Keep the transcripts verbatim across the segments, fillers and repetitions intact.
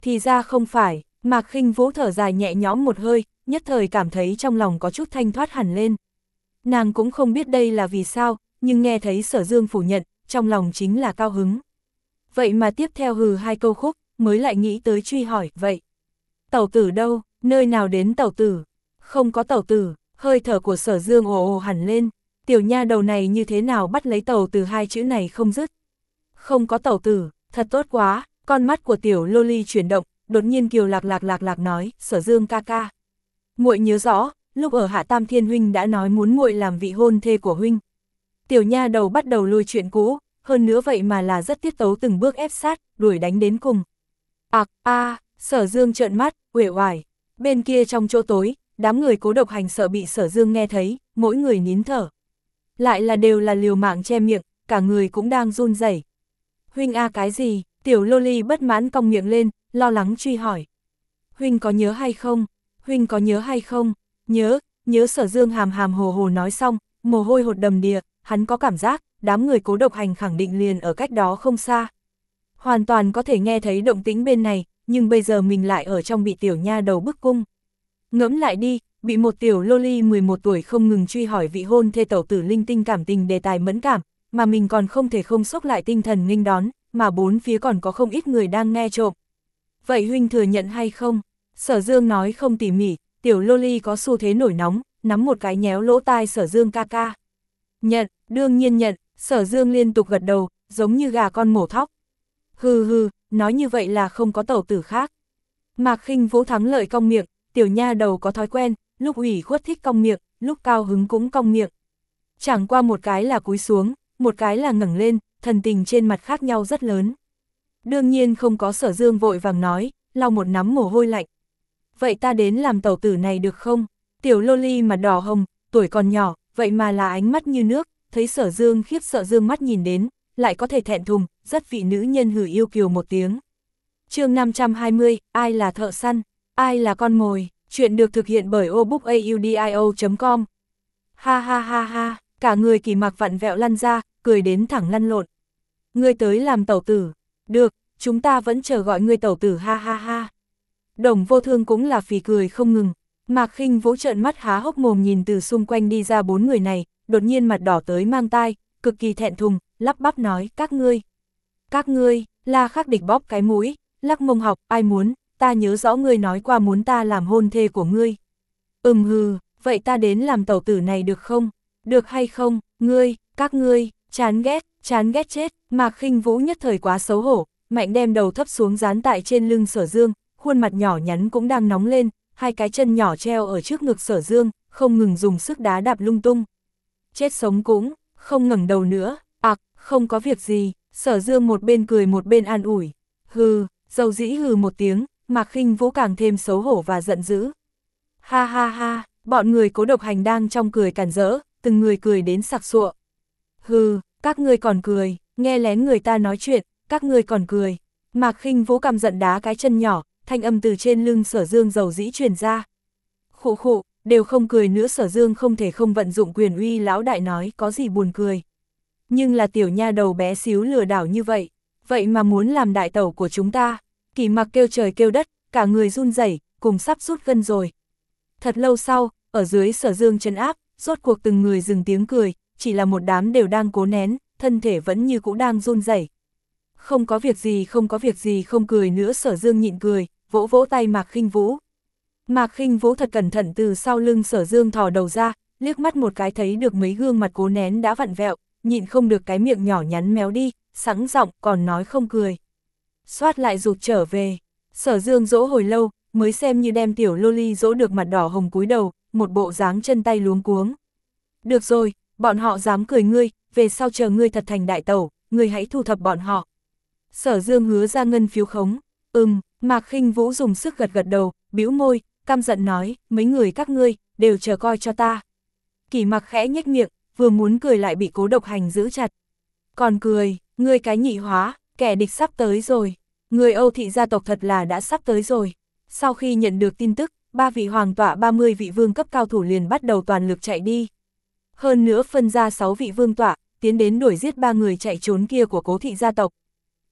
thì ra không phải, Mạc Khinh Vũ thở dài nhẹ nhõm một hơi, nhất thời cảm thấy trong lòng có chút thanh thoát hẳn lên. Nàng cũng không biết đây là vì sao, nhưng nghe thấy Sở Dương phủ nhận, trong lòng chính là cao hứng. Vậy mà tiếp theo hừ hai câu khúc, mới lại nghĩ tới truy hỏi, vậy tẩu tử đâu, nơi nào đến tẩu tử? Không có tẩu tử, hơi thở của Sở Dương ồ ồ hẳn lên, tiểu nha đầu này như thế nào bắt lấy tẩu tử hai chữ này không dứt. Không có tẩu tử, thật tốt quá, con mắt của tiểu loli chuyển động, đột nhiên kiều lạc lạc lạc lạc nói, Sở Dương ca ca. Muội nhớ rõ, lúc ở Hạ Tam Thiên huynh đã nói muốn muội làm vị hôn thê của huynh. Tiểu nha đầu bắt đầu lôi chuyện cũ, hơn nữa vậy mà là rất tiết tấu từng bước ép sát, đuổi đánh đến cùng. Ặc, à, a, Sở Dương trợn mắt, uể oải. Bên kia trong chỗ tối, đám người Cố Độc Hành sợ bị Sở Dương nghe thấy, mỗi người nín thở. Lại là đều là liều mạng che miệng, cả người cũng đang run rẩy. Huynh a cái gì? Tiểu loli bất mãn cong miệng lên, lo lắng truy hỏi. Huynh có nhớ hay không? Huynh có nhớ hay không? Nhớ, nhớ. Sở Dương hàm hàm hồ hồ nói xong, mồ hôi hột đầm đìa, hắn có cảm giác, đám người Cố Độc Hành khẳng định liền ở cách đó không xa. Hoàn toàn có thể nghe thấy động tĩnh bên này, nhưng bây giờ mình lại ở trong bị tiểu nha đầu bức cung. Ngẫm lại đi, bị một tiểu loli mười một tuổi không ngừng truy hỏi vị hôn thê tẩu tử linh tinh cảm tình đề tài mẫn cảm, mà mình còn không thể không sốc lại tinh thần nghênh đón, mà bốn phía còn có không ít người đang nghe trộm. Vậy huynh thừa nhận hay không? Sở Dương nói không tỉ mỉ, tiểu loli có xu thế nổi nóng, nắm một cái nhéo lỗ tai Sở Dương ca ca. Nhận, đương nhiên nhận. Sở Dương liên tục gật đầu, giống như gà con mổ thóc. Hừ hừ, nói như vậy là không có tẩu tử khác. Mạc Khinh Vũ thắng lợi cong miệng, tiểu nha đầu có thói quen, lúc ủy khuất thích cong miệng, lúc cao hứng cũng cong miệng. Chẳng qua một cái là cúi xuống, một cái là ngẩng lên, thần tình trên mặt khác nhau rất lớn. Đương nhiên không có. Sở Dương vội vàng nói, lau một nắm mồ hôi lạnh. Vậy ta đến làm tẩu tử này được không? Tiểu loli mà đỏ hồng, tuổi còn nhỏ, vậy mà là ánh mắt như nước, thấy Sở Dương khiếp sợ dương mắt nhìn đến, lại có thể thẹn thùng, rất vị nữ nhân hử yêu kiều một tiếng. Chương năm trăm hai mươi, ai là thợ săn, ai là con mồi, chuyện được thực hiện bởi obookaudio chấm com. Ha ha ha ha, cả người Kỳ Mặc vặn vẹo lăn ra, cười đến thẳng lăn lộn. Ngươi tới làm tẩu tử, được, chúng ta vẫn chờ gọi ngươi tẩu tử, ha ha ha. Đồng Vô Thương cũng là phì cười không ngừng. Mạc Khinh Vũ trợn mắt há hốc mồm nhìn từ xung quanh đi ra bốn người này, đột nhiên mặt đỏ tới mang tai, cực kỳ thẹn thùng, lắp bắp nói, các ngươi. Các ngươi, La Khắc Địch bóp cái mũi, lắc mông học, ai muốn, ta nhớ rõ ngươi nói qua muốn ta làm hôn thê của ngươi. Ừm hừ, vậy ta đến làm tẩu tử này được không? Được hay không, ngươi, các ngươi, chán ghét, chán ghét chết. Mạc Khinh Vũ nhất thời quá xấu hổ, mạnh đem đầu thấp xuống dán tại trên lưng Sở Dương, khuôn mặt nhỏ nhắn cũng đang nóng lên, hai cái chân nhỏ treo ở trước ngực Sở Dương, không ngừng dùng sức đá đạp lung tung. Chết sống cũng, không ngẩng đầu nữa, ạc, à, không có việc gì. Sở Dương một bên cười một bên an ủi. Hừ, dầu dĩ hừ một tiếng, Mạc Khinh Vũ càng thêm xấu hổ và giận dữ. Ha ha ha, bọn người Cố Độc Hành đang trong cười càn rỡ, từng người cười đến sặc sụa. Hừ, các ngươi còn cười, nghe lén người ta nói chuyện, các ngươi còn cười. Mạc Khinh Vũ căm giận đá cái chân nhỏ, thanh âm từ trên lưng Sở Dương dầu dĩ truyền ra. Khụ khụ, đều không cười nữa. Sở Dương không thể không vận dụng quyền uy lão đại nói, có gì buồn cười. Nhưng là tiểu nha đầu bé xíu lừa đảo như vậy, vậy mà muốn làm đại tẩu của chúng ta. Kỳ Mặc kêu trời kêu đất, cả người run rẩy, cùng sắp rút gân rồi. Thật lâu sau, ở dưới Sở Dương trấn áp, rốt cuộc từng người dừng tiếng cười, chỉ là một đám đều đang cố nén, thân thể vẫn như cũ đang run rẩy. Không có việc gì, không có việc gì, không cười nữa. Sở Dương nhịn cười, vỗ vỗ tay Mạc Khinh Vũ. Mạc Khinh Vũ thật cẩn thận từ sau lưng Sở Dương thò đầu ra, liếc mắt một cái thấy được mấy gương mặt cố nén đã vặn vẹo, nhịn không được cái miệng nhỏ nhắn méo đi, sẵn giọng còn nói không cười. Xoát lại rụt trở về. Sở Dương dỗ hồi lâu, mới xem như đem tiểu loli dỗ được, mặt đỏ hồng cúi đầu, một bộ dáng chân tay luống cuống. Được rồi, bọn họ dám cười ngươi, về sau chờ ngươi thật thành đại tẩu, ngươi hãy thu thập bọn họ. Sở Dương hứa ra ngân phiếu khống. Ừm, Mạc Khinh Vũ dùng sức gật gật đầu, bĩu môi, căm giận nói, mấy người các ngươi, đều chờ coi cho ta. Kỳ Mặc khẽ nhếch miệng, vừa muốn cười lại bị Cố Độc Hành giữ chặt. Còn cười, ngươi cái nhị hóa, kẻ địch sắp tới rồi. Người Âu thị gia tộc thật là đã sắp tới rồi. Sau khi nhận được tin tức, ba vị hoàng tọa ba mươi vị vương cấp cao thủ liền bắt đầu toàn lực chạy đi. Hơn nữa phân ra sáu vị vương tọa, tiến đến đuổi giết ba người chạy trốn kia của Cố thị gia tộc.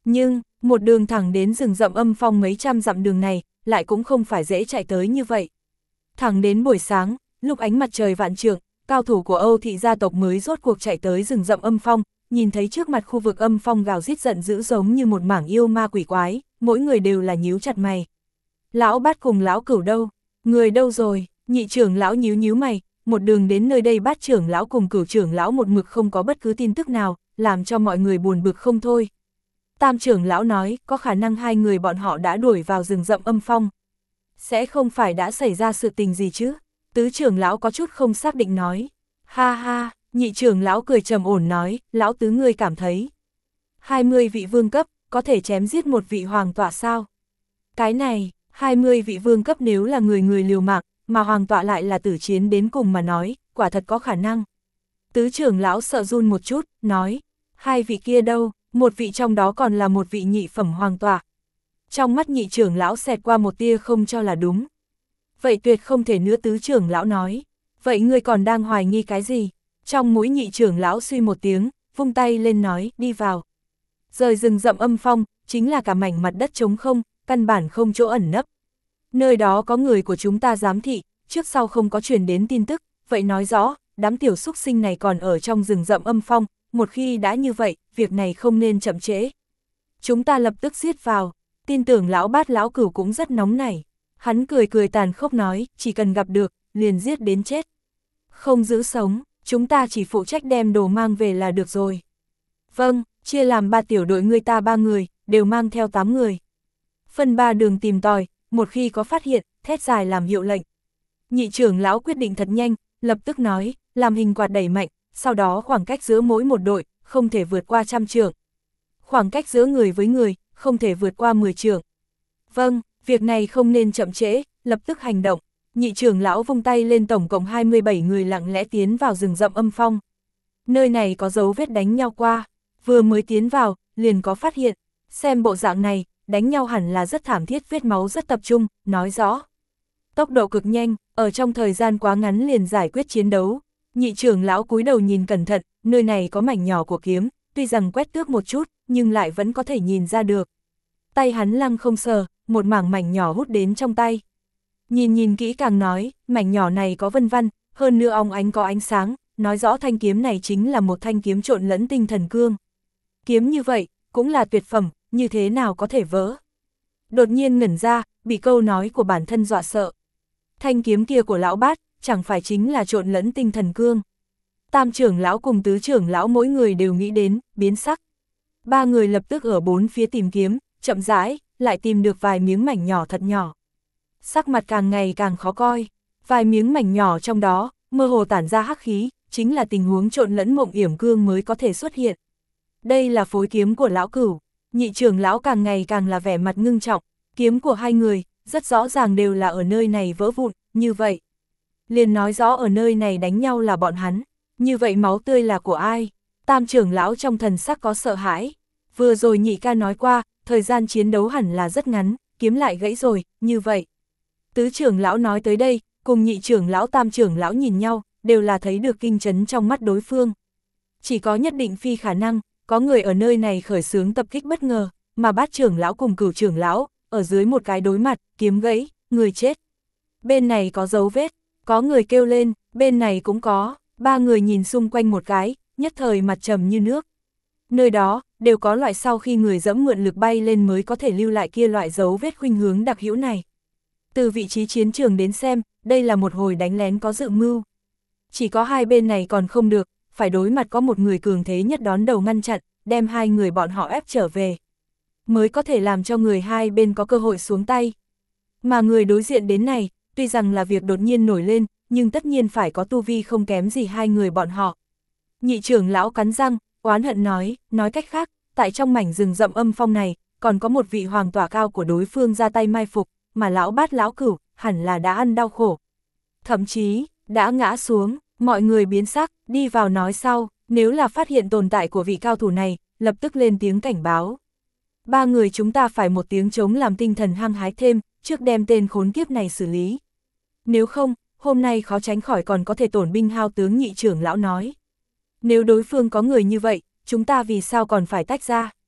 Nhưng, một đường thẳng đến rừng rậm âm phong mấy trăm dặm đường này, lại cũng không phải dễ chạy tới như vậy. Thẳng đến buổi sáng, lúc ánh mặt trời vạn trượng, cao thủ của Âu thị gia tộc mới rốt cuộc chạy tới rừng rậm âm phong, nhìn thấy trước mặt khu vực âm phong gào rít giận dữ giống như một mảng yêu ma quỷ quái, mỗi người đều là nhíu chặt mày. Lão Bát cùng lão Cửu đâu? Người đâu rồi? Nhị trưởng lão nhíu nhíu mày, một đường đến nơi đây Bát trưởng lão cùng Cửu trưởng lão một mực không có bất cứ tin tức nào, làm cho mọi người buồn bực không thôi. Tam trưởng lão nói, có khả năng hai người bọn họ đã đuổi vào rừng rậm âm phong. Sẽ không phải đã xảy ra sự tình gì chứ? Tứ trưởng lão có chút không xác định nói. Ha ha, nhị trưởng lão cười trầm ổn nói, lão tứ ngươi cảm thấy. hai mươi vị vương cấp, có thể chém giết một vị hoàng tọa sao? Cái này, hai mươi vị vương cấp nếu là người người liều mạng, mà hoàng tọa lại là tử chiến đến cùng mà nói, quả thật có khả năng. Tứ trưởng lão sợ run một chút, nói, hai vị kia đâu, một vị trong đó còn là một vị nhị phẩm hoàng tọa. Trong mắt nhị trưởng lão xẹt qua một tia không cho là đúng. Vậy tuyệt không thể nữa, tứ trưởng lão nói. Vậy ngươi còn đang hoài nghi cái gì? Trong mũi nhị trưởng lão suy một tiếng, vung tay lên nói, đi vào. Rời rừng rậm âm phong, chính là cả mảnh mặt đất trống không, căn bản không chỗ ẩn nấp. Nơi đó có người của chúng ta giám thị, trước sau không có truyền đến tin tức, vậy nói rõ, đám tiểu xúc sinh này còn ở trong rừng rậm âm phong, một khi đã như vậy, việc này không nên chậm trễ. Chúng ta lập tức giết vào, tin tưởng lão Bát lão Cửu cũng rất nóng nảy. Hắn cười cười tàn khốc nói, chỉ cần gặp được, liền giết đến chết. Không giữ sống, chúng ta chỉ phụ trách đem đồ mang về là được rồi. Vâng, chia làm ba tiểu đội, người ta ba người, đều mang theo tám người. Phân ba đường tìm tòi, một khi có phát hiện, thét dài làm hiệu lệnh. Nhị trưởng lão quyết định thật nhanh, lập tức nói, làm hình quạt đẩy mạnh, sau đó khoảng cách giữa mỗi một đội, không thể vượt qua trăm trượng. Khoảng cách giữa người với người, không thể vượt qua mười trượng. Vâng, việc này không nên chậm trễ, lập tức hành động. Nhị trưởng lão vung tay lên, tổng cộng hai mươi bảy người lặng lẽ tiến vào rừng rậm âm phong. Nơi này có dấu vết đánh nhau qua, vừa mới tiến vào, liền có phát hiện. Xem bộ dạng này, đánh nhau hẳn là rất thảm thiết, vết máu rất tập trung, nói rõ. Tốc độ cực nhanh, ở trong thời gian quá ngắn liền giải quyết chiến đấu. Nhị trưởng lão cúi đầu nhìn cẩn thận, nơi này có mảnh nhỏ của kiếm, tuy rằng quét tước một chút, nhưng lại vẫn có thể nhìn ra được. Tay hắn lăng không sờ, một mảng mảnh nhỏ hút đến trong tay. Nhìn nhìn kỹ càng nói, mảnh nhỏ này có vân văn, hơn nữa óng ánh có ánh sáng, nói rõ thanh kiếm này chính là một thanh kiếm trộn lẫn tinh thần cương. Kiếm như vậy, cũng là tuyệt phẩm, như thế nào có thể vỡ. Đột nhiên ngẩn ra, bị câu nói của bản thân dọa sợ. Thanh kiếm kia của lão Bát, chẳng phải chính là trộn lẫn tinh thần cương. Tam trưởng lão cùng tứ trưởng lão mỗi người đều nghĩ đến, biến sắc. Ba người lập tức ở bốn phía tìm kiếm, chậm rãi, lại tìm được vài miếng mảnh nhỏ thật nhỏ. Sắc mặt càng ngày càng khó coi, vài miếng mảnh nhỏ trong đó, mơ hồ tản ra hắc khí, chính là tình huống trộn lẫn mộng yểm cương mới có thể xuất hiện. Đây là phối kiếm của lão Cửu. Nhị trưởng lão càng ngày càng là vẻ mặt ngưng trọng, kiếm của hai người, rất rõ ràng đều là ở nơi này vỡ vụn, như vậy. Liền nói rõ ở nơi này đánh nhau là bọn hắn, như vậy máu tươi là của ai? Tam trưởng lão trong thần sắc có sợ hãi, vừa rồi nhị ca nói qua, thời gian chiến đấu hẳn là rất ngắn, kiếm lại gãy rồi, như vậy. Tứ trưởng lão nói tới đây, cùng nhị trưởng lão tam trưởng lão nhìn nhau, đều là thấy được kinh chấn trong mắt đối phương. Chỉ có nhất định phi khả năng, có người ở nơi này khởi xướng tập kích bất ngờ, mà Bát trưởng lão cùng Cửu trưởng lão, ở dưới một cái đối mặt, kiếm gãy, người chết. Bên này có dấu vết, có người kêu lên, bên này cũng có, ba người nhìn xung quanh một cái, nhất thời mặt trầm như nước. Nơi đó, đều có loại sau khi người dẫm mượn lực bay lên mới có thể lưu lại kia loại dấu vết khuynh hướng đặc hữu này. Từ vị trí chiến trường đến xem, đây là một hồi đánh lén có dự mưu. Chỉ có hai bên này còn không được, phải đối mặt có một người cường thế nhất đón đầu ngăn chặn, đem hai người bọn họ ép trở về. Mới có thể làm cho người hai bên có cơ hội xuống tay. Mà người đối diện đến này, tuy rằng là việc đột nhiên nổi lên, nhưng tất nhiên phải có tu vi không kém gì hai người bọn họ. Nhị trưởng lão cắn răng, oán hận nói, nói cách khác, tại trong mảnh rừng rậm âm phong này, còn có một vị hoàng tỏa cao của đối phương ra tay mai phục, mà lão Bát lão Cửu, hẳn là đã ăn đau khổ. Thậm chí, đã ngã xuống, mọi người biến sắc, đi vào nói sau, nếu là phát hiện tồn tại của vị cao thủ này, lập tức lên tiếng cảnh báo. Ba người chúng ta phải một tiếng chống làm tinh thần hăng hái thêm, trước đem tên khốn kiếp này xử lý. Nếu không, hôm nay khó tránh khỏi còn có thể tổn binh hao tướng, nhị trưởng lão nói. Nếu đối phương có người như vậy, chúng ta vì sao còn phải tách ra?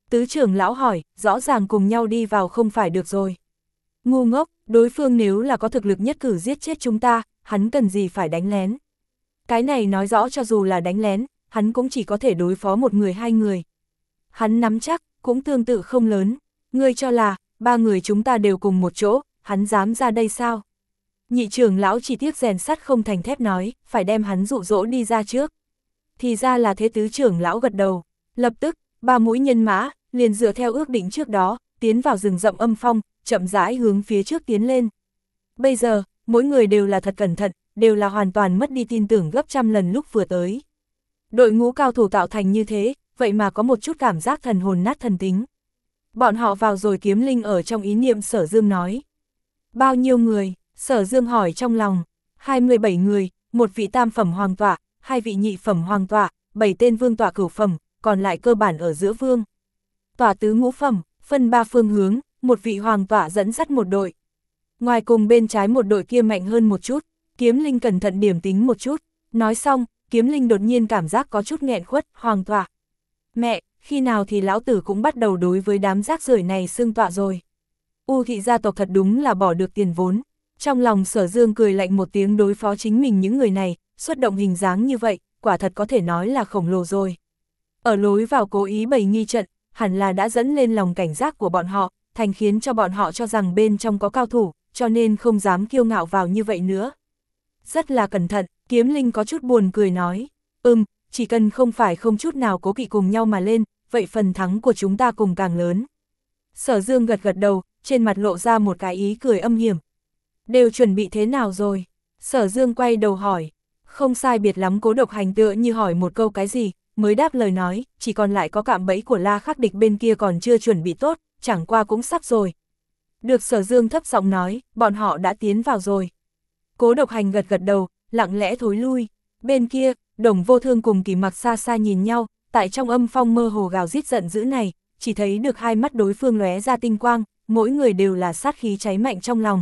Tứ trưởng lão hỏi, rõ ràng cùng nhau đi vào không phải được rồi. Ngu ngốc, đối phương nếu là có thực lực nhất cử giết chết chúng ta, hắn cần gì phải đánh lén. Cái này nói rõ cho dù là đánh lén, hắn cũng chỉ có thể đối phó một người hai người. Hắn nắm chắc, cũng tương tự không lớn. Ngươi cho là, ba người chúng ta đều cùng một chỗ, hắn dám ra đây sao? Nhị trưởng lão chỉ tiếc rèn sắt không thành thép nói, phải đem hắn dụ dỗ đi ra trước. Thì ra là thế. Tứ trưởng lão gật đầu. Lập tức, ba mũi nhân mã, liền dựa theo ước định trước đó, tiến vào rừng rậm âm phong, chậm rãi hướng phía trước tiến lên. Bây giờ, mỗi người đều là thật cẩn thận, đều là hoàn toàn mất đi tin tưởng gấp trăm lần lúc vừa tới. Đội ngũ cao thủ tạo thành như thế, vậy mà có một chút cảm giác thần hồn nát thần tính. Bọn họ vào rồi. Kiếm Linh ở trong ý niệm Sở Dương nói. Bao nhiêu người? Sở Dương hỏi trong lòng. hai mươi bảy người, một vị tam phẩm hoàng tọa, hai vị nhị phẩm hoàng tọa, bảy tên vương tọa cửu phẩm, còn lại cơ bản ở giữa vương. Tọa tứ ngũ phẩm, phân ba phương hướng, một vị hoàng tọa dẫn dắt một đội. Ngoài cùng bên trái một đội kia mạnh hơn một chút, Kiếm Linh cẩn thận điểm tính một chút. Nói xong, Kiếm Linh đột nhiên cảm giác có chút nghẹn khuất, hoàng tọa. Mẹ, khi nào thì lão tử cũng bắt đầu đối với đám rác rưởi này xưng tọa rồi. U thị gia tộc thật đúng là bỏ được tiền vốn. Trong lòng Sở Dương cười lạnh một tiếng, đối phó chính mình những người này, xuất động hình dáng như vậy, quả thật có thể nói là khổng lồ rồi. Ở lối vào cố ý bày nghi trận, hẳn là đã dẫn lên lòng cảnh giác của bọn họ, thành khiến cho bọn họ cho rằng bên trong có cao thủ, cho nên không dám kiêu ngạo vào như vậy nữa. Rất là cẩn thận, Kiếm Linh có chút buồn cười nói, ừm, chỉ cần không phải không chút nào cố kỵ cùng nhau mà lên, vậy phần thắng của chúng ta cùng càng lớn. Sở Dương gật gật đầu, trên mặt lộ ra một cái ý cười âm hiểm. Đều chuẩn bị thế nào rồi? Sở Dương quay đầu hỏi. Không sai biệt lắm. Cố Độc Hành tựa như hỏi một câu cái gì, mới đáp lời nói, chỉ còn lại có cạm bẫy của La Khắc Địch bên kia còn chưa chuẩn bị tốt, chẳng qua cũng sắp rồi. Được. Sở Dương thấp giọng nói, bọn họ đã tiến vào rồi. Cố Độc Hành gật gật đầu, lặng lẽ thối lui. Bên kia, Đồng Vô Thương cùng Kỳ Mặc xa xa nhìn nhau, tại trong âm phong mơ hồ gào rít giận dữ này, chỉ thấy được hai mắt đối phương lóe ra tinh quang, mỗi người đều là sát khí cháy mạnh trong lòng.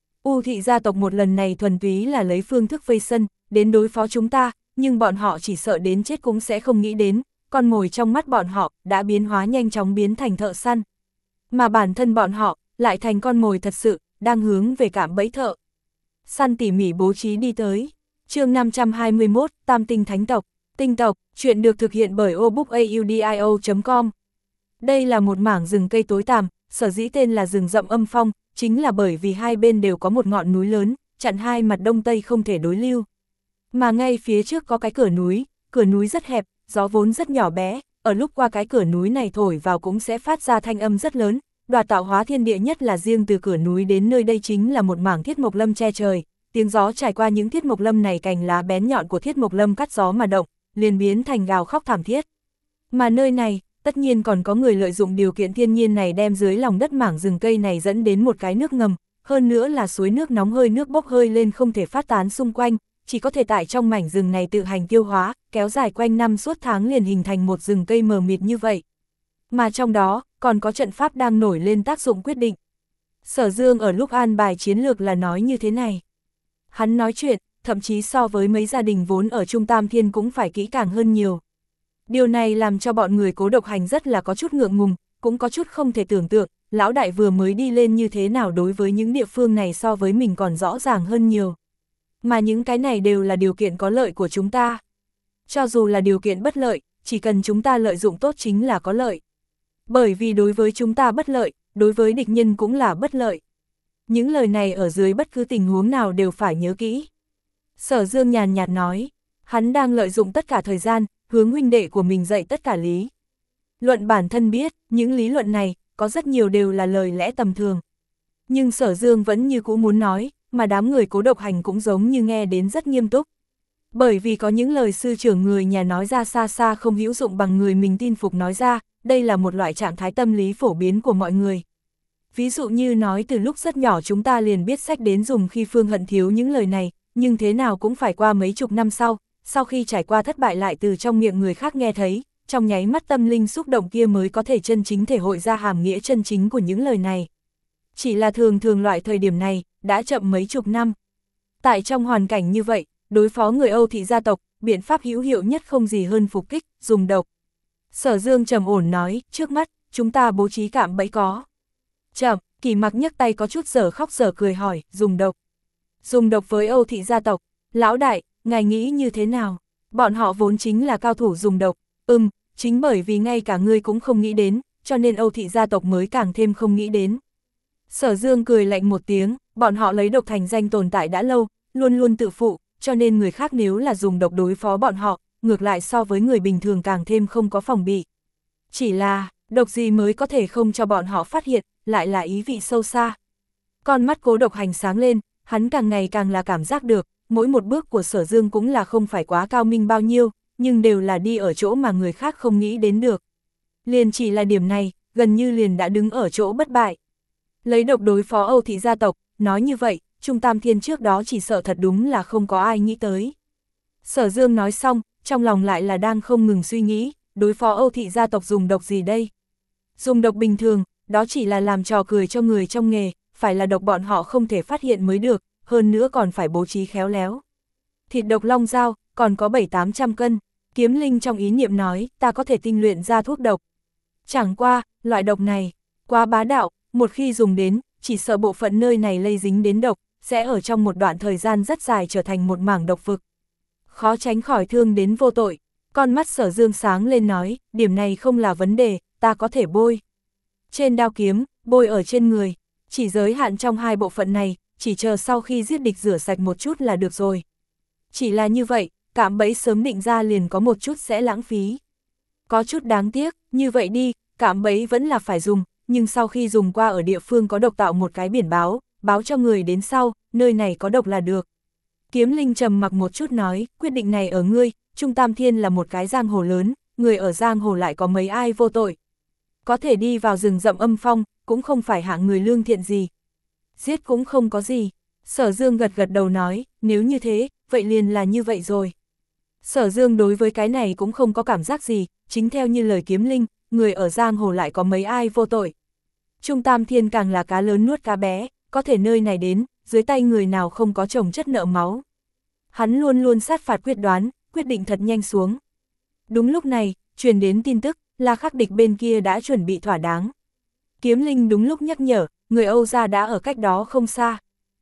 U thị gia tộc một lần này thuần túy là lấy phương thức vây sân, đến đối phó chúng ta, nhưng bọn họ chỉ sợ đến chết cũng sẽ không nghĩ đến, con mồi trong mắt bọn họ đã biến hóa nhanh chóng biến thành thợ săn. Mà bản thân bọn họ lại thành con mồi thật sự, đang hướng về cạm bẫy thợ săn tỉ mỉ bố trí đi tới. Chương năm trăm hai mươi mốt, Tam Tinh Thánh Tộc. Tinh tộc, chuyện được thực hiện bởi obookaudio chấm com. Đây là một mảng rừng cây tối tăm, sở dĩ tên là rừng rậm âm phong, chính là bởi vì hai bên đều có một ngọn núi lớn, chặn hai mặt đông tây không thể đối lưu. Mà ngay phía trước có cái cửa núi, cửa núi rất hẹp, gió vốn rất nhỏ bé, ở lúc qua cái cửa núi này thổi vào cũng sẽ phát ra thanh âm rất lớn, đoạt tạo hóa thiên địa, nhất là riêng từ cửa núi đến nơi đây chính là một mảng thiết mộc lâm che trời, tiếng gió trải qua những thiết mộc lâm này, cành lá bén nhọn của thiết mộc lâm cắt gió mà động, liền biến thành gào khóc thảm thiết. Mà nơi này, tất nhiên còn có người lợi dụng điều kiện thiên nhiên này đem dưới lòng đất mảng rừng cây này dẫn đến một cái nước ngầm, hơn nữa là suối nước nóng, hơi nước bốc hơi lên không thể phát tán xung quanh, chỉ có thể tại trong mảnh rừng này tự hành tiêu hóa, kéo dài quanh năm suốt tháng liền hình thành một rừng cây mờ mịt như vậy. Mà trong đó, còn có trận pháp đang nổi lên tác dụng quyết định. Sở Dương ở lúc an bài chiến lược là nói như thế này. Hắn nói chuyện, thậm chí so với mấy gia đình vốn ở Trung Tam Thiên cũng phải kỹ càng hơn nhiều. Điều này làm cho bọn người Cố Độc Hành rất là có chút ngượng ngùng, cũng có chút không thể tưởng tượng, lão đại vừa mới đi lên như thế nào đối với những địa phương này so với mình còn rõ ràng hơn nhiều. Mà những cái này đều là điều kiện có lợi của chúng ta. Cho dù là điều kiện bất lợi, chỉ cần chúng ta lợi dụng tốt chính là có lợi. Bởi vì đối với chúng ta bất lợi, đối với địch nhân cũng là bất lợi. Những lời này ở dưới bất cứ tình huống nào đều phải nhớ kỹ. Sở Dương nhàn nhạt nói, hắn đang lợi dụng tất cả thời gian, hướng huynh đệ của mình dạy tất cả lý luận. Bản thân biết, những lý luận này, có rất nhiều đều là lời lẽ tầm thường. Nhưng Sở Dương vẫn như cũ muốn nói, mà đám người Cố Độc Hành cũng giống như nghe đến rất nghiêm túc. Bởi vì có những lời sư trưởng người nhà nói ra xa xa không hữu dụng bằng người mình tin phục nói ra, đây là một loại trạng thái tâm lý phổ biến của mọi người. Ví dụ như nói từ lúc rất nhỏ chúng ta liền biết sách đến dùng khi Phương Hận thiếu những lời này, nhưng thế nào cũng phải qua mấy chục năm sau, sau khi trải qua thất bại lại từ trong miệng người khác nghe thấy, trong nháy mắt tâm linh xúc động kia mới có thể chân chính thể hội ra hàm nghĩa chân chính của những lời này. Chỉ là thường thường loại thời điểm này, đã chậm mấy chục năm. Tại trong hoàn cảnh như vậy, đối phó người Âu thị gia tộc, biện pháp hữu hiệu nhất không gì hơn phục kích, dùng độc. Sở Dương trầm ổn nói, trước mắt, chúng ta bố trí cạm bẫy có. Chậm, Kỷ Mặc nhấc tay có chút dở khóc dở cười hỏi, dùng độc. Dùng độc với Âu thị gia tộc, lão đại, ngài nghĩ như thế nào? Bọn họ vốn chính là cao thủ dùng độc, ừm, chính bởi vì ngay cả ngươi cũng không nghĩ đến, cho nên Âu thị gia tộc mới càng thêm không nghĩ đến. Sở Dương cười lạnh một tiếng, bọn họ lấy độc thành danh tồn tại đã lâu, luôn luôn tự phụ, cho nên người khác nếu là dùng độc đối phó bọn họ, ngược lại so với người bình thường càng thêm không có phòng bị. Chỉ là, độc gì mới có thể không cho bọn họ phát hiện, lại là ý vị sâu xa. Con mắt Cố Độc Hành sáng lên, hắn càng ngày càng là cảm giác được, mỗi một bước của Sở Dương cũng là không phải quá cao minh bao nhiêu, nhưng đều là đi ở chỗ mà người khác không nghĩ đến được. Liền chỉ là điểm này, gần như liền đã đứng ở chỗ bất bại. Lấy độc đối phó Âu thị gia tộc, nói như vậy, Trung Tam Thiên trước đó chỉ sợ thật đúng là không có ai nghĩ tới. Sở Dương nói xong, trong lòng lại là đang không ngừng suy nghĩ, đối phó Âu thị gia tộc dùng độc gì đây? Dùng độc bình thường, đó chỉ là làm trò cười cho người trong nghề, phải là độc bọn họ không thể phát hiện mới được, hơn nữa còn phải bố trí khéo léo. Thịt độc long dao, còn có bảy tám trăm cân, Kiếm Linh trong ý niệm nói, ta có thể tinh luyện ra thuốc độc. Chẳng qua, loại độc này, quá bá đạo, một khi dùng đến, chỉ sợ bộ phận nơi này lây dính đến độc, sẽ ở trong một đoạn thời gian rất dài trở thành một mảng độc vực. Khó tránh khỏi thương đến vô tội, con mắt Sở Dương sáng lên nói, điểm này không là vấn đề, ta có thể bôi. Trên đao kiếm, bôi ở trên người, chỉ giới hạn trong hai bộ phận này, chỉ chờ sau khi giết địch rửa sạch một chút là được rồi. Chỉ là như vậy, cạm bẫy sớm định ra liền có một chút sẽ lãng phí. Có chút đáng tiếc, như vậy đi, cạm bẫy vẫn là phải dùng, nhưng sau khi dùng qua ở địa phương có độc tạo một cái biển báo, báo cho người đến sau, nơi này có độc là được. Kiếm Linh trầm mặc một chút nói, quyết định này ở ngươi, Trung Tam Thiên là một cái giang hồ lớn, người ở giang hồ lại có mấy ai vô tội. Có thể đi vào rừng rậm âm phong, cũng không phải hạng người lương thiện gì. Giết cũng không có gì. Sở Dương gật gật đầu nói, nếu như thế, vậy liền là như vậy rồi. Sở Dương đối với cái này cũng không có cảm giác gì, chính theo như lời Kiếm Linh, người ở giang hồ lại có mấy ai vô tội. Trung Tam Thiên càng là cá lớn nuốt cá bé, có thể nơi này đến, dưới tay người nào không có chồng chất nợ máu. Hắn luôn luôn sát phạt quyết đoán, quyết định thật nhanh xuống. Đúng lúc này, truyền đến tin tức, là Khắc Địch bên kia đã chuẩn bị thỏa đáng. Kiếm Linh đúng lúc nhắc nhở, người Âu gia đã ở cách đó không xa.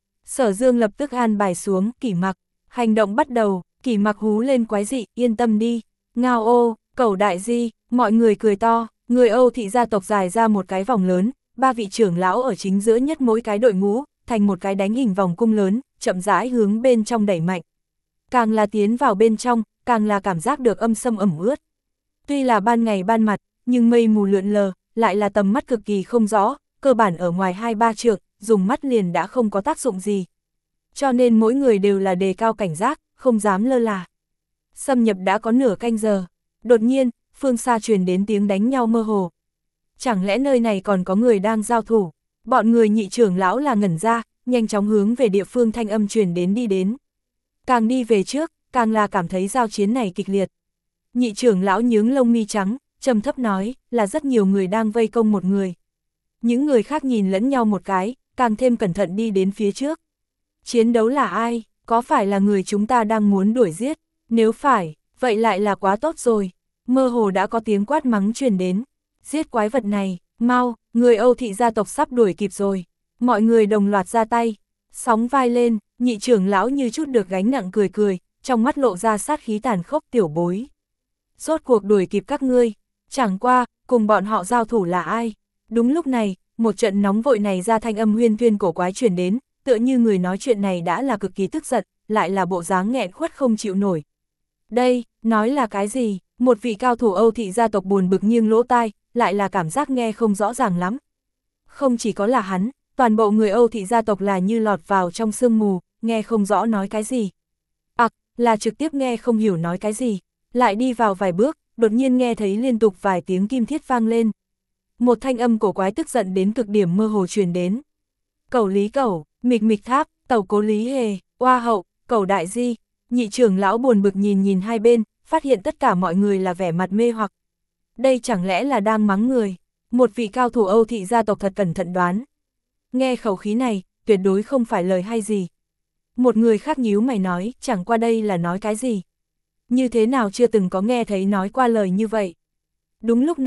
Sở Dương lập tức an bài xuống, Kỷ Mặc, hành động bắt đầu, Kỷ Mặc hú lên quái dị, yên tâm đi, ngao ô, cẩu đại di, mọi người cười to, người Âu thị gia tộc dài ra một cái vòng lớn, ba vị trưởng lão ở chính giữa nhất mỗi cái đội ngũ, thành một cái đánh hình vòng cung lớn, chậm rãi hướng bên trong đẩy mạnh. Càng là tiến vào bên trong, càng là cảm giác được âm sâm ẩm ướt. Tuy là ban ngày ban mặt, nhưng mây mù lượn lờ, lại là tầm mắt cực kỳ không rõ, cơ bản ở ngoài hai ba trượng, dùng mắt liền đã không có tác dụng gì. Cho nên mỗi người đều là đề cao cảnh giác, không dám lơ là. Xâm nhập đã có nửa canh giờ, đột nhiên, phương xa truyền đến tiếng đánh nhau mơ hồ. Chẳng lẽ nơi này còn có người đang giao thủ? Bọn người nhị trưởng lão là ngẩn ra, nhanh chóng hướng về địa phương thanh âm truyền đến đi đến. Càng đi về trước, càng là cảm thấy giao chiến này kịch liệt. Nhị trưởng lão nhướng lông mi trắng, trầm thấp nói, là rất nhiều người đang vây công một người. Những người khác nhìn lẫn nhau một cái, càng thêm cẩn thận đi đến phía trước. Chiến đấu là ai? Có phải là người chúng ta đang muốn đuổi giết? Nếu phải, vậy lại là quá tốt rồi. Mơ hồ đã có tiếng quát mắng truyền đến. Giết quái vật này, mau, người Âu thị gia tộc sắp đuổi kịp rồi. Mọi người đồng loạt ra tay, sóng vai lên, nhị trưởng lão như chút được gánh nặng cười cười, trong mắt lộ ra sát khí tàn khốc tiểu bối. Rốt cuộc đuổi kịp các ngươi, chẳng qua, cùng bọn họ giao thủ là ai? Đúng lúc này, một trận nóng vội này ra thanh âm huyên thuyên cổ quái truyền đến, tựa như người nói chuyện này đã là cực kỳ tức giận, lại là bộ dáng nghẹn khuất không chịu nổi. Đây, nói là cái gì? Một vị cao thủ Âu thị gia tộc buồn bực nghiêng lỗ tai, lại là cảm giác nghe không rõ ràng lắm. Không chỉ có là hắn, toàn bộ người Âu thị gia tộc là như lọt vào trong sương mù, nghe không rõ nói cái gì. Ặc, à, là trực tiếp nghe không hiểu nói cái gì. Lại đi vào vài bước, đột nhiên nghe thấy liên tục vài tiếng kim thiết vang lên. Một thanh âm cổ quái tức giận đến cực điểm mơ hồ truyền đến. Cẩu lý cẩu, mịch mịch tháp, tẩu cố lý hề, oa hậu, cẩu đại di. Nhị trưởng lão buồn bực nhìn nhìn hai bên, phát hiện tất cả mọi người là vẻ mặt mê hoặc. Đây chẳng lẽ là đang mắng người? Một vị cao thủ Âu thị gia tộc thật cẩn thận đoán. Nghe khẩu khí này, tuyệt đối không phải lời hay gì. Một người khác nhíu mày nói, chẳng qua đây là nói cái gì? Như thế nào chưa từng có nghe thấy nói qua lời như vậy? Đúng lúc này,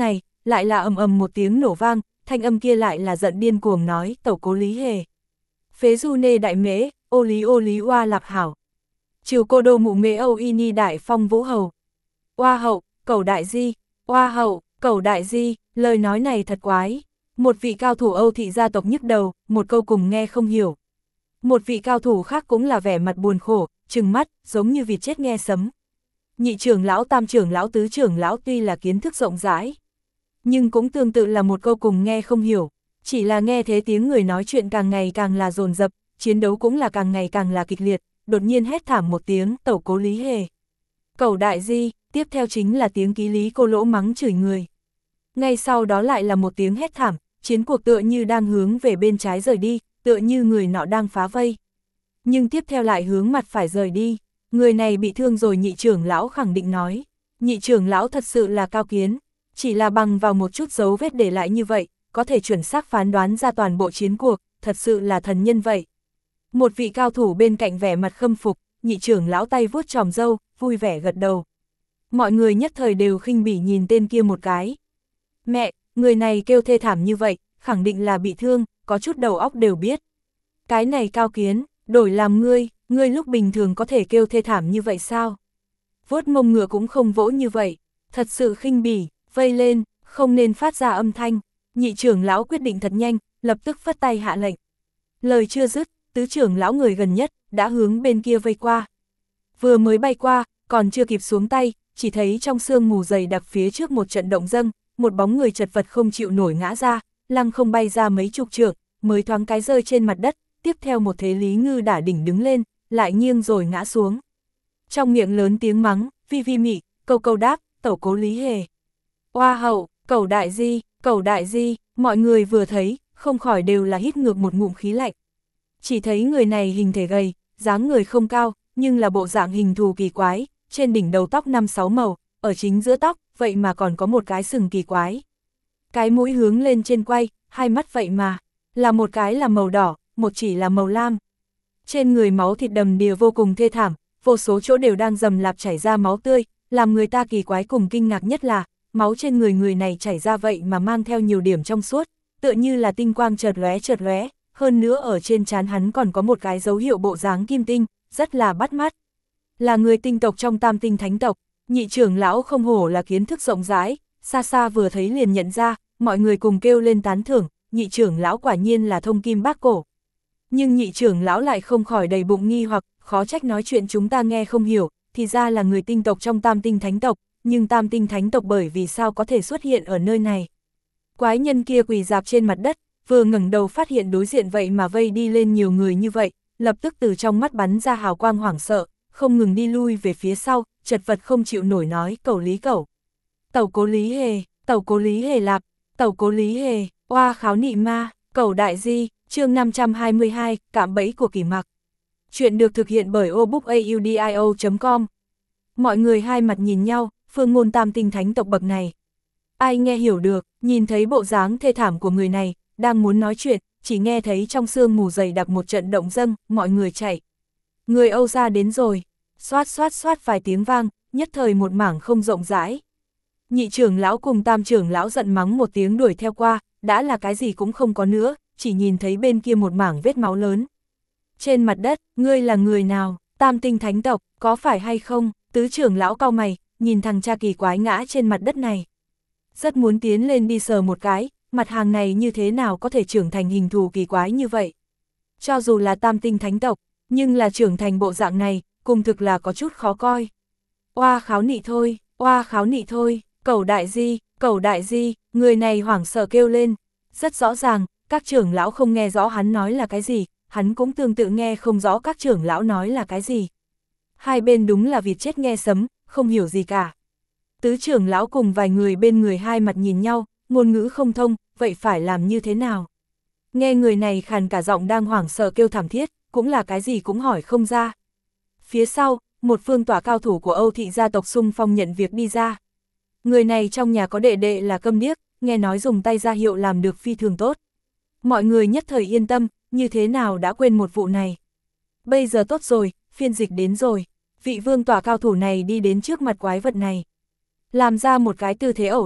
lại là ầm ầm một tiếng nổ vang, thanh âm kia lại là giận điên cuồng nói, tẩu cố Lý Hề. Phế du nê đại mễ, ô lý ô lý oa lạc hảo. Triều cô đô mụ mễ âu y ni đại phong vũ hầu. Oa hậu, cẩu đại di, oa hậu, cẩu đại di, lời nói này thật quái. Một vị cao thủ Âu thị gia tộc nhức đầu, một câu cùng nghe không hiểu. Một vị cao thủ khác cũng là vẻ mặt buồn khổ, trừng mắt, giống như vịt chết nghe sấm. Nhị trưởng lão, tam trưởng lão, tứ trưởng lão tuy là kiến thức rộng rãi, nhưng cũng tương tự là một câu cùng nghe không hiểu. Chỉ là nghe thế tiếng người nói chuyện càng ngày càng là dồn dập, chiến đấu cũng là càng ngày càng là kịch liệt, đột nhiên hét thảm một tiếng, tẩu cố Lý Hề. Cẩu đại di, tiếp theo chính là tiếng ký lý cô lỗ mắng chửi người. Ngay sau đó lại là một tiếng hét thảm, chiến cuộc tựa như đang hướng về bên trái rời đi, tựa như người nọ đang phá vây. Nhưng tiếp theo lại hướng mặt phải rời đi, người này bị thương rồi, nhị trưởng lão khẳng định nói. Nhị trưởng lão thật sự là cao kiến, chỉ là bằng vào một chút dấu vết để lại như vậy, có thể chuẩn xác phán đoán ra toàn bộ chiến cuộc, thật sự là thần nhân vậy. Một vị cao thủ bên cạnh vẻ mặt khâm phục, nhị trưởng lão tay vuốt tròm râu, vui vẻ gật đầu. Mọi người nhất thời đều khinh bỉ nhìn tên kia một cái. Mẹ, người này kêu thê thảm như vậy, khẳng định là bị thương, có chút đầu óc đều biết. Cái này cao kiến, đổi làm ngươi, ngươi lúc bình thường có thể kêu thê thảm như vậy sao? Vuốt mông ngựa cũng không vỗ như vậy, thật sự khinh bỉ, vây lên, không nên phát ra âm thanh. Nhị trưởng lão quyết định thật nhanh, lập tức phất tay hạ lệnh. Lời chưa dứt, tứ trưởng lão người gần nhất, đã hướng bên kia vây qua. Vừa mới bay qua, còn chưa kịp xuống tay, chỉ thấy trong sương mù dày đặc phía trước một trận động dâng, một bóng người chật vật không chịu nổi ngã ra, lăng không bay ra mấy chục trượng, mới thoáng cái rơi trên mặt đất, tiếp theo một thế Lý Ngư đả đỉnh đứng lên, lại nghiêng rồi ngã xuống. Trong miệng lớn tiếng mắng, vi vi mị, câu câu đáp, tẩu cố Lý Hề. Oa hậu, cẩu đại di, cẩu đại di, mọi người vừa thấy, không khỏi đều là hít ngược một ngụm khí lạnh. Chỉ thấy người này hình thể gầy, dáng người không cao, nhưng là bộ dạng hình thù kỳ quái, trên đỉnh đầu tóc năm sáu màu, ở chính giữa tóc, vậy mà còn có một cái sừng kỳ quái. Cái mũi hướng lên trên quay, hai mắt vậy mà, là một cái là màu đỏ, một chỉ là màu lam. Trên người máu thịt đầm đìa vô cùng thê thảm, vô số chỗ đều đang rầm rạp chảy ra máu tươi, làm người ta kỳ quái cùng kinh ngạc nhất là, máu trên người người này chảy ra vậy mà mang theo nhiều điểm trong suốt, tựa như là tinh quang chợt lóe chợt lóe, hơn nữa ở trên trán hắn còn có một cái dấu hiệu bộ dáng kim tinh, rất là bắt mắt. Là người tinh tộc trong tam tinh thánh tộc, nhị trưởng lão không hổ là kiến thức rộng rãi, xa xa vừa thấy liền nhận ra, mọi người cùng kêu lên tán thưởng, nhị trưởng lão quả nhiên là thông kim bác cổ. Nhưng nhị trưởng lão lại không khỏi đầy bụng nghi hoặc, khó trách nói chuyện chúng ta nghe không hiểu, thì ra là người tinh tộc trong tam tinh thánh tộc, nhưng tam tinh thánh tộc bởi vì sao có thể xuất hiện ở nơi này. Quái nhân kia quỳ dạp trên mặt đất, vừa ngẩng đầu phát hiện đối diện vậy mà vây đi lên nhiều người như vậy, lập tức từ trong mắt bắn ra hào quang hoảng sợ, không ngừng đi lui về phía sau, chật vật không chịu nổi nói, cẩu Lý cẩu. Tẩu cố Lý Hề, tẩu cố Lý Hề lạp, tẩu cố Lý Hề, oa kháo nị ma, cẩu đại di, chương năm trăm hai mươi hai, cạm bẫy của Kỷ Mặc. Chuyện được thực hiện bởi obookaudio chấm com. Mọi người hai mặt nhìn nhau, phương ngôn tam tinh thánh tộc bậc này. Ai nghe hiểu được, nhìn thấy bộ dáng thê thảm của người này, đang muốn nói chuyện, chỉ nghe thấy trong sương mù dày đặc một trận động dâng, mọi người chạy. Người Âu gia đến rồi, xoát xoát xoát vài tiếng vang, nhất thời một mảng không rộng rãi. Nhị trưởng lão cùng tam trưởng lão giận mắng một tiếng đuổi theo qua, đã là cái gì cũng không có nữa, chỉ nhìn thấy bên kia một mảng vết máu lớn. Trên mặt đất, ngươi là người nào, tam tinh thánh tộc, có phải hay không? Tứ trưởng lão cau mày, nhìn thằng cha kỳ quái ngã trên mặt đất này. Rất muốn tiến lên đi sờ một cái, mặt hàng này như thế nào có thể trưởng thành hình thù kỳ quái như vậy. Cho dù là tam tinh thánh tộc, nhưng là trưởng thành bộ dạng này, cùng thực là có chút khó coi. Oa kháo nị thôi, oa kháo nị thôi, cẩu đại di, cẩu đại di, người này hoảng sợ kêu lên. Rất rõ ràng, các trưởng lão không nghe rõ hắn nói là cái gì, hắn cũng tương tự nghe không rõ các trưởng lão nói là cái gì. Hai bên đúng là vịt chết nghe sấm, không hiểu gì cả. Tứ trưởng lão cùng vài người bên người hai mặt nhìn nhau, ngôn ngữ không thông, vậy phải làm như thế nào? Nghe người này khàn cả giọng đang hoảng sợ kêu thảm thiết, cũng là cái gì cũng hỏi không ra. Phía sau, một phương tỏa cao thủ của Âu thị gia tộc xung phong nhận việc đi ra. Người này trong nhà có đệ đệ là câm điếc, nghe nói dùng tay ra hiệu làm được phi thường tốt. Mọi người nhất thời yên tâm, như thế nào đã quên một vụ này. Bây giờ tốt rồi, phiên dịch đến rồi, vị vương tỏa cao thủ này đi đến trước mặt quái vật này. Làm ra một cái tư thế ẩu đả,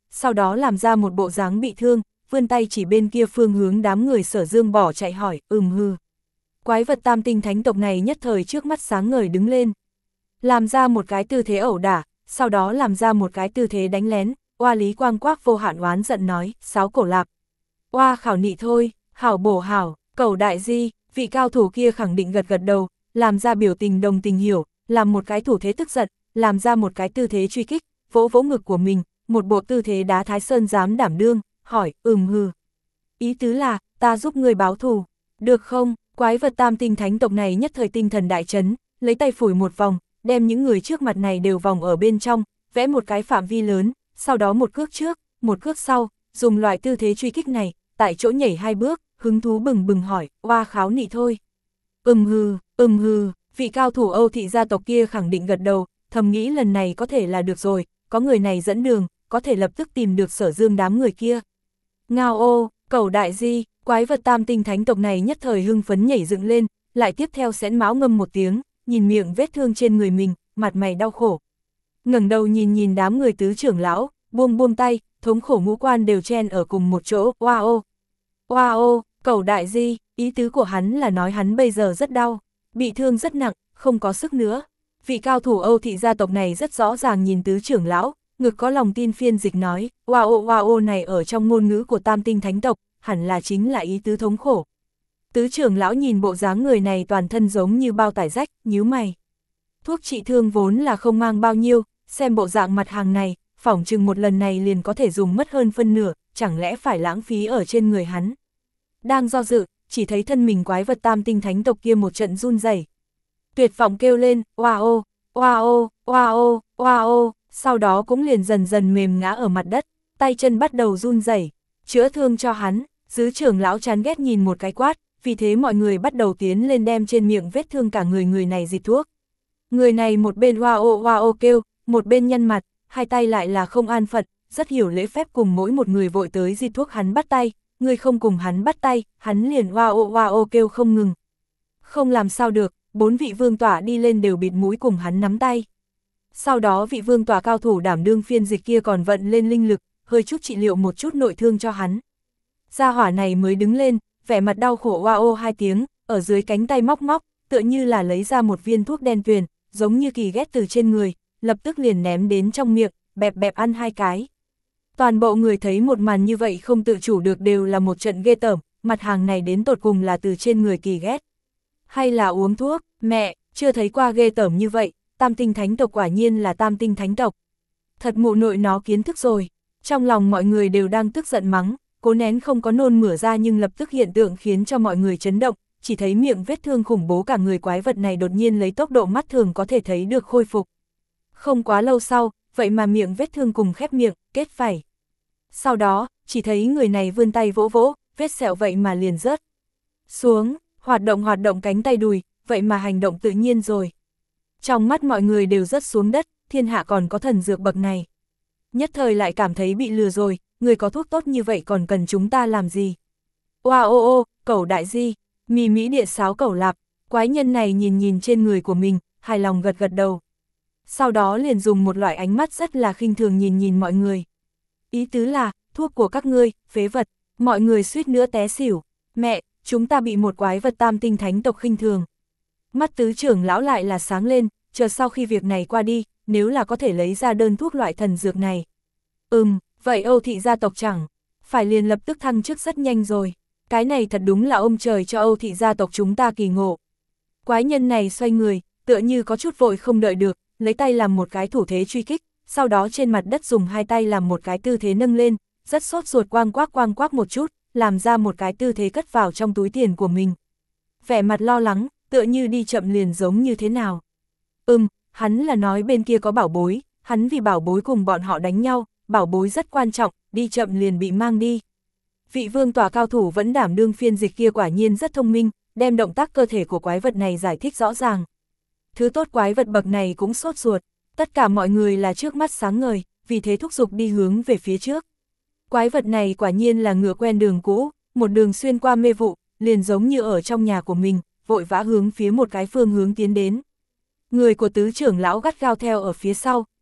sau đó làm ra một bộ dáng bị thương, vươn tay chỉ bên kia phương hướng đám người Sở Dương bỏ chạy hỏi, ừm hư. Quái vật tam tinh thánh tộc này nhất thời trước mắt sáng ngời đứng lên. Làm ra một cái tư thế ẩu đả, sau đó làm ra một cái tư thế đánh lén, oa Lý Quang Quác vô hạn oán giận nói, sáo cổ lạp. Oa khảo nị thôi, hảo bổ hảo, cẩu đại di, vị cao thủ kia khẳng định gật gật đầu, làm ra biểu tình đồng tình hiểu, làm một cái thủ thế tức giận, làm ra một cái tư thế truy kích, vỗ vỗ ngực của mình, một bộ tư thế đá Thái Sơn dám đảm đương, hỏi, ừm hừ. Ý tứ là, ta giúp người báo thù, được không? Quái vật tam tinh thánh tộc này nhất thời tinh thần đại chấn, lấy tay phủi một vòng, đem những người trước mặt này đều vòng ở bên trong, vẽ một cái phạm vi lớn, sau đó một cước trước, một cước sau, dùng loại tư thế truy kích này, tại chỗ nhảy hai bước, hứng thú bừng bừng hỏi, oa kháo nị thôi. Ừm hừ, ừm hừ, vị cao thủ Âu thị gia tộc kia khẳng định gật đầu, thầm nghĩ lần này có thể là được rồi, có người này dẫn đường, có thể lập tức tìm được Sở Dương đám người kia. Ngao ô, cẩu đại di, quái vật tam tinh thánh tộc này nhất thời hưng phấn nhảy dựng lên, lại tiếp theo xén máu ngâm một tiếng, nhìn miệng vết thương trên người mình, mặt mày đau khổ. Ngẩng đầu nhìn nhìn đám người tứ trưởng lão, buông buông tay, thống khổ ngũ quan đều chen ở cùng một chỗ, oa ô. Oa ô, cẩu đại di, ý tứ của hắn là nói hắn bây giờ rất đau, bị thương rất nặng, không có sức nữa. Vị cao thủ Âu thị gia tộc này rất rõ ràng nhìn tứ trưởng lão, ngực có lòng tin phiên dịch nói, oa ô oa ô này ở trong ngôn ngữ của tam tinh thánh tộc, hẳn là chính là ý tứ thống khổ. Tứ trưởng lão nhìn bộ dáng người này toàn thân giống như bao tải rách, nhíu mày. Thuốc trị thương vốn là không mang bao nhiêu, xem bộ dạng mặt hàng này, phỏng chừng một lần này liền có thể dùng mất hơn phân nửa, chẳng lẽ phải lãng phí ở trên người hắn. Đang do dự, chỉ thấy thân mình quái vật tam tinh thánh tộc kia một trận run rẩy, tuyệt vọng kêu lên, oa ô, oa ô, oa ô, oa ô, sau đó cũng liền dần dần mềm ngã ở mặt đất, tay chân bắt đầu run rẩy, chữa thương cho hắn. Tứ trưởng lão chán ghét nhìn một cái quát, vì thế mọi người bắt đầu tiến lên đem trên miệng vết thương cả người người này dịch thuốc. Người này một bên oa ô oa ô kêu, một bên nhăn mặt, hai tay lại là không an phận, rất hiểu lễ phép cùng mỗi một người vội tới dịch thuốc hắn bắt tay, người không cùng hắn bắt tay, hắn liền oa ô oa ô kêu không ngừng. Không làm sao được, bốn vị vương tỏa đi lên đều bịt mũi cùng hắn nắm tay. Sau đó vị vương tỏa cao thủ đảm đương phiên dịch kia còn vận lên linh lực, hơi chút trị liệu một chút nội thương cho hắn. Gia hỏa này mới đứng lên, vẻ mặt đau khổ oa ô hai tiếng, ở dưới cánh tay móc móc, tựa như là lấy ra một viên thuốc đen tuyền, giống như kỳ ghét từ trên người, lập tức liền ném đến trong miệng, bẹp bẹp ăn hai cái. Toàn bộ người thấy một màn như vậy không tự chủ được đều là một trận ghê tởm, mặt hàng này đến tột cùng là từ trên người kỳ ghét. Hay là uống thuốc, mẹ, chưa thấy qua ghê tởm như vậy, tam tinh thánh tộc quả nhiên là tam tinh thánh tộc. Thật mụ nội nó kiến thức rồi, trong lòng mọi người đều đang tức giận mắng, cố nén không có nôn mửa ra nhưng lập tức hiện tượng khiến cho mọi người chấn động, chỉ thấy miệng vết thương khủng bố cả người quái vật này đột nhiên lấy tốc độ mắt thường có thể thấy được khôi phục. Không quá lâu sau, vậy mà miệng vết thương cùng khép miệng, kết vảy. Sau đó, chỉ thấy người này vươn tay vỗ vỗ, vết sẹo vậy mà liền rớt xuống, hoạt động hoạt động cánh tay đùi, vậy mà hành động tự nhiên rồi. Trong mắt mọi người đều rớt xuống đất, thiên hạ còn có thần dược bậc này. Nhất thời lại cảm thấy bị lừa rồi, người có thuốc tốt như vậy còn cần chúng ta làm gì? Oa ô ô, cẩu đại di, mì mỹ địa sáo cẩu lạp, quái nhân này nhìn nhìn trên người của mình, hài lòng gật gật đầu. Sau đó liền dùng một loại ánh mắt rất là khinh thường nhìn nhìn mọi người. Ý tứ là, thuốc của các ngươi, phế vật, mọi người suýt nữa té xỉu. Mẹ, chúng ta bị một quái vật tam tinh thánh tộc khinh thường. Mắt tứ trưởng lão lại là sáng lên, chờ sau khi việc này qua đi, nếu là có thể lấy ra đơn thuốc loại thần dược này. Ừm, vậy Âu thị gia tộc chẳng, phải liền lập tức thăng chức rất nhanh rồi. Cái này thật đúng là ông trời cho Âu thị gia tộc chúng ta kỳ ngộ. Quái nhân này xoay người, tựa như có chút vội không đợi được, lấy tay làm một cái thủ thế truy kích, sau đó trên mặt đất dùng hai tay làm một cái tư thế nâng lên, rất sốt ruột quang quác quang quác một chút, làm ra một cái tư thế cất vào trong túi tiền của mình. Vẻ mặt lo lắng, tựa như đi chậm liền giống như thế nào. Ừm, hắn là nói bên kia có bảo bối, hắn vì bảo bối cùng bọn họ đánh nhau, bảo bối rất quan trọng, đi chậm liền bị mang đi. Vị vương tỏa cao thủ vẫn đảm đương phiên dịch kia quả nhiên rất thông minh, đem động tác cơ thể của quái vật này giải thích rõ ràng. Thứ tốt quái vật bậc này cũng sốt ruột, tất cả mọi người là trước mắt sáng ngời, vì thế thúc giục đi hướng về phía trước. Quái vật này quả nhiên là ngựa quen đường cũ, một đường xuyên qua mê vụ, liền giống như ở trong nhà của mình, vội vã hướng phía một cái phương hướng tiến đến. Người của tứ trưởng lão gắt gao theo ở phía sau,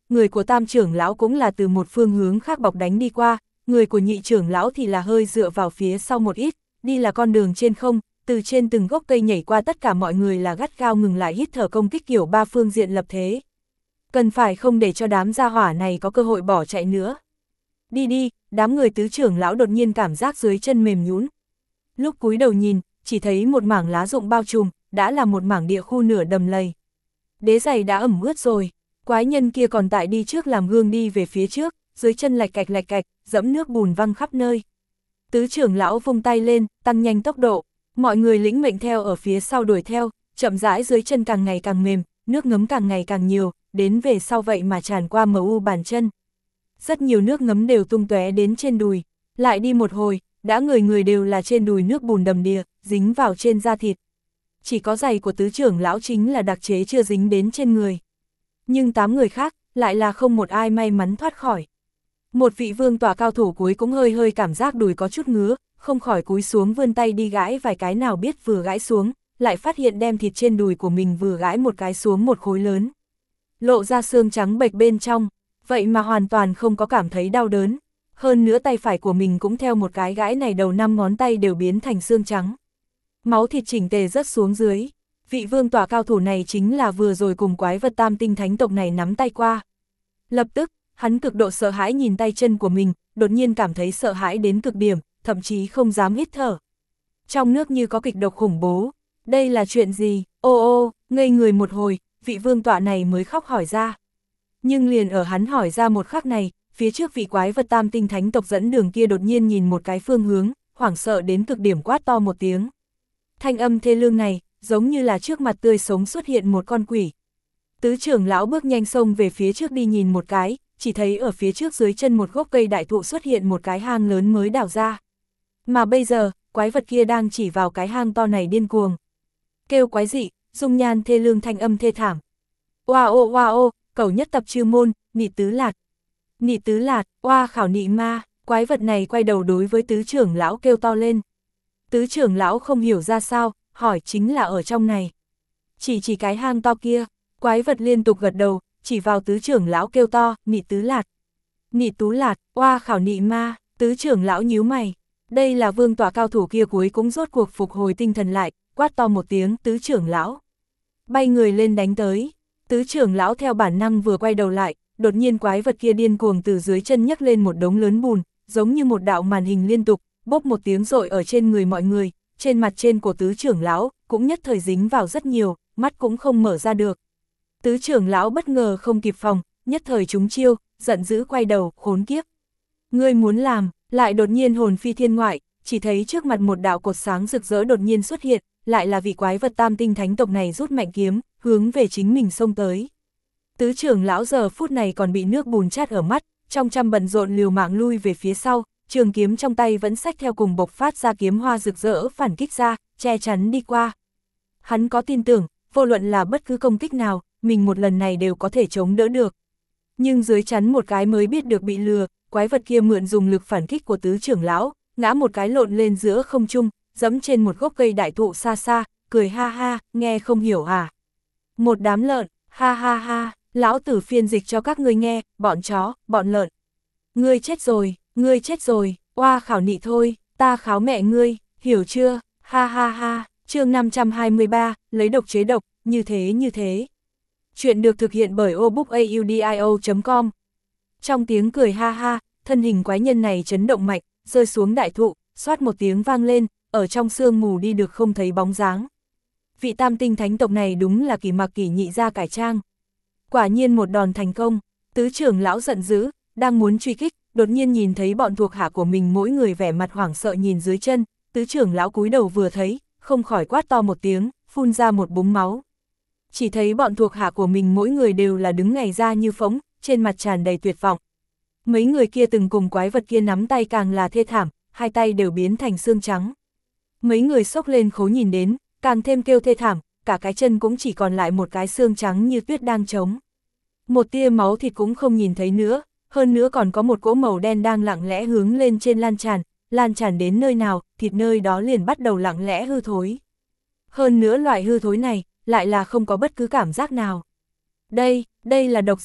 người của tam trưởng lão cũng là từ một phương hướng khác bọc đánh đi qua, người của nhị trưởng lão thì là hơi dựa vào phía sau một ít, đi là con đường trên không, từ trên từng gốc cây nhảy qua tất cả mọi người là gắt gao ngừng lại hít thở công kích kiểu ba phương diện lập thế. Cần phải không để cho đám gia hỏa này có cơ hội bỏ chạy nữa. Đi đi, đám người tứ trưởng lão đột nhiên cảm giác dưới chân mềm nhũn. Lúc cúi đầu nhìn, chỉ thấy một mảng lá rụng bao trùm, đã là một mảng địa khu nửa đầm lầy. Đế giày đã ẩm ướt rồi, quái nhân kia còn tại đi trước làm gương đi về phía trước, dưới chân lạch cạch lạch cạch, dẫm nước bùn văng khắp nơi. Tứ trưởng lão vung tay lên, tăng nhanh tốc độ, mọi người lĩnh mệnh theo ở phía sau đuổi theo, chậm rãi dưới chân càng ngày càng mềm, nước ngấm càng ngày càng nhiều, đến về sau vậy mà tràn qua mờ u bàn chân. Rất nhiều nước ngấm đều tung tóe đến trên đùi, lại đi một hồi, đã người người đều là trên đùi nước bùn đầm đìa, dính vào trên da thịt. Chỉ có giày của tứ trưởng lão chính là đặc chế chưa dính đến trên người. Nhưng tám người khác, lại là không một ai may mắn thoát khỏi. Một vị vương tòa cao thủ cuối cũng hơi hơi cảm giác đùi có chút ngứa, không khỏi cúi xuống vươn tay đi gãi vài cái, nào biết vừa gãi xuống, lại phát hiện đem thịt trên đùi của mình vừa gãi một cái xuống một khối lớn. Lộ ra xương trắng bệch bên trong, vậy mà hoàn toàn không có cảm thấy đau đớn. Hơn nữa tay phải của mình cũng theo một cái gãi này đầu năm ngón tay đều biến thành xương trắng. Máu thịt chỉnh tề rớt xuống dưới. Vị vương tòa cao thủ này chính là vừa rồi cùng quái vật tam tinh thánh tộc này nắm tay qua. Lập tức, hắn cực độ sợ hãi nhìn tay chân của mình, đột nhiên cảm thấy sợ hãi đến cực điểm, thậm chí không dám hít thở. Trong nước như có kịch độc khủng bố. Đây là chuyện gì? Ô ô, ngây người một hồi, vị vương tọa này mới khóc hỏi ra. Nhưng liền ở hắn hỏi ra một khắc này, phía trước vị quái vật tam tinh thánh tộc dẫn đường kia đột nhiên nhìn một cái phương hướng, hoảng sợ đến cực điểm quát to một tiếng. Thanh âm thê lương này, giống như là trước mặt tươi sống xuất hiện một con quỷ. Tứ trưởng lão bước nhanh xông về phía trước đi nhìn một cái, chỉ thấy ở phía trước dưới chân một gốc cây đại thụ xuất hiện một cái hang lớn mới đào ra. Mà bây giờ, quái vật kia đang chỉ vào cái hang to này điên cuồng. Kêu quái dị, dung nhan thê lương thanh âm thê thảm. Oa ô oa ô, cẩu nhất tập chư môn, nị tứ lạt. Nị tứ lạt, oa khảo nị ma, quái vật này quay đầu đối với tứ trưởng lão kêu to lên. Tứ trưởng lão không hiểu ra sao, hỏi chính là ở trong này. Chỉ chỉ cái hang to kia, quái vật liên tục gật đầu, chỉ vào tứ trưởng lão kêu to, nị tứ lạt. Nị tú lạt, oa khảo nị ma, tứ trưởng lão nhíu mày. Đây là vương tọa cao thủ kia cuối cũng rốt cuộc phục hồi tinh thần lại, quát to một tiếng tứ trưởng lão. Bay người lên đánh tới, tứ trưởng lão theo bản năng vừa quay đầu lại, đột nhiên quái vật kia điên cuồng từ dưới chân nhấc lên một đống lớn bùn, giống như một đạo màn hình liên tục, bốp một tiếng rội ở trên người mọi người, trên mặt trên của tứ trưởng lão, cũng nhất thời dính vào rất nhiều, mắt cũng không mở ra được. Tứ trưởng lão bất ngờ không kịp phòng, nhất thời trúng chiêu, giận dữ quay đầu, khốn kiếp. Ngươi muốn làm, lại đột nhiên hồn phi thiên ngoại, chỉ thấy trước mặt một đạo cột sáng rực rỡ đột nhiên xuất hiện, lại là vị quái vật tam tinh thánh tộc này rút mạnh kiếm, hướng về chính mình xông tới. Tứ trưởng lão giờ phút này còn bị nước bùn chát ở mắt, trong trăm bận rộn liều mạng lui về phía sau, trường kiếm trong tay vẫn xách theo cùng bộc phát ra kiếm hoa rực rỡ phản kích ra, che chắn đi qua. Hắn có tin tưởng, vô luận là bất cứ công kích nào, mình một lần này đều có thể chống đỡ được. Nhưng dưới chắn một cái mới biết được bị lừa, quái vật kia mượn dùng lực phản kích của tứ trưởng lão, ngã một cái lộn lên giữa không trung, dẫm trên một gốc cây đại thụ xa xa, cười ha ha, nghe không hiểu à. Một đám lợn, ha ha ha, lão tử phiên dịch cho các ngươi nghe, bọn chó, bọn lợn. Ngươi chết rồi, ngươi chết rồi, oa khảo nị thôi, ta kháo mẹ ngươi, hiểu chưa, ha ha ha, chương năm trăm hai mươi ba, lấy độc chế độc, như thế như thế. Chuyện được thực hiện bởi obookaudio chấm com. Trong tiếng cười ha ha, thân hình quái nhân này chấn động mạnh, rơi xuống đại thụ, xoát một tiếng vang lên, ở trong sương mù đi được không thấy bóng dáng. Vị tam tinh thánh tộc này đúng là kỳ mặc kỳ nhị ra cải trang. Quả nhiên một đòn thành công, tứ trưởng lão giận dữ, đang muốn truy kích, đột nhiên nhìn thấy bọn thuộc hạ của mình mỗi người vẻ mặt hoảng sợ nhìn dưới chân, tứ trưởng lão cúi đầu vừa thấy, không khỏi quát to một tiếng, phun ra một búng máu. Chỉ thấy bọn thuộc hạ của mình mỗi người đều là đứng ngày ra như phỗng, trên mặt tràn đầy tuyệt vọng. Mấy người kia từng cùng quái vật kia nắm tay càng là thê thảm, hai tay đều biến thành xương trắng. Mấy người xốc lên khố nhìn đến, càng thêm kêu thê thảm, cả cái chân cũng chỉ còn lại một cái xương trắng như tuyết đang trống. Một tia máu thịt cũng không nhìn thấy nữa, hơn nữa còn có một cỗ màu đen đang lặng lẽ hướng lên trên lan tràn, lan tràn đến nơi nào, thịt nơi đó liền bắt đầu lặng lẽ hư thối. Hơn nữa loại hư thối này, lại là không có bất cứ cảm giác nào. Đây, đây là độc gì?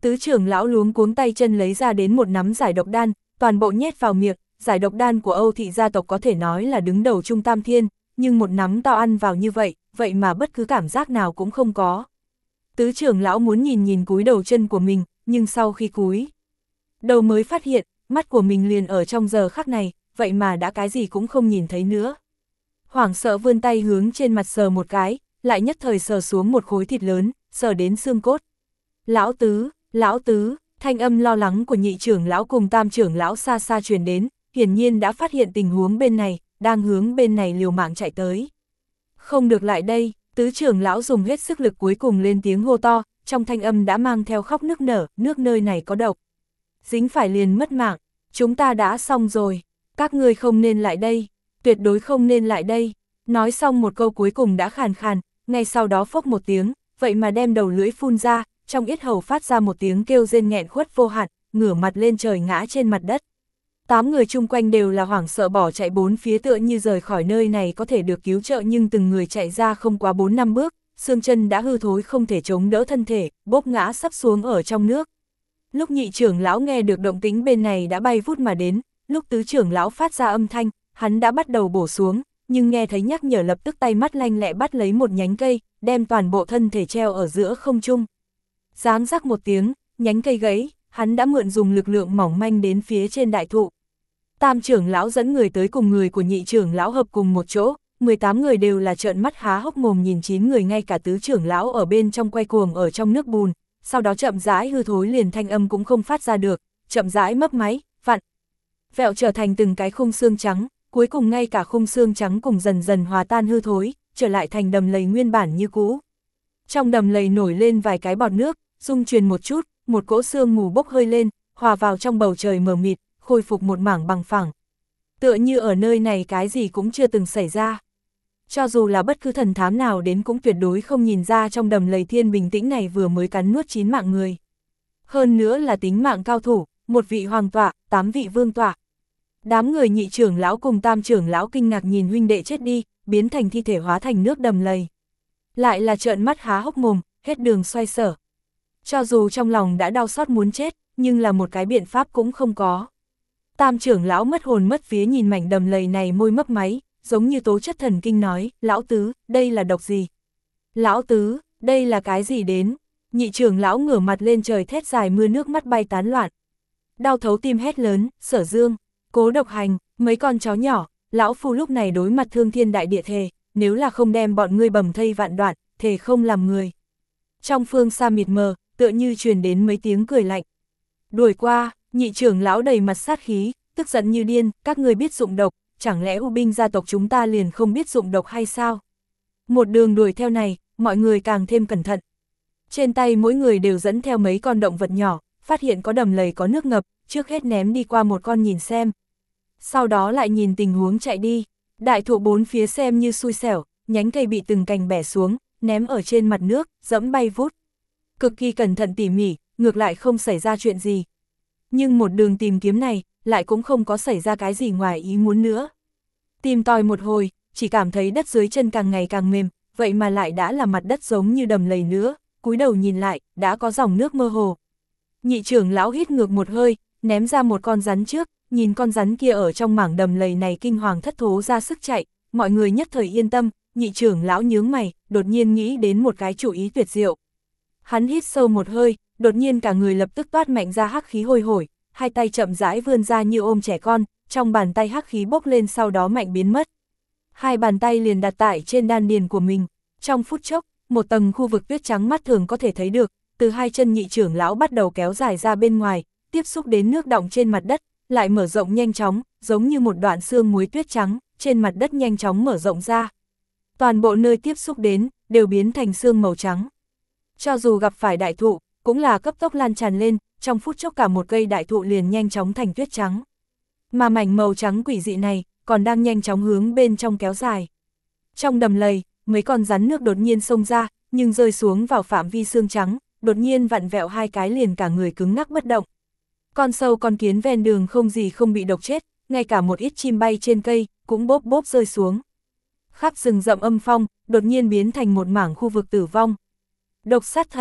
Tứ trưởng lão luống cuống tay chân lấy ra đến một nắm giải độc đan, toàn bộ nhét vào miệng. Giải độc đan của Âu thị gia tộc có thể nói là đứng đầu trung tam thiên, nhưng một nắm to ăn vào như vậy, vậy mà bất cứ cảm giác nào cũng không có. Tứ trưởng lão muốn nhìn nhìn cúi đầu chân của mình, nhưng sau khi cúi đầu mới phát hiện, mắt của mình liền ở trong giờ khắc này, vậy mà đã cái gì cũng không nhìn thấy nữa. Hoảng sợ vươn tay hướng trên mặt sờ một cái, lại nhất thời sờ xuống một khối thịt lớn, sờ đến xương cốt. Lão tứ, lão tứ, thanh âm lo lắng của nhị trưởng lão cùng tam trưởng lão xa xa truyền đến, hiển nhiên đã phát hiện tình huống bên này, đang hướng bên này liều mạng chạy tới. Không được lại đây, tứ trưởng lão dùng hết sức lực cuối cùng lên tiếng hô to, trong thanh âm đã mang theo khóc nức nở, nước nơi này có độc. Dính phải liền mất mạng, chúng ta đã xong rồi, các ngươi không nên lại đây, tuyệt đối không nên lại đây. Nói xong một câu cuối cùng đã khàn khàn, ngay sau đó phốc một tiếng, vậy mà đem đầu lưỡi phun ra, trong yết hầu phát ra một tiếng kêu rên nghẹn khuất vô hạn, ngửa mặt lên trời ngã trên mặt đất. Tám người chung quanh đều là hoảng sợ bỏ chạy bốn phía tựa như rời khỏi nơi này có thể được cứu trợ, nhưng từng người chạy ra không quá bốn năm bước, xương chân đã hư thối không thể chống đỡ thân thể, bốp ngã sắp xuống ở trong nước. Lúc nhị trưởng lão nghe được động tĩnh bên này đã bay vút mà đến, lúc tứ trưởng lão phát ra âm thanh, hắn đã bắt đầu bổ xuống, nhưng nghe thấy nhắc nhở lập tức tay mắt lanh lẹ bắt lấy một nhánh cây, đem toàn bộ thân thể treo ở giữa không trung. Giáng rắc một tiếng, nhánh cây gãy, hắn đã mượn dùng lực lượng mỏng manh đến phía trên đại thụ. Tam trưởng lão dẫn người tới cùng người của nhị trưởng lão hợp cùng một chỗ, mười tám người đều là trợn mắt há hốc mồm nhìn chín người, ngay cả tứ trưởng lão ở bên trong quay cuồng ở trong nước bùn, sau đó chậm rãi hư thối liền thanh âm cũng không phát ra được, chậm rãi mấp máy, vặn, vẹo trở thành từng cái khung xương trắng, cuối cùng ngay cả khung xương trắng cùng dần dần hòa tan hư thối, trở lại thành đầm lầy nguyên bản như cũ. Trong đầm lầy nổi lên vài cái bọt nước, rung truyền một chút, một cỗ sương mù bốc hơi lên, hòa vào trong bầu trời mờ mịt, khôi phục một mảng bằng phẳng. Tựa như ở nơi này cái gì cũng chưa từng xảy ra. Cho dù là bất cứ thần thám nào đến cũng tuyệt đối không nhìn ra trong đầm lầy thiên bình tĩnh này vừa mới cắn nuốt chín mạng người. Hơn nữa là tính mạng cao thủ, một vị hoàng tọa, tám vị vương tọa. Đám người nhị trưởng lão cùng tam trưởng lão kinh ngạc nhìn huynh đệ chết đi, biến thành thi thể hóa thành nước đầm lầy. Lại là trợn mắt há hốc mồm, hết đường xoay sở. Cho dù trong lòng đã đau xót muốn chết, nhưng là một cái biện pháp cũng không có. Tam trưởng lão mất hồn mất vía nhìn mảnh đầm lầy này, môi mấp máy, giống như tố chất thần kinh nói, lão tứ, đây là độc gì? Lão tứ, đây là cái gì đến? Nhị trưởng lão ngửa mặt lên trời thét dài, mưa nước mắt bay tán loạn. Đau thấu tim hét lớn, Sở Dương, Cố Độc Hành, mấy con chó nhỏ, lão phu lúc này đối mặt thương thiên đại địa thề, nếu là không đem bọn ngươi bầm thây vạn đoạn, thề không làm người. Trong phương xa mịt mờ, tựa như truyền đến mấy tiếng cười lạnh. Đuổi qua, nhị trưởng lão đầy mặt sát khí, tức giận như điên, các ngươi biết dụng độc, chẳng lẽ U binh gia tộc chúng ta liền không biết dụng độc hay sao? Một đường đuổi theo này, mọi người càng thêm cẩn thận. Trên tay mỗi người đều dẫn theo mấy con động vật nhỏ, phát hiện có đầm lầy có nước ngập, trước hết ném đi qua một con nhìn xem. Sau đó lại nhìn tình huống chạy đi, đại thụ bốn phía xem như xui xẻo, nhánh cây bị từng cành bẻ xuống, ném ở trên mặt nước, dẫm bay vút. Cực kỳ cẩn thận tỉ mỉ, ngược lại không xảy ra chuyện gì. Nhưng một đường tìm kiếm này, lại cũng không có xảy ra cái gì ngoài ý muốn nữa. Tìm tòi một hồi, chỉ cảm thấy đất dưới chân càng ngày càng mềm, vậy mà lại đã là mặt đất giống như đầm lầy nữa, cúi đầu nhìn lại, đã có dòng nước mơ hồ. Nhị trưởng lão hít ngược một hơi, ném ra một con rắn trước, nhìn con rắn kia ở trong mảng đầm lầy này kinh hoàng thất thố ra sức chạy, mọi người nhất thời yên tâm, nhị trưởng lão nhướng mày, đột nhiên nghĩ đến một cái chủ ý tuyệt diệu. Hắn hít sâu một hơi, đột nhiên cả người lập tức toát mạnh ra hắc khí hôi hổi, hai tay chậm rãi vươn ra như ôm trẻ con, trong bàn tay hắc khí bốc lên sau đó mạnh biến mất. Hai bàn tay liền đặt tại trên đan điền của mình, trong phút chốc, một tầng khu vực tuyết trắng mắt thường có thể thấy được, từ hai chân nhị trưởng lão bắt đầu kéo dài ra bên ngoài, tiếp xúc đến nước đọng trên mặt đất, lại mở rộng nhanh chóng, giống như một đoạn xương muối tuyết trắng, trên mặt đất nhanh chóng mở rộng ra. Toàn bộ nơi tiếp xúc đến, đều biến thành xương màu trắng. Cho dù gặp phải đại thụ, cũng là cấp tốc lan tràn lên, trong phút chốc cả một cây đại thụ liền nhanh chóng thành tuyết trắng. Mà mảnh màu trắng quỷ dị này, còn đang nhanh chóng hướng bên trong kéo dài. Trong đầm lầy, mấy con rắn nước đột nhiên xông ra, nhưng rơi xuống vào phạm vi xương trắng, đột nhiên vặn vẹo hai cái liền cả người cứng ngắc bất động. Con sâu con kiến ven đường không gì không bị độc chết, ngay cả một ít chim bay trên cây, cũng bốp bốp rơi xuống. Khắp rừng rậm âm phong, đột nhiên biến thành một mảng khu vực tử vong. Độc sát thần,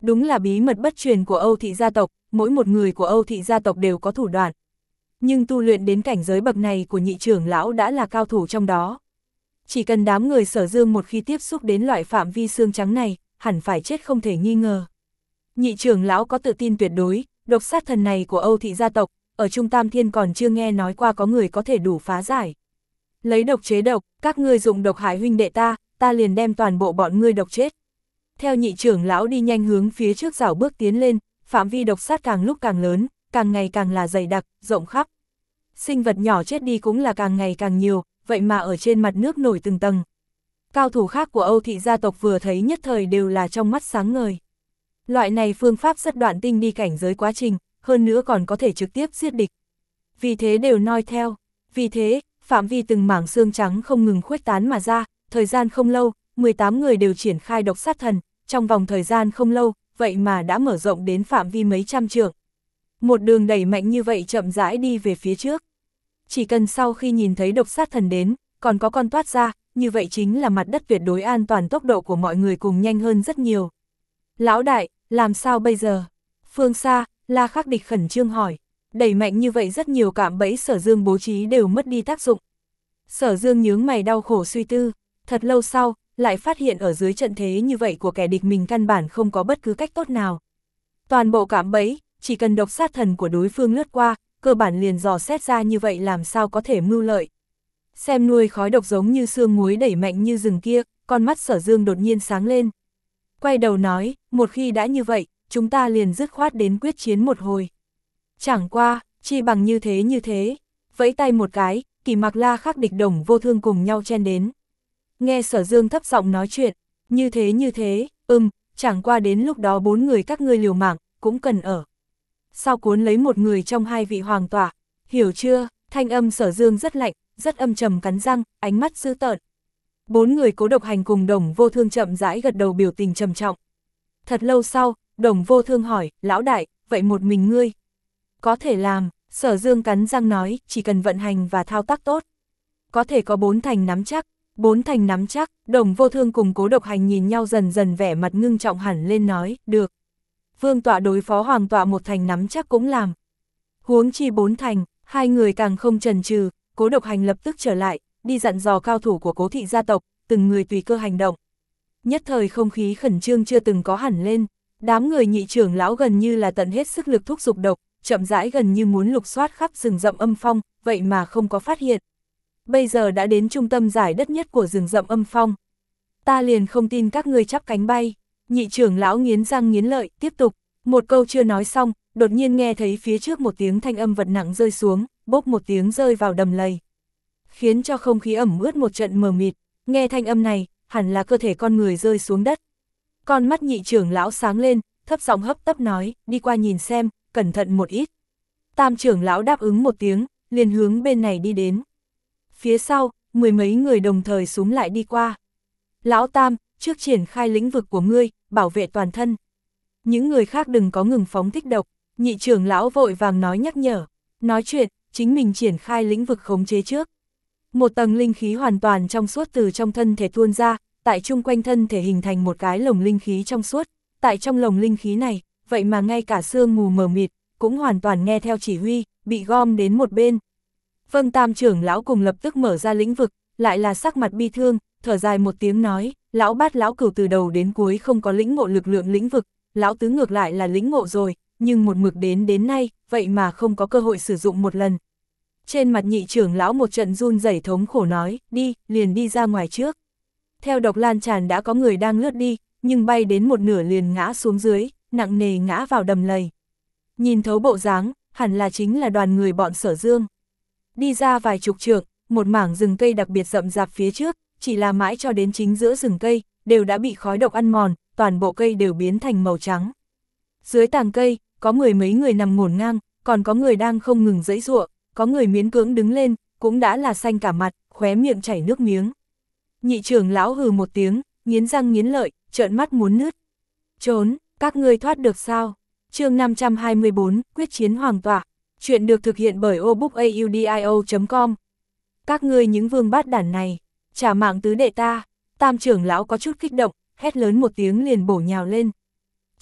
đúng là bí mật bất truyền của Âu thị gia tộc, mỗi một người của Âu thị gia tộc đều có thủ đoạn. Nhưng tu luyện đến cảnh giới bậc này của nhị trưởng lão đã là cao thủ trong đó. Chỉ cần đám người Sở Dương một khi tiếp xúc đến loại phạm vi xương trắng này, hẳn phải chết không thể nghi ngờ. Nhị trưởng lão có tự tin tuyệt đối, độc sát thần này của Âu thị gia tộc, ở Trung Tam Thiên còn chưa nghe nói qua có người có thể đủ phá giải. Lấy độc chế độc, các ngươi dụng độc hại huynh đệ ta, ta liền đem toàn bộ bọn ngươi độc chết. Theo nhị trưởng lão đi nhanh hướng phía trước rảo bước tiến lên, phạm vi độc sát càng lúc càng lớn, càng ngày càng là dày đặc, rộng khắp. Sinh vật nhỏ chết đi cũng là càng ngày càng nhiều, vậy mà ở trên mặt nước nổi từng tầng. Cao thủ khác của Âu thị gia tộc vừa thấy nhất thời đều là trong mắt sáng ngời. Loại này phương pháp rất đoạn tinh đi cảnh giới quá trình, hơn nữa còn có thể trực tiếp giết địch. Vì thế đều noi theo, vì thế, phạm vi từng mảng xương trắng không ngừng khuếch tán mà ra, thời gian không lâu, mười tám người đều triển khai độc sát thần, trong vòng thời gian không lâu, vậy mà đã mở rộng đến phạm vi mấy trăm trượng. Một đường đẩy mạnh như vậy chậm rãi đi về phía trước. Chỉ cần sau khi nhìn thấy độc sát thần đến, còn có con toát ra, như vậy chính là mặt đất tuyệt đối an toàn, tốc độ của mọi người cùng nhanh hơn rất nhiều. Lão đại, làm sao bây giờ? Phương xa, La Khắc Địch khẩn trương hỏi. Đẩy mạnh như vậy rất nhiều cạm bẫy Sở Dương bố trí đều mất đi tác dụng. Sở Dương nhướng mày đau khổ suy tư, thật lâu sau, lại phát hiện ở dưới trận thế như vậy của kẻ địch mình căn bản không có bất cứ cách tốt nào. Toàn bộ cạm bẫy, chỉ cần độc sát thần của đối phương lướt qua, cơ bản liền dò xét ra như vậy làm sao có thể mưu lợi. Xem nuôi khói độc giống như sương muối đẩy mạnh như rừng kia, con mắt Sở Dương đột nhiên sáng lên. Quay đầu nói, một khi đã như vậy, chúng ta liền dứt khoát đến quyết chiến một hồi. Chẳng qua, chi bằng như thế như thế, vẫy tay một cái, Kỳ Mặc, La Khắc Địch, Đồng Vô Thương cùng nhau chen đến. Nghe Sở Dương thấp giọng nói chuyện, như thế như thế, ừm, chẳng qua đến lúc đó bốn người các ngươi liều mạng, cũng cần ở. Sau cuốn lấy một người trong hai vị hoàng tỏa, hiểu chưa? Thanh âm Sở Dương rất lạnh, rất âm trầm, cắn răng, ánh mắt dữ tợn. Bốn người Cố Độc Hành cùng Đồng Vô Thương chậm rãi gật đầu, biểu tình trầm trọng. Thật lâu sau, Đồng Vô Thương hỏi, lão đại, vậy một mình ngươi? Có thể làm, Sở Dương cắn răng nói, chỉ cần vận hành và thao tác tốt. Có thể có bốn thành nắm chắc, bốn thành nắm chắc, Đồng Vô Thương cùng Cố Độc Hành nhìn nhau dần dần vẻ mặt ngưng trọng hẳn lên nói, được. Vương tọa đối phó hoàng tọa một thành nắm chắc cũng làm. Huống chi bốn thành, hai người càng không chần chừ, Cố Độc Hành lập tức trở lại, đi dặn dò cao thủ của Cố thị gia tộc, từng người tùy cơ hành động. Nhất thời không khí khẩn trương chưa từng có hẳn lên, đám người nhị trưởng lão gần như là tận hết sức lực thúc giục độc, chậm rãi gần như muốn lục soát khắp rừng rậm âm phong, vậy mà không có phát hiện. Bây giờ đã đến trung tâm giải đất nhất của rừng rậm âm phong. Ta liền không tin các ngươi chắp cánh bay. Nhị trưởng lão nghiến răng nghiến lợi, tiếp tục. Một câu chưa nói xong, đột nhiên nghe thấy phía trước một tiếng thanh âm vật nặng rơi xuống, bốp một tiếng rơi vào đầm lầy. Khiến cho không khí ẩm ướt một trận mờ mịt, nghe thanh âm này, hẳn là cơ thể con người rơi xuống đất. Con mắt nhị trưởng lão sáng lên, thấp giọng hấp tấp nói, đi qua nhìn xem, cẩn thận một ít. Tam trưởng lão đáp ứng một tiếng, liền hướng bên này đi đến. Phía sau, mười mấy người đồng thời xúm lại đi qua. Lão Tam, trước triển khai lĩnh vực của ngươi, bảo vệ toàn thân. Những người khác đừng có ngừng phóng thích độc, nhị trưởng lão vội vàng nói nhắc nhở. Nói chuyện, chính mình triển khai lĩnh vực khống chế trước. Một tầng linh khí hoàn toàn trong suốt từ trong thân thể tuôn ra, tại chung quanh thân thể hình thành một cái lồng linh khí trong suốt. Tại trong lồng linh khí này, vậy mà ngay cả sương mù mờ mịt, cũng hoàn toàn nghe theo chỉ huy, bị gom đến một bên. Vâng, Tam trưởng lão cùng lập tức mở ra lĩnh vực, lại là sắc mặt bi thương, thở dài một tiếng nói, lão Bát lão Cửu từ đầu đến cuối không có lĩnh ngộ lực lượng lĩnh vực, lão Tứ ngược lại là lĩnh ngộ rồi, nhưng một mực đến đến nay, vậy mà không có cơ hội sử dụng một lần. Trên mặt nhị trưởng lão một trận run rẩy thống khổ nói, đi, liền đi ra ngoài trước. Theo độc lan tràn đã có người đang lướt đi, nhưng bay đến một nửa liền ngã xuống dưới, nặng nề ngã vào đầm lầy. Nhìn thấu bộ dáng, hẳn là chính là đoàn người bọn Sở Dương. Đi ra vài chục trượng, một mảng rừng cây đặc biệt rậm rạp phía trước, chỉ là mãi cho đến chính giữa rừng cây, đều đã bị khói độc ăn mòn, toàn bộ cây đều biến thành màu trắng. Dưới tàng cây, có mười mấy người nằm ngổn ngang, còn có người đang không ngừng giãy giụa, có người miễn cưỡng đứng lên, cũng đã là xanh cả mặt, khóe miệng chảy nước miếng. Nhị trưởng lão hừ một tiếng, nghiến răng nghiến lợi, trợn mắt muốn nứt. Trốn, các ngươi thoát được sao? Chương năm trăm hai mươi bốn, quyết chiến hoàng tọa. Chuyện được thực hiện bởi obookaudio chấm com. Các ngươi những vương bát đản này, trả mạng tứ đệ ta. Tam trưởng lão có chút kích động, hét lớn một tiếng liền bổ nhào lên. Chậm,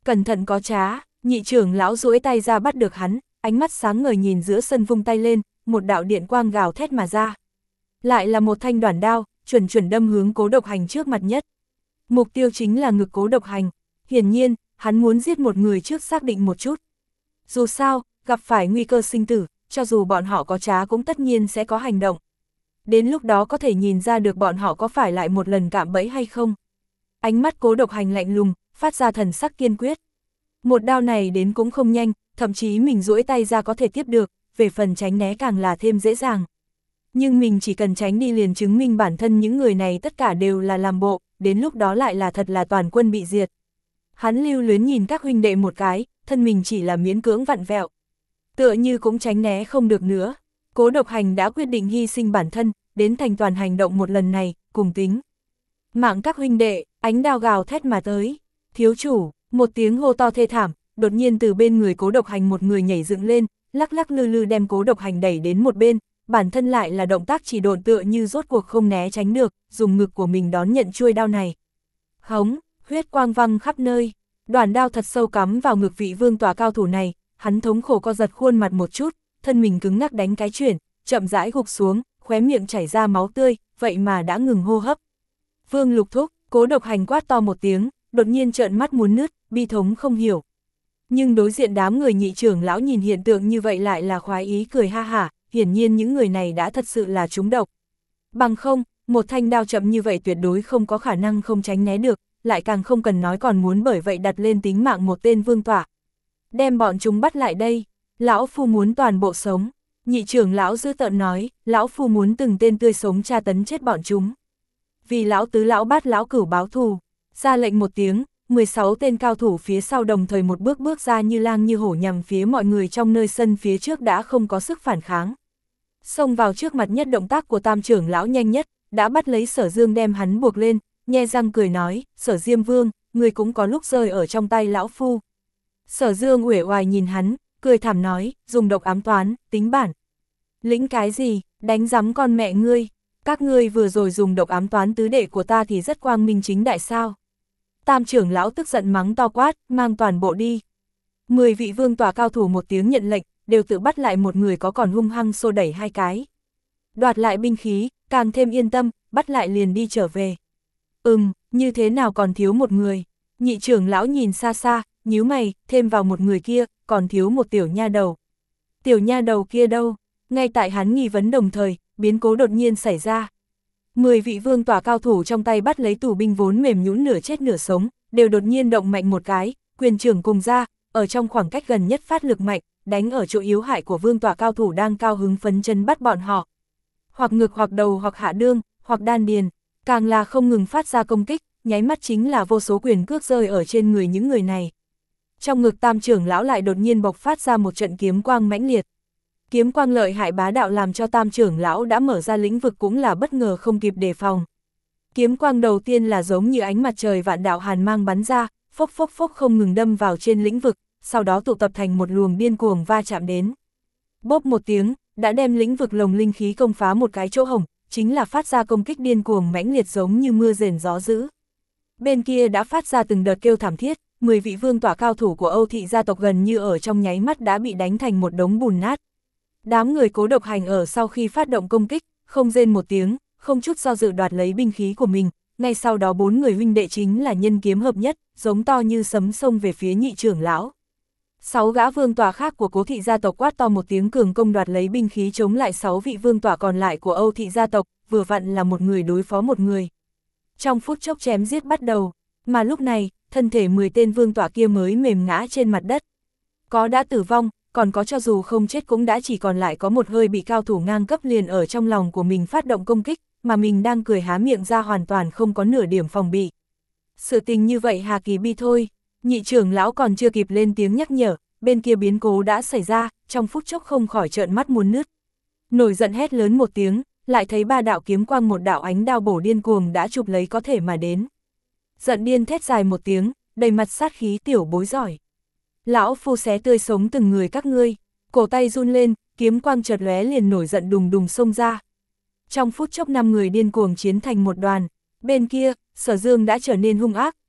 Cẩn thận có trá, nhị trưởng lão duỗi tay ra bắt được hắn, ánh mắt sáng ngời nhìn giữa sân vung tay lên, một đạo điện quang gào thét mà ra. Lại là một thanh đoản đao, chuẩn chuẩn đâm hướng Cố Độc Hành trước mặt nhất. Mục tiêu chính là ngực Cố Độc Hành, hiển nhiên, hắn muốn giết một người trước xác định một chút. Dù sao, gặp phải nguy cơ sinh tử, cho dù bọn họ có trá cũng tất nhiên sẽ có hành động. Đến lúc đó có thể nhìn ra được bọn họ có phải lại một lần cạm bẫy hay không. Ánh mắt Cố Độc Hành lạnh lùng, phát ra thần sắc kiên quyết. Một đao này đến cũng không nhanh, thậm chí mình duỗi tay ra có thể tiếp được, về phần tránh né càng là thêm dễ dàng. Nhưng mình chỉ cần tránh đi liền chứng minh bản thân những người này tất cả đều là làm bộ, đến lúc đó lại là thật là toàn quân bị diệt. Hắn lưu luyến nhìn các huynh đệ một cái, thân mình chỉ là miễn cưỡng vặn vẹo. Tựa như cũng tránh né không được nữa. Cố Độc Hành đã quyết định hy sinh bản thân, đến thành toàn hành động một lần này, cùng tính. Mạng các huynh đệ, ánh đao gào thét mà tới. Thiếu chủ, một tiếng hô to thê thảm, đột nhiên từ bên người Cố Độc Hành một người nhảy dựng lên, lắc lắc lư lư đem Cố Độc Hành đẩy đến một bên, bản thân lại là động tác chỉ độn tựa như rốt cuộc không né tránh được, dùng ngực của mình đón nhận chuôi đao này. Hống, huyết quang văng khắp nơi, đoản đao thật sâu cắm vào ngực vị vương tòa cao thủ này, hắn thống khổ co giật khuôn mặt một chút, thân mình cứng ngắc đánh cái chuyển, chậm rãi gục xuống, khóe miệng chảy ra máu tươi, vậy mà đã ngừng hô hấp. Vương Lục Thúc, Cố Độc Hành quát to một tiếng, đột nhiên trợn mắt muốn nứt, bi thống không hiểu. Nhưng đối diện đám người nhị trưởng lão nhìn hiện tượng như vậy lại là khoái ý cười ha hả, hiển nhiên những người này đã thật sự là trúng độc. Bằng không, một thanh đao chậm như vậy tuyệt đối không có khả năng không tránh né được, lại càng không cần nói còn muốn bởi vậy đặt lên tính mạng một tên vương tọa. Đem bọn chúng bắt lại đây, lão phu muốn toàn bộ sống. Nhị trưởng lão dữ tợn nói, lão phu muốn từng tên tươi sống tra tấn chết bọn chúng. Vì lão tứ lão bát lão cửu báo thù, ra lệnh một tiếng, mười sáu tên cao thủ phía sau đồng thời một bước bước ra như lang như hổ nhằm phía mọi người trong nơi sân phía trước đã không có sức phản kháng. Xông vào trước mặt nhất, động tác của tam trưởng lão nhanh nhất, đã bắt lấy Sở Dương đem hắn buộc lên, nhe răng cười nói, Sở Diêm Vương, người cũng có lúc rơi ở trong tay lão phu. Sở Dương uể oải nhìn hắn, cười thảm nói, dùng độc ám toán, tính bản. Lĩnh cái gì, đánh rắm con mẹ ngươi, các ngươi vừa rồi dùng độc ám toán tứ đệ của ta thì rất quang minh chính đại sao. Tam trưởng lão tức giận mắng to quát, mang toàn bộ đi. Mười vị vương tòa cao thủ một tiếng nhận lệnh, đều tự bắt lại một người có còn hung hăng xô đẩy hai cái. Đoạt lại binh khí, càng thêm yên tâm, bắt lại liền đi trở về. Ừm, như thế nào còn thiếu một người. Nhị trưởng lão nhìn xa xa, nhíu mày, thêm vào một người kia, còn thiếu một tiểu nha đầu. Tiểu nha đầu kia đâu? Ngay tại hắn nghi vấn đồng thời, biến cố đột nhiên xảy ra. Mười vị vương tòa cao thủ trong tay bắt lấy tù binh vốn mềm nhũn nửa chết nửa sống, đều đột nhiên động mạnh một cái, quyền trưởng cùng ra, ở trong khoảng cách gần nhất phát lực mạnh, đánh ở chỗ yếu hại của vương tòa cao thủ đang cao hứng phấn chân bắt bọn họ. Hoặc ngực hoặc đầu hoặc hạ đương, hoặc đan điền, càng là không ngừng phát ra công kích, nháy mắt chính là vô số quyền cước rơi ở trên người những người này. Trong ngực tam trưởng lão lại đột nhiên bộc phát ra một trận kiếm quang mãnh liệt. Kiếm quang lợi hại bá đạo làm cho tam trưởng lão đã mở ra lĩnh vực cũng là bất ngờ không kịp đề phòng. Kiếm quang đầu tiên là giống như ánh mặt trời vạn đạo hàn mang bắn ra, phốc phốc phốc không ngừng đâm vào trên lĩnh vực, sau đó tụ tập thành một luồng điên cuồng va chạm đến. Bốp một tiếng, đã đem lĩnh vực lồng linh khí công phá một cái chỗ hổng, chính là phát ra công kích điên cuồng mãnh liệt giống như mưa rền gió dữ. Bên kia đã phát ra từng đợt kêu thảm thiết, mười vị vương tỏa cao thủ của Âu thị gia tộc gần như ở trong nháy mắt đã bị đánh thành một đống bùn nát. Đám người Cố Độc Hành ở sau khi phát động công kích, không rên một tiếng, không chút do dự đoạt lấy binh khí của mình, ngay sau đó bốn người huynh đệ chính là nhân kiếm hợp nhất, giống to như sấm sông về phía nhị trưởng lão. Sáu gã vương tòa khác của Cố thị gia tộc quát to một tiếng cường công đoạt lấy binh khí chống lại sáu vị vương tòa còn lại của Âu thị gia tộc, vừa vặn là một người đối phó một người. Trong phút chốc chém giết bắt đầu, mà lúc này, thân thể mười tên vương tòa kia mới mềm ngã trên mặt đất. Có đã tử vong, còn có cho dù không chết cũng đã chỉ còn lại có một hơi bị cao thủ ngang cấp liền ở trong lòng của mình phát động công kích, mà mình đang cười há miệng ra hoàn toàn không có nửa điểm phòng bị. Sự tình như vậy hà kỳ bi thôi, nhị trưởng lão còn chưa kịp lên tiếng nhắc nhở, bên kia biến cố đã xảy ra, trong phút chốc không khỏi trợn mắt muốn nứt. Nổi giận hét lớn một tiếng, lại thấy ba đạo kiếm quang một đạo ánh đao bổ điên cuồng đã chụp lấy có thể mà đến. Giận điên thét dài một tiếng, đầy mặt sát khí tiểu bối giỏi. Lão phu xé tươi sống từng người các ngươi, cổ tay run lên, kiếm quang chợt lóe liền nổi giận đùng đùng xông ra. Trong phút chốc năm người điên cuồng chiến thành một đoàn, bên kia, Sở Dương đã trở nên hung ác,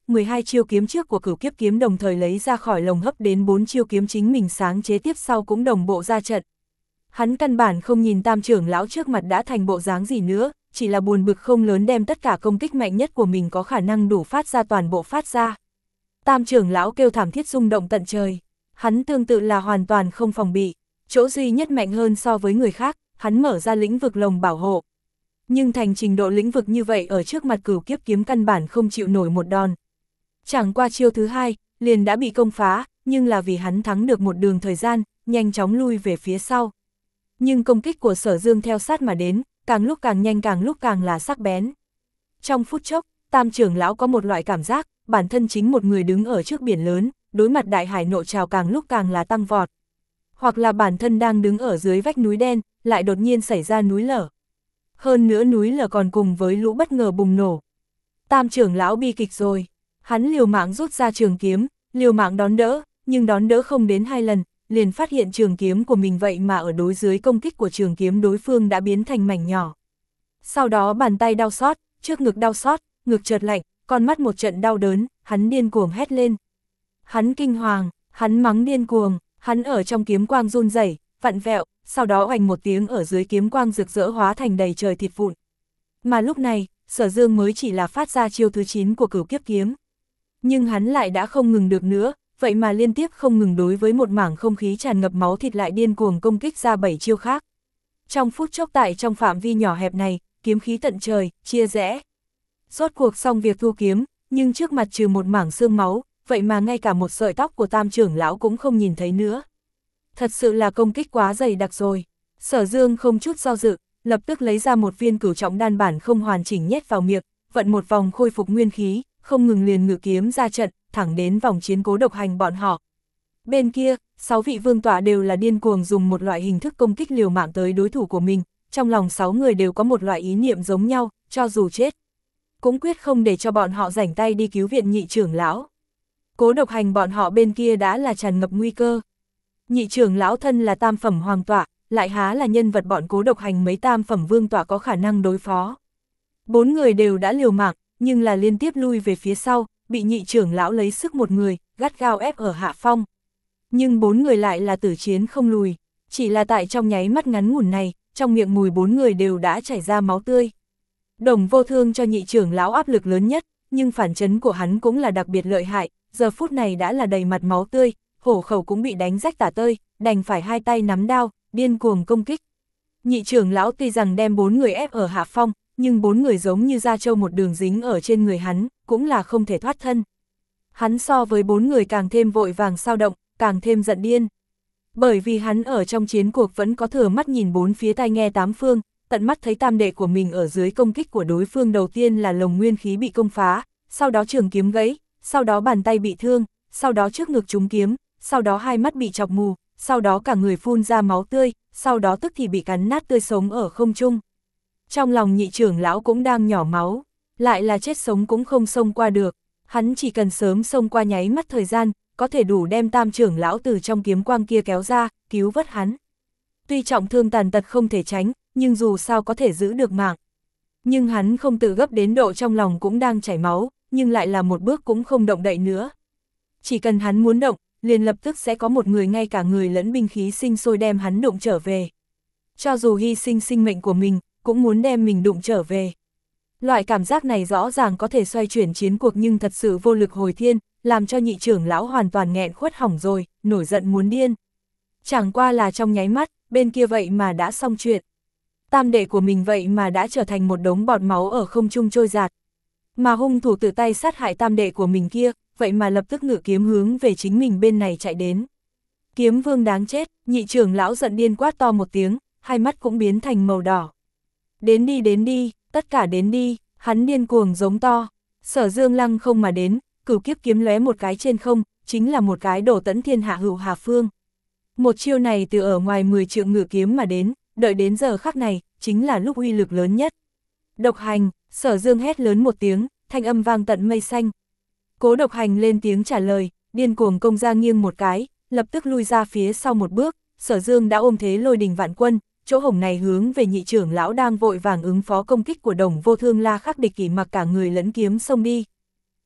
mười hai chiêu kiếm trước của Cửu Kiếp kiếm đồng thời lấy ra khỏi lồng hấp đến bốn chiêu kiếm chính mình sáng chế tiếp sau cũng đồng bộ ra trận. Hắn căn bản không nhìn Tam trưởng lão trước mặt đã thành bộ dáng gì nữa, chỉ là buồn bực không lớn đem tất cả công kích mạnh nhất của mình có khả năng đủ phát ra toàn bộ phát ra. Tam trưởng lão kêu thảm thiết rung động tận trời, hắn tương tự là hoàn toàn không phòng bị, chỗ duy nhất mạnh hơn so với người khác, hắn mở ra lĩnh vực lồng bảo hộ. Nhưng thành trình độ lĩnh vực như vậy ở trước mặt Cửu Kiếp kiếm căn bản không chịu nổi một đòn. Chẳng qua chiêu thứ hai, liền đã bị công phá, nhưng là vì hắn thắng được một đường thời gian, nhanh chóng lui về phía sau. Nhưng công kích của Sở Dương theo sát mà đến, càng lúc càng nhanh càng lúc càng là sắc bén. Trong phút chốc, Tam trưởng lão có một loại cảm giác, bản thân chính một người đứng ở trước biển lớn, đối mặt đại hải nộ trào càng lúc càng là tăng vọt. Hoặc là bản thân đang đứng ở dưới vách núi đen, lại đột nhiên xảy ra núi lở. Hơn nữa núi lở còn cùng với lũ bất ngờ bùng nổ. Tam trưởng lão bi kịch rồi, hắn liều mạng rút ra trường kiếm, liều mạng đón đỡ, nhưng đón đỡ không đến hai lần, liền phát hiện trường kiếm của mình vậy mà ở đối dưới công kích của trường kiếm đối phương đã biến thành mảnh nhỏ. Sau đó bàn tay đau xót, trước ngực đau xót, ngực chợt lạnh, con mắt một trận đau đớn, hắn điên cuồng hét lên. Hắn kinh hoàng, hắn mắng điên cuồng, hắn ở trong kiếm quang run rẩy, vặn vẹo, sau đó oành một tiếng ở dưới kiếm quang rực rỡ hóa thành đầy trời thịt vụn. Mà lúc này, Sở Dương mới chỉ là phát ra chiêu thứ chín của Cửu Kiếp kiếm. Nhưng hắn lại đã không ngừng được nữa, vậy mà liên tiếp không ngừng đối với một mảng không khí tràn ngập máu thịt lại điên cuồng công kích ra bảy chiêu khác. Trong phút chốc tại trong phạm vi nhỏ hẹp này, kiếm khí tận trời, chia rẽ. Rốt cuộc xong việc thu kiếm, nhưng trước mặt trừ một mảng xương máu, vậy mà ngay cả một sợi tóc của Tam trưởng lão cũng không nhìn thấy nữa. Thật sự là công kích quá dày đặc rồi. Sở Dương không chút do dự, lập tức lấy ra một viên cửu trọng đan bản không hoàn chỉnh nhét vào miệng, vận một vòng khôi phục nguyên khí, không ngừng liền ngự kiếm ra trận, thẳng đến vòng chiến Cố Độc Hành bọn họ. Bên kia, sáu vị vương tọa đều là điên cuồng dùng một loại hình thức công kích liều mạng tới đối thủ của mình, trong lòng sáu người đều có một loại ý niệm giống nhau, cho dù chết, cũng quyết không để cho bọn họ rảnh tay đi cứu viện nhị trưởng lão. Cố Độc Hành bọn họ bên kia đã là tràn ngập nguy cơ. Nhị trưởng lão thân là tam phẩm hoàng tọa, lại há là nhân vật bọn Cố Độc Hành mấy tam phẩm vương tọa có khả năng đối phó. Bốn người đều đã liều mạng, nhưng là liên tiếp lui về phía sau, bị nhị trưởng lão lấy sức một người, gắt gao ép ở hạ phong. Nhưng bốn người lại là tử chiến không lùi, chỉ là tại trong nháy mắt ngắn ngủn này, trong miệng mùi bốn người đều đã chảy ra máu tươi. Đồng Vô Thương cho nhị trưởng lão áp lực lớn nhất, nhưng phản chấn của hắn cũng là đặc biệt lợi hại, giờ phút này đã là đầy mặt máu tươi, hổ khẩu cũng bị đánh rách tả tơi, đành phải hai tay nắm đao, điên cuồng công kích. Nhị trưởng lão tuy rằng đem bốn người ép ở hạ phong, nhưng bốn người giống như da trâu một đường dính ở trên người hắn, cũng là không thể thoát thân. Hắn so với bốn người càng thêm vội vàng sao động, càng thêm giận điên. Bởi vì hắn ở trong chiến cuộc vẫn có thừa mắt nhìn bốn phía tai nghe tám phương, tận mắt thấy tam đệ của mình ở dưới công kích của đối phương đầu tiên là lồng nguyên khí bị công phá, sau đó trường kiếm gãy, sau đó bàn tay bị thương, sau đó trước ngực trúng kiếm, sau đó hai mắt bị chọc mù, sau đó cả người phun ra máu tươi, sau đó tức thì bị cắn nát tươi sống ở không trung. Trong lòng nhị trưởng lão cũng đang nhỏ máu, lại là chết sống cũng không xông qua được, hắn chỉ cần sớm xông qua nháy mắt thời gian, có thể đủ đem tam trưởng lão từ trong kiếm quang kia kéo ra, cứu vớt hắn. Tuy trọng thương tàn tật không thể tránh, nhưng dù sao có thể giữ được mạng. Nhưng hắn không tự gấp đến độ trong lòng cũng đang chảy máu, nhưng lại là một bước cũng không động đậy nữa. Chỉ cần hắn muốn động, liền lập tức sẽ có một người ngay cả người lẫn binh khí sinh sôi đem hắn đụng trở về. Cho dù hy sinh sinh mệnh của mình, cũng muốn đem mình đụng trở về. Loại cảm giác này rõ ràng có thể xoay chuyển chiến cuộc nhưng thật sự vô lực hồi thiên, làm cho nhị trưởng lão hoàn toàn nghẹn khuất hỏng rồi, nổi giận muốn điên. Chẳng qua là trong nháy mắt, bên kia vậy mà đã xong chuyện. Tam đệ của mình vậy mà đã trở thành một đống bọt máu ở không trung trôi giạt. Mà hung thủ tự tay sát hại tam đệ của mình kia, vậy mà lập tức ngự kiếm hướng về chính mình bên này chạy đến. Kiếm vương đáng chết, nhị trưởng lão giận điên quát to một tiếng, hai mắt cũng biến thành màu đỏ. Đến đi đến đi, tất cả đến đi, hắn điên cuồng giống to. Sở Dương lăng không mà đến, Cửu Kiếp kiếm lóe một cái trên không, chính là một cái đổ tẫn thiên hạ hữu hà phương. Một chiêu này từ ở ngoài mười triệu ngự kiếm mà đến, đợi đến giờ khắc này, chính là lúc uy lực lớn nhất. Độc Hành, Sở Dương hét lớn một tiếng, thanh âm vang tận mây xanh. Cố Độc Hành lên tiếng trả lời, điên cuồng công ra nghiêng một cái, lập tức lui ra phía sau một bước, Sở Dương đã ôm thế lôi đình vạn quân, chỗ hổng này hướng về nhị trưởng lão đang vội vàng ứng phó công kích của Đồng Vô Thương la khắc địch kỷ mặc cả người lẫn kiếm xông đi.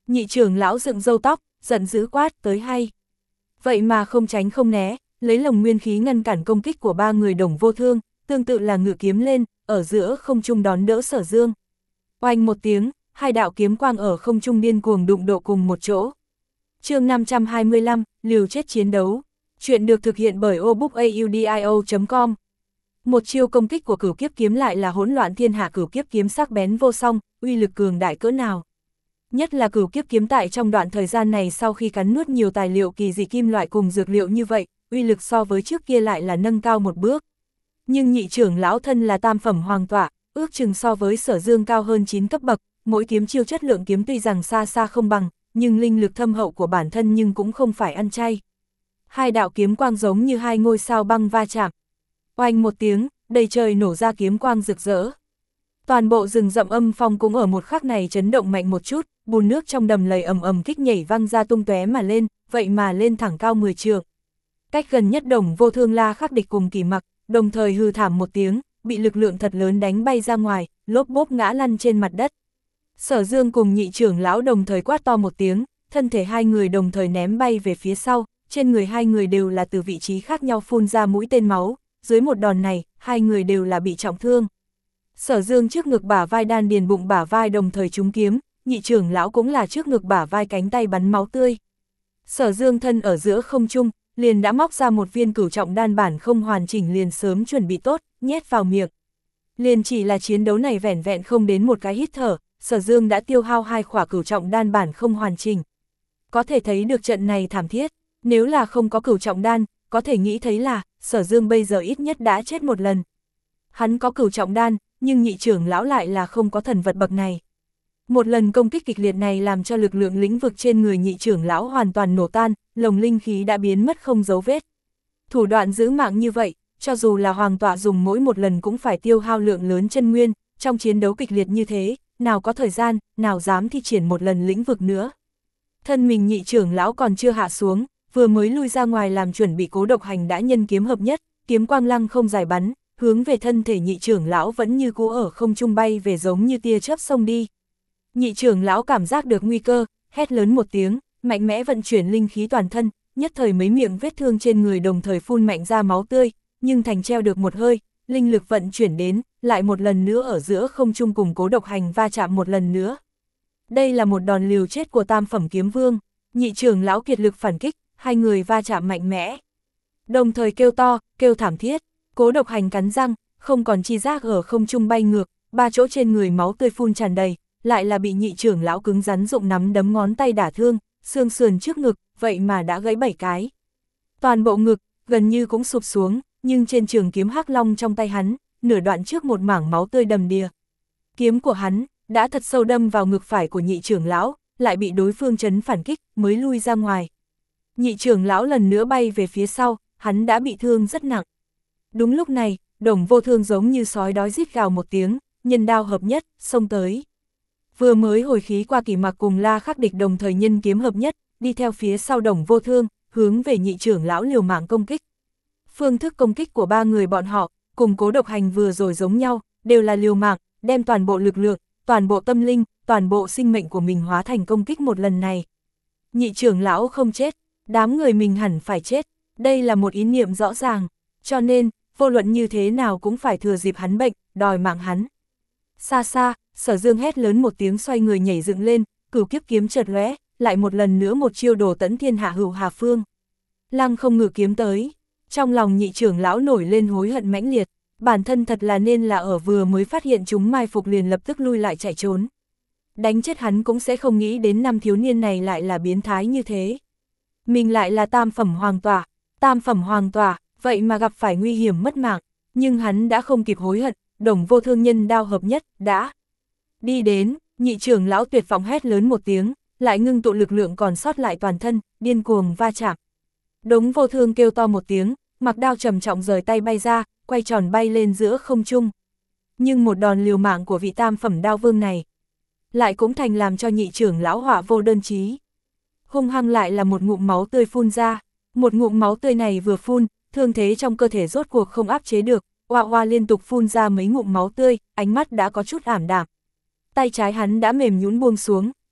Nhị trưởng lão dựng râu tóc, giận dữ quát tới hay. Vậy mà không tránh không né, lấy lồng nguyên khí ngăn cản công kích của ba người Đồng Vô Thương, tương tự là ngự kiếm lên, ở giữa không trung đón đỡ Sở Dương. Oanh một tiếng, hai đạo kiếm quang ở không trung điên cuồng đụng độ cùng một chỗ. Chương năm trăm hai mươi lăm, liều chết chiến đấu. Chuyện được thực hiện bởi obookaudio chấm com. Một chiêu công kích của Cửu Kiếp kiếm lại là hỗn loạn thiên hạ Cửu Kiếp kiếm sắc bén vô song, uy lực cường đại cỡ nào. Nhất là Cửu Kiếp kiếm tại trong đoạn thời gian này sau khi cắn nuốt nhiều tài liệu kỳ dị kim loại cùng dược liệu như vậy, uy lực so với trước kia lại là nâng cao một bước. Nhưng nhị trưởng lão thân là tam phẩm hoàng tọa, ước chừng so với Sở Dương cao hơn chín cấp bậc, mỗi kiếm chiêu chất lượng kiếm tuy rằng xa xa không bằng, nhưng linh lực thâm hậu của bản thân nhưng cũng không phải ăn chay. Hai đạo kiếm quang giống như hai ngôi sao băng va chạm. Oanh một tiếng, đầy trời nổ ra kiếm quang rực rỡ. Toàn bộ rừng rậm âm phong cũng ở một khắc này chấn động mạnh một chút, bùn nước trong đầm lầy ầm ầm kích nhảy văng ra tung tóe mà lên, vậy mà lên thẳng cao mười trượng. Cách gần nhất Đồng Vô Thương La Khắc Địch cùng Kỳ Mặc, đồng thời hừ thảm một tiếng, bị lực lượng thật lớn đánh bay ra ngoài, lốp bốp ngã lăn trên mặt đất. Sở Dương cùng nhị trưởng lão đồng thời quát to một tiếng, thân thể hai người đồng thời ném bay về phía sau, trên người hai người đều là từ vị trí khác nhau phun ra mũi tên máu, dưới một đòn này, hai người đều là bị trọng thương. Sở Dương trước ngực bả vai đan điền bụng bả vai đồng thời trúng kiếm, nhị trưởng lão cũng là trước ngực bả vai cánh tay bắn máu tươi. Sở Dương thân ở giữa không trung, liền đã móc ra một viên cửu trọng đan bản không hoàn chỉnh liền sớm chuẩn bị tốt, nhét vào miệng. Liền chỉ là chiến đấu này vẻn vẹn không đến một cái hít thở, Sở Dương đã tiêu hao hai khỏa cửu trọng đan bản không hoàn chỉnh. Có thể thấy được trận này thảm thiết, nếu là không có cửu trọng đan, có thể nghĩ thấy là, Sở Dương bây giờ ít nhất đã chết một lần. Hắn có cửu trọng đan, nhưng nhị trưởng lão lại là không có thần vật bậc này. Một lần công kích kịch liệt này làm cho lực lượng lĩnh vực trên người nhị trưởng lão hoàn toàn nổ tan, lồng linh khí đã biến mất không dấu vết. Thủ đoạn giữ mạng như vậy, cho dù là hoàng tọa dùng mỗi một lần cũng phải tiêu hao lượng lớn chân nguyên, trong chiến đấu kịch liệt như thế, nào có thời gian, nào dám thi triển một lần lĩnh vực nữa. Thân mình nhị trưởng lão còn chưa hạ xuống, vừa mới lui ra ngoài làm chuẩn bị Cố Độc Hành đã nhân kiếm hợp nhất, kiếm quang lăng không dài bắn, hướng về thân thể nhị trưởng lão vẫn như cũ ở không trung bay về giống như tia chớp xông đi. Nhị trưởng lão cảm giác được nguy cơ, hét lớn một tiếng, mạnh mẽ vận chuyển linh khí toàn thân, nhất thời mấy miệng vết thương trên người đồng thời phun mạnh ra máu tươi, nhưng thành treo được một hơi, linh lực vận chuyển đến, lại một lần nữa ở giữa không trung cùng Cố Độc Hành va chạm một lần nữa. Đây là một đòn liều chết của tam phẩm kiếm vương, nhị trưởng lão kiệt lực phản kích, hai người va chạm mạnh mẽ. Đồng thời kêu to, kêu thảm thiết, Cố Độc Hành cắn răng, không còn chi giác ở không trung bay ngược, ba chỗ trên người máu tươi phun tràn đầy, lại là bị nhị trưởng lão cứng rắn dụng nắm đấm ngón tay đả thương, xương sườn trước ngực, vậy mà đã gãy bảy cái. Toàn bộ ngực, gần như cũng sụp xuống, nhưng trên trường kiếm hắc long trong tay hắn, nửa đoạn trước một mảng máu tươi đầm đìa. Kiếm của hắn, đã thật sâu đâm vào ngực phải của nhị trưởng lão, lại bị đối phương chấn phản kích, mới lui ra ngoài. Nhị trưởng lão lần nữa bay về phía sau, hắn đã bị thương rất nặng. Đúng lúc này, Đồng Vô Thương giống như sói đói rít gào một tiếng, nhân đao hợp nhất, xông tới. Vừa mới hồi khí qua Kỳ Mặc cùng La Khắc Địch đồng thời nhân kiếm hợp nhất, đi theo phía sau Đồng Vô Thương, hướng về nhị trưởng lão liều mạng công kích. Phương thức công kích của ba người bọn họ, cùng Cố Độc Hành vừa rồi giống nhau, đều là liều mạng, đem toàn bộ lực lượng, toàn bộ tâm linh, toàn bộ sinh mệnh của mình hóa thành công kích một lần này. Nhị trưởng lão không chết, đám người mình hẳn phải chết, đây là một ý niệm rõ ràng, cho nên, vô luận như thế nào cũng phải thừa dịp hắn bệnh, đòi mạng hắn. Xa xa, Sở Dương hét lớn một tiếng xoay người nhảy dựng lên, Cửu Kiếp kiếm chợt lóe, lại một lần nữa một chiêu đồ tẫn thiên hạ hữu hà phương. Lăng không ngự kiếm tới, trong lòng nhị trưởng lão nổi lên hối hận mãnh liệt, bản thân thật là nên là ở vừa mới phát hiện chúng mai phục liền lập tức lui lại chạy trốn. Đánh chết hắn cũng sẽ không nghĩ đến năm thiếu niên này lại là biến thái như thế. Mình lại là tam phẩm hoàng tỏa, tam phẩm hoàng tỏa, vậy mà gặp phải nguy hiểm mất mạng, nhưng hắn đã không kịp hối hận, Đồng Vô Thương nhân đao hợp nhất, đã đi đến, nhị trưởng lão tuyệt vọng hét lớn một tiếng, lại ngưng tụ lực lượng còn sót lại toàn thân, điên cuồng va chạm. Đống Vô Thương kêu to một tiếng, mặc đao trầm trọng rời tay bay ra, quay tròn bay lên giữa không trung. Nhưng một đòn liều mạng của vị tam phẩm đao vương này, lại cũng thành làm cho nhị trưởng lão họa vô đơn chí. Hung hăng lại là một ngụm máu tươi phun ra, một ngụm máu tươi này vừa phun, thương thế trong cơ thể rốt cuộc không áp chế được, oa oa liên tục phun ra mấy ngụm máu tươi, ánh mắt đã có chút ảm đạm. Tay trái hắn đã mềm nhũn buông xuống,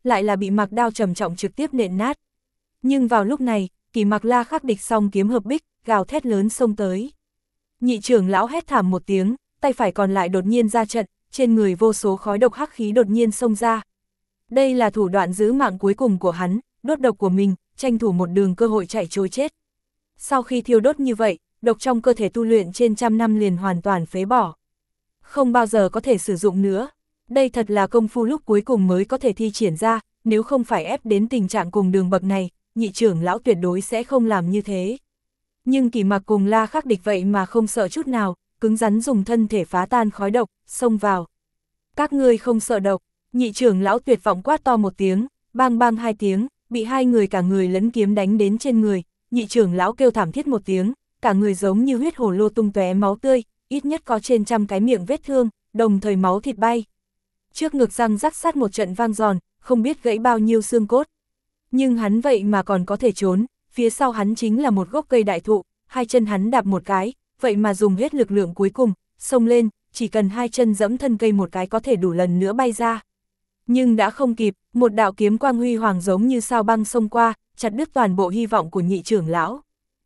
lại là bị Mạc Đao trầm trọng trực tiếp nện nát. Nhưng vào lúc này, Kỳ Mạc La khắc địch song kiếm hợp bích, gào thét lớn xông tới. Nhị trưởng lão hét thảm một tiếng, tay phải còn lại đột nhiên ra trận, trên người vô số khói độc hắc khí đột nhiên xông ra. Đây là thủ đoạn giữ mạng cuối cùng của hắn, đốt độc của mình, tranh thủ một đường cơ hội chạy trối chết. Sau khi thiêu đốt như vậy, độc trong cơ thể tu luyện trên trăm năm liền hoàn toàn phế bỏ. Không bao giờ có thể sử dụng nữa. Đây thật là công phu lúc cuối cùng mới có thể thi triển ra, nếu không phải ép đến tình trạng cùng đường bậc này, nhị trưởng lão tuyệt đối sẽ không làm như thế. Nhưng Kỳ Mạc cùng La khắc địch vậy mà không sợ chút nào, cứng rắn dùng thân thể phá tan khói độc, xông vào. Các ngươi không sợ độc, nhị trưởng lão tuyệt vọng quát to một tiếng, bang bang hai tiếng, bị hai người cả người lẫn kiếm đánh đến trên người, nhị trưởng lão kêu thảm thiết một tiếng, cả người giống như huyết hổ lô tung tóe máu tươi, ít nhất có trên trăm cái miệng vết thương, đồng thời máu thịt bay. Trước ngực răng rắc sát một trận vang giòn, không biết gãy bao nhiêu xương cốt. Nhưng hắn vậy mà còn có thể trốn, phía sau hắn chính là một gốc cây đại thụ, hai chân hắn đạp một cái, vậy mà dùng hết lực lượng cuối cùng, xông lên, chỉ cần hai chân dẫm thân cây một cái có thể đủ lần nữa bay ra. Nhưng đã không kịp, một đạo kiếm quang huy hoàng giống như sao băng xông qua, chặt đứt toàn bộ hy vọng của nhị trưởng lão.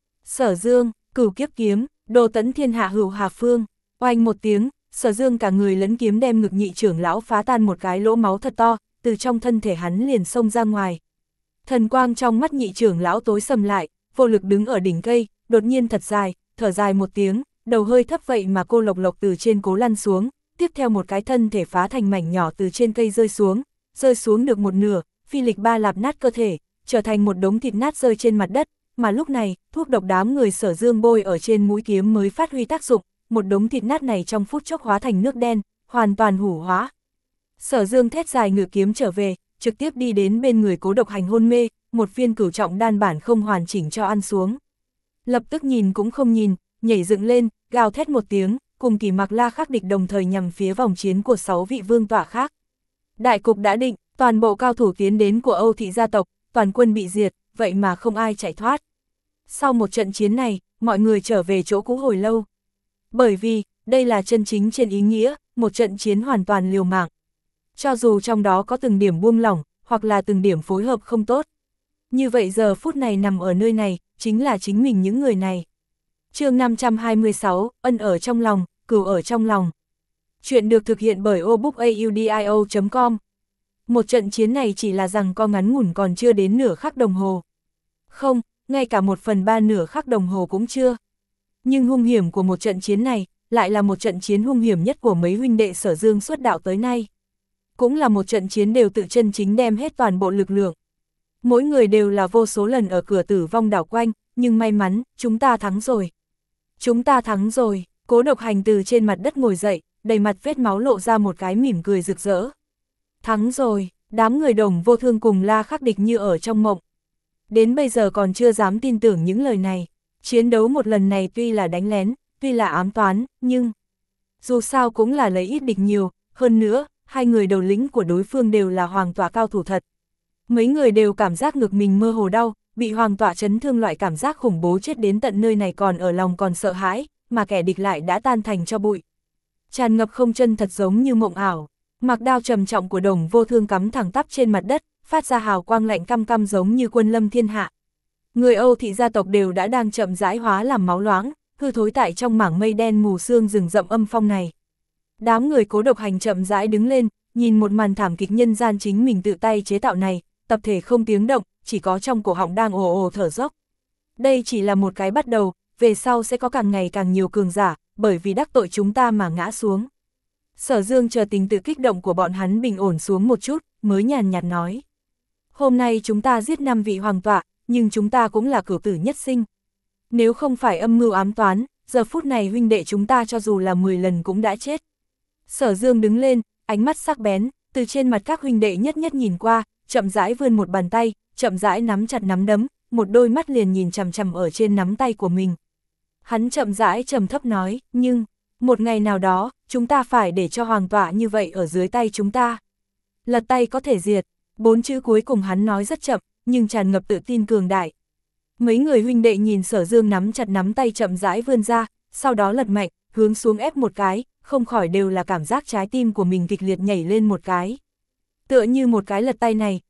Sở Dương, Cửu Kiếp Kiếm, Đồ Tấn Thiên Hạ Hữu Hà Phương, oanh một tiếng, Sở Dương cả người lẫn kiếm đem ngực nhị trưởng lão phá tan một cái lỗ máu thật to, từ trong thân thể hắn liền xông ra ngoài. Thần quang trong mắt nhị trưởng lão tối sầm lại, vô lực đứng ở đỉnh cây, đột nhiên thật dài, thở dài một tiếng, đầu hơi thấp vậy mà cô lộc lộc từ trên cố lăn xuống, tiếp theo một cái thân thể phá thành mảnh nhỏ từ trên cây rơi xuống, rơi xuống được một nửa, phi lịch ba lạp nát cơ thể, trở thành một đống thịt nát rơi trên mặt đất, mà lúc này, thuốc độc đám người Sở Dương bôi ở trên mũi kiếm mới phát huy tác dụng, một đống thịt nát này trong phút chốc hóa thành nước đen, hoàn toàn hủ hóa. Sở Dương thét dài ngự kiếm trở về, trực tiếp đi đến bên người Cố Độc Hành hôn mê, một viên cửu trọng đan bản không hoàn chỉnh cho ăn xuống. Lập tức nhìn cũng không nhìn, nhảy dựng lên, gào thét một tiếng, cùng Kỳ Mạc La khắc địch đồng thời nhằm phía vòng chiến của sáu vị vương tọa khác. Đại cục đã định, toàn bộ cao thủ tiến đến của Âu thị gia tộc, toàn quân bị diệt, vậy mà không ai chạy thoát. Sau một trận chiến này, mọi người trở về chỗ cũ hồi lâu. Bởi vì, đây là chân chính trên ý nghĩa, một trận chiến hoàn toàn liều mạng. Cho dù trong đó có từng điểm buông lỏng, hoặc là từng điểm phối hợp không tốt. Như vậy giờ phút này nằm ở nơi này, chính là chính mình những người này. Chương năm trăm hai mươi sáu, ân ở trong lòng, cừu ở trong lòng. Chuyện được thực hiện bởi obookaudio chấm com. Một trận chiến này chỉ là rằng co ngắn ngủn còn chưa đến nửa khắc đồng hồ. Không, ngay cả một phần ba nửa khắc đồng hồ cũng chưa. Nhưng hung hiểm của một trận chiến này, lại là một trận chiến hung hiểm nhất của mấy huynh đệ Sở Dương xuất đạo tới nay. Cũng là một trận chiến đều tự chân chính đem hết toàn bộ lực lượng. Mỗi người đều là vô số lần ở cửa tử vong đảo quanh, nhưng may mắn, chúng ta thắng rồi. Chúng ta thắng rồi, Cố Độc Hành từ trên mặt đất ngồi dậy, đầy mặt vết máu lộ ra một cái mỉm cười rực rỡ. Thắng rồi, đám người Đồng Vô Thương cùng La khắc địch như ở trong mộng. Đến bây giờ còn chưa dám tin tưởng những lời này. Chiến đấu một lần này tuy là đánh lén, tuy là ám toán, nhưng dù sao cũng là lấy ít địch nhiều, hơn nữa, hai người đầu lĩnh của đối phương đều là hoàng tọa cao thủ thật. Mấy người đều cảm giác ngực mình mơ hồ đau, bị hoàng tọa chấn thương loại cảm giác khủng bố chết đến tận nơi này còn ở lòng còn sợ hãi, mà kẻ địch lại đã tan thành cho bụi. Tràn ngập không chân thật giống như mộng ảo. Mặc đao trầm trọng của Đồng Vô Thương cắm thẳng tắp trên mặt đất, phát ra hào quang lạnh căm căm giống như quân lâm thiên hạ. Người Âu thị gia tộc đều đã đang chậm rãi hóa làm máu loãng, hư thối tại trong mảng mây đen mù sương rừng rậm âm phong này. Đám người Cố Độc Hành chậm rãi đứng lên, nhìn một màn thảm kịch nhân gian chính mình tự tay chế tạo này, tập thể không tiếng động, chỉ có trong cổ họng đang ồ ồ thở dốc. Đây chỉ là một cái bắt đầu, về sau sẽ có càng ngày càng nhiều cường giả, bởi vì đắc tội chúng ta mà ngã xuống. Sở Dương chờ tình tự kích động của bọn hắn bình ổn xuống một chút, mới nhàn nhạt nói. Hôm nay chúng ta giết năm vị hoàng tọa, nhưng chúng ta cũng là cửu tử nhất sinh. Nếu không phải âm mưu ám toán, giờ phút này huynh đệ chúng ta cho dù là mười lần cũng đã chết. Sở Dương đứng lên, ánh mắt sắc bén, từ trên mặt các huynh đệ nhất nhất nhìn qua, chậm rãi vươn một bàn tay, chậm rãi nắm chặt nắm đấm, một đôi mắt liền nhìn chằm chằm ở trên nắm tay của mình. Hắn chậm rãi trầm thấp nói, nhưng, một ngày nào đó, chúng ta phải để cho hoàng tọa như vậy ở dưới tay chúng ta. Lật tay có thể diệt, bốn chữ cuối cùng hắn nói rất chậm, nhưng tràn ngập tự tin cường đại. Mấy người huynh đệ nhìn Sở Dương nắm chặt nắm tay chậm rãi vươn ra, sau đó lật mạnh, hướng xuống ép một cái, không khỏi đều là cảm giác trái tim của mình kịch liệt nhảy lên một cái. Tựa như một cái lật tay này,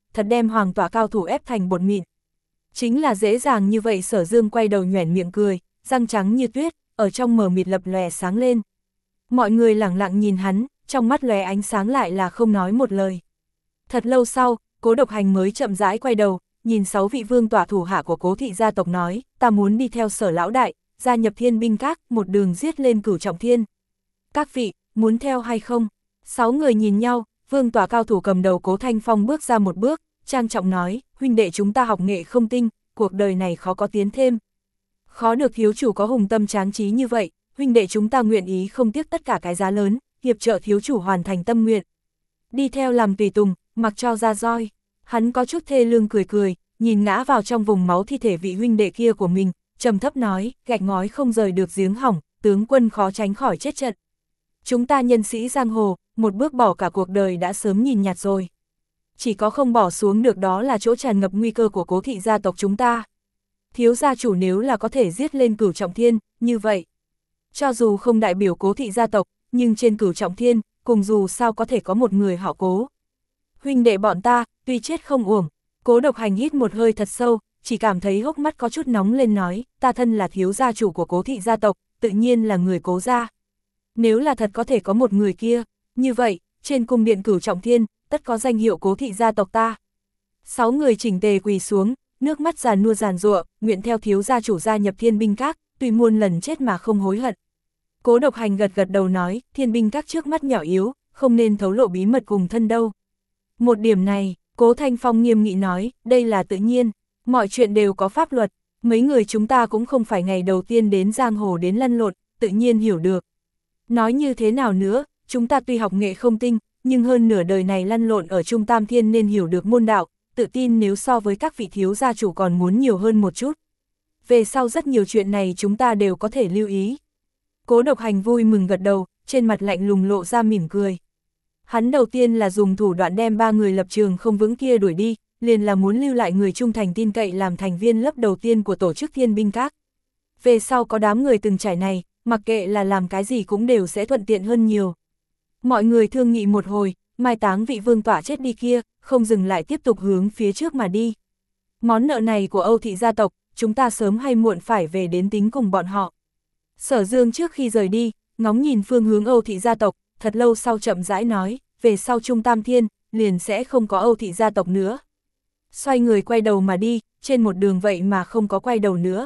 thật đem Hoàng tỏa cao thủ ép thành bột mịn. Chính là dễ dàng như vậy. Sở Dương quay đầu nhoẻn miệng cười, răng trắng như tuyết, ở trong mờ mịt lập lòe sáng lên. Mọi người lẳng lặng nhìn hắn, trong mắt lóe ánh sáng lại là không nói một lời. Thật lâu sau, Cố Độc Hành mới chậm rãi quay đầu, nhìn sáu vị vương tỏa thủ hạ của Cố thị gia tộc nói, ta muốn đi theo Sở lão đại, gia nhập Thiên binh các, một đường giết lên Cửu Trọng Thiên. Các vị, muốn theo hay không? Sáu người nhìn nhau, vương tỏa cao thủ cầm đầu Cố Thanh Phong bước ra một bước, trang trọng nói, huynh đệ chúng ta học nghệ không tinh, cuộc đời này khó có tiến thêm. Khó được thiếu chủ có hùng tâm tráng trí như vậy, huynh đệ chúng ta nguyện ý không tiếc tất cả cái giá lớn, hiệp trợ thiếu chủ hoàn thành tâm nguyện. Đi theo làm tùy tùng, mặc cho ra roi. Hắn có chút thê lương cười cười, nhìn ngã vào trong vùng máu thi thể vị huynh đệ kia của mình, trầm thấp nói, gạch ngói không rời được giếng hỏng, tướng quân khó tránh khỏi chết trận. Chúng ta nhân sĩ giang hồ, một bước bỏ cả cuộc đời đã sớm nhìn nhạt rồi. Chỉ có không bỏ xuống được đó là chỗ tràn ngập nguy cơ của Cố thị gia tộc chúng ta. Thiếu gia chủ nếu là có thể giết lên Cửu Trọng Thiên, như vậy. Cho dù không đại biểu Cố thị gia tộc, nhưng trên Cửu Trọng Thiên, cùng dù sao có thể có một người họ Cố. Huynh đệ bọn ta, tuy chết không uổng. Cố Độc Hành hít một hơi thật sâu, chỉ cảm thấy hốc mắt có chút nóng lên nói, ta thân là thiếu gia chủ của Cố thị gia tộc, tự nhiên là người Cố gia. Nếu là thật có thể có một người kia, như vậy, trên cung điện Cửu Trọng Thiên, tất có danh hiệu Cố thị gia tộc ta. Sáu người chỉnh tề quỳ xuống, nước mắt giàn nua giàn giụa, nguyện theo thiếu gia chủ gia nhập Thiên binh các, tuy muôn lần chết mà không hối hận. Cố Độc Hành gật gật đầu nói, Thiên binh các trước mắt nhỏ yếu, không nên thấu lộ bí mật cùng thân đâu. Một điểm này, Cố Thanh Phong nghiêm nghị nói, đây là tự nhiên, mọi chuyện đều có pháp luật, mấy người chúng ta cũng không phải ngày đầu tiên đến giang hồ đến lăn lộn, tự nhiên hiểu được. Nói như thế nào nữa, chúng ta tuy học nghệ không tinh, nhưng hơn nửa đời này lăn lộn ở Trung Tam Thiên nên hiểu được môn đạo, tự tin nếu so với các vị thiếu gia chủ còn muốn nhiều hơn một chút. Về sau rất nhiều chuyện này chúng ta đều có thể lưu ý. Cố Độc Hành vui mừng gật đầu, trên mặt lạnh lùng lộ ra mỉm cười. Hắn đầu tiên là dùng thủ đoạn đem ba người lập trường không vững kia đuổi đi, liền là muốn lưu lại người trung thành tin cậy làm thành viên lớp đầu tiên của tổ chức Thiên binh các. Về sau có đám người từng trải này, mặc kệ là làm cái gì cũng đều sẽ thuận tiện hơn nhiều. Mọi người thương nghị một hồi, mai táng vị vương tỏa chết đi kia, không dừng lại tiếp tục hướng phía trước mà đi. Món nợ này của Âu thị gia tộc, chúng ta sớm hay muộn phải về đến tính cùng bọn họ. Sở Dương trước khi rời đi, ngóng nhìn phương hướng Âu thị gia tộc, thật lâu sau chậm rãi nói, về sau Trung Tam Thiên, liền sẽ không có Âu thị gia tộc nữa. Xoay người quay đầu mà đi, trên một đường vậy mà không có quay đầu nữa.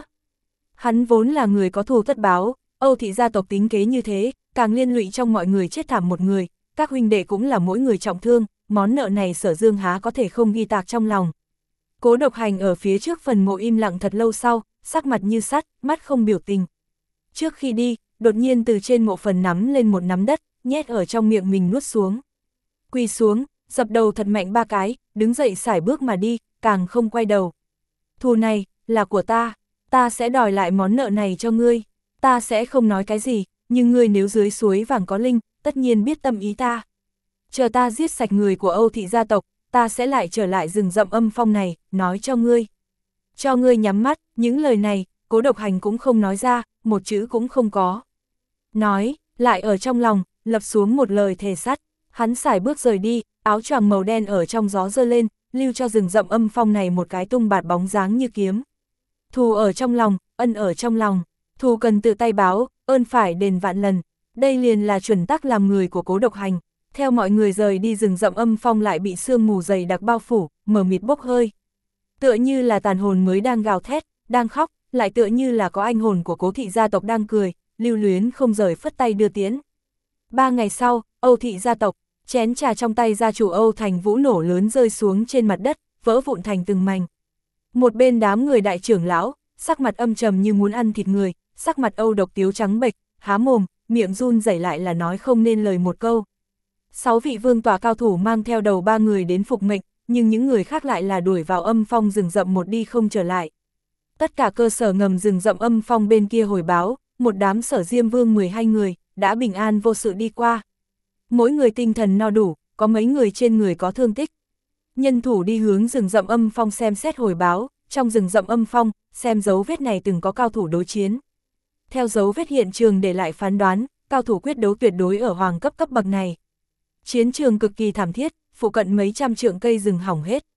Hắn vốn là người có thù tất báo, Âu thị gia tộc tính kế như thế, càng liên lụy trong mọi người chết thảm một người, các huynh đệ cũng là mỗi người trọng thương, món nợ này Sở Dương há có thể không ghi tạc trong lòng. Cố Độc Hành ở phía trước phần mộ im lặng thật lâu sau, sắc mặt như sắt, mắt không biểu tình. Trước khi đi, đột nhiên từ trên mộ phần nắm lên một nắm đất, nhét ở trong miệng mình nuốt xuống. Quỳ xuống, dập đầu thật mạnh ba cái, đứng dậy sải bước mà đi, càng không quay đầu. Thù này, là của ta, ta sẽ đòi lại món nợ này cho ngươi. Ta sẽ không nói cái gì, nhưng ngươi nếu dưới suối vàng có linh, tất nhiên biết tâm ý ta. Chờ ta giết sạch người của Âu thị gia tộc, ta sẽ lại trở lại rừng rậm âm phong này, nói cho ngươi. Cho ngươi nhắm mắt, những lời này, Cố Độc Hành cũng không nói ra, một chữ cũng không có. Nói, lại ở trong lòng, lập xuống một lời thề sắt, hắn sải bước rời đi, áo choàng màu đen ở trong gió giơ lên, lưu cho rừng rậm âm phong này một cái tung bạt bóng dáng như kiếm. Thù ở trong lòng, ân ở trong lòng, thù cần tự tay báo, ơn phải đền vạn lần, đây liền là chuẩn tắc làm người của Cố Độc Hành. Theo mọi người rời đi rừng rậm âm phong lại bị sương mù dày đặc bao phủ, mờ mịt bốc hơi. Tựa như là tàn hồn mới đang gào thét, đang khóc, lại tựa như là có anh hồn của Cố thị gia tộc đang cười, lưu luyến không rời phất tay đưa tiễn. Ba ngày sau, Âu thị gia tộc, chén trà trong tay gia chủ Âu Thành Vũ nổ lớn rơi xuống trên mặt đất, vỡ vụn thành từng mảnh. Một bên đám người đại trưởng lão, sắc mặt âm trầm như muốn ăn thịt người, sắc mặt Âu Độc Tiếu trắng bệch, há mồm, miệng run rẩy lại là nói không nên lời một câu. Sáu vị vương tòa cao thủ mang theo đầu ba người đến phục mệnh, nhưng những người khác lại là đuổi vào âm phong rừng rậm một đi không trở lại. Tất cả cơ sở ngầm rừng rậm âm phong bên kia hồi báo, một đám Sở Diêm Vương mười hai người, đã bình an vô sự đi qua. Mỗi người tinh thần no đủ, có mấy người trên người có thương tích. Nhân thủ đi hướng rừng rậm âm phong xem xét hồi báo, trong rừng rậm âm phong, xem dấu vết này từng có cao thủ đối chiến. Theo dấu vết hiện trường để lại phán đoán, cao thủ quyết đấu tuyệt đối ở hoàng cấp cấp bậc này. Chiến trường cực kỳ thảm thiết, phụ cận mấy trăm trượng cây rừng hỏng hết.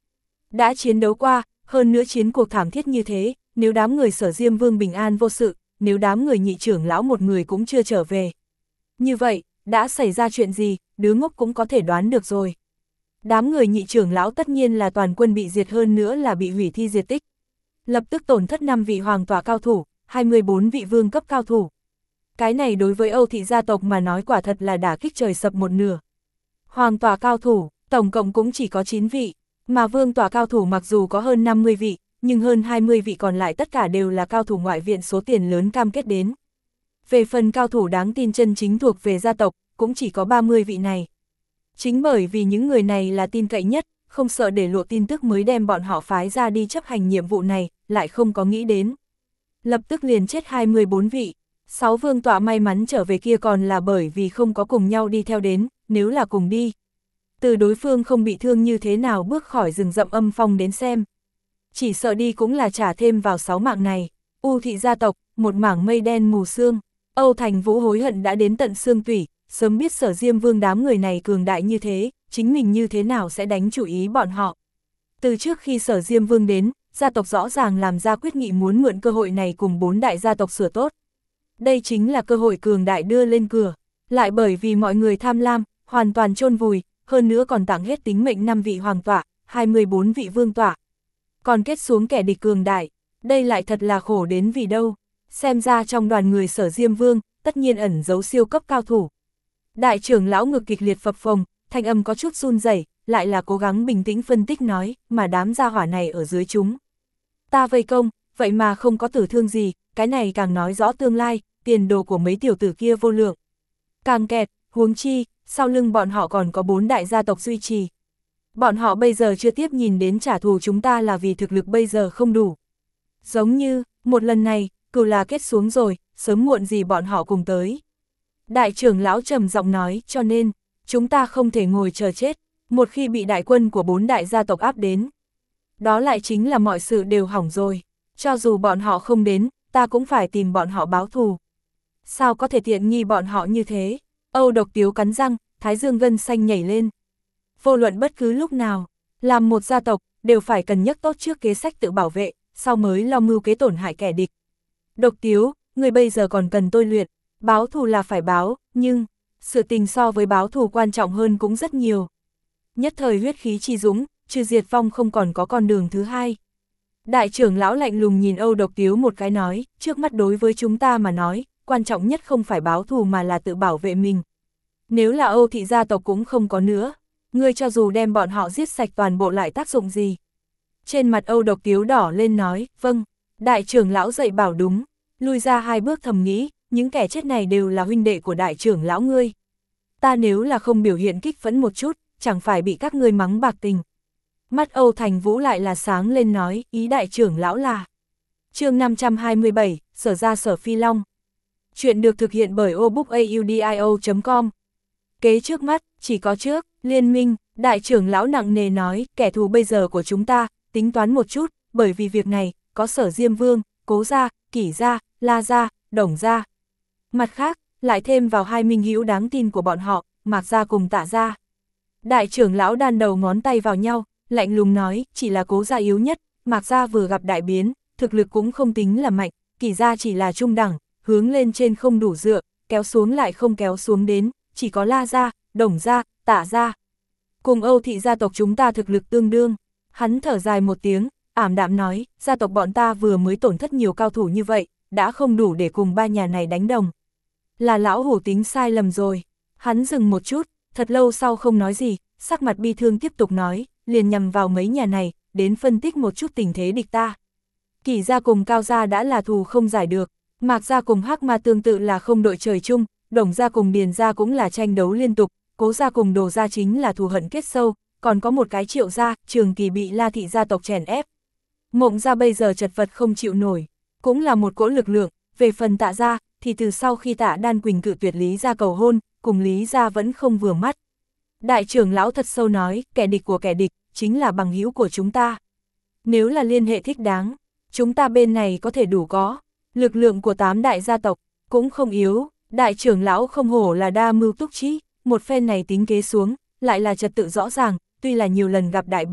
Đã chiến đấu qua, hơn nữa chiến cuộc thảm thiết như thế, nếu đám người Sở Diêm Vương bình an vô sự, nếu đám người nhị trưởng lão một người cũng chưa trở về. Như vậy, đã xảy ra chuyện gì, đứa ngốc cũng có thể đoán được rồi. Đám người nhị trưởng lão tất nhiên là toàn quân bị diệt, hơn nữa là bị hủy thi diệt tích. Lập tức tổn thất năm vị hoàng tỏa cao thủ, hai mươi bốn vị vương cấp cao thủ. Cái này đối với Âu thị gia tộc mà nói quả thật là đả kích trời sập một nửa. Hoàng tỏa cao thủ, tổng cộng cũng chỉ có chín vị, mà vương tỏa cao thủ mặc dù có hơn năm mươi vị, nhưng hơn hai mươi vị còn lại tất cả đều là cao thủ ngoại viện số tiền lớn cam kết đến. Về phần cao thủ đáng tin chân chính thuộc về gia tộc, cũng chỉ có ba mươi vị này. Chính bởi vì những người này là tin cậy nhất, không sợ để lộ tin tức mới đem bọn họ phái ra đi chấp hành nhiệm vụ này, lại không có nghĩ đến. Lập tức liền chết hai mươi bốn vị, sáu vương tọa may mắn trở về kia còn là bởi vì không có cùng nhau đi theo đến, nếu là cùng đi. Từ đối phương không bị thương như thế nào bước khỏi rừng rậm âm phong đến xem. Chỉ sợ đi cũng là trả thêm vào sáu mạng này. U thị gia tộc, một mảng mây đen mù sương. Âu Thành Vũ hối hận đã đến tận xương tủy, sớm biết Sở Diêm Vương đám người này cường đại như thế, chính mình như thế nào sẽ đánh chủ ý bọn họ. Từ trước khi Sở Diêm Vương đến, gia tộc rõ ràng làm ra quyết nghị muốn mượn cơ hội này cùng bốn đại gia tộc sửa tốt. Đây chính là cơ hội cường đại đưa lên cửa, lại bởi vì mọi người tham lam, hoàn toàn chôn vùi, hơn nữa còn tặng hết tính mệnh năm vị hoàng tọa, hai mươi bốn vị vương tọa. Còn kết xuống kẻ địch cường đại, đây lại thật là khổ đến vì đâu. Xem ra trong đoàn người Sở Diêm Vương, tất nhiên ẩn giấu siêu cấp cao thủ. Đại trưởng lão ngực kịch liệt phập phồng, thanh âm có chút run rẩy, lại là cố gắng bình tĩnh phân tích nói, mà đám gia hỏa này ở dưới chúng. Ta vây công, vậy mà không có tử thương gì, cái này càng nói rõ tương lai, tiền đồ của mấy tiểu tử kia vô lượng. Càng kẹt, huống chi, sau lưng bọn họ còn có bốn đại gia tộc duy trì. Bọn họ bây giờ chưa tiếp nhìn đến trả thù chúng ta là vì thực lực bây giờ không đủ. Giống như, một lần này, cừu là kết xuống rồi, sớm muộn gì bọn họ cùng tới. Đại trưởng lão trầm giọng nói, cho nên, chúng ta không thể ngồi chờ chết, một khi bị đại quân của bốn đại gia tộc áp đến. Đó lại chính là mọi sự đều hỏng rồi, cho dù bọn họ không đến, ta cũng phải tìm bọn họ báo thù. Sao có thể tiện nghi bọn họ như thế? Âu Độc Tiếu cắn răng, thái dương gân xanh nhảy lên. Vô luận bất cứ lúc nào, làm một gia tộc, đều phải cân nhắc tốt trước kế sách tự bảo vệ, sau mới lo mưu kế tổn hại kẻ địch. Độc Tiếu, người bây giờ còn cần tôi luyện, báo thù là phải báo, nhưng, sự tình so với báo thù quan trọng hơn cũng rất nhiều. Nhất thời huyết khí chi dũng, trừ diệt vong không còn có con đường thứ hai. Đại trưởng lão lạnh lùng nhìn Âu Độc Tiếu một cái nói, trước mắt đối với chúng ta mà nói, quan trọng nhất không phải báo thù mà là tự bảo vệ mình. Nếu là Âu thị gia tộc cũng không có nữa, ngươi cho dù đem bọn họ giết sạch toàn bộ lại tác dụng gì. Trên mặt Âu Độc Tiếu đỏ lên nói, vâng, đại trưởng lão dạy bảo đúng, lui ra hai bước thầm nghĩ, những kẻ chết này đều là huynh đệ của đại trưởng lão ngươi. Ta nếu là không biểu hiện kích phẫn một chút, chẳng phải bị các ngươi mắng bạc tình. Mắt Âu Thành Vũ lại là sáng lên nói, ý đại trưởng lão là. Chương năm trăm hai mươi bảy, Sở ra Sở Phi Long. Chuyện được thực hiện bởi obookaudio chấm com. Kế trước mắt, chỉ có trước, liên minh, đại trưởng lão nặng nề nói, kẻ thù bây giờ của chúng ta, tính toán một chút, bởi vì việc này, có Sở Diêm Vương, Cố gia, Kỷ gia, La gia, Đồng gia. Mặt khác, lại thêm vào hai minh hữu đáng tin của bọn họ, Mạc gia cùng Tạ gia. Đại trưởng lão đan đầu ngón tay vào nhau, lạnh lùng nói, chỉ là Cố gia yếu nhất, Mạc gia vừa gặp đại biến, thực lực cũng không tính là mạnh, Kỷ gia chỉ là trung đẳng, hướng lên trên không đủ dựa, kéo xuống lại không kéo xuống đến, chỉ có La gia, Đồng gia, Tạ gia. Cùng Âu thị gia tộc chúng ta thực lực tương đương. Hắn thở dài một tiếng, ảm đạm nói, gia tộc bọn ta vừa mới tổn thất nhiều cao thủ như vậy, đã không đủ để cùng ba nhà này đánh đồng. Là lão hủ tính sai lầm rồi. Hắn dừng một chút, thật lâu sau không nói gì, sắc mặt bi thương tiếp tục nói, liền nhằm vào mấy nhà này, đến phân tích một chút tình thế địch ta. Kỷ gia cùng Cao gia đã là thù không giải được, Mạc gia cùng Hắc Ma tương tự là không đội trời chung, Đồng gia cùng Điền gia cũng là tranh đấu liên tục, Cố gia cùng Đồ gia chính là thù hận kết sâu, còn có một cái Triệu gia, Trường Kỳ bị La thị gia tộc chèn ép. Mộng gia bây giờ chật vật không chịu nổi, cũng là một cỗ lực lượng, về phần Tạ gia, thì từ sau khi Tạ Đan Quỳnh cự tuyệt Lý gia cầu hôn, cùng Lý gia vẫn không vừa mắt. Đại trưởng lão thật sâu nói, kẻ địch của kẻ địch, chính là bằng hữu của chúng ta. Nếu là liên hệ thích đáng, chúng ta bên này có thể đủ có, lực lượng của tám đại gia tộc, cũng không yếu. Đại trưởng lão không hổ là đa mưu túc trí, một phen này tính kế xuống, lại là trật tự rõ ràng, tuy là nhiều lần gặp đại biến,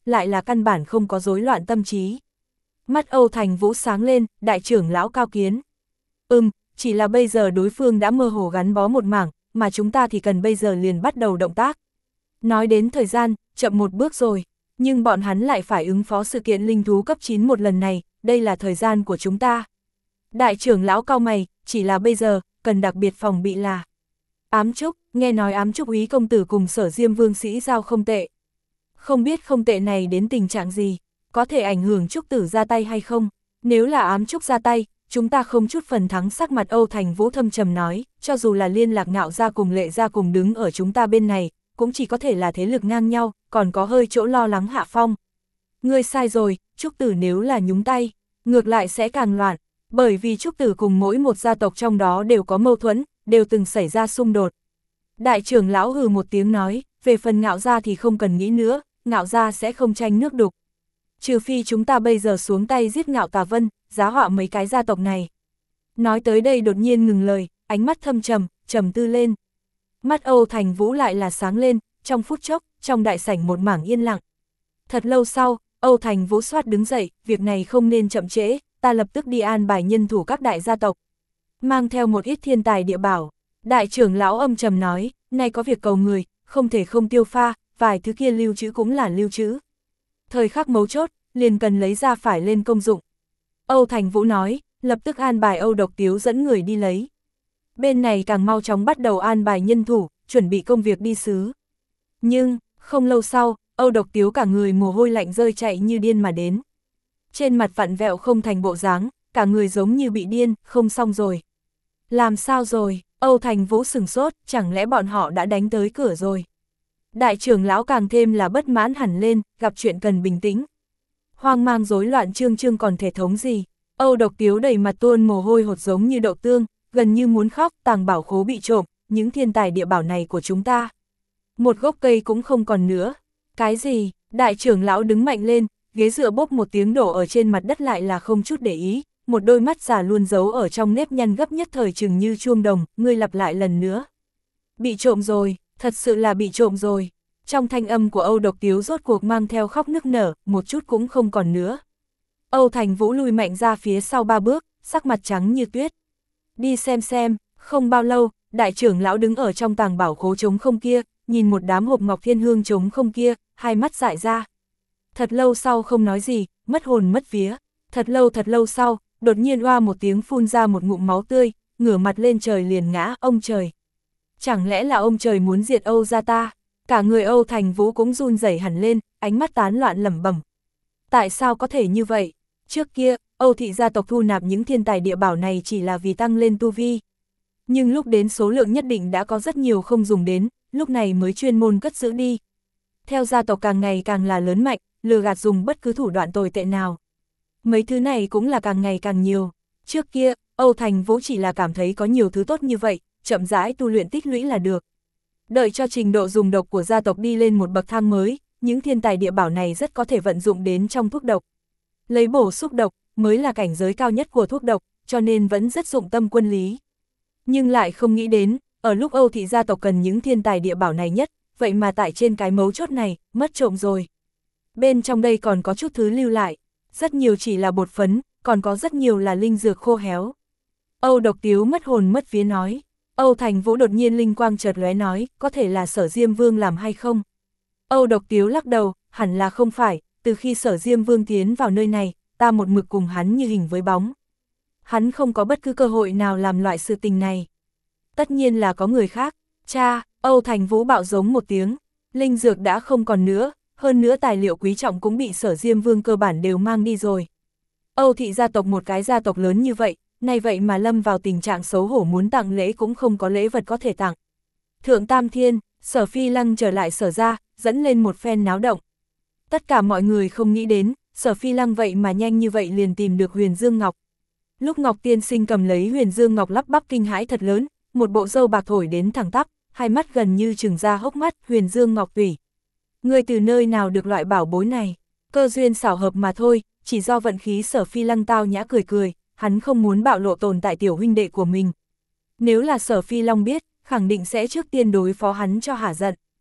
lại là căn bản không có rối loạn tâm trí. Mắt Âu Thành Vũ sáng lên, đại trưởng lão cao kiến. Ừm, chỉ là bây giờ đối phương đã mơ hồ gắn bó một mảng, mà chúng ta thì cần bây giờ liền bắt đầu động tác. Nói đến thời gian, chậm một bước rồi, nhưng bọn hắn lại phải ứng phó sự kiện linh thú cấp chín một lần này, đây là thời gian của chúng ta. Đại trưởng lão cau mày, chỉ là bây giờ, cần đặc biệt phòng bị là. Ám Trúc, nghe nói Ám Trúc úy công tử cùng Sở Diêm Vương sĩ giao không tệ. Không biết không tệ này đến tình trạng gì, có thể ảnh hưởng Trúc tử ra tay hay không? Nếu là Ám Trúc ra tay, chúng ta không chút phần thắng. Sắc mặt Âu Thành Vũ thâm trầm nói, cho dù là Liên Lạc Ngạo gia cùng Lệ gia cùng đứng ở chúng ta bên này, cũng chỉ có thể là thế lực ngang nhau, còn có hơi chỗ lo lắng Hạ Phong. Ngươi sai rồi, Trúc tử nếu là nhúng tay, ngược lại sẽ càng loạn, bởi vì Trúc tử cùng mỗi một gia tộc trong đó đều có mâu thuẫn, đều từng xảy ra xung đột. Đại trưởng lão hừ một tiếng nói, về phần Ngạo gia thì không cần nghĩ nữa, Ngạo gia sẽ không tranh nước đục. Trừ phi chúng ta bây giờ xuống tay giết Ngạo Tà Vân, giá họa mấy cái gia tộc này. Nói tới đây đột nhiên ngừng lời, ánh mắt thâm trầm, trầm tư lên. Mắt Âu Thành Vũ lại là sáng lên, trong phút chốc, trong đại sảnh một mảng yên lặng. Thật lâu sau, Âu Thành Vũ xoát đứng dậy, việc này không nên chậm trễ, ta lập tức đi an bài nhân thủ các đại gia tộc. Mang theo một ít thiên tài địa bảo. Đại trưởng lão âm trầm nói, nay có việc cầu người, không thể không tiêu pha, vài thứ kia lưu trữ cũng là lưu trữ. Thời khắc mấu chốt, liền cần lấy ra phải lên công dụng. Âu Thành Vũ nói, lập tức an bài Âu Độc Tiếu dẫn người đi lấy. Bên này càng mau chóng bắt đầu an bài nhân thủ, chuẩn bị công việc đi sứ. Nhưng, không lâu sau, Âu Độc Tiếu cả người mồ hôi lạnh rơi chạy như điên mà đến. Trên mặt vặn vẹo không thành bộ dáng, cả người giống như bị điên, không xong rồi. Làm sao rồi? Âu Thành Vũ sửng sốt, chẳng lẽ bọn họ đã đánh tới cửa rồi? Đại trưởng lão càng thêm là bất mãn hẳn lên, gặp chuyện cần bình tĩnh. Hoang mang rối loạn trương trương còn thể thống gì? Âu Độc Tiếu đầy mặt tuôn mồ hôi hột giống như đậu tương, gần như muốn khóc, tàng bảo khố bị trộm, những thiên tài địa bảo này của chúng ta. Một gốc cây cũng không còn nữa. Cái gì? Đại trưởng lão đứng mạnh lên, ghế dựa bốp một tiếng đổ ở trên mặt đất lại là không chút để ý, một đôi mắt già luôn giấu ở trong nếp nhăn gấp nhất thời chừng như chuông đồng, ngươi lặp lại lần nữa. Bị trộm rồi, thật sự là bị trộm rồi. Trong thanh âm của Âu Độc Tiếu rốt cuộc mang theo khóc nức nở, một chút cũng không còn nữa. Âu Thành Vũ lùi mạnh ra phía sau ba bước, sắc mặt trắng như tuyết. Đi xem xem, không bao lâu, đại trưởng lão đứng ở trong tàng bảo khố trống không kia, nhìn một đám hộp ngọc thiên hương trống không kia, hai mắt dại ra. Thật lâu sau không nói gì, mất hồn mất vía. Thật lâu thật lâu sau, đột nhiên oa một tiếng phun ra một ngụm máu tươi, ngửa mặt lên trời liền ngã, ông trời. Chẳng lẽ là ông trời muốn diệt Âu gia ta? Cả người Âu Thành Vũ cũng run rẩy hẳn lên, ánh mắt tán loạn lẩm bẩm. Tại sao có thể như vậy? Trước kia, Âu thị gia tộc thu nạp những thiên tài địa bảo này chỉ là vì tăng lên tu vi. Nhưng lúc đến số lượng nhất định đã có rất nhiều không dùng đến, lúc này mới chuyên môn cất giữ đi. Theo gia tộc càng ngày càng là lớn mạnh, lừa gạt dùng bất cứ thủ đoạn tồi tệ nào. Mấy thứ này cũng là càng ngày càng nhiều. Trước kia, Âu Thành Vũ chỉ là cảm thấy có nhiều thứ tốt như vậy, chậm rãi tu luyện tích lũy là được. Đợi cho trình độ dùng độc của gia tộc đi lên một bậc thang mới, những thiên tài địa bảo này rất có thể vận dụng đến trong thuốc độc. Lấy bổ xúc độc mới là cảnh giới cao nhất của thuốc độc, cho nên vẫn rất dụng tâm quân lý. Nhưng lại không nghĩ đến, ở lúc Âu thị gia tộc cần những thiên tài địa bảo này nhất, vậy mà tại trên cái mấu chốt này, mất trộm rồi. Bên trong đây còn có chút thứ lưu lại, rất nhiều chỉ là bột phấn, còn có rất nhiều là linh dược khô héo. Âu Độc Tiếu mất hồn mất vía nói. Âu Thành Vũ đột nhiên linh quang chợt lóe nói, có thể là Sở Diêm Vương làm hay không? Âu Độc Tiếu lắc đầu, hẳn là không phải, từ khi Sở Diêm Vương tiến vào nơi này, ta một mực cùng hắn như hình với bóng. Hắn không có bất cứ cơ hội nào làm loại sự tình này. Tất nhiên là có người khác. Cha, Âu Thành Vũ bạo giống một tiếng, linh dược đã không còn nữa, hơn nữa tài liệu quý trọng cũng bị Sở Diêm Vương cơ bản đều mang đi rồi. Âu thị gia tộc một cái gia tộc lớn như vậy, nay vậy mà lâm vào tình trạng xấu hổ muốn tặng lễ cũng không có lễ vật có thể tặng. Thượng Tam Thiên, Sở Phi Lăng trở lại Sở ra, dẫn lên một phen náo động. Tất cả mọi người không nghĩ đến, Sở Phi Lăng vậy mà nhanh như vậy liền tìm được Huyền Dương Ngọc. Lúc Ngọc Tiên Sinh cầm lấy Huyền Dương Ngọc lắp bắp kinh hãi thật lớn, một bộ râu bạc thổi đến thẳng tắp, hai mắt gần như trừng ra hốc mắt. Huyền Dương Ngọc tủy, người từ nơi nào được loại bảo bối này? Cơ duyên xảo hợp mà thôi, chỉ do vận khí. Sở Phi Lăng tao nhã cười cười, hắn không muốn bạo lộ tồn tại tiểu huynh đệ của mình. Nếu là Sở Phi Long biết, khẳng định sẽ trước tiên đối phó hắn cho hả giận.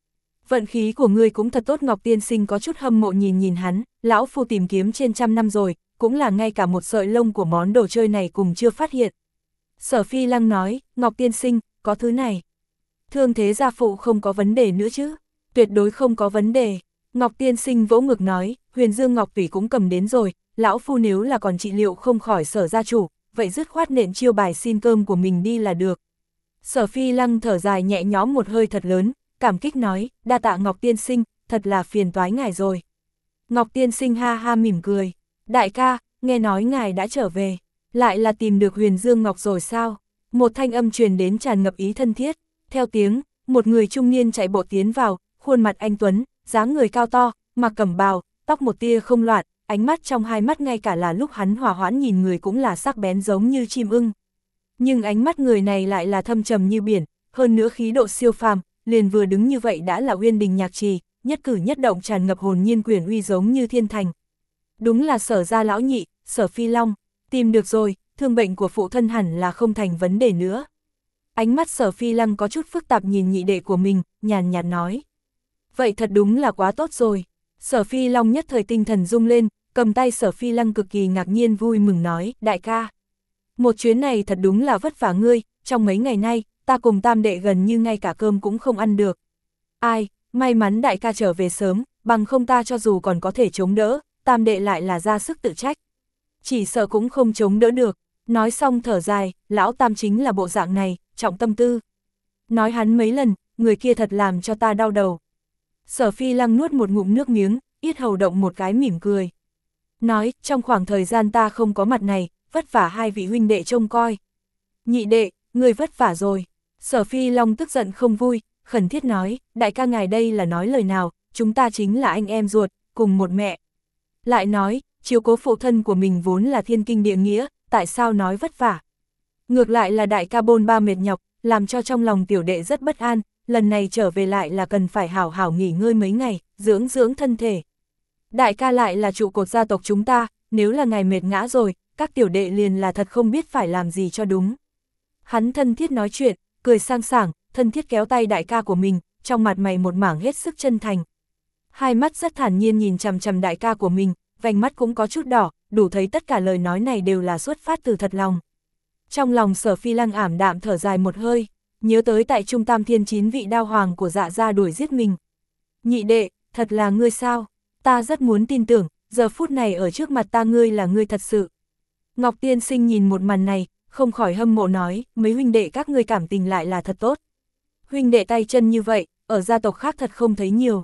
Vận khí của ngươi cũng thật tốt. Ngọc tiên sinh có chút hâm mộ nhìn nhìn hắn, lão phu tìm kiếm trên trăm năm rồi, cũng là ngay cả một sợi lông của món đồ chơi này cùng chưa phát hiện. Sở Phi Lăng nói, Ngọc tiên sinh, có thứ này. Thương thế gia phụ không có vấn đề nữa chứ? Tuyệt đối không có vấn đề. Ngọc tiên sinh vỗ ngực nói, Huyền Dương Ngọc Tủy cũng cầm đến rồi, lão phu nếu là còn trị liệu không khỏi Sở gia chủ, vậy dứt khoát nện chiêu bài xin cơm của mình đi là được. Sở Phi Lăng thở dài nhẹ nhõm một hơi thật lớn, cảm kích nói, đa tạ Ngọc tiên sinh, thật là phiền toái ngài rồi. Ngọc tiên sinh ha ha mỉm cười, đại ca, nghe nói ngài đã trở về, lại là tìm được Huyền Dương Ngọc rồi sao? Một thanh âm truyền đến tràn ngập ý thân thiết, theo tiếng, một người trung niên chạy bộ tiến vào, khuôn mặt anh tuấn, dáng người cao to, mặc cẩm bào, tóc một tia không loạn, ánh mắt trong hai mắt ngay cả là lúc hắn hòa hoãn nhìn người cũng là sắc bén giống như chim ưng. Nhưng ánh mắt người này lại là thâm trầm như biển, hơn nữa khí độ siêu phàm, liền vừa đứng như vậy đã là Uyên Đình Nhạc Trì, nhất cử nhất động tràn ngập hồn nhiên quyền uy giống như thiên thành. Đúng là Sở gia lão nhị, Sở Phi Long, tìm được rồi, thương bệnh của phụ thân hẳn là không thành vấn đề nữa. Ánh mắt Sở Phi Lăng có chút phức tạp nhìn nhị đệ của mình, nhàn nhạt nói. Vậy thật đúng là quá tốt rồi. Sở Phi Long nhất thời tinh thần rung lên, cầm tay Sở Phi Lăng cực kỳ ngạc nhiên vui mừng nói, đại ca. Một chuyến này thật đúng là vất vả ngươi, trong mấy ngày nay, ta cùng tam đệ gần như ngay cả cơm cũng không ăn được. Ai, may mắn đại ca trở về sớm, bằng không ta cho dù còn có thể chống đỡ, tam đệ lại là ra sức tự trách. Chỉ sợ cũng không chống đỡ được, nói xong thở dài, lão tam chính là bộ dạng này, trọng tâm tư. Nói hắn mấy lần, người kia thật làm cho ta đau đầu. Sở Phi Lăng nuốt một ngụm nước miếng, yết hầu động một cái mỉm cười. Nói, trong khoảng thời gian ta không có mặt này, vất vả hai vị huynh đệ trông coi. Nhị đệ, người vất vả rồi. Sở Phi Long tức giận không vui, khẩn thiết nói, đại ca ngài đây là nói lời nào, chúng ta chính là anh em ruột, cùng một mẹ. Lại nói, chiếu cố phụ thân của mình vốn là thiên kinh địa nghĩa, tại sao nói vất vả? Ngược lại là đại ca bôn ba mệt nhọc, làm cho trong lòng tiểu đệ rất bất an, lần này trở về lại là cần phải hảo hảo nghỉ ngơi mấy ngày, dưỡng dưỡng thân thể. Đại ca lại là trụ cột gia tộc chúng ta, nếu là ngài mệt ngã rồi, các tiểu đệ liền là thật không biết phải làm gì cho đúng. Hắn thân thiết nói chuyện, cười sang sảng, thân thiết kéo tay đại ca của mình, trong mặt mày một mảng hết sức chân thành. Hai mắt rất thản nhiên nhìn chằm chằm đại ca của mình, vành mắt cũng có chút đỏ, đủ thấy tất cả lời nói này đều là xuất phát từ thật lòng. Trong lòng Sở Phi Lăng ảm đạm thở dài một hơi, nhớ tới tại Trung Tam Thiên chín vị đao hoàng của Dạ gia đuổi giết mình. Nhị đệ, thật là ngươi sao? Ta rất muốn tin tưởng, giờ phút này ở trước mặt ta ngươi là ngươi thật sự. Ngọc tiên sinh nhìn một màn này, không khỏi hâm mộ nói, mấy huynh đệ các ngươi cảm tình lại là thật tốt. Huynh đệ tay chân như vậy, ở gia tộc khác thật không thấy nhiều.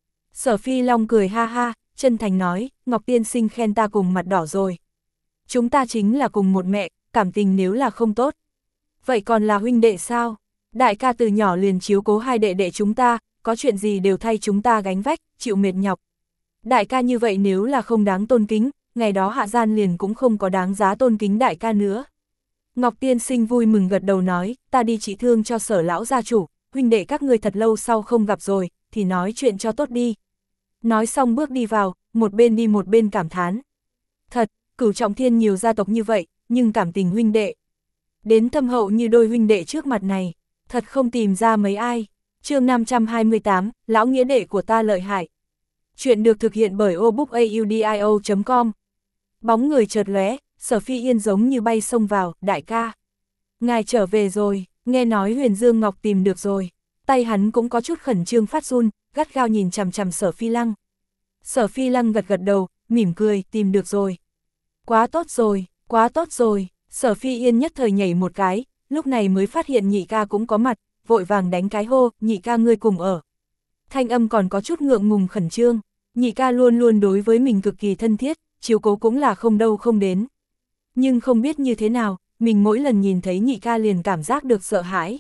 Sở Phi Long cười ha ha, chân thành nói, Ngọc tiên sinh khen ta cùng mặt đỏ rồi. Chúng ta chính là cùng một mẹ, cảm tình nếu là không tốt. Vậy còn là huynh đệ sao? Đại ca từ nhỏ liền chiếu cố hai đệ đệ chúng ta, có chuyện gì đều thay chúng ta gánh vách, chịu mệt nhọc. Đại ca như vậy nếu là không đáng tôn kính, ngày đó hạ gian liền cũng không có đáng giá tôn kính đại ca nữa. Ngọc tiên sinh vui mừng gật đầu nói, ta đi trị thương cho Sở lão gia chủ, huynh đệ các ngươi thật lâu sau không gặp rồi, thì nói chuyện cho tốt đi. Nói xong bước đi vào, một bên đi một bên cảm thán. Thật, Cửu Trọng Thiên nhiều gia tộc như vậy, nhưng cảm tình huynh đệ. Đến thâm hậu như đôi huynh đệ trước mặt này, thật không tìm ra mấy ai. Chương năm trăm hai mươi tám, lão nghĩa đệ của ta lợi hại. Chuyện được thực hiện bởi obookaudio chấm com. Bóng người chợt lóe, Sở Phi Yên giống như bay xông vào, đại ca. Ngài trở về rồi, nghe nói Huyền Dương Ngọc tìm được rồi. Tay hắn cũng có chút khẩn trương phát run, gắt gao nhìn chằm chằm Sở Phi Lăng. Sở Phi Lăng gật gật đầu, mỉm cười, tìm được rồi. Quá tốt rồi, quá tốt rồi. Sở Phi Yên nhất thời nhảy một cái, lúc này mới phát hiện nhị ca cũng có mặt, vội vàng đánh cái hô, nhị ca ngươi cùng ở. Thanh âm còn có chút ngượng ngùng khẩn trương, nhị ca luôn luôn đối với mình cực kỳ thân thiết, chiếu cố cũng là không đâu không đến. Nhưng không biết như thế nào, mình mỗi lần nhìn thấy nhị ca liền cảm giác được sợ hãi.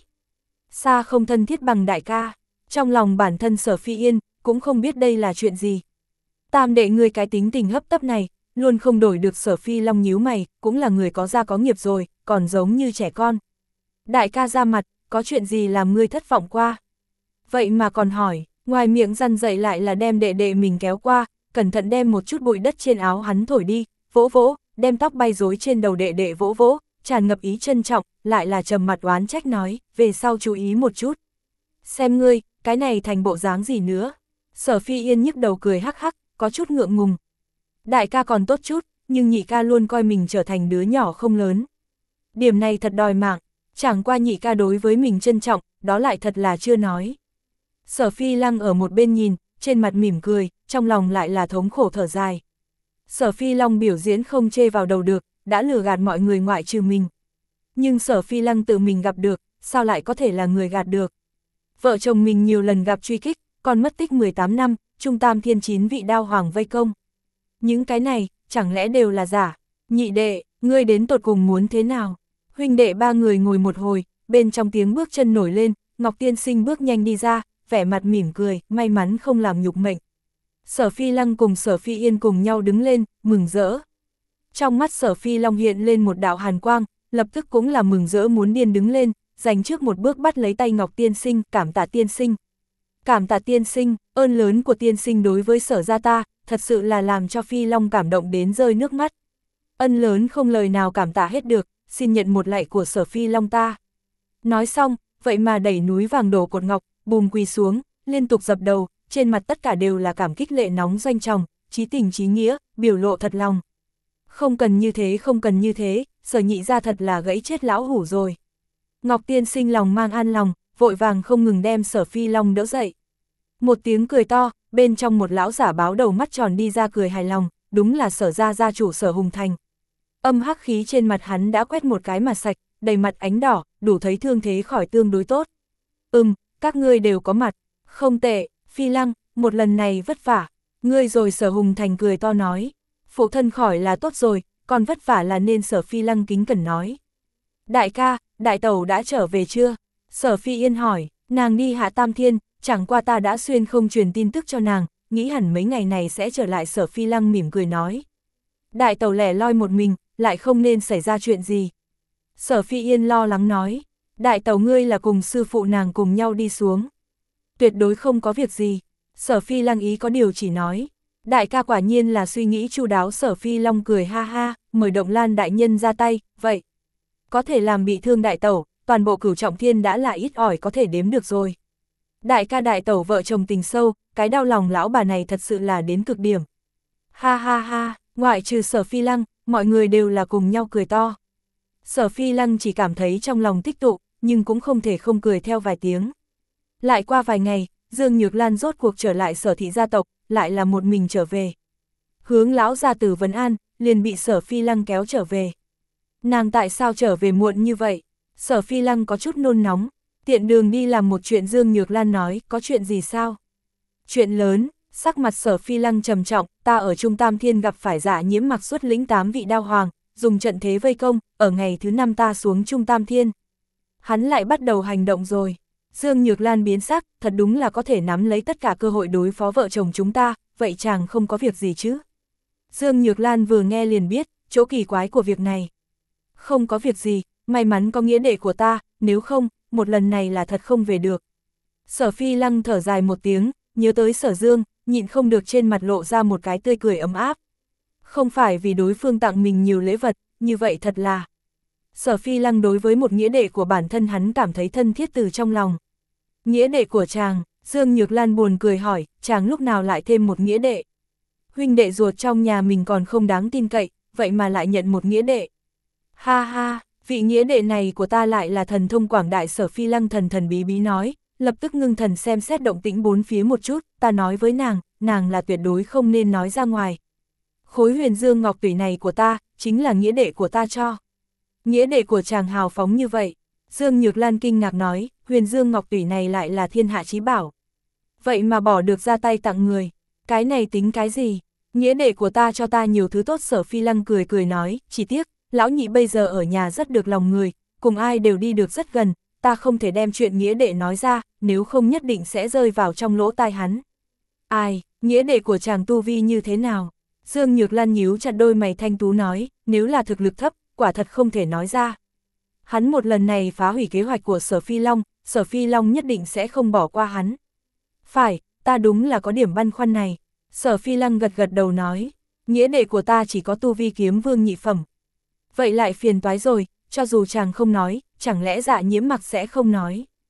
Xa không thân thiết bằng đại ca, trong lòng bản thân Sở Phi Yên, cũng không biết đây là chuyện gì. Tam đệ ngươi cái tính tình hấp tấp này, luôn không đổi được. Sở Phi Long nhíu mày, cũng là người có gia có nghiệp rồi, còn giống như trẻ con. Đại ca ra mặt, có chuyện gì làm ngươi thất vọng qua? Vậy mà còn hỏi, ngoài miệng răn dậy lại là đem đệ đệ mình kéo qua, cẩn thận đem một chút bụi đất trên áo hắn thổi đi, vỗ vỗ, đem tóc bay rối trên đầu đệ đệ vỗ vỗ, tràn ngập ý trân trọng, lại là trầm mặt oán trách nói, về sau chú ý một chút. Xem ngươi, cái này thành bộ dáng gì nữa? Sở Phi Yên nhức đầu cười hắc hắc, có chút ngượng ngùng. Đại ca còn tốt chút, nhưng nhị ca luôn coi mình trở thành đứa nhỏ không lớn. Điểm này thật đòi mạng, chẳng qua nhị ca đối với mình trân trọng, đó lại thật là chưa nói. Sở Phi Lăng ở một bên nhìn, trên mặt mỉm cười, trong lòng lại là thống khổ thở dài. Sở Phi Long biểu diễn không chê vào đầu được, đã lừa gạt mọi người ngoại trừ mình. Nhưng Sở Phi Lăng tự mình gặp được, sao lại có thể là người gạt được? Vợ chồng mình nhiều lần gặp truy kích, còn mất tích mười tám năm, Trung Tam Thiên chín vị đao hoàng vây công. Những cái này, chẳng lẽ đều là giả? Nhị đệ, ngươi đến tột cùng muốn thế nào? Huynh đệ ba người ngồi một hồi, bên trong tiếng bước chân nổi lên, Ngọc Tiên Sinh bước nhanh đi ra, vẻ mặt mỉm cười, may mắn không làm nhục mệnh. Sở Phi Lăng cùng Sở Phi Yên cùng nhau đứng lên, mừng rỡ. Trong mắt Sở Phi Long hiện lên một đạo hàn quang, lập tức cũng là mừng rỡ muốn điên đứng lên, dành trước một bước bắt lấy tay Ngọc Tiên Sinh, cảm tạ tiên sinh. Cảm tạ tiên sinh, ơn lớn của tiên sinh đối với Sở gia ta, thật sự là làm cho Phi Long cảm động đến rơi nước mắt. Ân lớn không lời nào cảm tạ hết được, xin nhận một lạy của Sở Phi Long ta. Nói xong, vậy mà đẩy núi vàng đổ cột ngọc, bùm quỳ xuống, liên tục dập đầu, trên mặt tất cả đều là cảm kích lệ nóng doanh tròng, chí tình chí nghĩa, biểu lộ thật lòng. Không cần như thế, không cần như thế, Sở nhị ra thật là gãy chết lão hủ rồi. Ngọc Tiên Sinh lòng mang an lòng, vội vàng không ngừng đem Sở Phi Long đỡ dậy. Một tiếng cười to, bên trong một lão giả báo đầu mắt tròn đi ra cười hài lòng, đúng là Sở gia gia chủ Sở Hùng Thành. Âm hắc khí trên mặt hắn đã quét một cái mà sạch, đầy mặt ánh đỏ, đủ thấy thương thế khỏi tương đối tốt. Ừm, các ngươi đều có mặt, không tệ, Phi Lăng, một lần này vất vả, ngươi rồi. Sở Hùng Thành cười to nói, phụ thân khỏi là tốt rồi, còn vất vả là nên. Sở Phi Lăng kính cẩn nói. Đại ca, đại tẩu đã trở về chưa? Sở Phi Yên hỏi, nàng đi Hạ Tam Thiên, chẳng qua ta đã xuyên không truyền tin tức cho nàng, nghĩ hẳn mấy ngày này sẽ trở lại. Sở Phi Lăng mỉm cười nói. Đại tẩu lẻ loi một mình, lại không nên xảy ra chuyện gì. Sở Phi Yên lo lắng nói, đại tẩu ngươi là cùng sư phụ nàng cùng nhau đi xuống. Tuyệt đối không có việc gì. Sở Phi Lăng ý có điều chỉ nói, đại ca quả nhiên là suy nghĩ chu đáo. Sở Phi Long cười ha ha, mời Động Lan đại nhân ra tay, vậy. Có thể làm bị thương đại tẩu, toàn bộ Cửu Trọng Thiên đã là ít ỏi có thể đếm được rồi. Đại ca đại tẩu vợ chồng tình sâu, cái đau lòng lão bà này thật sự là đến cực điểm. Ha ha ha, ngoại trừ Sở Phi Lăng, mọi người đều là cùng nhau cười to. Sở Phi Lăng chỉ cảm thấy trong lòng tích tụ, nhưng cũng không thể không cười theo vài tiếng. Lại qua vài ngày, Dương Nhược Lan rốt cuộc trở lại Sở thị gia tộc, lại là một mình trở về. Hướng lão gia tử vấn an, liền bị Sở Phi Lăng kéo trở về. Nàng tại sao trở về muộn như vậy? Sở Phi Lăng có chút nôn nóng, tiện đường đi làm một chuyện. Dương Nhược Lan nói, có chuyện gì sao? Chuyện lớn. Sắc mặt Sở Phi Lăng trầm trọng, ta ở Trung Tam Thiên gặp phải Dạ Nhiễm Mặc xuất lĩnh tám vị đao hoàng, dùng trận thế vây công, ở ngày thứ năm ta xuống Trung Tam Thiên. Hắn lại bắt đầu hành động rồi. Dương Nhược Lan biến sắc, thật đúng là có thể nắm lấy tất cả cơ hội đối phó vợ chồng chúng ta, vậy chàng không có việc gì chứ? Dương Nhược Lan vừa nghe liền biết, chỗ kỳ quái của việc này. Không có việc gì, may mắn có nghĩa đệ của ta, nếu không, một lần này là thật không về được. Sở Phi Lăng thở dài một tiếng, nhớ tới Sở Dương, nhịn không được trên mặt lộ ra một cái tươi cười ấm áp. Không phải vì đối phương tặng mình nhiều lễ vật, như vậy thật là. Sở Phi Lăng đối với một nghĩa đệ của bản thân hắn cảm thấy thân thiết từ trong lòng. Nghĩa đệ của chàng, Dương Nhược Lan buồn cười hỏi, chàng lúc nào lại thêm một nghĩa đệ? Huynh đệ ruột trong nhà mình còn không đáng tin cậy, vậy mà lại nhận một nghĩa đệ. Ha ha, vị nghĩa đệ này của ta lại là thần thông quảng đại. Sở Phi Lăng thần thần bí bí nói, lập tức ngưng thần xem xét động tĩnh bốn phía một chút, ta nói với nàng, nàng là tuyệt đối không nên nói ra ngoài. Khối huyền dương ngọc tủy này của ta, chính là nghĩa đệ của ta cho. Nghĩa đệ của chàng hào phóng như vậy. Dương Nhược Lan kinh ngạc nói, huyền dương ngọc tủy này lại là thiên hạ chí bảo. Vậy mà bỏ được ra tay tặng người, cái này tính cái gì? Nghĩa đệ của ta cho ta nhiều thứ tốt. Sở Phi Lăng cười cười nói, chỉ tiếc, lão nhị bây giờ ở nhà rất được lòng người, cùng ai đều đi được rất gần, ta không thể đem chuyện nghĩa đệ nói ra, nếu không nhất định sẽ rơi vào trong lỗ tai hắn. Ai, nghĩa đệ của chàng tu vi như thế nào? Dương Nhược Lan nhíu chặt đôi mày thanh tú nói, nếu là thực lực thấp, quả thật không thể nói ra. Hắn một lần này phá hủy kế hoạch của Sở Phi Long, Sở Phi Long nhất định sẽ không bỏ qua hắn. Phải, ta đúng là có điểm băn khoăn này. Sở Phi Lăng gật gật đầu nói, nghĩa đệ của ta chỉ có tu vi kiếm vương nhị phẩm. Vậy lại phiền toái rồi, cho dù chàng không nói, chẳng lẽ Dạ Nhiễm Mặc sẽ không nói?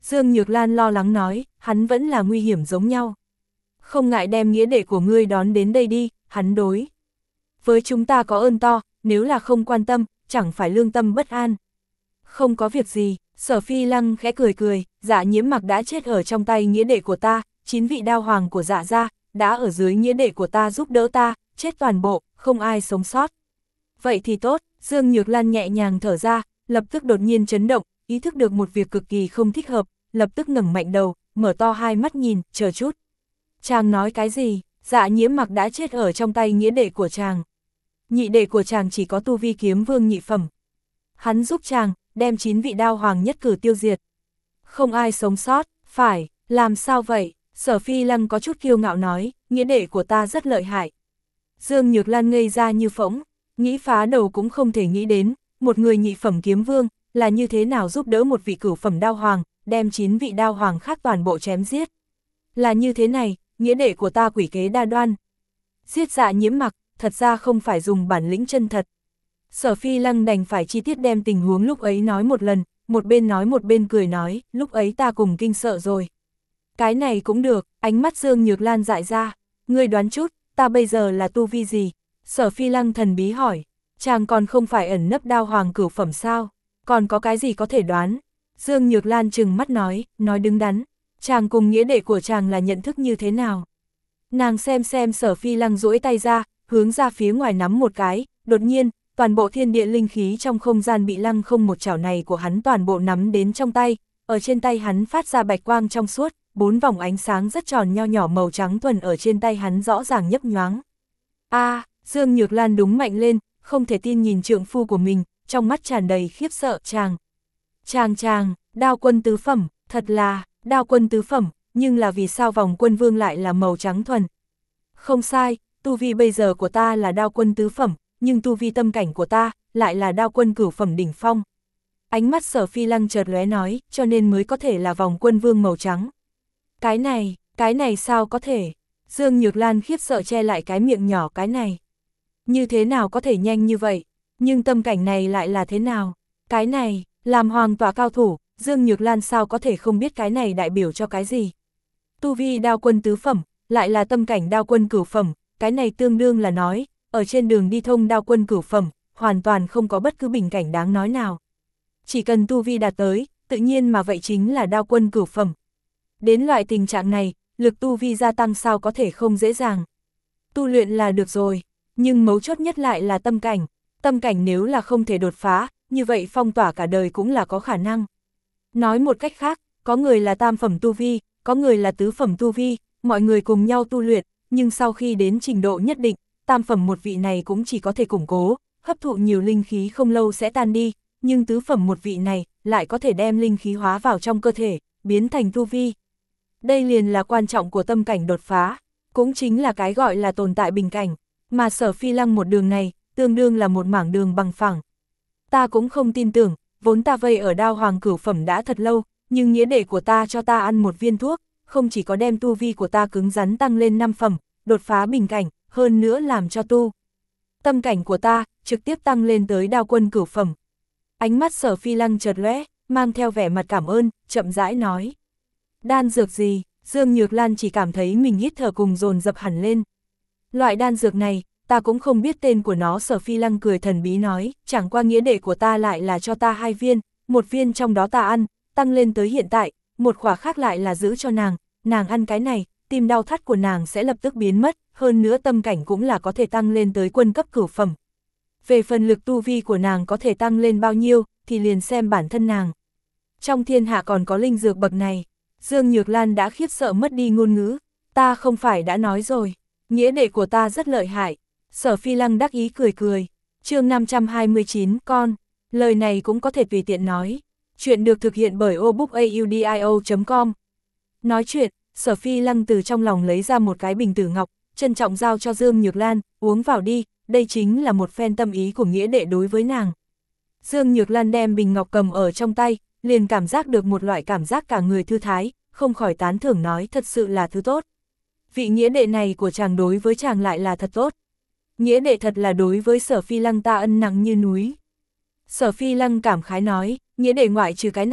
Dương Nhược Lan lo lắng nói, hắn vẫn là nguy hiểm giống nhau. Không ngại đem nghĩa đệ của ngươi đón đến đây đi, hắn đối với chúng ta có ơn to, nếu là không quan tâm, chẳng phải lương tâm bất an. Không có việc gì, Sở Phi Lăng khẽ cười cười, Dạ Nhiễm Mặc đã chết ở trong tay nghĩa đệ của ta, chín vị đao hoàng của Dạ gia đã ở dưới nghĩa đệ của ta giúp đỡ ta, chết toàn bộ, không ai sống sót. Vậy thì tốt, Dương Nhược Lan nhẹ nhàng thở ra, lập tức đột nhiên chấn động, ý thức được một việc cực kỳ không thích hợp, lập tức ngẩng mạnh đầu, mở to hai mắt nhìn, chờ chút. Chàng nói cái gì? Dạ Nhiễm Mặc đã chết ở trong tay nghĩa đệ của chàng. Nhị đệ của chàng chỉ có tu vi kiếm vương nhị phẩm. Hắn giúp chàng, đem chín vị đao hoàng nhất cử tiêu diệt. Không ai sống sót, phải, làm sao vậy? Sở Phi Lăng có chút kiêu ngạo nói, nghĩa đệ của ta rất lợi hại. Dương Nhược Lan ngây ra như phỗng, nghĩ phá đầu cũng không thể nghĩ đến, một người nhị phẩm kiếm vương, là như thế nào giúp đỡ một vị cửu phẩm đao hoàng, đem chín vị đao hoàng khác toàn bộ chém giết. Là như thế này, nghĩa đệ của ta quỷ kế đa đoan. Giết Dạ Nhiễm Mặc, thật ra không phải dùng bản lĩnh chân thật. Sở Phi Lăng đành phải chi tiết đem tình huống lúc ấy nói một lần, một bên nói một bên cười nói, lúc ấy ta cùng kinh sợ rồi. Cái này cũng được, ánh mắt Dương Nhược Lan dại ra, ngươi đoán chút, ta bây giờ là tu vi gì? Sở Phi Lăng thần bí hỏi, chàng còn không phải ẩn nấp đao hoàng cửu phẩm sao? Còn có cái gì có thể đoán? Dương Nhược Lan trừng mắt nói, nói đứng đắn, chàng cùng nghĩa đệ của chàng là nhận thức như thế nào? Nàng xem xem Sở Phi Lăng duỗi tay ra, hướng ra phía ngoài nắm một cái, đột nhiên, toàn bộ thiên địa linh khí trong không gian bị lăng không một chảo này của hắn toàn bộ nắm đến trong tay, ở trên tay hắn phát ra bạch quang trong suốt, bốn vòng ánh sáng rất tròn nho nhỏ màu trắng thuần ở trên tay hắn rõ ràng nhấp nhoáng. A, à, Dương Nhược Lan đúng mạnh lên, không thể tin nhìn trượng phu của mình, trong mắt tràn đầy khiếp sợ, chàng. Chàng chàng, đao quân tứ phẩm, thật là, đao quân tứ phẩm, nhưng là vì sao vòng quân vương lại là màu trắng thuần? Không sai, tu vi bây giờ của ta là đao quân tứ phẩm, nhưng tu vi tâm cảnh của ta lại là đao quân cửu phẩm đỉnh phong. Ánh mắt Sở Phi Lăng chợt lóe nói, cho nên mới có thể là vòng quân vương màu trắng. Cái này, cái này sao có thể? Dương Nhược Lan khiếp sợ che lại cái miệng nhỏ, cái này. Như thế nào có thể nhanh như vậy? Nhưng tâm cảnh này lại là thế nào? Cái này, làm hoàng tọa cao thủ, Dương Nhược Lan sao có thể không biết cái này đại biểu cho cái gì? Tu vi đao quân tứ phẩm, lại là tâm cảnh đao quân cửu phẩm, cái này tương đương là nói, ở trên đường đi thông đao quân cửu phẩm, hoàn toàn không có bất cứ bình cảnh đáng nói nào. Chỉ cần tu vi đạt tới, tự nhiên mà vậy chính là đao quân cửu phẩm. Đến loại tình trạng này, lực tu vi gia tăng sao có thể không dễ dàng. Tu luyện là được rồi, nhưng mấu chốt nhất lại là tâm cảnh. Tâm cảnh nếu là không thể đột phá, như vậy phong tỏa cả đời cũng là có khả năng. Nói một cách khác, có người là tam phẩm tu vi, có người là tứ phẩm tu vi, mọi người cùng nhau tu luyện, nhưng sau khi đến trình độ nhất định, tam phẩm một vị này cũng chỉ có thể củng cố, hấp thụ nhiều linh khí không lâu sẽ tan đi, nhưng tứ phẩm một vị này lại có thể đem linh khí hóa vào trong cơ thể, biến thành tu vi. Đây liền là quan trọng của tâm cảnh đột phá, cũng chính là cái gọi là tồn tại bình cảnh, mà Sở Phi Lăng một đường này, tương đương là một mảng đường bằng phẳng. Ta cũng không tin tưởng, vốn ta vây ở đao hoàng cửu phẩm đã thật lâu, nhưng nghĩa đệ của ta cho ta ăn một viên thuốc, không chỉ có đem tu vi của ta cứng rắn tăng lên năm phẩm, đột phá bình cảnh, hơn nữa làm cho tu tâm cảnh của ta trực tiếp tăng lên tới đao quân cửu phẩm. Ánh mắt Sở Phi Lăng chợt lóe, mang theo vẻ mặt cảm ơn, chậm rãi nói. Đan dược gì? Dương Nhược Lan chỉ cảm thấy mình hít thở cùng dồn dập hẳn lên. Loại đan dược này, ta cũng không biết tên của nó. Sở Phi Lăng cười thần bí nói, chẳng qua nghĩa đệ của ta lại là cho ta hai viên, một viên trong đó ta ăn, tăng lên tới hiện tại, một khỏa khác lại là giữ cho nàng, nàng ăn cái này, tim đau thắt của nàng sẽ lập tức biến mất, hơn nữa tâm cảnh cũng là có thể tăng lên tới quân cấp cửu phẩm. Về phần lực tu vi của nàng có thể tăng lên bao nhiêu, thì liền xem bản thân nàng. Trong thiên hạ còn có linh dược bậc này. Dương Nhược Lan đã khiếp sợ mất đi ngôn ngữ, ta không phải đã nói rồi, nghĩa đệ của ta rất lợi hại. Sở Phi Lăng đắc ý cười cười, chương năm trăm hai mươi chín, con, lời này cũng có thể tùy tiện nói. Chuyện được thực hiện bởi obookaudio chấm com. Nói chuyện, Sở Phi Lăng từ trong lòng lấy ra một cái bình tử ngọc, trân trọng giao cho Dương Nhược Lan, uống vào đi, đây chính là một phen tâm ý của nghĩa đệ đối với nàng. Dương Nhược Lan đem bình ngọc cầm ở trong tay, liền cảm giác được một loại cảm giác cả người thư thái, không khỏi tán thưởng nói thật sự là thứ tốt. Vị nghĩa đệ này của chàng đối với chàng lại là thật tốt. Nghĩa đệ thật là đối với Sở Phi Lăng ta ân nặng như núi. Sở Phi Lăng cảm khái nói, nghĩa đệ ngoại trừ cái này,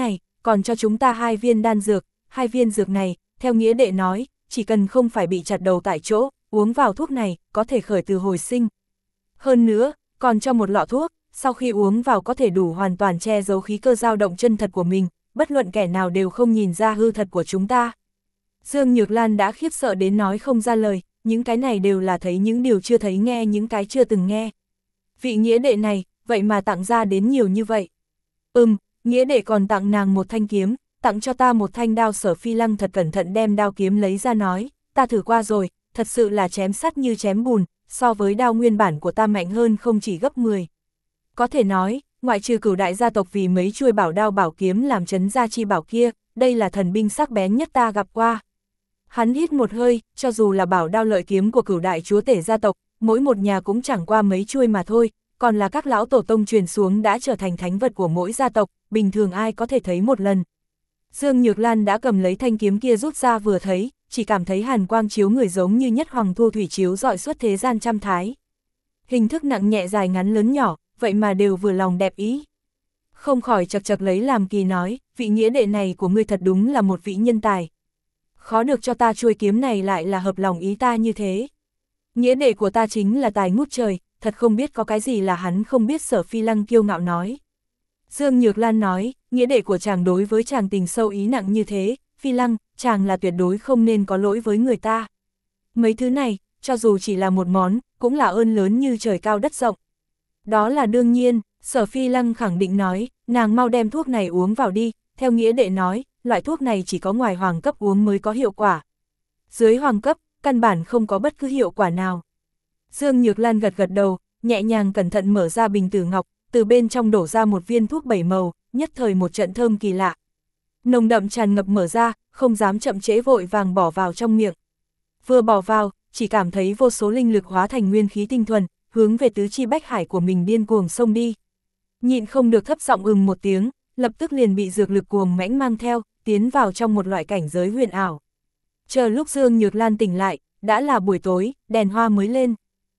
còn cho chúng ta hai viên đan dược, hai viên dược này, theo nghĩa đệ nói, chỉ cần không phải bị chặt đầu tại chỗ, uống vào thuốc này, có thể khởi từ hồi sinh. Hơn nữa, còn cho một lọ thuốc, sau khi uống vào có thể đủ hoàn toàn che giấu khí cơ dao động chân thật của mình, bất luận kẻ nào đều không nhìn ra hư thật của chúng ta. Dương Nhược Lan đã khiếp sợ đến nói không ra lời, những cái này đều là thấy những điều chưa thấy, nghe những cái chưa từng nghe. Vị nghĩa đệ này, vậy mà tặng ra đến nhiều như vậy. Ừm, nghĩa đệ còn tặng nàng một thanh kiếm, tặng cho ta một thanh đao. Sở Phi Lăng thật cẩn thận đem đao kiếm lấy ra nói, ta thử qua rồi, thật sự là chém sắt như chém bùn, so với đao nguyên bản của ta mạnh hơn không chỉ gấp mười. Có thể nói, ngoại trừ Cửu đại gia tộc vì mấy chuôi bảo đao bảo kiếm làm chấn gia chi bảo kia, đây là thần binh sắc bén nhất ta gặp qua. Hắn hít một hơi, cho dù là bảo đao lợi kiếm của Cửu đại chúa tể gia tộc, mỗi một nhà cũng chẳng qua mấy chuôi mà thôi, còn là các lão tổ tông truyền xuống đã trở thành thánh vật của mỗi gia tộc, bình thường ai có thể thấy một lần. Dương Nhược Lan đã cầm lấy thanh kiếm kia rút ra vừa thấy, chỉ cảm thấy hàn quang chiếu người giống như nhất hoàng thu thủy chiếu rọi suốt thế gian trăm thái. Hình thức nặng nhẹ dài ngắn lớn nhỏ, vậy mà đều vừa lòng đẹp ý. Không khỏi chật chật lấy làm kỳ nói, vị nghĩa đệ này của ngươi thật đúng là một vị nhân tài. Khó được cho ta chuôi kiếm này lại là hợp lòng ý ta như thế. Nghĩa đệ của ta chính là tài ngút trời, thật không biết có cái gì là hắn không biết. Sở Phi Lăng kiêu ngạo nói. Dương Nhược Lan nói, nghĩa đệ của chàng đối với chàng tình sâu ý nặng như thế, Phi Lăng, chàng là tuyệt đối không nên có lỗi với người ta. Mấy thứ này, cho dù chỉ là một món, cũng là ơn lớn như trời cao đất rộng. Đó là đương nhiên, Sở Phi Lăng khẳng định nói, nàng mau đem thuốc này uống vào đi, theo nghĩa đệ nói, loại thuốc này chỉ có ngoài hoàng cấp uống mới có hiệu quả. Dưới hoàng cấp, căn bản không có bất cứ hiệu quả nào. Dương Nhược Lan gật gật đầu, nhẹ nhàng cẩn thận mở ra bình tử ngọc, từ bên trong đổ ra một viên thuốc bảy màu, nhất thời một trận thơm kỳ lạ. Nồng đậm tràn ngập mở ra, không dám chậm trễ vội vàng bỏ vào trong miệng. Vừa bỏ vào, chỉ cảm thấy vô số linh lực hóa thành nguyên khí tinh thuần, hướng về tứ chi bách hải của mình điên cuồng xông đi. Nhịn không được thấp giọng ừm một tiếng, lập tức liền bị dược lực cuồng mãnh mang theo, tiến vào trong một loại cảnh giới huyền ảo. Chờ lúc Dương Nhược Lan tỉnh lại, đã là buổi tối, đèn hoa mới lên.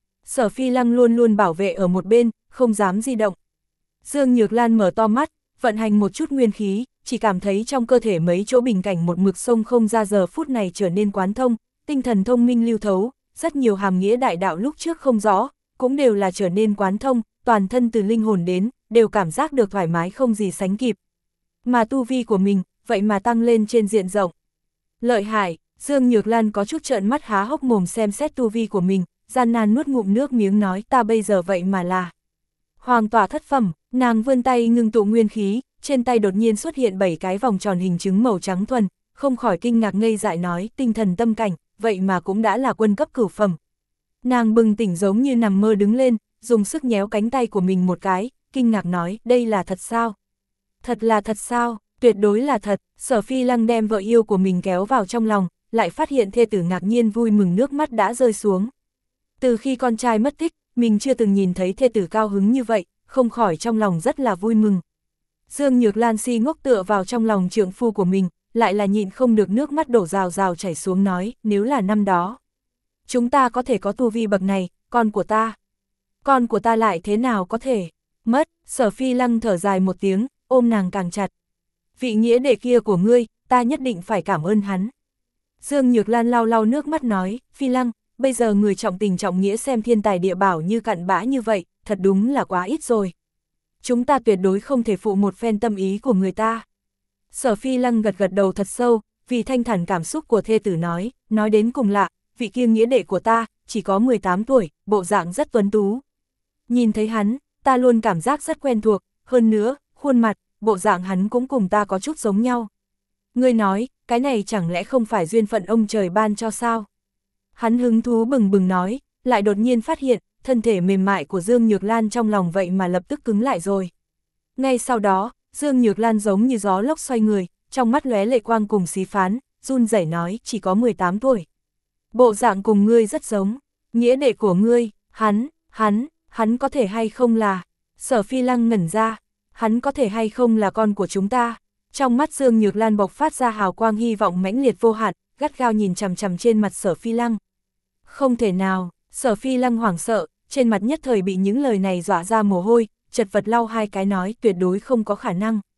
Sở Phi Lăng luôn luôn bảo vệ ở một bên, không dám di động. Dương Nhược Lan mở to mắt, vận hành một chút nguyên khí, chỉ cảm thấy trong cơ thể mấy chỗ bình cảnh một mực sông không ra giờ phút này trở nên quán thông, tinh thần thông minh lưu thấu, rất nhiều hàm nghĩa đại đạo lúc trước không rõ, cũng đều là trở nên quán thông, toàn thân từ linh hồn đến, đều cảm giác được thoải mái không gì sánh kịp. Mà tu vi của mình, vậy mà tăng lên trên diện rộng. Lợi hại, Dương Nhược Lan có chút trợn mắt há hốc mồm xem xét tu vi của mình, gian nan nuốt ngụm nước miếng nói ta bây giờ vậy mà là hoàng tỏa thất phẩm. Nàng vươn tay ngưng tụ nguyên khí, trên tay đột nhiên xuất hiện bảy cái vòng tròn hình trứng màu trắng thuần, không khỏi kinh ngạc ngây dại nói tinh thần tâm cảnh, vậy mà cũng đã là quân cấp cửu phẩm. Nàng bừng tỉnh giống như nằm mơ đứng lên, dùng sức nhéo cánh tay của mình một cái, kinh ngạc nói đây là thật sao? Thật là thật sao? Tuyệt đối là thật. Sở Phi Lăng đem vợ yêu của mình kéo vào trong lòng, lại phát hiện thê tử ngạc nhiên vui mừng nước mắt đã rơi xuống. Từ khi con trai mất tích, mình chưa từng nhìn thấy thê tử cao hứng như vậy, không khỏi trong lòng rất là vui mừng. Dương Nhược Lan si ngốc tựa vào trong lòng trượng phu của mình, lại là nhịn không được nước mắt đổ rào rào chảy xuống nói, nếu là năm đó, chúng ta có thể có tu vi bậc này, con của ta. Con của ta lại thế nào có thể mất. Sở Phi Lăng thở dài một tiếng, ôm nàng càng chặt. Vị nghĩa đệ kia của ngươi, ta nhất định phải cảm ơn hắn. Dương Nhược Lan lau lau nước mắt nói, Phi Lăng, bây giờ người trọng tình trọng nghĩa xem thiên tài địa bảo như cặn bã như vậy, thật đúng là quá ít rồi. Chúng ta tuyệt đối không thể phụ một phen tâm ý của người ta. Sở Phi Lăng gật gật đầu thật sâu, vì thanh thản cảm xúc của thê tử nói, nói đến cùng lạ, vị kia nghĩa đệ của ta, chỉ có mười tám tuổi, bộ dạng rất tuấn tú. Nhìn thấy hắn, ta luôn cảm giác rất quen thuộc, hơn nữa, khuôn mặt, bộ dạng hắn cũng cùng ta có chút giống nhau. Ngươi nói, cái này chẳng lẽ không phải duyên phận ông trời ban cho sao? Hắn hứng thú bừng bừng nói, lại đột nhiên phát hiện, thân thể mềm mại của Dương Nhược Lan trong lòng vậy mà lập tức cứng lại rồi. Ngay sau đó, Dương Nhược Lan giống như gió lốc xoay người, trong mắt lóe lệ quang cùng xí phán, run rẩy nói, chỉ có mười tám tuổi. Bộ dạng cùng ngươi rất giống, nghĩa đệ của ngươi, hắn, hắn, hắn có thể hay không là... Sở Phi Lăng ngẩn ra, hắn có thể hay không là con của chúng ta? Trong mắt Dương Nhược Lan bộc phát ra hào quang hy vọng mãnh liệt vô hạn, gắt gao nhìn chằm chằm trên mặt Sở Phi Lăng. Không thể nào. Sở Phi Lăng hoảng sợ, trên mặt nhất thời bị những lời này dọa ra mồ hôi, chật vật lau hai cái nói tuyệt đối không có khả năng.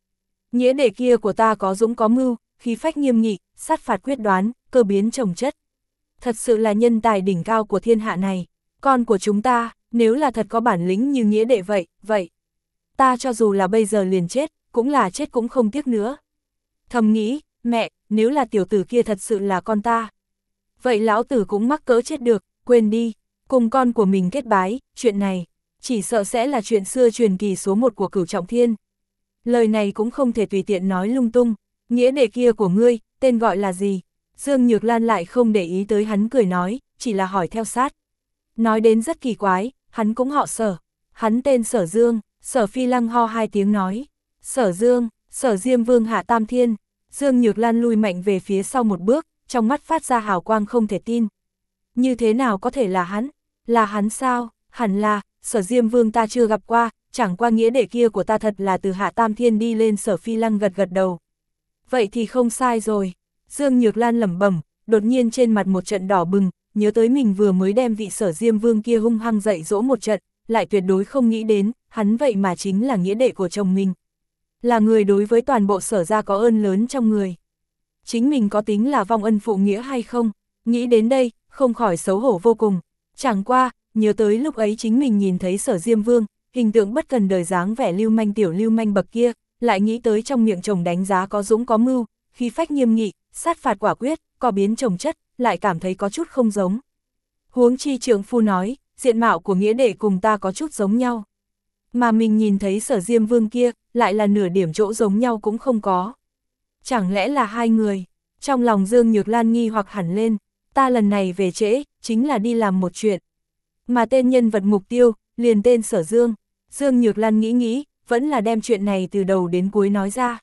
Nghĩa đệ kia của ta có dũng có mưu, khí phách nghiêm nghị, sát phạt quyết đoán, cơ biến trồng chất. Thật sự là nhân tài đỉnh cao của thiên hạ này. Con của chúng ta, nếu là thật có bản lĩnh như nghĩa đệ vậy, vậy. Ta cho dù là bây giờ liền chết, cũng là chết cũng không tiếc nữa. Thầm nghĩ, mẹ, nếu là tiểu tử kia thật sự là con ta. Vậy lão tử cũng mắc cỡ chết được, quên đi, cùng con của mình kết bái, chuyện này, chỉ sợ sẽ là chuyện xưa truyền kỳ số một của Cửu Trọng Thiên. Lời này cũng không thể tùy tiện nói lung tung, nghĩa đệ kia của ngươi, tên gọi là gì? Dương Nhược Lan lại không để ý tới hắn cười nói, chỉ là hỏi theo sát. Nói đến rất kỳ quái, hắn cũng họ Sở, hắn tên Sở Dương. Sở Phi Lăng ho hai tiếng nói, Sở Dương, Sở Diêm Vương hạ tam thiên. Dương Nhược Lan lui mạnh về phía sau một bước, trong mắt phát ra hào quang không thể tin. Như thế nào có thể là hắn? Là hắn sao? Hẳn là, Sở Diêm Vương ta chưa gặp qua, chẳng qua nghĩa đệ kia của ta thật là từ hạ tam thiên đi lên. Sở Phi Lăng gật gật đầu. Vậy thì không sai rồi. Dương Nhược Lan lẩm bẩm, đột nhiên trên mặt một trận đỏ bừng, nhớ tới mình vừa mới đem vị Sở Diêm Vương kia hung hăng dạy dỗ một trận, lại tuyệt đối không nghĩ đến, hắn vậy mà chính là nghĩa đệ của chồng mình. Là người đối với toàn bộ Sở gia có ơn lớn trong người. Chính mình có tính là vong ân phụ nghĩa hay không? Nghĩ đến đây, không khỏi xấu hổ vô cùng. Chẳng qua, nhớ tới lúc ấy chính mình nhìn thấy Sở Diêm Vương, hình tượng bất cần đời dáng vẻ lưu manh tiểu lưu manh bậc kia, lại nghĩ tới trong miệng chồng đánh giá có dũng có mưu, khí phách nghiêm nghị, sát phạt quả quyết, có biến trồng chất, lại cảm thấy có chút không giống. Huống chi trượng phu nói, diện mạo của nghĩa đệ cùng ta có chút giống nhau. Mà mình nhìn thấy Sở Diêm Vương kia, lại là nửa điểm chỗ giống nhau cũng không có. Chẳng lẽ là hai người? Trong lòng Dương Nhược Lan nghi hoặc hẳn lên, ta lần này về trễ, chính là đi làm một chuyện. Mà tên nhân vật mục tiêu, liền tên Sở Dương. Dương Nhược Lan nghĩ nghĩ, vẫn là đem chuyện này từ đầu đến cuối nói ra.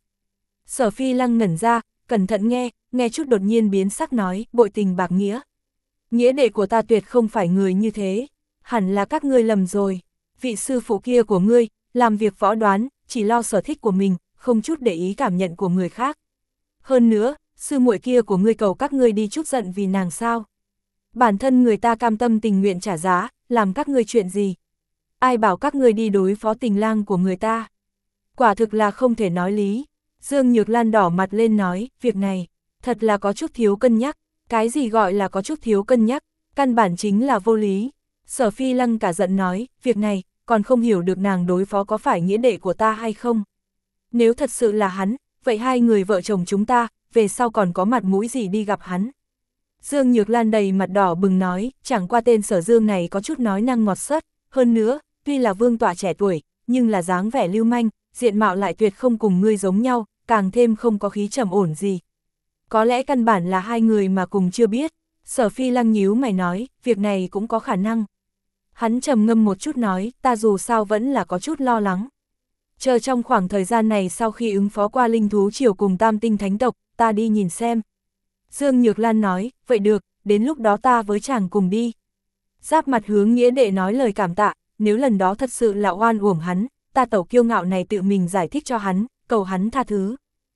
Sở Phi Lăng ngẩn ra, cẩn thận nghe, nghe chút đột nhiên biến sắc nói, bội tình bạc nghĩa. Nghĩa đệ của ta tuyệt không phải người như thế, hẳn là các ngươi lầm rồi. Vị sư phụ kia của ngươi, làm việc võ đoán, chỉ lo sở thích của mình, không chút để ý cảm nhận của người khác. Hơn nữa, sư muội kia của ngươi cầu các ngươi đi chút giận vì nàng sao. Bản thân người ta cam tâm tình nguyện trả giá, làm các ngươi chuyện gì. Ai bảo các ngươi đi đối phó tình lang của người ta. Quả thực là không thể nói lý. Dương Nhược Lan đỏ mặt lên nói, việc này, thật là có chút thiếu cân nhắc. Cái gì gọi là có chút thiếu cân nhắc, căn bản chính là vô lý. Sở Phi Lăng cả giận nói, việc này, còn không hiểu được nàng đối phó có phải nghĩa đệ của ta hay không. Nếu thật sự là hắn, vậy hai người vợ chồng chúng ta, về sau còn có mặt mũi gì đi gặp hắn. Dương Nhược Lan đầy mặt đỏ bừng nói, chẳng qua tên Sở Dương này có chút nói năng ngọt sớt, hơn nữa, tuy là vương tọa trẻ tuổi, nhưng là dáng vẻ lưu manh, diện mạo lại tuyệt không cùng ngươi giống nhau, càng thêm không có khí trầm ổn gì. Có lẽ căn bản là hai người mà cùng chưa biết. Sở Phi Lăng nhíu mày nói, việc này cũng có khả năng. Hắn trầm ngâm một chút nói, ta dù sao vẫn là có chút lo lắng. Chờ trong khoảng thời gian này sau khi ứng phó qua linh thú triều cùng tam tinh thánh tộc, ta đi nhìn xem. Dương Nhược Lan nói, vậy được, đến lúc đó ta với chàng cùng đi. Giáp mặt hướng nghĩa đệ nói lời cảm tạ, nếu lần đó thật sự là oan uổng hắn, ta tẩu kiêu ngạo này tự mình giải thích cho hắn, cầu hắn tha thứ.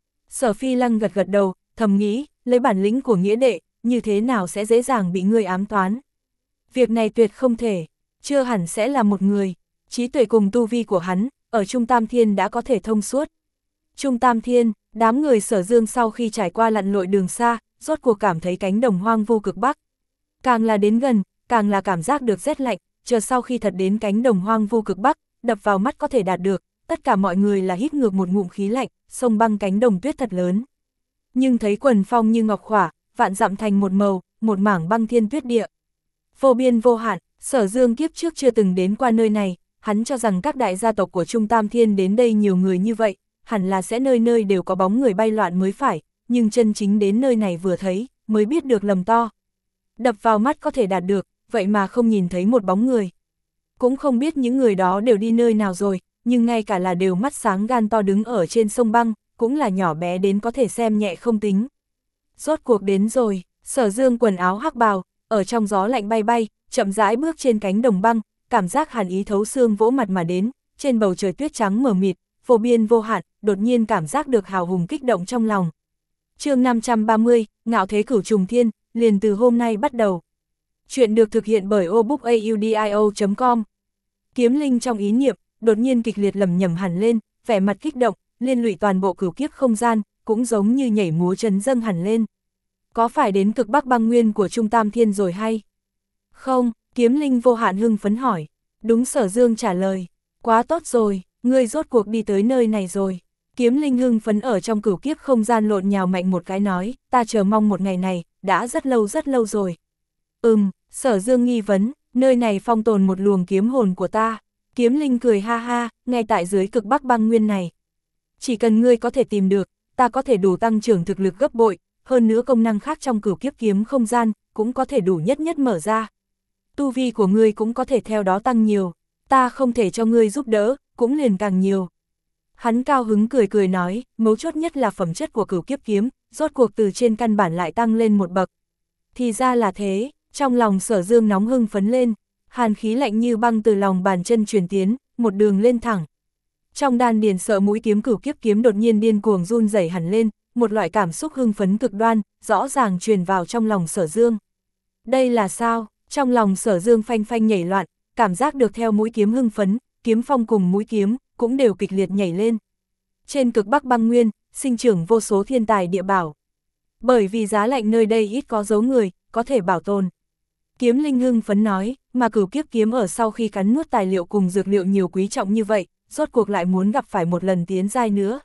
Sở Phi Lăng gật gật đầu, thầm nghĩ, lấy bản lĩnh của nghĩa đệ, như thế nào sẽ dễ dàng bị người ám toán. Việc này tuyệt không thể, chưa hẳn sẽ là một người, trí tuệ cùng tu vi của hắn, ở Trung Tam Thiên đã có thể thông suốt. Trung Tam Thiên, đám người Sở Dương sau khi trải qua lặn lội đường xa, rốt cuộc cảm thấy cánh đồng hoang vu cực bắc. Càng là đến gần, càng là cảm giác được rét lạnh, chờ sau khi thật đến cánh đồng hoang vu cực bắc, đập vào mắt có thể đạt được, tất cả mọi người là hít ngược một ngụm khí lạnh, sông băng cánh đồng tuyết thật lớn. Nhưng thấy quần phong như ngọc khỏa, vạn dặm thành một màu, một mảng băng thiên tuyết địa. Vô biên vô hạn, Sở Dương kiếp trước chưa từng đến qua nơi này, hắn cho rằng các đại gia tộc của Trung Tam Thiên đến đây nhiều người như vậy, hẳn là sẽ nơi nơi đều có bóng người bay loạn mới phải, nhưng chân chính đến nơi này vừa thấy, mới biết được lầm to. Đập vào mắt có thể đạt được, vậy mà không nhìn thấy một bóng người. Cũng không biết những người đó đều đi nơi nào rồi, nhưng ngay cả là đều mắt sáng gan to đứng ở trên sông băng, cũng là nhỏ bé đến có thể xem nhẹ không tính. Rốt cuộc đến rồi, Sở Dương quần áo hắc bào, ở trong gió lạnh bay bay, chậm rãi bước trên cánh đồng băng, cảm giác hàn ý thấu xương vỗ mặt mà đến, trên bầu trời tuyết trắng mờ mịt, vô biên vô hạn, đột nhiên cảm giác được hào hùng kích động trong lòng. Chương năm trăm ba mươi, Ngạo Thế Cửu Trùng Thiên, liền từ hôm nay bắt đầu. Chuyện được thực hiện bởi obookaudio chấm com. Kiếm linh trong ý niệm, đột nhiên kịch liệt lầm nhầm hẳn lên, vẻ mặt kích động, liên lụy toàn bộ cửu kiếp không gian, cũng giống như nhảy múa chấn dâng hẳn lên. Có phải đến cực bắc băng nguyên của Trung Tam Thiên rồi hay? Không, Kiếm Linh vô hạn hưng phấn hỏi. Đúng, Sở Dương trả lời. Quá tốt rồi, ngươi rốt cuộc đi tới nơi này rồi. Kiếm Linh hưng phấn ở trong cửu kiếp không gian lộn nhào mạnh một cái nói, ta chờ mong một ngày này, đã rất lâu rất lâu rồi. Ừm, Sở Dương nghi vấn, nơi này phong tồn một luồng kiếm hồn của ta. Kiếm Linh cười ha ha, ngay tại dưới cực bắc băng nguyên này. Chỉ cần ngươi có thể tìm được, ta có thể đủ tăng trưởng thực lực gấp bội, hơn nữa công năng khác trong cửu kiếp kiếm không gian, cũng có thể đủ nhất nhất mở ra. Tu vi của ngươi cũng có thể theo đó tăng nhiều, ta không thể cho ngươi giúp đỡ, cũng liền càng nhiều. Hắn cao hứng cười cười nói, mấu chốt nhất là phẩm chất của cửu kiếp kiếm, rốt cuộc từ trên căn bản lại tăng lên một bậc. Thì ra là thế, trong lòng Sở Dương nóng hưng phấn lên, hàn khí lạnh như băng từ lòng bàn chân truyền tiến, một đường lên thẳng. Trong đan điền sợ mũi kiếm cửu kiếp kiếm đột nhiên điên cuồng run rẩy hẳn lên, một loại cảm xúc hưng phấn cực đoan, rõ ràng truyền vào trong lòng Sở Dương. Đây là sao? Trong lòng Sở Dương phanh phanh nhảy loạn, cảm giác được theo mũi kiếm hưng phấn, kiếm phong cùng mũi kiếm, cũng đều kịch liệt nhảy lên. Trên cực bắc băng nguyên, sinh trưởng vô số thiên tài địa bảo. Bởi vì giá lạnh nơi đây ít có dấu người, có thể bảo tồn. Kiếm Linh hưng phấn nói, mà cửu kiếp kiếm ở sau khi cắn nuốt tài liệu cùng dược liệu nhiều quý trọng như vậy, rốt cuộc lại muốn gặp phải một lần tiến giai nữa.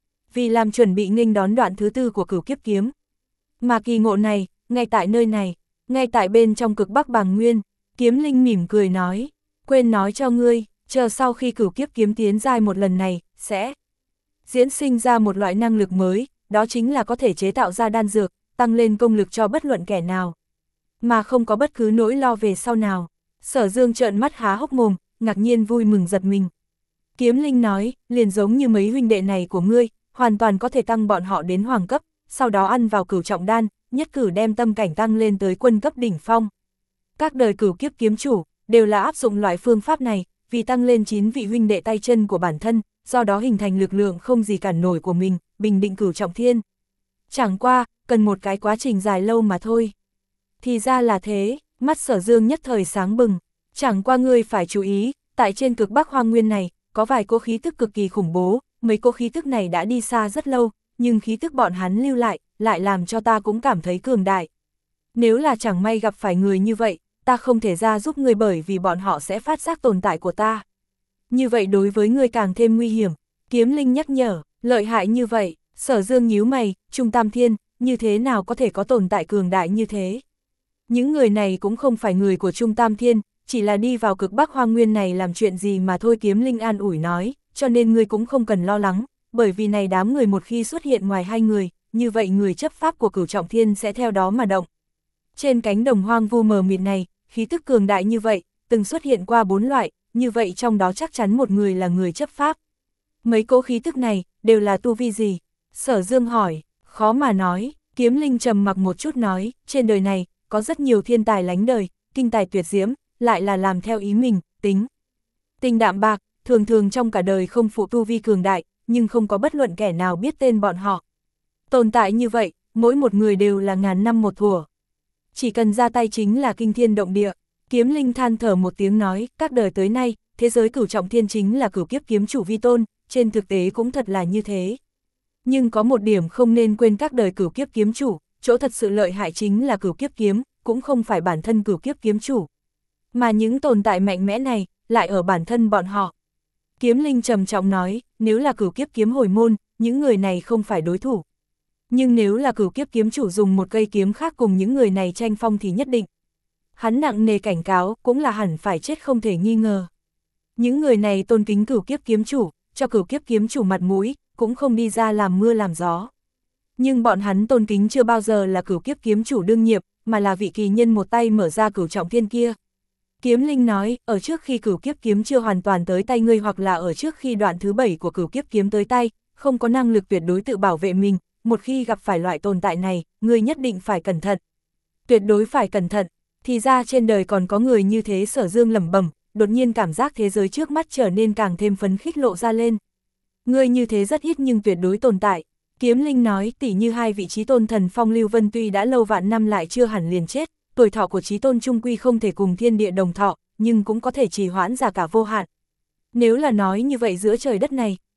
Vì làm chuẩn bị nghênh đón đoạn thứ tư của cửu kiếp kiếm. Mà kỳ ngộ này, ngay tại nơi này, ngay tại bên trong cực bắc bàng nguyên, Kiếm Linh mỉm cười nói, quên nói cho ngươi, chờ sau khi cửu kiếp kiếm tiến giai một lần này, sẽ diễn sinh ra một loại năng lực mới, đó chính là có thể chế tạo ra đan dược, tăng lên công lực cho bất luận kẻ nào. Mà không có bất cứ nỗi lo về sau nào. Sở Dương trợn mắt há hốc mồm, ngạc nhiên vui mừng giật mình. Kiếm Linh nói, liền giống như mấy huynh đệ này của ngươi, hoàn toàn có thể tăng bọn họ đến hoàng cấp, sau đó ăn vào cửu trọng đan, nhất cử đem tâm cảnh tăng lên tới quân cấp đỉnh phong. Các đời cửu kiếp kiếm chủ, đều là áp dụng loại phương pháp này, vì tăng lên chín vị huynh đệ tay chân của bản thân, do đó hình thành lực lượng không gì cản nổi của mình, bình định cửu trọng thiên. Chẳng qua, cần một cái quá trình dài lâu mà thôi. Thì ra là thế, mắt Sở Dương nhất thời sáng bừng. Chẳng qua ngươi phải chú ý, tại trên cực bắc hoang nguyên này, có vài cỗ khí tức cực kỳ khủng bố, mấy cỗ khí tức này đã đi xa rất lâu, nhưng khí tức bọn hắn lưu lại, lại làm cho ta cũng cảm thấy cường đại. Nếu là chẳng may gặp phải người như vậy, ta không thể ra giúp ngươi bởi vì bọn họ sẽ phát giác tồn tại của ta. Như vậy đối với ngươi càng thêm nguy hiểm. Kiếm Linh nhắc nhở, lợi hại như vậy, Sở Dương nhíu mày, Trung Tam Thiên, như thế nào có thể có tồn tại cường đại như thế? Những người này cũng không phải người của Trung Tam Thiên, chỉ là đi vào cực bắc hoang nguyên này làm chuyện gì mà thôi. Kiếm Linh an ủi nói, cho nên ngươi cũng không cần lo lắng, bởi vì này đám người một khi xuất hiện ngoài hai người, như vậy người chấp pháp của cửu trọng thiên sẽ theo đó mà động. Trên cánh đồng hoang vu mờ mịt này, khí tức cường đại như vậy, từng xuất hiện qua bốn loại, như vậy trong đó chắc chắn một người là người chấp pháp. Mấy cỗ khí tức này, đều là tu vi gì? Sở Dương hỏi, khó mà nói. Kiếm Linh trầm mặc một chút nói, trên đời này, có rất nhiều thiên tài lánh đời, kinh tài tuyệt diễm, lại là làm theo ý mình, tính. Tình đạm bạc, thường thường trong cả đời không phụ tu vi cường đại, nhưng không có bất luận kẻ nào biết tên bọn họ. Tồn tại như vậy, mỗi một người đều là ngàn năm một thuở. Chỉ cần ra tay chính là kinh thiên động địa. Kiếm Linh than thở một tiếng nói, các đời tới nay, thế giới cửu trọng thiên chính là cửu kiếp kiếm chủ vi tôn, trên thực tế cũng thật là như thế. Nhưng có một điểm không nên quên, các đời cửu kiếp kiếm chủ, chỗ thật sự lợi hại chính là cửu kiếp kiếm, cũng không phải bản thân cửu kiếp kiếm chủ. Mà những tồn tại mạnh mẽ này, lại ở bản thân bọn họ. Kiếm Linh trầm trọng nói, nếu là cửu kiếp kiếm hồi môn, những người này không phải đối thủ. Nhưng nếu là cửu kiếp kiếm chủ dùng một cây kiếm khác cùng những người này tranh phong thì nhất định. Hắn nặng nề cảnh cáo, cũng là hẳn phải chết không thể nghi ngờ. Những người này tôn kính cửu kiếp kiếm chủ, cho cửu kiếp kiếm chủ mặt mũi, cũng không đi ra làm mưa làm gió. Nhưng bọn hắn tôn kính chưa bao giờ là cửu kiếp kiếm chủ đương nhiệm, mà là vị kỳ nhân một tay mở ra cửu trọng thiên kia. Kiếm Linh nói, ở trước khi cửu kiếp kiếm chưa hoàn toàn tới tay ngươi, hoặc là ở trước khi đoạn thứ bảy của cửu kiếp kiếm tới tay, không có năng lực tuyệt đối tự bảo vệ mình, một khi gặp phải loại tồn tại này, ngươi nhất định phải cẩn thận. Tuyệt đối phải cẩn thận, thì ra trên đời còn có người như thế. Sở Dương lẩm bẩm, đột nhiên cảm giác thế giới trước mắt trở nên càng thêm phấn khích lộ ra lên. Ngươi như thế rất ít nhưng tuyệt đối tồn tại. Kiếm Linh nói, tỉ như hai vị chí tôn thần Phong Lưu Vân tuy đã lâu vạn năm lại chưa hẳn liền chết, tuổi thọ của chí tôn trung quy không thể cùng thiên địa đồng thọ, nhưng cũng có thể trì hoãn giả cả vô hạn. Nếu là nói như vậy giữa trời đất này,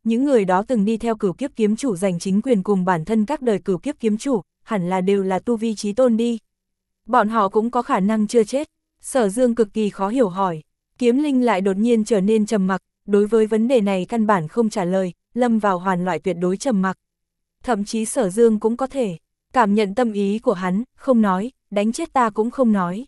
những người đó từng đi theo cửu kiếp kiếm chủ giành chính quyền cùng bản thân các đời cửu kiếp kiếm chủ, hẳn là đều là tu vi chí tôn đi. Bọn họ cũng có khả năng chưa chết. Sở Dương cực kỳ khó hiểu hỏi. Kiếm Linh lại đột nhiên trở nên trầm mặc, đối với vấn đề này căn bản không trả lời, lâm vào hoàn loại tuyệt đối trầm mặc. Thậm chí Sở Dương cũng có thể cảm nhận tâm ý của hắn, không nói, đánh chết ta cũng không nói.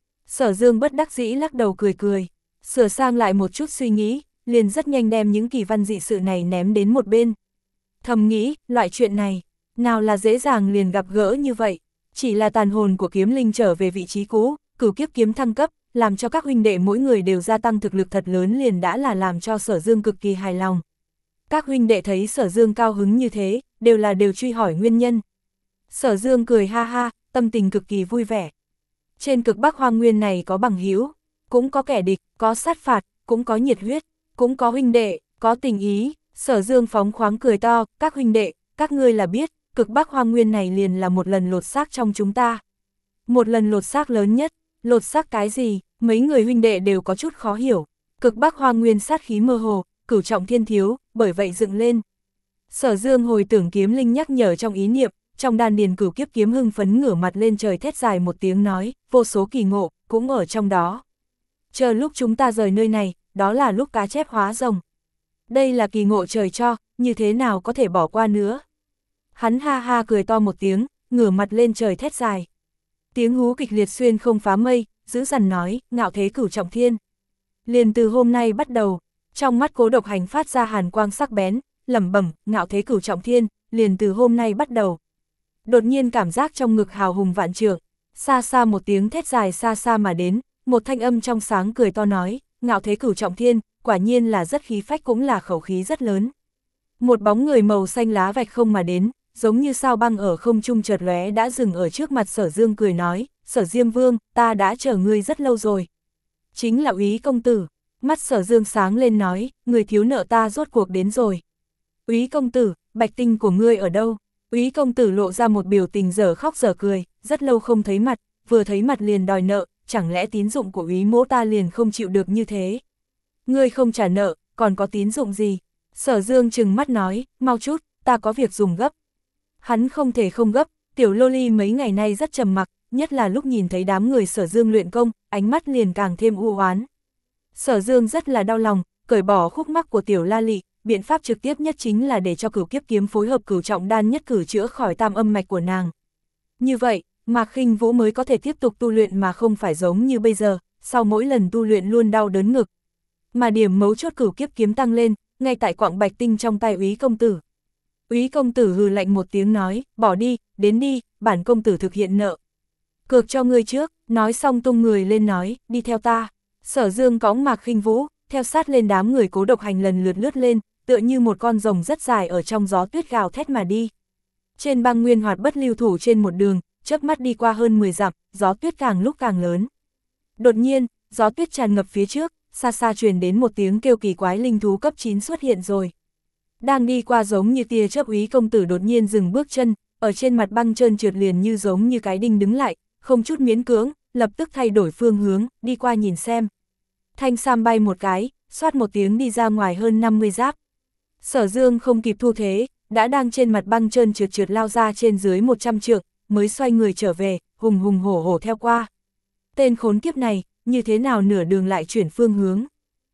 Sở Dương bất đắc dĩ lắc đầu cười cười, sửa sang lại một chút suy nghĩ, liền rất nhanh đem những kỳ văn dị sự này ném đến một bên. Thầm nghĩ, loại chuyện này, nào là dễ dàng liền gặp gỡ như vậy, chỉ là tàn hồn của Kiếm Linh trở về vị trí cũ, cửu kiếp kiếm thăng cấp, làm cho các huynh đệ mỗi người đều gia tăng thực lực thật lớn liền đã là làm cho Sở Dương cực kỳ hài lòng. Các huynh đệ thấy Sở Dương cao hứng như thế, đều là đều truy hỏi nguyên nhân. Sở Dương cười ha ha, tâm tình cực kỳ vui vẻ. Trên cực Bắc Hoang Nguyên này có bằng hữu, cũng có kẻ địch, có sát phạt, cũng có nhiệt huyết, cũng có huynh đệ, có tình ý. Sở Dương phóng khoáng cười to, các huynh đệ, các ngươi là biết, cực Bắc Hoang Nguyên này liền là một lần lột xác trong chúng ta. Một lần lột xác lớn nhất, lột xác cái gì, mấy người huynh đệ đều có chút khó hiểu. Cực Bắc Hoang Nguyên sát khí mơ hồ, cửu trọng thiên thiếu, bởi vậy dựng lên. Sở Dương hồi tưởng Kiếm Linh nhắc nhở trong ý niệm, trong đan điền cửu kiếp kiếm hưng phấn ngửa mặt lên trời thét dài một tiếng nói, vô số kỳ ngộ, cũng ở trong đó. Chờ lúc chúng ta rời nơi này, đó là lúc cá chép hóa rồng. Đây là kỳ ngộ trời cho, như thế nào có thể bỏ qua nữa. Hắn ha ha cười to một tiếng, ngửa mặt lên trời thét dài. Tiếng hú kịch liệt xuyên không phá mây, dữ dằn nói, ngạo thế cửu trọng thiên. Liền từ hôm nay bắt đầu, trong mắt Cố Độc Hành phát ra hàn quang sắc bén, lẩm bẩm, ngạo thế cửu trọng thiên, liền từ hôm nay bắt đầu. Đột nhiên cảm giác trong ngực hào hùng vạn trượng, xa xa một tiếng thét dài xa xa mà đến, một thanh âm trong sáng cười to nói, ngạo thế cửu trọng thiên, quả nhiên là rất khí phách cũng là khẩu khí rất lớn. Một bóng người màu xanh lá vạch không mà đến, giống như sao băng ở không trung chợt lóe đã dừng ở trước mặt Sở Dương cười nói, Sở Diêm Vương, ta đã chờ ngươi rất lâu rồi. Chính là Úy công tử. Mắt Sở Dương sáng lên nói, người thiếu nợ ta rốt cuộc đến rồi. Úy công tử, bạch tinh của ngươi ở đâu? Úy công tử lộ ra một biểu tình dở khóc dở cười, rất lâu không thấy mặt, vừa thấy mặt liền đòi nợ, chẳng lẽ tín dụng của Úy mỗ ta liền không chịu được như thế? Ngươi không trả nợ, còn có tín dụng gì? Sở Dương trừng mắt nói, mau chút, ta có việc dùng gấp. Hắn không thể không gấp, tiểu loli mấy ngày nay rất trầm mặc, nhất là lúc nhìn thấy đám người Sở Dương luyện công, ánh mắt liền càng thêm u oán. Sở Dương rất là đau lòng, cởi bỏ khúc mắc của tiểu la lị, biện pháp trực tiếp nhất chính là để cho cửu kiếp kiếm phối hợp cửu trọng đan nhất cử chữa khỏi tam âm mạch của nàng. Như vậy, Mạc Khinh Vũ mới có thể tiếp tục tu luyện mà không phải giống như bây giờ, sau mỗi lần tu luyện luôn đau đớn ngực. Mà điểm mấu chốt cửu kiếp kiếm tăng lên, ngay tại quặng bạch tinh trong tay Úy công tử. Úy công tử hừ lạnh một tiếng nói, bỏ đi, đến đi, bản công tử thực hiện nợ. Cược cho ngươi trước, nói xong tung người lên nói, đi theo ta. Sở Dương cõng Mạc Khinh Vũ, theo sát lên đám người Cố Độc Hành lần lượt lướt lên, tựa như một con rồng rất dài ở trong gió tuyết gào thét mà đi. Trên băng nguyên hoạt bất lưu thủ trên một đường, chớp mắt đi qua hơn mười dặm, gió tuyết càng lúc càng lớn. Đột nhiên, gió tuyết tràn ngập phía trước, xa xa truyền đến một tiếng kêu kỳ quái, linh thú cấp chín xuất hiện rồi. Đang đi qua giống như tia chớp, Úy công tử đột nhiên dừng bước chân, ở trên mặt băng trơn trượt liền như giống như cái đinh đứng lại, không chút miễn cưỡng, lập tức thay đổi phương hướng, đi qua nhìn xem. Thanh sam bay một cái, xoát một tiếng đi ra ngoài hơn năm mươi giáp. Sở Dương không kịp thu thế, đã đang trên mặt băng trơn trượt trượt lao ra trên dưới một trăm trượng, mới xoay người trở về, hùng hùng hổ hổ theo qua. Tên khốn kiếp này, như thế nào nửa đường lại chuyển phương hướng?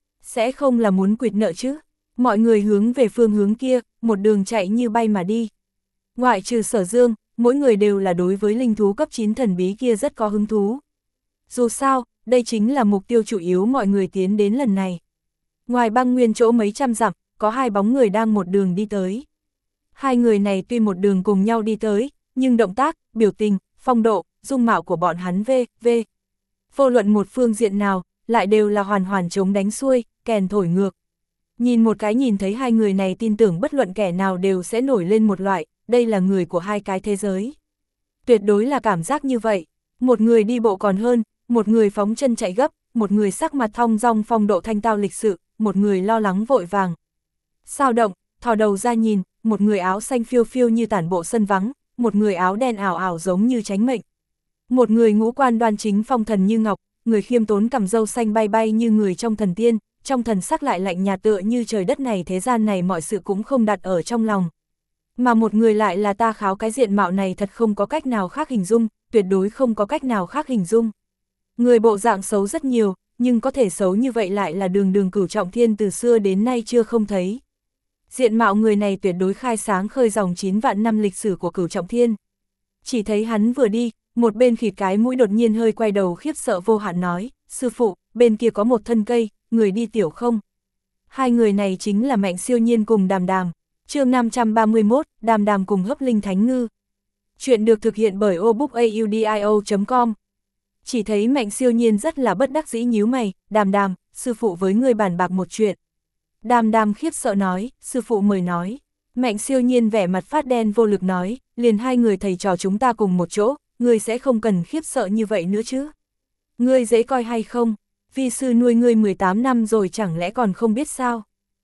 Sẽ không là muốn quỵt nợ chứ? Mọi người hướng về phương hướng kia, một đường chạy như bay mà đi. Ngoại trừ Sở Dương, mỗi người đều là đối với linh thú cấp chín thần bí kia rất có hứng thú. Dù sao, đây chính là mục tiêu chủ yếu mọi người tiến đến lần này. Ngoài băng nguyên chỗ mấy trăm dặm, có hai bóng người đang một đường đi tới. Hai người này tuy một đường cùng nhau đi tới, nhưng động tác, biểu tình, phong độ, dung mạo của bọn hắn v, v. Vô luận một phương diện nào, lại đều là hoàn hoàn chống đánh xuôi, kèn thổi ngược. Nhìn một cái nhìn thấy hai người này tin tưởng bất luận kẻ nào đều sẽ nổi lên một loại, đây là người của hai cái thế giới. Tuyệt đối là cảm giác như vậy, một người đi bộ còn hơn, một người phóng chân chạy gấp, một người sắc mặt thong dong phong độ thanh tao lịch sự, một người lo lắng vội vàng. Sao động, thò đầu ra nhìn, một người áo xanh phiêu phiêu như tản bộ sân vắng, một người áo đen ảo ảo giống như tránh mệnh. Một người ngũ quan đoan chính phong thần như ngọc, người khiêm tốn cằm râu xanh bay bay như người trong thần tiên, trong thần sắc lại lạnh nhạt tựa như trời đất này thế gian này mọi sự cũng không đặt ở trong lòng. Mà một người lại là Ta Kháo, cái diện mạo này thật không có cách nào khác hình dung, tuyệt đối không có cách nào khác hình dung. Người bộ dạng xấu rất nhiều, nhưng có thể xấu như vậy lại là Đường Đường Cửu Trọng Thiên từ xưa đến nay chưa không thấy. Diện mạo người này tuyệt đối khai sáng khơi dòng chín vạn năm lịch sử của Cửu Trọng Thiên. Chỉ thấy hắn vừa đi, một bên khịt cái mũi đột nhiên hơi quay đầu khiếp sợ Vô Hạn nói, sư phụ, bên kia có một thân cây, người đi tiểu không? Hai người này chính là Mạnh Siêu Nhiên cùng Đàm Đàm. Chương năm trăm ba mươi mốt, Đàm Đàm cùng Hấp Linh Thánh Ngư. Chuyện được thực hiện bởi obookaudio chấm com. Chỉ thấy Mạnh Siêu Nhiên rất là bất đắc dĩ nhíu mày, Đàm Đàm, sư phụ với người bàn bạc một chuyện. Đàm Đàm khiếp sợ nói, sư phụ mời nói. Mạnh Siêu Nhiên vẻ mặt phát đen vô lực nói, liền hai người thầy trò chúng ta cùng một chỗ, ngươi sẽ không cần khiếp sợ như vậy nữa chứ. Ngươi dễ coi hay không? Vi sư nuôi ngươi mười tám năm rồi chẳng lẽ còn không biết sao?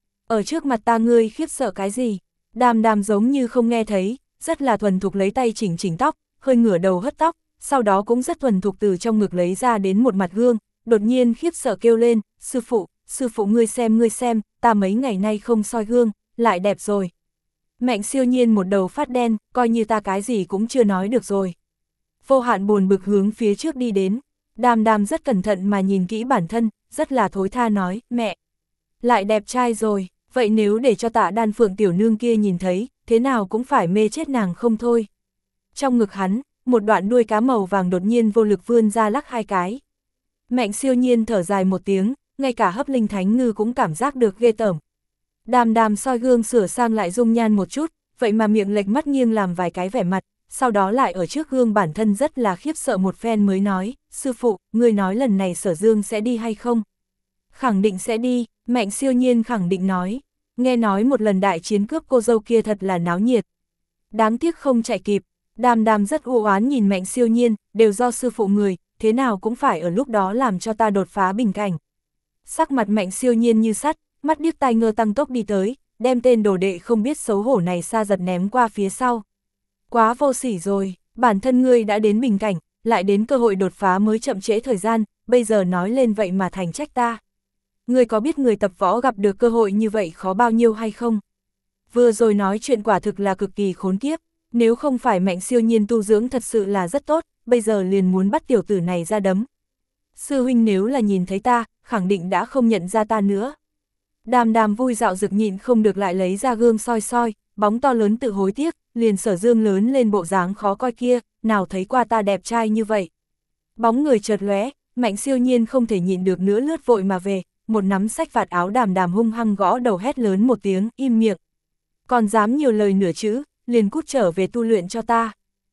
Ở trước mặt ta ngươi khiếp sợ cái gì? Đàm Đàm giống như không nghe thấy, rất là thuần thục lấy tay chỉnh chỉnh tóc, hơi ngửa đầu hất tóc, sau đó cũng rất thuần thục từ trong ngực lấy ra đến một mặt gương, đột nhiên khiếp sợ kêu lên, sư phụ, sư phụ ngươi xem ngươi xem, ta mấy ngày nay không soi gương, lại đẹp rồi. Mạnh Siêu Nhiên một đầu phát đen, coi như ta cái gì cũng chưa nói được rồi. Vô Hạn buồn bực hướng phía trước đi đến, Đàm Đàm rất cẩn thận mà nhìn kỹ bản thân, rất là thối tha nói, mẹ, lại đẹp trai rồi, vậy nếu để cho Tạ Đan Phượng tiểu nương kia nhìn thấy, thế nào cũng phải mê chết nàng không thôi. Trong ngực hắn, một đoạn đuôi cá màu vàng đột nhiên vô lực vươn ra lắc hai cái. Mạnh Siêu Nhiên thở dài một tiếng, ngay cả Hấp Linh Thánh Ngư cũng cảm giác được ghê tởm. Đàm Đàm soi gương sửa sang lại dung nhan một chút, vậy mà miệng lệch mắt nghiêng làm vài cái vẻ mặt, sau đó lại ở trước gương bản thân rất là khiếp sợ một phen mới nói, sư phụ, ngươi nói lần này Sở Dương sẽ đi hay không? Khẳng định sẽ đi, Mạnh Siêu Nhiên khẳng định nói, nghe nói một lần đại chiến cướp cô dâu kia thật là náo nhiệt. Đáng tiếc không chạy kịp, Đàm Đàm rất u oán nhìn Mạnh Siêu Nhiên, đều do sư phụ người, thế nào cũng phải ở lúc đó làm cho ta đột phá bình cảnh. Sắc mặt Mạnh Siêu Nhiên như sắt, mắt điếc tai ngơ tăng tốc đi tới, đem tên đồ đệ không biết xấu hổ này xa giật ném qua phía sau. Quá vô sỉ rồi, bản thân ngươi đã đến bình cảnh, lại đến cơ hội đột phá mới chậm trễ thời gian, bây giờ nói lên vậy mà thành trách ta. Ngươi có biết người tập võ gặp được cơ hội như vậy khó bao nhiêu hay không? Vừa rồi nói chuyện quả thực là cực kỳ khốn kiếp, nếu không phải Mạnh Siêu Nhiên tu dưỡng thật sự là rất tốt, bây giờ liền muốn bắt tiểu tử này ra đấm. Sư huynh nếu là nhìn thấy ta, khẳng định đã không nhận ra ta nữa. Đàm Đàm vui dạo rực nhịn không được lại lấy ra gương soi soi, bóng to lớn tự hối tiếc, liền Sở Dương lớn lên bộ dáng khó coi kia, nào thấy qua ta đẹp trai như vậy. Bóng người chợt lóe, Mạnh Siêu Nhiên không thể nhịn được nữa lướt vội mà về, một nắm sách vạt áo Đàm Đàm hung hăng gõ đầu hét lớn một tiếng, im miệng. Còn dám nhiều lời nửa chữ, liền cút trở về tu luyện cho ta.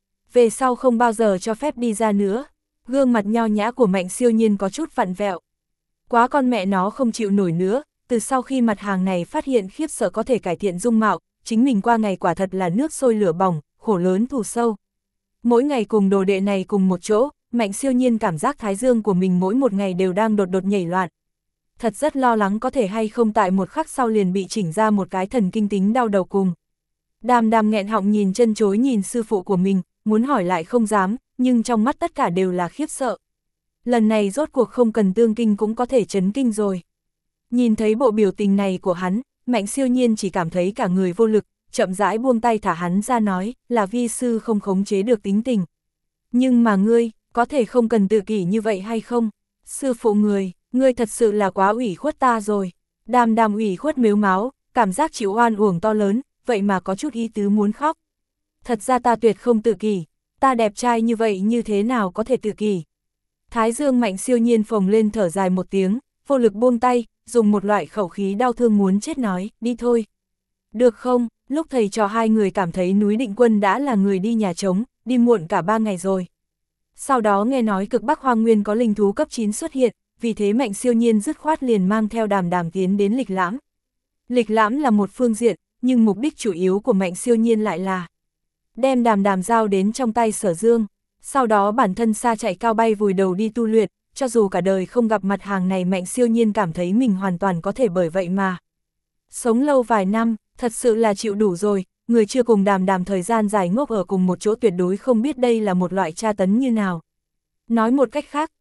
Về sau không bao giờ cho phép đi ra nữa. Gương mặt nho nhã của Mạnh Siêu Nhiên có chút vặn vẹo. Quá con mẹ nó không chịu nổi nữa, từ sau khi mặt hàng này phát hiện khiếp sợ có thể cải thiện dung mạo, chính mình qua ngày quả thật là nước sôi lửa bỏng, khổ lớn thù sâu. Mỗi ngày cùng đồ đệ này cùng một chỗ, Mạnh Siêu Nhiên cảm giác thái dương của mình mỗi một ngày đều đang đột đột nhảy loạn. Thật rất lo lắng có thể hay không tại một khắc sau liền bị chỉnh ra một cái thần kinh tính đau đầu cùng. Đàm Đàm nghẹn họng nhìn chân chối nhìn sư phụ của mình, muốn hỏi lại không dám, nhưng trong mắt tất cả đều là khiếp sợ. Lần này rốt cuộc không cần tương kinh cũng có thể chấn kinh rồi. Nhìn thấy bộ biểu tình này của hắn, Mạnh Siêu Nhiên chỉ cảm thấy cả người vô lực, chậm rãi buông tay thả hắn ra nói, là vi sư không khống chế được tính tình. Nhưng mà ngươi, có thể không cần tự kỷ như vậy hay không? Sư phụ người, ngươi thật sự là quá ủy khuất ta rồi. Đàm Đàm ủy khuất mếu máo, cảm giác chịu oan uổng to lớn, vậy mà có chút ý tứ muốn khóc. Thật ra ta tuyệt không tự kỷ, ta đẹp trai như vậy như thế nào có thể tự kỷ? Thái dương Mạnh Siêu Nhiên phồng lên thở dài một tiếng, vô lực buông tay, dùng một loại khẩu khí đau thương muốn chết nói, đi thôi. Được không, lúc thầy trò hai người cảm thấy núi Định Quân đã là người đi nhà trống, đi muộn cả ba ngày rồi. Sau đó nghe nói cực Bắc Hoang Nguyên có linh thú cấp chín xuất hiện, vì thế Mạnh Siêu Nhiên dứt khoát liền mang theo Đàm Đàm tiến đến Lịch Lãm. Lịch Lãm là một phương diện, nhưng mục đích chủ yếu của Mạnh Siêu Nhiên lại là đem Đàm Đàm giao đến trong tay Sở Dương, sau đó bản thân xa chạy cao bay vùi đầu đi tu luyện, cho dù cả đời không gặp mặt hàng này Mạnh Siêu Nhiên cảm thấy mình hoàn toàn có thể bởi vậy mà sống lâu vài năm, thật sự là chịu đủ rồi, người chưa cùng Đàm Đàm thời gian dài ngốc ở cùng một chỗ tuyệt đối không biết đây là một loại tra tấn như nào. Nói một cách khác,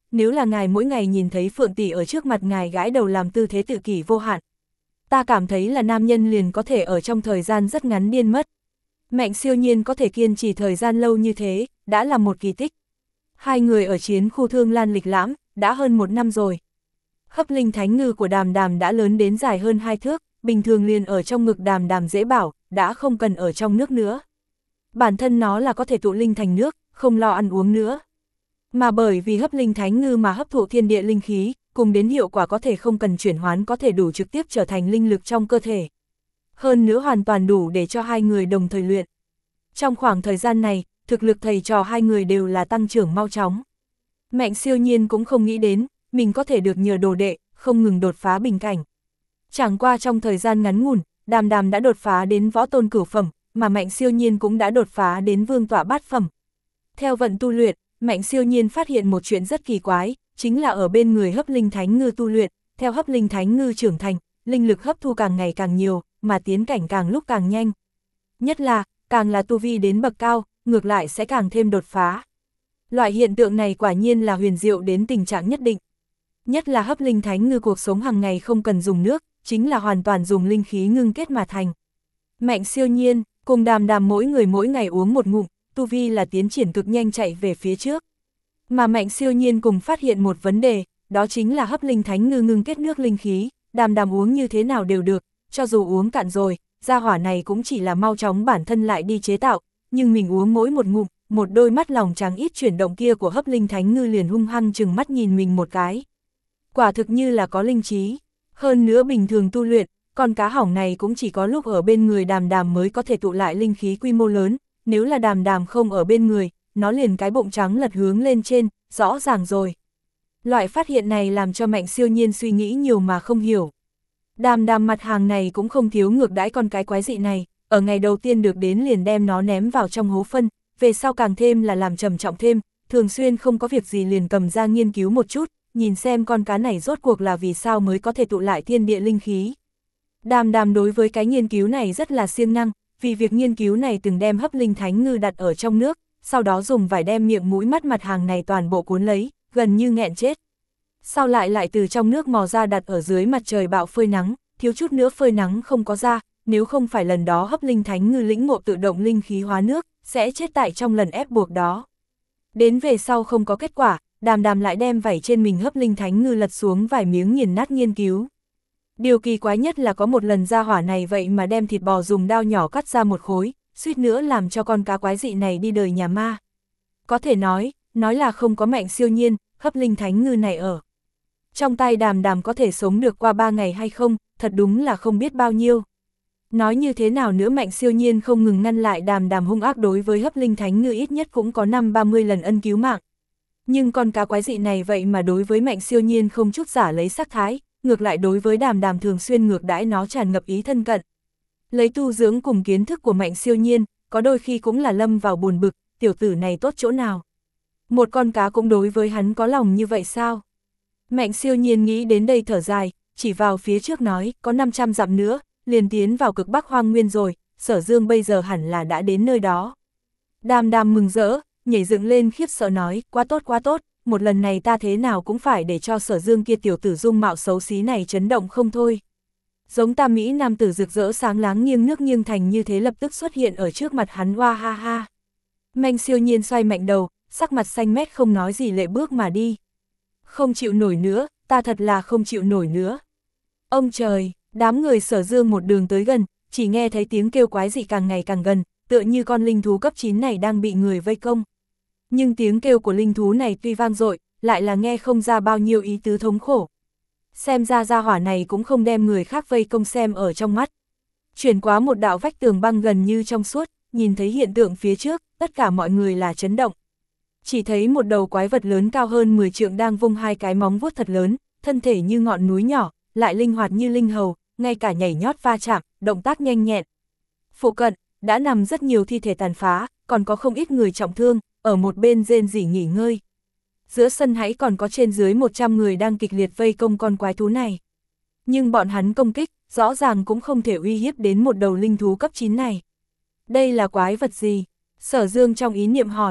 nếu là ngài mỗi ngày nhìn thấy Phượng tỷ ở trước mặt ngài gãi đầu làm tư thế tự kỷ vô hạn. Ta cảm thấy là nam nhân liền có thể ở trong thời gian rất ngắn điên mất. Mạnh Siêu Nhiên có thể kiên trì thời gian lâu như thế, đã là một kỳ tích. Hai người ở chiến khu Thương Lan lịch lãm, đã hơn một năm rồi. Hấp linh thánh ngư của Đàm Đàm đã lớn đến dài hơn hai thước, bình thường liền ở trong ngực Đàm Đàm dễ bảo, đã không cần ở trong nước nữa. Bản thân nó là có thể tụ linh thành nước, không lo ăn uống nữa. Mà bởi vì hấp linh thánh ngư mà hấp thụ thiên địa linh khí, cùng đến hiệu quả có thể không cần chuyển hoán có thể đủ trực tiếp trở thành linh lực trong cơ thể. Hơn nữa hoàn toàn đủ để cho hai người đồng thời luyện. Trong khoảng thời gian này, thực lực thầy trò hai người đều là tăng trưởng mau chóng. Mạnh Siêu Nhiên cũng không nghĩ đến, mình có thể được nhờ đồ đệ, không ngừng đột phá bình cảnh. Chẳng qua trong thời gian ngắn ngủn, Đàm Đàm đã đột phá đến võ tôn cửu phẩm, mà Mạnh Siêu Nhiên cũng đã đột phá đến vương tọa bát phẩm. Theo vận tu luyện, Mạnh Siêu Nhiên phát hiện một chuyện rất kỳ quái, chính là ở bên người hấp linh thánh ngư tu luyện, theo hấp linh thánh ngư trưởng thành, linh lực hấp thu càng ngày càng nhiều, mà tiến cảnh càng lúc càng nhanh. Nhất là, càng là tu vi đến bậc cao, ngược lại sẽ càng thêm đột phá. Loại hiện tượng này quả nhiên là huyền diệu đến tình trạng nhất định. Nhất là hấp linh thánh ngư cuộc sống hàng ngày không cần dùng nước, chính là hoàn toàn dùng linh khí ngưng kết mà thành. Mạnh Siêu Nhiên, cùng Đàm Đàm mỗi người mỗi ngày uống một ngụm, tu vi là tiến triển cực nhanh chạy về phía trước. Mà Mạnh Siêu Nhiên cùng phát hiện một vấn đề, đó chính là hấp linh thánh ngư ngưng kết nước linh khí, Đàm Đàm uống như thế nào đều được, cho dù uống cạn rồi, gia hỏa này cũng chỉ là mau chóng bản thân lại đi chế tạo, nhưng mình uống mỗi một ngụm, một đôi mắt lòng trắng ít chuyển động kia của hấp linh thánh ngư liền hung hăng chừng mắt nhìn mình một cái. Quả thực như là có linh trí, hơn nữa bình thường tu luyện, con cá hỏng này cũng chỉ có lúc ở bên người Đàm Đàm mới có thể tụ lại linh khí quy mô lớn, nếu là Đàm Đàm không ở bên người, nó liền cái bụng trắng lật hướng lên trên, rõ ràng rồi. Loại phát hiện này làm cho Mạnh Siêu Nhiên suy nghĩ nhiều mà không hiểu. Đàm Đàm mặt hàng này cũng không thiếu ngược đãi con cái quái dị này, ở ngày đầu tiên được đến liền đem nó ném vào trong hố phân, về sau càng thêm là làm trầm trọng thêm, thường xuyên không có việc gì liền cầm ra nghiên cứu một chút, nhìn xem con cá này rốt cuộc là vì sao mới có thể tụ lại thiên địa linh khí. Đàm Đàm đối với cái nghiên cứu này rất là siêng năng, vì việc nghiên cứu này từng đem hấp linh thánh ngư đặt ở trong nước, sau đó dùng vải đem miệng mũi mắt mặt hàng này toàn bộ cuốn lấy, gần như nghẹn chết. Sau lại lại từ trong nước mò ra đặt ở dưới mặt trời bạo phơi nắng, thiếu chút nữa phơi nắng không có ra, nếu không phải lần đó hấp linh thánh ngư lĩnh ngộ tự động linh khí hóa nước, sẽ chết tại trong lần ép buộc đó. Đến về sau không có kết quả, Đàm Đàm lại đem vảy trên mình hấp linh thánh ngư lật xuống vài miếng nghiền nát nghiên cứu. Điều kỳ quái nhất là có một lần ra hỏa này vậy mà đem thịt bò dùng dao nhỏ cắt ra một khối, suýt nữa làm cho con cá quái dị này đi đời nhà ma. Có thể nói, nói là không có Mạnh Siêu Nhiên, hấp linh thánh ngư này ở trong tay Đàm Đàm có thể sống được qua ba ngày hay không, thật đúng là không biết bao nhiêu. Nói như thế nào nữa Mạnh Siêu Nhiên không ngừng ngăn lại Đàm Đàm hung ác đối với hấp linh thánh ngư ít nhất cũng có năm ba mươi lần ân cứu mạng. Nhưng con cá quái dị này vậy mà đối với Mạnh Siêu Nhiên không chút giả lấy sắc thái, ngược lại đối với Đàm Đàm thường xuyên ngược đãi nó tràn ngập ý thân cận. Lấy tu dưỡng cùng kiến thức của Mạnh Siêu Nhiên, có đôi khi cũng là lâm vào buồn bực, tiểu tử này tốt chỗ nào. Một con cá cũng đối với hắn có lòng như vậy sao? Mạnh Siêu Nhiên nghĩ đến đây thở dài, chỉ vào phía trước nói, có năm trăm dặm nữa, liền tiến vào cực Bắc Hoang Nguyên rồi, Sở Dương bây giờ hẳn là đã đến nơi đó. Đàm Đàm mừng rỡ, nhảy dựng lên khiếp sợ nói, quá tốt quá tốt, một lần này ta thế nào cũng phải để cho Sở Dương kia tiểu tử dung mạo xấu xí này chấn động không thôi. Giống ta Mỹ nam tử rực rỡ sáng láng nghiêng nước nghiêng thành như thế lập tức xuất hiện ở trước mặt hắn, hoa ha ha. Mạnh Siêu Nhiên xoay mạnh đầu, sắc mặt xanh mét không nói gì lệ bước mà đi. Không chịu nổi nữa, ta thật là không chịu nổi nữa. Ông trời, đám người Sở Dương một đường tới gần, chỉ nghe thấy tiếng kêu quái dị càng ngày càng gần, tựa như con linh thú cấp chín này đang bị người vây công. Nhưng tiếng kêu của linh thú này tuy vang dội, lại là nghe không ra bao nhiêu ý tứ thống khổ. Xem ra gia hỏa này cũng không đem người khác vây công xem ở trong mắt. Chuyển qua một đạo vách tường băng gần như trong suốt, nhìn thấy hiện tượng phía trước, tất cả mọi người là chấn động. Chỉ thấy một đầu quái vật lớn cao hơn mười trượng đang vung hai cái móng vuốt thật lớn, thân thể như ngọn núi nhỏ, lại linh hoạt như linh hầu, ngay cả nhảy nhót va chạm, động tác nhanh nhẹn. Phụ cận, đã nằm rất nhiều thi thể tàn phá, còn có không ít người trọng thương, ở một bên rên rỉ nghỉ ngơi. Giữa sân hãy còn có trên dưới một trăm người đang kịch liệt vây công con quái thú này. Nhưng bọn hắn công kích, rõ ràng cũng không thể uy hiếp đến một đầu linh thú cấp chín này. Đây là quái vật gì? Sở Dương trong ý niệm hỏi.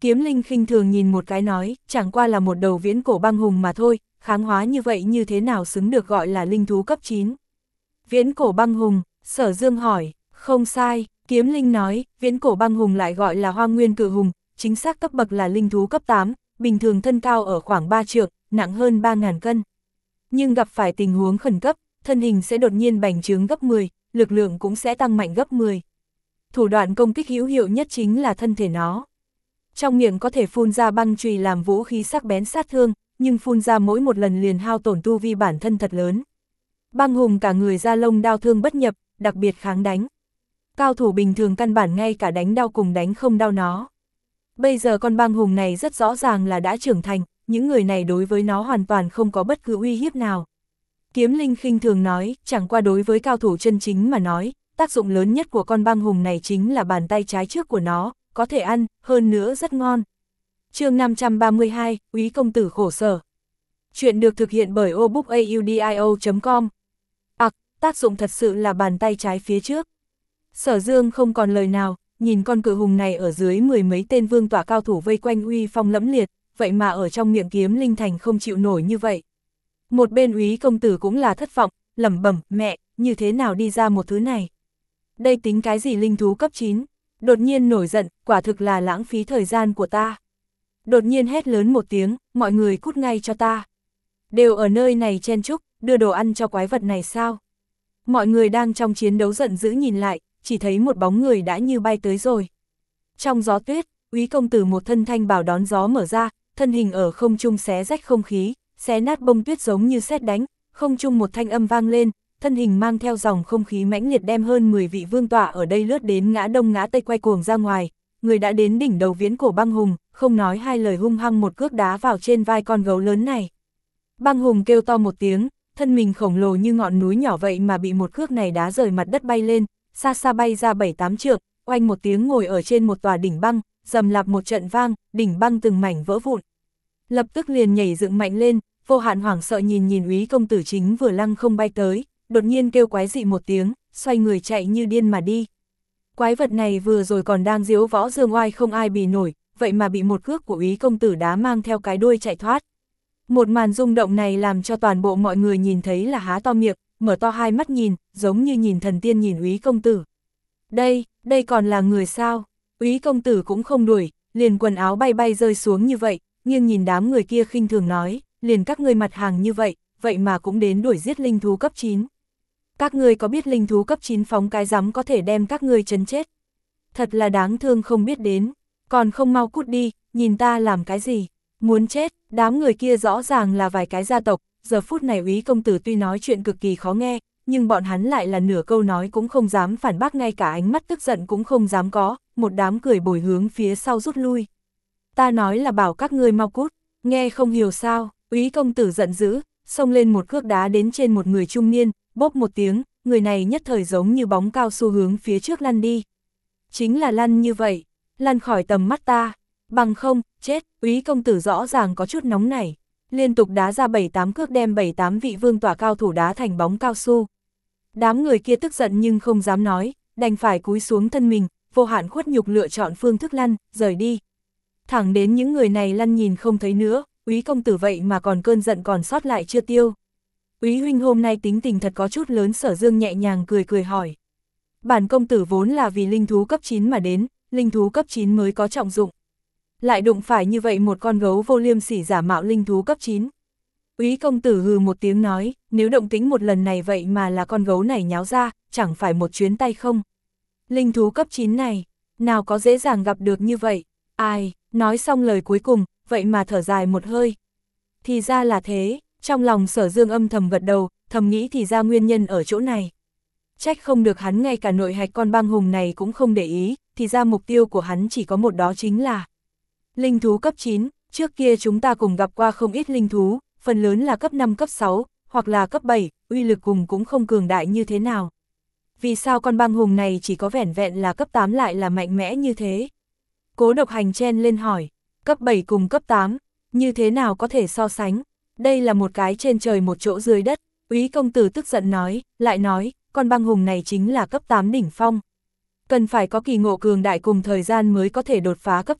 Kiếm Linh khinh thường nhìn một cái nói, chẳng qua là một đầu viễn cổ băng hùng mà thôi, kháng hóa như vậy như thế nào xứng được gọi là linh thú cấp chín. Viễn cổ băng hùng, Sở Dương hỏi, không sai, Kiếm Linh nói, viễn cổ băng hùng lại gọi là hoang nguyên cự hùng, chính xác cấp bậc là linh thú cấp tám, bình thường thân cao ở khoảng ba trượng, nặng hơn ba nghìn cân. Nhưng gặp phải tình huống khẩn cấp, thân hình sẽ đột nhiên bành trướng gấp mười, lực lượng cũng sẽ tăng mạnh gấp mười. Thủ đoạn công kích hữu hiệu nhất chính là thân thể nó. Trong miệng có thể phun ra băng chùy làm vũ khí sắc bén sát thương, nhưng phun ra mỗi một lần liền hao tổn tu vi bản thân thật lớn. Băng hùng cả người da lông đao thương bất nhập, đặc biệt kháng đánh. Cao thủ bình thường căn bản ngay cả đánh đau cùng đánh không đau nó. Bây giờ con băng hùng này rất rõ ràng là đã trưởng thành, những người này đối với nó hoàn toàn không có bất cứ uy hiếp nào. Kiếm Linh khinh thường nói, chẳng qua đối với cao thủ chân chính mà nói, tác dụng lớn nhất của con băng hùng này chính là bàn tay trái trước của nó, có thể ăn, hơn nữa rất ngon. Chương năm trăm ba mươi hai, Úy công tử khổ sở. Chuyện được thực hiện bởi o book audio chấm com. À, tác dụng thật sự là bàn tay trái phía trước. Sở Dương không còn lời nào, nhìn con cự hùng này ở dưới mười mấy tên vương tỏa cao thủ vây quanh uy phong lẫm liệt, vậy mà ở trong miệng Kiếm Linh thành không chịu nổi như vậy. Một bên Úy công tử cũng là thất vọng, lẩm bẩm, mẹ, như thế nào đi ra một thứ này? Đây tính cái gì linh thú cấp chín? Đột nhiên nổi giận, quả thực là lãng phí thời gian của ta. Đột nhiên hét lớn một tiếng, mọi người cút ngay cho ta. Đều ở nơi này chen chúc, đưa đồ ăn cho quái vật này sao? Mọi người đang trong chiến đấu giận dữ nhìn lại, chỉ thấy một bóng người đã như bay tới rồi. Trong gió tuyết, Úy công tử một thân thanh bào đón gió mở ra, thân hình ở không trung xé rách không khí, xé nát bông tuyết giống như sét đánh, không trung một thanh âm vang lên, thân hình mang theo dòng không khí mãnh liệt đem hơn mười vị vương tọa ở đây lướt đến ngã đông ngã tây quay cuồng ra ngoài, người đã đến đỉnh đầu viễn cổ băng hùng, không nói hai lời hung hăng một cước đá vào trên vai con gấu lớn này. Băng hùng kêu to một tiếng, thân mình khổng lồ như ngọn núi nhỏ vậy mà bị một cước này đá rời mặt đất bay lên, xa xa bay ra bảy tám trượng, oanh một tiếng ngồi ở trên một tòa đỉnh băng, rầm lạp một trận vang, đỉnh băng từng mảnh vỡ vụn. Lập tức liền nhảy dựng mạnh lên, Vô Hạn hoảng sợ nhìn nhìn Úy công tử chính vừa lăng không bay tới, đột nhiên kêu quái dị một tiếng, xoay người chạy như điên mà đi. Quái vật này vừa rồi còn đang diếu võ dương oai không ai bì nổi, vậy mà bị một cước của Úy công tử đá mang theo cái đuôi chạy thoát. Một màn rung động này làm cho toàn bộ mọi người nhìn thấy là há to miệng, mở to hai mắt nhìn, giống như nhìn thần tiên nhìn Úy công tử. Đây, đây còn là người sao? Úy công tử cũng không đuổi, liền quần áo bay bay rơi xuống như vậy, nghiêng nhìn đám người kia khinh thường nói, liền các ngươi mặt hàng như vậy, vậy mà cũng đến đuổi giết linh thú cấp chín. Các ngươi có biết linh thú cấp chín phóng cái rắm có thể đem các ngươi chấn chết? Thật là đáng thương không biết đến, còn không mau cút đi, nhìn ta làm cái gì? Muốn chết, đám người kia rõ ràng là vài cái gia tộc, giờ phút này Úy công tử tuy nói chuyện cực kỳ khó nghe, nhưng bọn hắn lại là nửa câu nói cũng không dám phản bác, ngay cả ánh mắt tức giận cũng không dám có, một đám cười bồi hướng phía sau rút lui. Ta nói là bảo các ngươi mau cút, nghe không hiểu sao? Úy công tử giận dữ, xông lên một cước đá đến trên một người trung niên, bốp một tiếng, người này nhất thời giống như bóng cao su hướng phía trước lăn đi. Chính là lăn như vậy, lăn khỏi tầm mắt ta, bằng không, chết. Úy công tử rõ ràng có chút nóng nảy, liên tục đá ra bảy tám cước đem bảy tám vị vương tỏa cao thủ đá thành bóng cao su. Đám người kia tức giận nhưng không dám nói, đành phải cúi xuống thân mình, Vô Hạn khuất nhục lựa chọn phương thức lăn, rời đi. Thẳng đến những người này lăn nhìn không thấy nữa, Úy công tử vậy mà còn cơn giận còn sót lại chưa tiêu. Úy huynh hôm nay tính tình thật có chút lớn. Sở Dương nhẹ nhàng cười cười hỏi. Bản công tử vốn là vì linh thú cấp chín mà đến, linh thú cấp chín mới có trọng dụng. Lại đụng phải như vậy một con gấu vô liêm sỉ giả mạo linh thú cấp chín. Úy công tử hừ một tiếng nói, nếu động tính một lần này vậy mà là con gấu này nháo ra, chẳng phải một chuyến tay không. Linh thú cấp chín này, nào có dễ dàng gặp được như vậy, ai, nói xong lời cuối cùng, vậy mà thở dài một hơi. Thì ra là thế, trong lòng Sở Dương âm thầm gật đầu, thầm nghĩ thì ra nguyên nhân ở chỗ này. Trách không được hắn ngay cả nội hạch con băng hùng này cũng không để ý, thì ra mục tiêu của hắn chỉ có một, đó chính là linh thú cấp chín. Trước kia chúng ta cùng gặp qua không ít linh thú, phần lớn là cấp năm cấp sáu, hoặc là cấp bảy, uy lực cùng cũng không cường đại như thế nào. Vì sao con băng hùng này chỉ có vẻn vẹn là cấp tám lại là mạnh mẽ như thế? Cố Độc Hành chen lên hỏi, cấp bảy cùng cấp tám, như thế nào có thể so sánh? Đây là một cái trên trời một chỗ dưới đất. Úy công tử tức giận nói, lại nói, con băng hùng này chính là cấp tám đỉnh phong. Cần phải có kỳ ngộ cường đại cùng thời gian mới có thể đột phá cấp chín,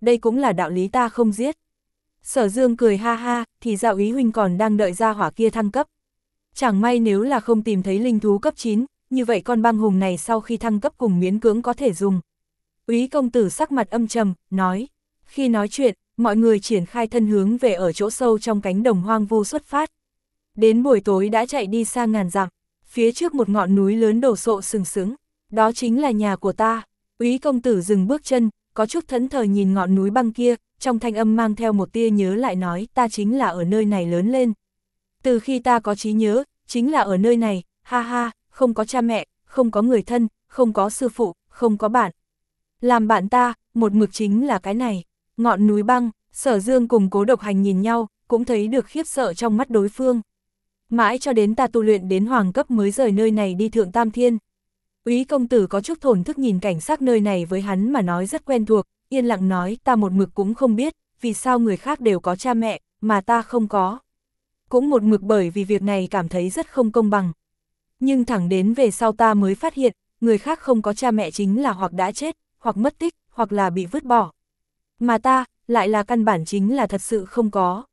đây cũng là đạo lý ta không giết. Sở Dương cười ha ha, thì ra úy huynh còn đang đợi ra hỏa kia thăng cấp. Chẳng may nếu là không tìm thấy linh thú cấp chín, như vậy con băng hùng này sau khi thăng cấp cùng miễn cưỡng có thể dùng. Úy công tử sắc mặt âm trầm, nói. Khi nói chuyện, mọi người triển khai thân hướng về ở chỗ sâu trong cánh đồng hoang vu xuất phát. Đến buổi tối đã chạy đi xa ngàn dặm, phía trước một ngọn núi lớn đổ sộ sừng sững, đó chính là nhà của ta. Úy công tử dừng bước chân, có chút thẫn thờ nhìn ngọn núi băng kia, trong thanh âm mang theo một tia nhớ lại nói, ta chính là ở nơi này lớn lên. Từ khi ta có trí nhớ, chính là ở nơi này, ha ha, không có cha mẹ, không có người thân, không có sư phụ, không có bạn. Làm bạn ta, một mực chính là cái này. Ngọn núi băng, Sở Dương cùng Cố Độc Hành nhìn nhau, cũng thấy được khiếp sợ trong mắt đối phương. Mãi cho đến ta tu luyện đến hoàng cấp mới rời nơi này đi thượng tam thiên. Úy công tử có chút thổn thức nhìn cảnh sắc nơi này với hắn mà nói rất quen thuộc, yên lặng nói ta một mực cũng không biết, vì sao người khác đều có cha mẹ, mà ta không có. Cũng một mực bởi vì việc này cảm thấy rất không công bằng. Nhưng thẳng đến về sau ta mới phát hiện, người khác không có cha mẹ chính là hoặc đã chết, hoặc mất tích, hoặc là bị vứt bỏ. Mà ta, lại là căn bản chính là thật sự không có.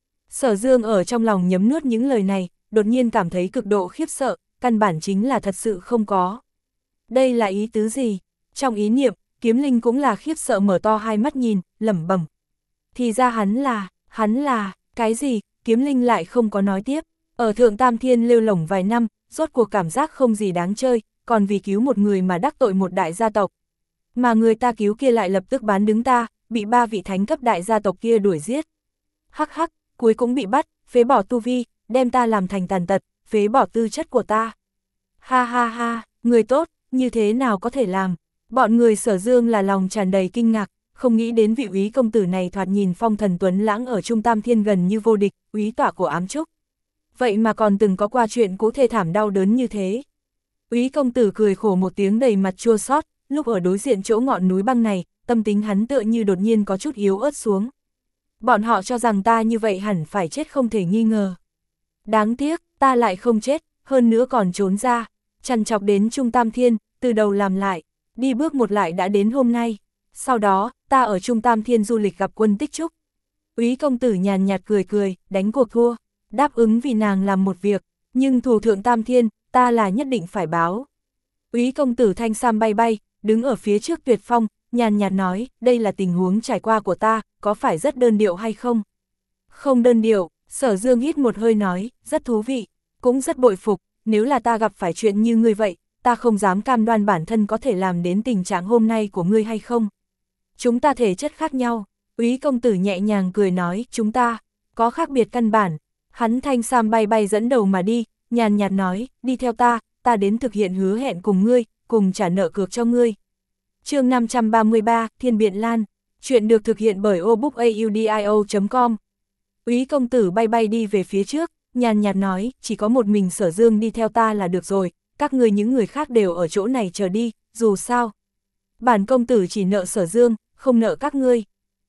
Sở Dương ở trong lòng nhấm nuốt những lời này, đột nhiên cảm thấy cực độ khiếp sợ, căn bản chính là thật sự không có. Đây là ý tứ gì? Trong ý niệm, Kiếm Linh cũng là khiếp sợ mở to hai mắt nhìn, lẩm bẩm. Thì ra hắn là, hắn là, cái gì? Kiếm Linh lại không có nói tiếp. Ở Thượng Tam Thiên lêu lổng vài năm, rốt cuộc cảm giác không gì đáng chơi, còn vì cứu một người mà đắc tội một đại gia tộc. Mà người ta cứu kia lại lập tức bán đứng ta, bị ba vị thánh cấp đại gia tộc kia đuổi giết. Hắc hắc, cuối cũng bị bắt, phế bỏ tu vi, đem ta làm thành tàn tật, phế bỏ tư chất của ta. Ha ha ha, người tốt, như thế nào có thể làm? Bọn người Sở Dương là lòng tràn đầy kinh ngạc, không nghĩ đến vị úy công tử này thoạt nhìn phong thần tuấn lãng ở Trung Tam Thiên gần như vô địch, úy tỏa của ám trúc. Vậy mà còn từng có qua chuyện cũ thê thảm đau đớn như thế. Úy công tử cười khổ một tiếng đầy mặt chua xót, lúc ở đối diện chỗ ngọn núi băng này, tâm tính hắn tựa như đột nhiên có chút yếu ớt xuống. Bọn họ cho rằng ta như vậy hẳn phải chết không thể nghi ngờ. Đáng tiếc, ta lại không chết, hơn nữa còn trốn ra, trằn trọc đến Trung Tam Thiên, từ đầu làm lại, đi bước một lại đã đến hôm nay. Sau đó, ta ở Trung Tam Thiên du lịch gặp Quân Tích Trúc. Úy công tử nhàn nhạt cười cười, đánh cuộc thua, đáp ứng vì nàng làm một việc, nhưng thù Thượng Tam Thiên, ta là nhất định phải báo. Úy công tử thanh sam bay bay, đứng ở phía trước Tuyệt Phong, nhàn nhạt nói, đây là tình huống trải qua của ta, có phải rất đơn điệu hay không? Không đơn điệu, Sở Dương hít một hơi nói, rất thú vị, cũng rất bội phục, nếu là ta gặp phải chuyện như ngươi vậy, ta không dám cam đoan bản thân có thể làm đến tình trạng hôm nay của ngươi hay không. Chúng ta thể chất khác nhau, Úy công tử nhẹ nhàng cười nói, chúng ta, có khác biệt căn bản. Hắn thanh sam bay bay dẫn đầu mà đi, nhàn nhạt nói, đi theo ta, ta đến thực hiện hứa hẹn cùng ngươi, cùng trả nợ cược cho ngươi. Chương năm trăm ba mươi ba, Thiên Biện Lan, chuyện được thực hiện bởi obookaudio chấm com. Úy công tử bay bay đi về phía trước, nhàn nhạt nói, chỉ có một mình Sở Dương đi theo ta là được rồi, các ngươi những người khác đều ở chỗ này chờ đi, dù sao. Bản công tử chỉ nợ Sở Dương, không nợ các ngươi.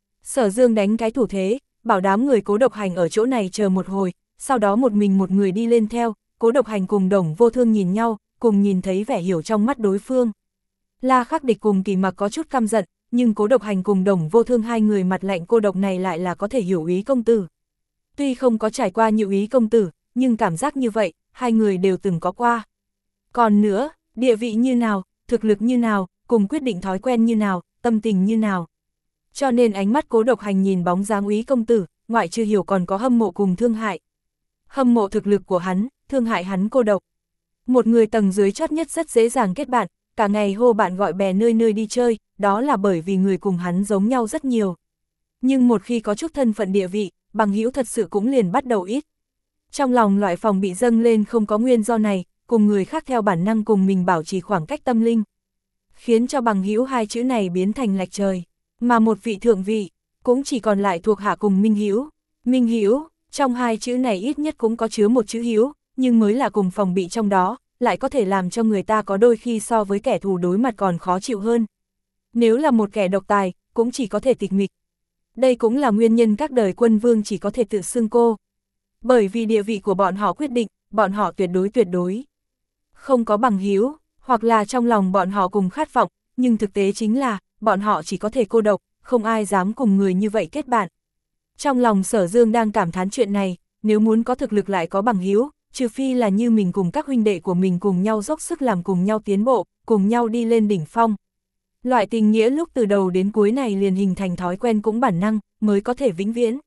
Sở Dương đánh cái thủ thế, bảo đám người Cố Độc Hành ở chỗ này chờ một hồi, sau đó một mình một người đi lên theo, Cố Độc Hành cùng Đồng Vô Thương nhìn nhau, cùng nhìn thấy vẻ hiểu trong mắt đối phương. La Khắc Địch cùng Kỳ Mặc có chút căm giận, nhưng Cố Độc Hành cùng Đồng Vô Thương hai người mặt lạnh cô độc này lại là có thể hiểu Úy công tử. Tuy không có trải qua như Úy công tử, nhưng cảm giác như vậy, hai người đều từng có qua. Còn nữa, địa vị như nào, thực lực như nào, cùng quyết định thói quen như nào, tâm tình như nào. Cho nên ánh mắt Cố Độc Hành nhìn bóng dáng Úy công tử, ngoại trừ hiểu còn có hâm mộ cùng thương hại. Hâm mộ thực lực của hắn, thương hại hắn cô độc. Một người tầng dưới chót nhất rất dễ dàng kết bạn, cả ngày hô bạn gọi bè nơi nơi đi chơi, đó là bởi vì người cùng hắn giống nhau rất nhiều. Nhưng một khi có chút thân phận địa vị, bằng hữu thật sự cũng liền bắt đầu ít. Trong lòng loại phòng bị dâng lên không có nguyên do này, cùng người khác theo bản năng cùng mình bảo trì khoảng cách tâm linh. Khiến cho bằng hữu hai chữ này biến thành lệch trời, mà một vị thượng vị, cũng chỉ còn lại thuộc hạ cùng minh hữu. Minh hữu, trong hai chữ này ít nhất cũng có chứa một chữ hữu, nhưng mới là cùng phòng bị trong đó, lại có thể làm cho người ta có đôi khi so với kẻ thù đối mặt còn khó chịu hơn. Nếu là một kẻ độc tài, cũng chỉ có thể tịch mịch. Đây cũng là nguyên nhân các đời quân vương chỉ có thể tự xưng cô. Bởi vì địa vị của bọn họ quyết định, bọn họ tuyệt đối tuyệt đối không có bằng hữu, hoặc là trong lòng bọn họ cùng khát vọng, nhưng thực tế chính là, bọn họ chỉ có thể cô độc, không ai dám cùng người như vậy kết bạn. Trong lòng Sở Dương đang cảm thán chuyện này, nếu muốn có thực lực lại có bằng hữu, trừ phi là như mình cùng các huynh đệ của mình cùng nhau dốc sức làm cùng nhau tiến bộ, cùng nhau đi lên đỉnh phong. Loại tình nghĩa lúc từ đầu đến cuối này liền hình thành thói quen cũng bản năng, mới có thể vĩnh viễn.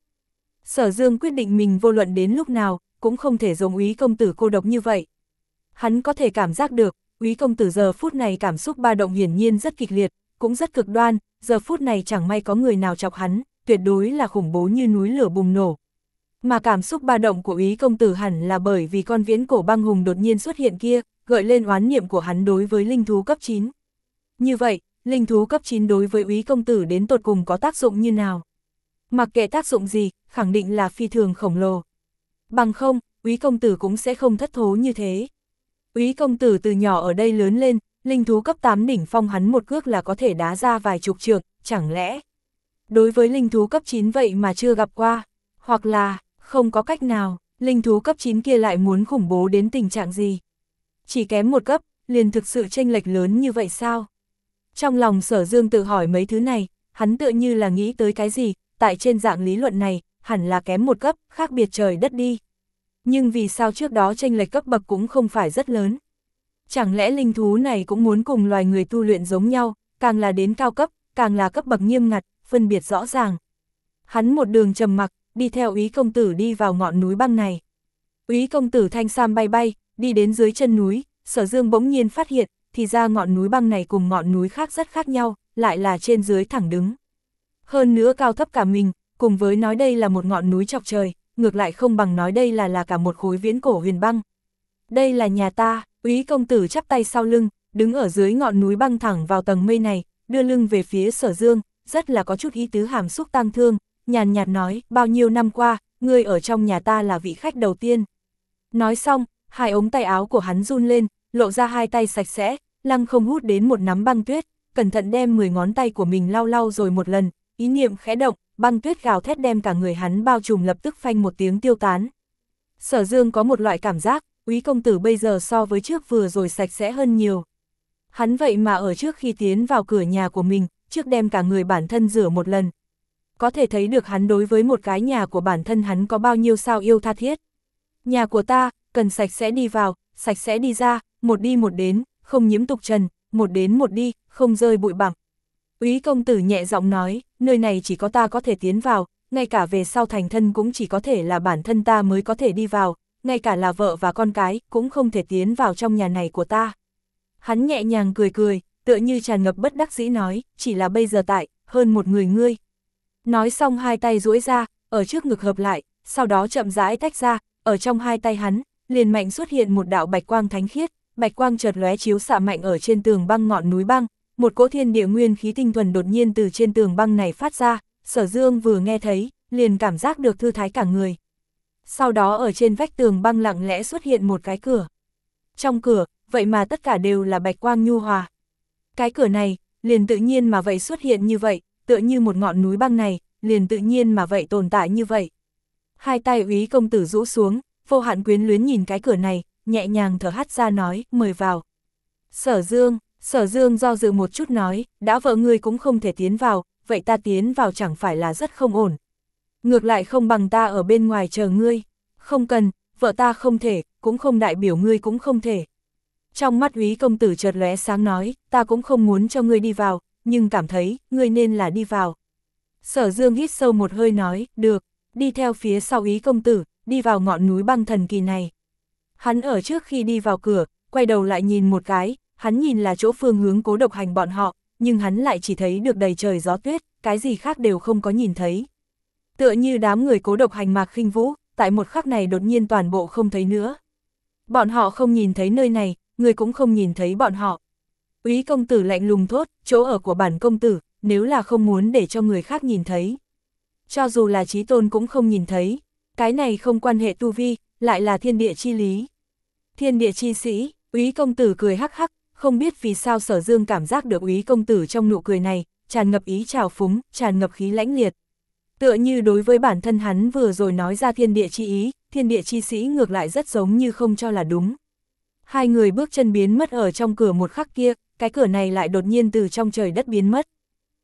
Sở Dương quyết định mình vô luận đến lúc nào, cũng không thể giống Úy công tử cô độc như vậy. Hắn có thể cảm giác được, Úy công tử giờ phút này cảm xúc ba động hiển nhiên rất kịch liệt, cũng rất cực đoan, giờ phút này chẳng may có người nào chọc hắn, tuyệt đối là khủng bố như núi lửa bùng nổ. Mà cảm xúc ba động của Úy công tử hẳn là bởi vì con viễn cổ băng hùng đột nhiên xuất hiện kia, gợi lên oán niệm của hắn đối với linh thú cấp chín. Như vậy, linh thú cấp chín đối với Úy công tử đến tột cùng có tác dụng như nào? Mặc kệ tác dụng gì, khẳng định là phi thường khổng lồ. Bằng không, Úy công tử cũng sẽ không thất thố như thế. Úy công tử từ nhỏ ở đây lớn lên, linh thú cấp tám đỉnh phong hắn một cước là có thể đá ra vài chục trượng, chẳng lẽ đối với linh thú cấp chín vậy mà chưa gặp qua, hoặc là không có cách nào, linh thú cấp chín kia lại muốn khủng bố đến tình trạng gì? Chỉ kém một cấp, liền thực sự chênh lệch lớn như vậy sao? Trong lòng Sở Dương tự hỏi mấy thứ này, hắn tựa như là nghĩ tới cái gì, tại trên dạng lý luận này, hẳn là kém một cấp, khác biệt trời đất đi. Nhưng vì sao trước đó chênh lệch cấp bậc cũng không phải rất lớn? Chẳng lẽ linh thú này cũng muốn cùng loài người tu luyện giống nhau, càng là đến cao cấp, càng là cấp bậc nghiêm ngặt, phân biệt rõ ràng. Hắn một đường trầm mặc, đi theo Úy công tử đi vào ngọn núi băng này. Úy công tử thanh sam bay bay, đi đến dưới chân núi, Sở Dương bỗng nhiên phát hiện, thì ra ngọn núi băng này cùng ngọn núi khác rất khác nhau, lại là trên dưới thẳng đứng. Hơn nữa cao thấp cả mình, cùng với nói đây là một ngọn núi chọc trời, ngược lại không bằng nói đây là là cả một khối viễn cổ huyền băng. Đây là nhà ta, Úy công tử chắp tay sau lưng, đứng ở dưới ngọn núi băng thẳng vào tầng mây này, đưa lưng về phía Sở Dương, rất là có chút ý tứ hàm xúc tang thương, nhàn nhạt nói, bao nhiêu năm qua, ngươi ở trong nhà ta là vị khách đầu tiên. Nói xong, hai ống tay áo của hắn run lên, lộ ra hai tay sạch sẽ, lăng không hút đến một nắm băng tuyết, cẩn thận đem mười ngón tay của mình lau lau rồi một lần, ý niệm khẽ động, băng tuyết gào thét đem cả người hắn bao trùm lập tức phanh một tiếng tiêu tán. Sở Dương có một loại cảm giác, Úy công tử bây giờ so với trước vừa rồi sạch sẽ hơn nhiều. Hắn vậy mà ở trước khi tiến vào cửa nhà của mình, trước đem cả người bản thân rửa một lần. Có thể thấy được hắn đối với một cái nhà của bản thân hắn có bao nhiêu sao yêu tha thiết. Nhà của ta, cần sạch sẽ đi vào, sạch sẽ đi ra, một đi một đến, không nhiễm tục trần, một đến một đi, không rơi bụi bặm. Úy công tử nhẹ giọng nói, nơi này chỉ có ta có thể tiến vào, ngay cả về sau thành thân cũng chỉ có thể là bản thân ta mới có thể đi vào, ngay cả là vợ và con cái cũng không thể tiến vào trong nhà này của ta. Hắn nhẹ nhàng cười cười, tựa như tràn ngập bất đắc dĩ nói, chỉ là bây giờ tại, hơn một người ngươi. Nói xong hai tay duỗi ra, ở trước ngực hợp lại, sau đó chậm rãi tách ra, ở trong hai tay hắn, liền mạnh xuất hiện một đạo bạch quang thánh khiết, bạch quang chợt lóe chiếu xạ mạnh ở trên tường băng ngọn núi băng, một cỗ thiên địa nguyên khí tinh thuần đột nhiên từ trên tường băng này phát ra, Sở Dương vừa nghe thấy, liền cảm giác được thư thái cả người. Sau đó ở trên vách tường băng lặng lẽ xuất hiện một cái cửa. Trong cửa, vậy mà tất cả đều là bạch quang nhu hòa. Cái cửa này, liền tự nhiên mà vậy xuất hiện như vậy, tựa như một ngọn núi băng này, liền tự nhiên mà vậy tồn tại như vậy. Hai tay Úy công tử rũ xuống, vô hạn quyến luyến nhìn cái cửa này, nhẹ nhàng thở hắt ra nói, mời vào. Sở Dương, Sở Dương do dự một chút nói, đã vợ ngươi cũng không thể tiến vào, vậy ta tiến vào chẳng phải là rất không ổn. Ngược lại không bằng ta ở bên ngoài chờ ngươi. Không cần, vợ ta không thể, cũng không đại biểu ngươi cũng không thể. Trong mắt Úy công tử chợt lóe sáng nói, ta cũng không muốn cho ngươi đi vào, nhưng cảm thấy, ngươi nên là đi vào. Sở Dương hít sâu một hơi nói, được, đi theo phía sau Úy công tử, đi vào ngọn núi băng thần kỳ này. Hắn ở trước khi đi vào cửa, quay đầu lại nhìn một cái, hắn nhìn là chỗ phương hướng Cố Độc Hành bọn họ, nhưng hắn lại chỉ thấy được đầy trời gió tuyết, cái gì khác đều không có nhìn thấy. Tựa như đám người Cố Độc Hành Mạc Khinh Vũ, tại một khắc này đột nhiên toàn bộ không thấy nữa. Bọn họ không nhìn thấy nơi này, người cũng không nhìn thấy bọn họ. Úy công tử lạnh lùng thốt, chỗ ở của bản công tử, nếu là không muốn để cho người khác nhìn thấy. Cho dù là chí tôn cũng không nhìn thấy, cái này không quan hệ tu vi, lại là thiên địa chi lý. Thiên địa chi sĩ, Úy công tử cười hắc hắc, không biết vì sao Sở Dương cảm giác được Úy công tử trong nụ cười này, tràn ngập ý trào phúng, tràn ngập khí lãnh liệt. Tựa như đối với bản thân hắn vừa rồi nói ra thiên địa chi ý, thiên địa chi sĩ ngược lại rất giống như không cho là đúng. Hai người bước chân biến mất ở trong cửa một khắc kia, cái cửa này lại đột nhiên từ trong trời đất biến mất.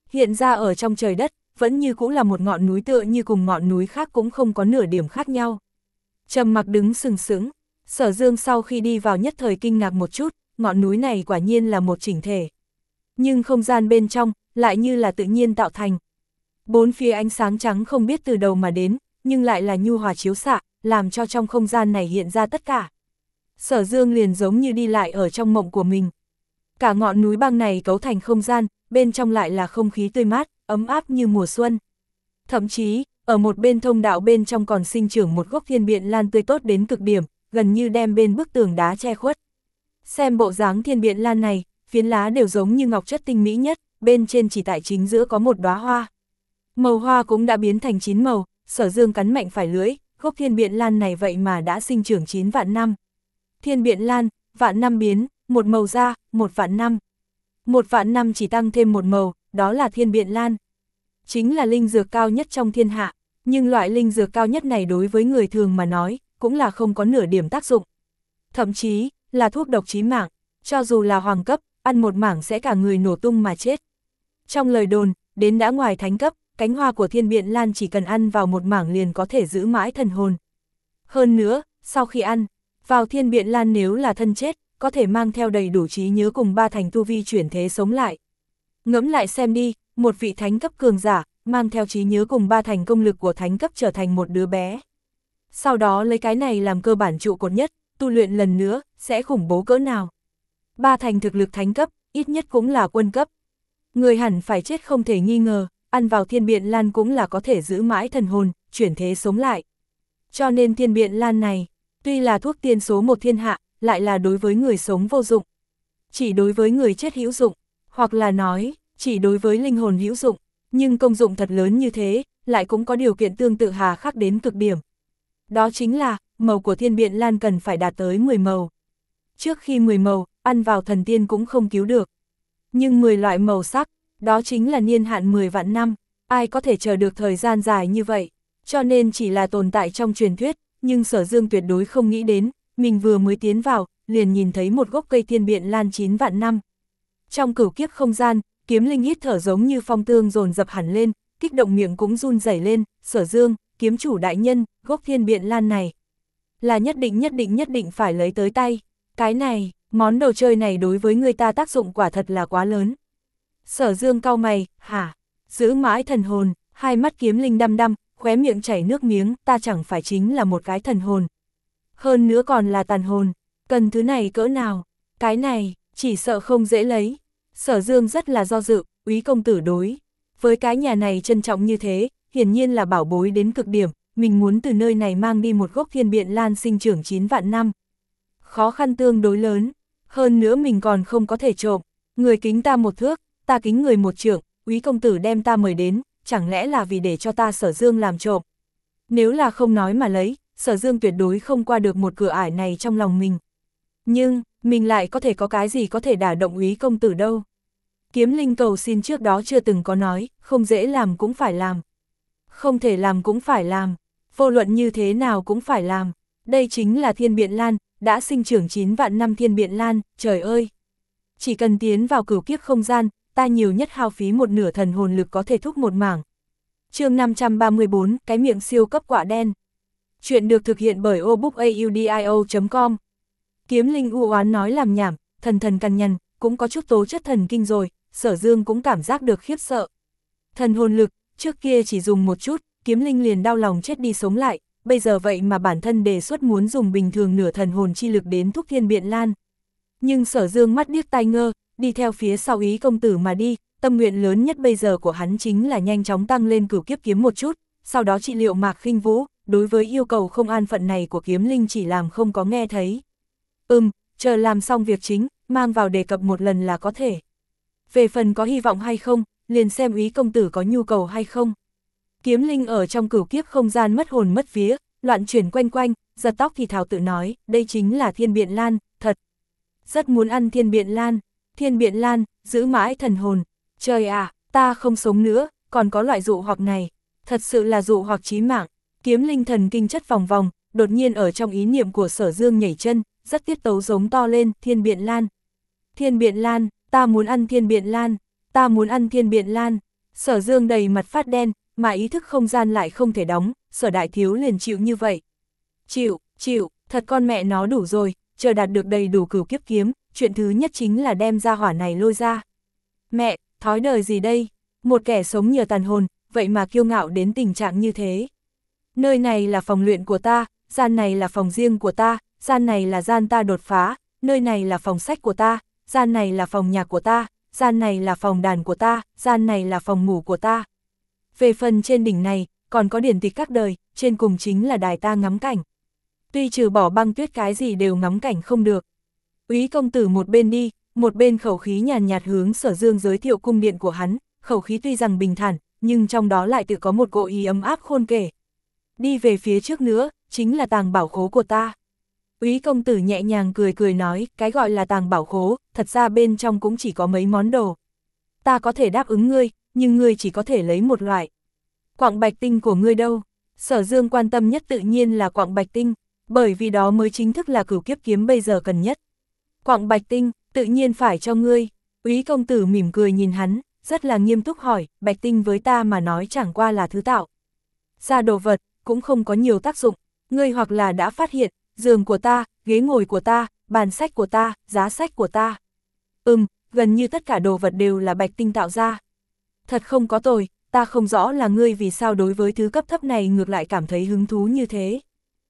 hiện ra ở trong trời đất, vẫn như cũng là một ngọn núi tựa như cùng ngọn núi khác cũng không có nửa điểm khác nhau. Trầm mặc đứng sừng sững, Sở Dương sau khi đi vào nhất thời kinh ngạc một chút, ngọn núi này quả nhiên là một chỉnh thể. Nhưng không gian bên trong, lại như là tự nhiên tạo thành. Bốn phía ánh sáng trắng không biết từ đầu mà đến, nhưng lại là nhu hòa chiếu xạ, làm cho trong không gian này hiện ra tất cả. Sở Dương liền giống như đi lại ở trong mộng của mình. Cả ngọn núi băng này cấu thành không gian, bên trong lại là không khí tươi mát, ấm áp như mùa xuân. Thậm chí, ở một bên thông đạo bên trong còn sinh trưởng một gốc thiên biện lan tươi tốt đến cực điểm, gần như đem bên bức tường đá che khuất. Xem bộ dáng thiên biện lan này, phiến lá đều giống như ngọc chất tinh mỹ nhất, bên trên chỉ tại chính giữa có một đóa hoa. Màu hoa cũng đã biến thành chín màu, Sở Dương cắn mạnh phải lưỡi, gốc thiên biện lan này vậy mà đã sinh trưởng chín vạn năm. Thiên biện lan, vạn năm biến, một màu ra, một vạn năm. Một vạn năm chỉ tăng thêm một màu, đó là thiên biện lan. Chính là linh dược cao nhất trong thiên hạ, nhưng loại linh dược cao nhất này đối với người thường mà nói, cũng là không có nửa điểm tác dụng. Thậm chí, là thuốc độc chí mạng, cho dù là hoàng cấp, ăn một mảng sẽ cả người nổ tung mà chết. Trong lời đồn, đến đã ngoài thánh cấp, cánh hoa của thiên biện lan chỉ cần ăn vào một mảng liền có thể giữ mãi thần hồn. Hơn nữa, sau khi ăn, vào thiên biện lan nếu là thân chết, có thể mang theo đầy đủ trí nhớ cùng ba thành tu vi chuyển thế sống lại. Ngẫm lại xem đi, một vị thánh cấp cường giả, mang theo trí nhớ cùng ba thành công lực của thánh cấp trở thành một đứa bé. Sau đó lấy cái này làm cơ bản trụ cột nhất, tu luyện lần nữa, sẽ khủng bố cỡ nào. Ba thành thực lực thánh cấp, ít nhất cũng là quân cấp. Người hẳn phải chết không thể nghi ngờ, ăn vào thiên biện lan cũng là có thể giữ mãi thần hồn, chuyển thế sống lại. Cho nên thiên biện lan này, tuy là thuốc tiên số một thiên hạ, lại là đối với người sống vô dụng. Chỉ đối với người chết hữu dụng, hoặc là nói, chỉ đối với linh hồn hữu dụng, nhưng công dụng thật lớn như thế, lại cũng có điều kiện tương tự hà khắc đến cực điểm. Đó chính là, màu của thiên biện lan cần phải đạt tới mười màu. Trước khi mười màu, ăn vào thần tiên cũng không cứu được. Nhưng mười loại màu sắc, đó chính là niên hạn mười vạn năm, ai có thể chờ được thời gian dài như vậy, cho nên chỉ là tồn tại trong truyền thuyết, nhưng Sở Dương tuyệt đối không nghĩ đến, mình vừa mới tiến vào, liền nhìn thấy một gốc cây thiên biện lan chín vạn năm. Trong cửu kiếp không gian, Kiếm Linh hít thở giống như phong tương dồn dập hẳn lên, kích động miệng cũng run rẩy lên, Sở Dương, kiếm chủ đại nhân, gốc thiên biện lan này là nhất định nhất định nhất định phải lấy tới tay. Cái này, món đồ chơi này đối với người ta tác dụng quả thật là quá lớn. Sở Dương cau mày, hả? Giữ mãi thần hồn, hai mắt Kiếm Linh đăm đăm, khóe miệng chảy nước miếng, ta chẳng phải chính là một cái thần hồn. Hơn nữa còn là tàn hồn, cần thứ này cỡ nào? Cái này, chỉ sợ không dễ lấy. Sở Dương rất là do dự, úy công tử đối với cái nhà này trân trọng như thế, hiển nhiên là bảo bối đến cực điểm, mình muốn từ nơi này mang đi một gốc thiên biện lan sinh trưởng chín vạn năm. Khó khăn tương đối lớn, hơn nữa mình còn không có thể trộm, người kính ta một thước, ta kính người một trượng, úy công tử đem ta mời đến, chẳng lẽ là vì để cho ta Sở Dương làm trộm? Nếu là không nói mà lấy, Sở Dương tuyệt đối không qua được một cửa ải này trong lòng mình. Nhưng, mình lại có thể có cái gì có thể đả động úy công tử đâu. Kiếm Linh cầu xin trước đó chưa từng có nói, không dễ làm cũng phải làm. Không thể làm cũng phải làm, vô luận như thế nào cũng phải làm. Đây chính là thiên biện lan, đã sinh trưởng chín vạn năm thiên biện lan, trời ơi! Chỉ cần tiến vào cửu kiếp không gian, ta nhiều nhất hao phí một nửa thần hồn lực có thể thúc một mảng. Chương năm trăm ba mươi bốn, cái miệng siêu cấp quả đen. Chuyện được thực hiện bởi obookaudio chấm com. Kiếm Linh u oán nói làm nhảm, thần thần cằn nhằn, cũng có chút tố chất thần kinh rồi, Sở Dương cũng cảm giác được khiếp sợ. Thần hồn lực, trước kia chỉ dùng một chút, Kiếm Linh liền đau lòng chết đi sống lại, bây giờ vậy mà bản thân đề xuất muốn dùng bình thường nửa thần hồn chi lực đến thúc thiên biện lan. Nhưng Sở Dương mắt điếc tai ngơ, đi theo phía sau ý công tử mà đi, tâm nguyện lớn nhất bây giờ của hắn chính là nhanh chóng tăng lên cửu kiếp kiếm một chút, sau đó trị liệu Mạc Khinh Vũ, đối với yêu cầu không an phận này của Kiếm Linh chỉ làm không có nghe thấy. Ừm, chờ làm xong việc chính, mang vào đề cập một lần là có thể. Về phần có hy vọng hay không, liền xem ý công tử có nhu cầu hay không. Kiếm Linh ở trong cửu kiếp không gian mất hồn mất vía, loạn chuyển quanh quanh, giật tóc thì thào tự nói, đây chính là thiên biện lan, thật. Rất muốn ăn thiên biện lan, thiên biện lan, giữ mãi thần hồn. Trời ạ, à, ta không sống nữa, còn có loại dụ hoặc này, thật sự là dụ hoặc chí mạng. Kiếm Linh thần kinh chất vòng vòng, đột nhiên ở trong ý niệm của Sở Dương nhảy chân, rất tiết tấu giống to lên, thiên biện lan. Thiên biện lan, ta muốn ăn thiên biện lan, ta muốn ăn thiên biện lan. Sở Dương đầy mặt phát đen, mà ý thức không gian lại không thể đóng, Sở đại thiếu liền chịu như vậy. Chịu, chịu, thật con mẹ nó đủ rồi, chờ đạt được đầy đủ cửu kiếp kiếm, chuyện thứ nhất chính là đem ra hỏa này lôi ra. Mẹ, thói đời gì đây? Một kẻ sống nhờ tàn hồn, vậy mà kiêu ngạo đến tình trạng như thế. Nơi này là phòng luyện của ta, gian này là phòng riêng của ta, gian này là gian ta đột phá, nơi này là phòng sách của ta, gian này là phòng nhạc của ta, gian này là phòng đàn của ta, gian này là phòng ngủ của ta. Về phần trên đỉnh này, còn có điển tịch các đời, trên cùng chính là đài ta ngắm cảnh. Tuy trừ bỏ băng tuyết cái gì đều ngắm cảnh không được. Úy công tử một bên đi, một bên khẩu khí nhàn nhạt hướng Sở Dương giới thiệu cung điện của hắn, khẩu khí tuy rằng bình thản, nhưng trong đó lại tự có một cỗ ý ấm áp khôn kể. Đi về phía trước nữa, chính là tàng bảo khố của ta. Úy công tử nhẹ nhàng cười cười nói, cái gọi là tàng bảo khố, thật ra bên trong cũng chỉ có mấy món đồ. Ta có thể đáp ứng ngươi, nhưng ngươi chỉ có thể lấy một loại. Quặng bạch tinh của ngươi đâu? Sở Dương quan tâm nhất tự nhiên là quặng bạch tinh, bởi vì đó mới chính thức là cửu kiếp kiếm bây giờ cần nhất. Quặng bạch tinh, tự nhiên phải cho ngươi. Úy công tử mỉm cười nhìn hắn, rất là nghiêm túc hỏi, bạch tinh với ta mà nói chẳng qua là thứ tạo ra đồ vật, cũng không có nhiều tác dụng. Ngươi hoặc là đã phát hiện, giường của ta, ghế ngồi của ta, bàn sách của ta, giá sách của ta. Ừm, gần như tất cả đồ vật đều là bạch tinh tạo ra. Thật không có tồi, ta không rõ là ngươi vì sao đối với thứ cấp thấp này ngược lại cảm thấy hứng thú như thế.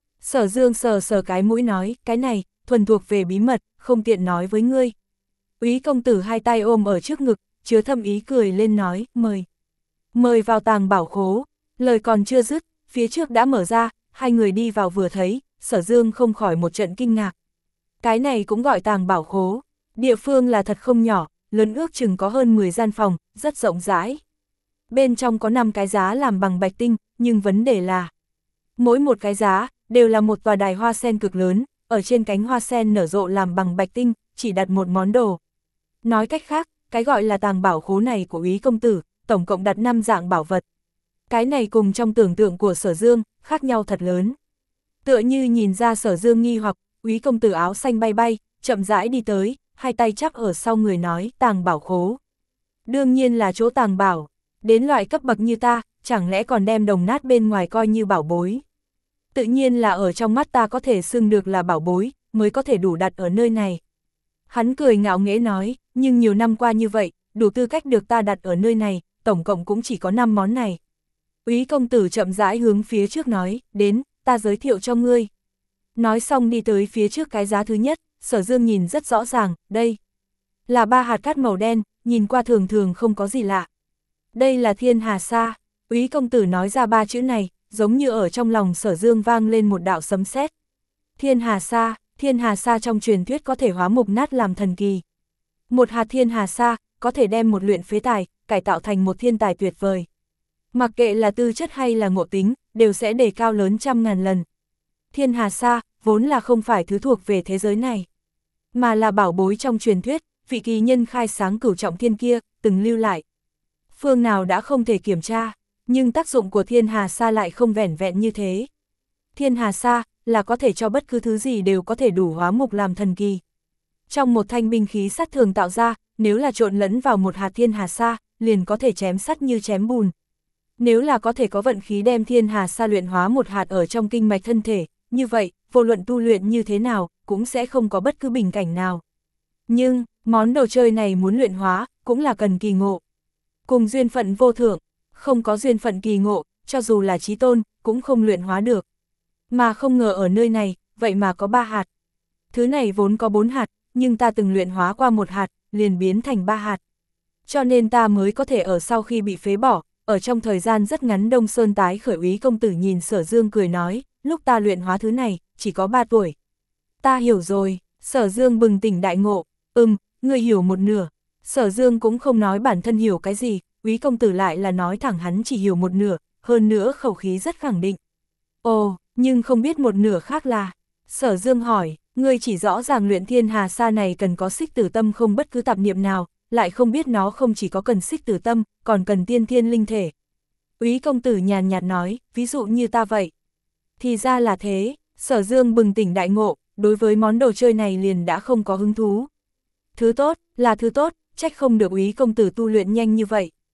Sở Dương sờ sờ cái mũi nói, cái này, thuần thuộc về bí mật, không tiện nói với ngươi. Úy công tử hai tay ôm ở trước ngực, chứa thâm ý cười lên nói, mời. Mời vào tàng bảo khố, lời còn chưa dứt, phía trước đã mở ra, hai người đi vào vừa thấy, Sở Dương không khỏi một trận kinh ngạc. Cái này cũng gọi tàng bảo khố, địa phương là thật không nhỏ, lớn ước chừng có hơn mười gian phòng, rất rộng rãi. Bên trong có năm cái giá làm bằng bạch tinh, nhưng vấn đề là mỗi một cái giá đều là một tòa đài hoa sen cực lớn, ở trên cánh hoa sen nở rộ làm bằng bạch tinh, chỉ đặt một món đồ. Nói cách khác, cái gọi là tàng bảo khố này của Úy công tử, tổng cộng đặt năm dạng bảo vật. Cái này cùng trong tưởng tượng của Sở Dương, khác nhau thật lớn. Tựa như nhìn ra Sở Dương nghi hoặc, Úy công tử áo xanh bay bay, chậm rãi đi tới, hai tay chắp ở sau người nói, tàng bảo khố. Đương nhiên là chỗ tàng bảo, đến loại cấp bậc như ta, chẳng lẽ còn đem đồng nát bên ngoài coi như bảo bối. Tự nhiên là ở trong mắt ta có thể xưng được là bảo bối, mới có thể đủ đặt ở nơi này. Hắn cười ngạo nghễ nói, nhưng nhiều năm qua như vậy, đủ tư cách được ta đặt ở nơi này, tổng cộng cũng chỉ có năm món này. Úy công tử chậm rãi hướng phía trước nói, đến, ta giới thiệu cho ngươi. Nói xong đi tới phía trước cái giá thứ nhất, Sở Dương nhìn rất rõ ràng, đây là ba hạt cát màu đen, nhìn qua thường thường không có gì lạ. Đây là thiên hà sa. Úy công tử nói ra ba chữ này, giống như ở trong lòng Sở Dương vang lên một đạo sấm sét. Thiên hà sa, thiên hà sa trong truyền thuyết có thể hóa mục nát làm thần kỳ. Một hạt thiên hà sa, có thể đem một luyện phế tài, cải tạo thành một thiên tài tuyệt vời. Mặc kệ là tư chất hay là ngộ tính, đều sẽ đề cao lớn trăm ngàn lần. Thiên hà sa, vốn là không phải thứ thuộc về thế giới này, mà là bảo bối trong truyền thuyết, vị kỳ nhân khai sáng cửu trọng thiên kia, từng lưu lại. Phương nào đã không thể kiểm tra, nhưng tác dụng của thiên hà sa lại không vẻn vẹn như thế. Thiên hà sa, là có thể cho bất cứ thứ gì đều có thể đủ hóa mục làm thần kỳ. Trong một thanh binh khí sắt thường tạo ra, nếu là trộn lẫn vào một hạt thiên hà sa, liền có thể chém sắt như chém bùn. Nếu là có thể có vận khí đem thiên hà sa luyện hóa một hạt ở trong kinh mạch thân thể, như vậy, vô luận tu luyện như thế nào, cũng sẽ không có bất cứ bình cảnh nào. Nhưng, món đồ chơi này muốn luyện hóa, cũng là cần kỳ ngộ. Cùng duyên phận vô thượng, không có duyên phận kỳ ngộ, cho dù là chí tôn, cũng không luyện hóa được. Mà không ngờ ở nơi này, vậy mà có ba hạt. Thứ này vốn có bốn hạt, nhưng ta từng luyện hóa qua một hạt, liền biến thành ba hạt. Cho nên ta mới có thể ở sau khi bị phế bỏ, ở trong thời gian rất ngắn Đông Sơn tái khởi. Úy công tử nhìn Sở Dương cười nói, lúc ta luyện hóa thứ này, chỉ có ba tuổi. Ta hiểu rồi. Sở Dương bừng tỉnh đại ngộ, ừm, ngươi hiểu một nửa. Sở Dương cũng không nói bản thân hiểu cái gì, Úy công tử lại là nói thẳng hắn chỉ hiểu một nửa, hơn nữa khẩu khí rất khẳng định. Ồ, nhưng không biết một nửa khác là. Sở Dương hỏi, ngươi chỉ rõ ràng luyện thiên hà sa này cần có xích tử tâm không bất cứ tạp niệm nào, lại không biết nó không chỉ có cần xích tử tâm, còn cần tiên thiên linh thể. Úy công tử nhàn nhạt nói, ví dụ như ta vậy. Thì ra là thế. Sở Dương bừng tỉnh đại ngộ, đối với món đồ chơi này liền đã không có hứng thú. Thứ tốt, là thứ tốt, trách không được Úy công tử tu luyện nhanh như vậy.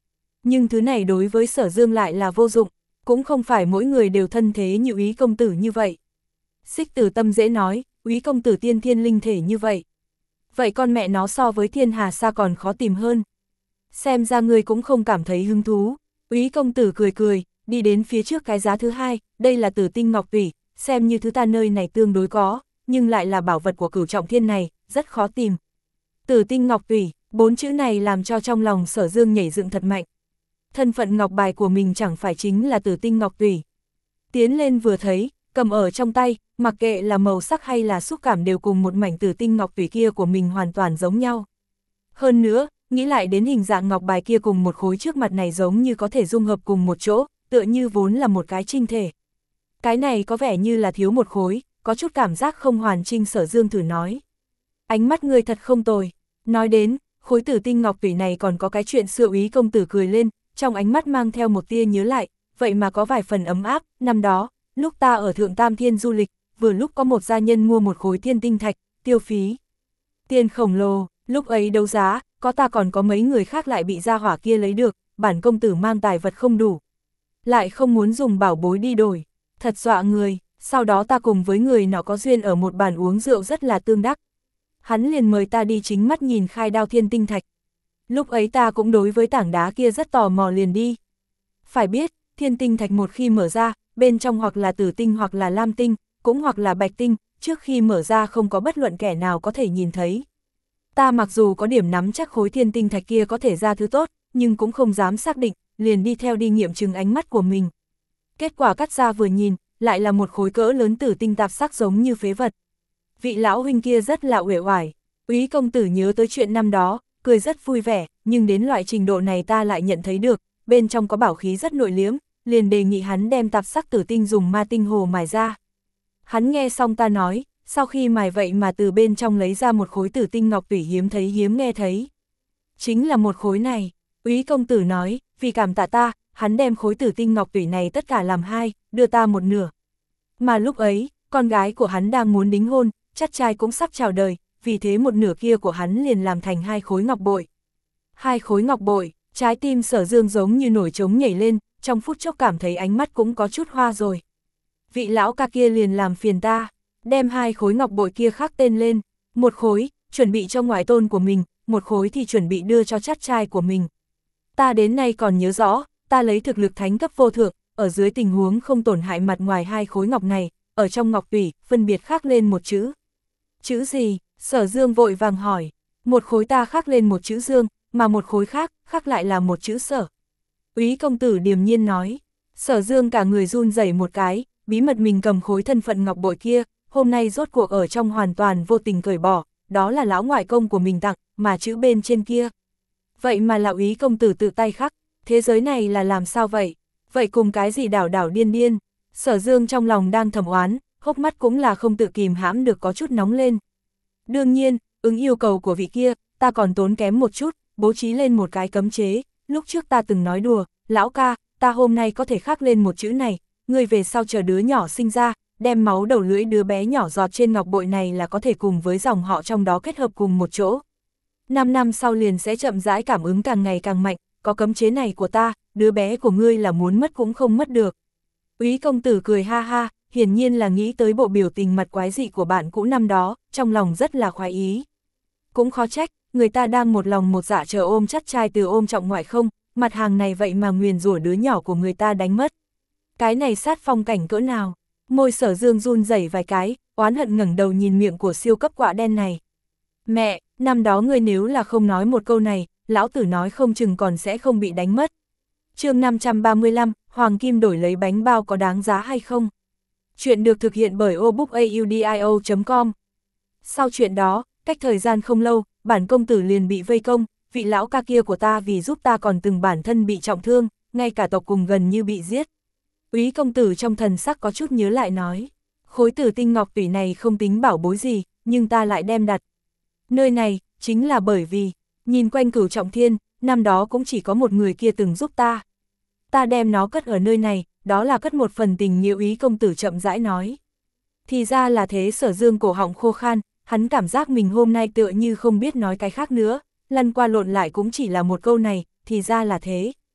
nhưng thứ này đối với Sở Dương lại là vô dụng, cũng không phải mỗi người đều thân thế như Úy công tử như vậy. Xích Tử Tâm dễ nói, Úy công tử tiên thiên linh thể như vậy. Vậy con mẹ nó so với Thiên Hà Sa còn khó tìm hơn. Xem ra ngươi cũng không cảm thấy hứng thú. Úy công tử cười cười, đi đến phía trước cái giá thứ hai, đây là Tử Tinh Ngọc Tủy, xem như thứ ta nơi này tương đối có, nhưng lại là bảo vật của Cửu Trọng Thiên này, rất khó tìm. Tử Tinh Ngọc Tủy, bốn chữ này làm cho trong lòng Sở Dương nhảy dựng thật mạnh. Thân phận ngọc bài của mình chẳng phải chính là Tử Tinh Ngọc Tủy. Tiến lên vừa thấy, cầm ở trong tay, mặc kệ là màu sắc hay là xúc cảm đều cùng một mảnh Tử Tinh Ngọc Tủy kia của mình hoàn toàn giống nhau. Hơn nữa, nghĩ lại đến hình dạng ngọc bài kia cùng một khối trước mặt này giống như có thể dung hợp cùng một chỗ, tựa như vốn là một cái trinh thể. Cái này có vẻ như là thiếu một khối, có chút cảm giác không hoàn chỉnh. Sở Dương thử nói. Ánh mắt ngươi thật không tồi. Nói đến, khối Tử Tinh Ngọc Tủy này còn có cái chuyện xưa. Úy công tử cười lên, trong ánh mắt mang theo một tia nhớ lại, vậy mà có vài phần ấm áp. Năm đó, lúc ta ở Thượng Tam Thiên du lịch, vừa lúc có một gia nhân mua một khối thiên tinh thạch, tiêu phí tiền khổng lồ, lúc ấy đấu giá, có ta còn có mấy người khác lại bị gia hỏa kia lấy được, bản công tử mang tài vật không đủ, lại không muốn dùng bảo bối đi đổi, thật dọa người. Sau đó ta cùng với người nó có duyên ở một bàn uống rượu rất là tương đắc. Hắn liền mời ta đi chính mắt nhìn khai đao thiên tinh thạch. Lúc ấy ta cũng đối với tảng đá kia rất tò mò liền đi. Phải biết, thiên tinh thạch một khi mở ra, bên trong hoặc là tử tinh hoặc là lam tinh, cũng hoặc là bạch tinh, trước khi mở ra không có bất luận kẻ nào có thể nhìn thấy. Ta mặc dù có điểm nắm chắc khối thiên tinh thạch kia có thể ra thứ tốt, nhưng cũng không dám xác định, liền đi theo đi nghiệm chứng ánh mắt của mình. Kết quả cắt ra vừa nhìn, lại là một khối cỡ lớn tử tinh tạp sắc giống như phế vật. Vị lão huynh kia rất là uể oải. Úy công tử nhớ tới chuyện năm đó, cười rất vui vẻ, nhưng đến loại trình độ này ta lại nhận thấy được, bên trong có bảo khí rất nội liếm, liền đề nghị hắn đem tạp sắc tử tinh dùng ma tinh hồ mài ra. Hắn nghe xong ta nói, sau khi mài vậy mà từ bên trong lấy ra một khối Tử Tinh Ngọc Tủy hiếm thấy hiếm nghe thấy. Chính là một khối này. Úy công tử nói, vì cảm tạ ta, hắn đem khối Tử Tinh Ngọc Tủy này tất cả làm hai, đưa ta một nửa. Mà lúc ấy, con gái của hắn đang muốn đính hôn, chắc trai cũng sắp chào đời, vì thế một nửa kia của hắn liền làm thành hai khối ngọc bội. Hai khối ngọc bội, trái tim Sở Dương giống như nổi trống nhảy lên, trong phút chốc cảm thấy ánh mắt cũng có chút hoa rồi. Vị lão ca kia liền làm phiền ta, đem hai khối ngọc bội kia khắc tên lên, một khối, chuẩn bị cho ngoại tôn của mình, một khối thì chuẩn bị đưa cho chắt trai của mình. Ta đến nay còn nhớ rõ, ta lấy thực lực thánh cấp vô thượng, ở dưới tình huống không tổn hại mặt ngoài hai khối ngọc này, ở trong ngọc tủy, phân biệt khắc lên một chữ. Chữ gì? Sở Dương vội vàng hỏi. Một khối ta khắc lên một chữ Dương, mà một khối khác, khắc lại là một chữ Sở. Úy công tử điềm nhiên nói. Sở Dương cả người run rẩy một cái, bí mật mình cầm khối thân phận ngọc bội kia, hôm nay rốt cuộc ở trong hoàn toàn vô tình cởi bỏ, đó là lão ngoại công của mình tặng, mà chữ bên trên kia. Vậy mà là Úy công tử tự tay khắc, thế giới này là làm sao vậy? Vậy cùng cái gì đảo đảo điên điên? Sở Dương trong lòng đang thầm oán, hốc mắt cũng là không tự kìm hãm được có chút nóng lên. Đương nhiên, ứng yêu cầu của vị kia, ta còn tốn kém một chút, bố trí lên một cái cấm chế, lúc trước ta từng nói đùa, lão ca, ta hôm nay có thể khắc lên một chữ này, người về sau chờ đứa nhỏ sinh ra, đem máu đầu lưỡi đứa bé nhỏ giọt trên ngọc bội này là có thể cùng với dòng họ trong đó kết hợp cùng một chỗ. Năm năm sau liền sẽ chậm rãi cảm ứng càng ngày càng mạnh, có cấm chế này của ta, đứa bé của ngươi là muốn mất cũng không mất được. Úy công tử cười ha ha, hiển nhiên là nghĩ tới bộ biểu tình mặt quái dị của bạn cũ năm đó, trong lòng rất là khoái ý. Cũng khó trách, người ta đang một lòng một dạ chờ ôm chắt trai từ ôm trọng ngoại không, mặt hàng này vậy mà nguyền rủa đứa nhỏ của người ta đánh mất. Cái này sát phong cảnh cỡ nào? Môi Sở Dương run rẩy vài cái, oán hận ngẩng đầu nhìn miệng của siêu cấp quạ đen này. Mẹ, năm đó ngươi nếu là không nói một câu này, lão tử nói không chừng còn sẽ không bị đánh mất. Chương năm trăm ba mươi lăm, Hoàng Kim đổi lấy bánh bao có đáng giá hay không? Chuyện được thực hiện bởi obookaudio chấm com. Sau chuyện đó, cách thời gian không lâu, bản công tử liền bị vây công, vị lão ca kia của ta vì giúp ta còn từng bản thân bị trọng thương, ngay cả tộc cùng gần như bị giết. Úy công tử trong thần sắc có chút nhớ lại nói, khối Tử Tinh Ngọc Tủy này không tính bảo bối gì, nhưng ta lại đem đặt nơi này, chính là bởi vì, nhìn quanh Cửu Trọng Thiên, năm đó cũng chỉ có một người kia từng giúp ta. Ta đem nó cất ở nơi này, đó là cất một phần tình nghĩa. Úy công tử chậm rãi nói. Thì ra là thế. Sở Dương cổ họng khô khan, hắn cảm giác mình hôm nay tựa như không biết nói cái khác nữa, lăn qua lộn lại cũng chỉ là một câu này, thì ra là thế.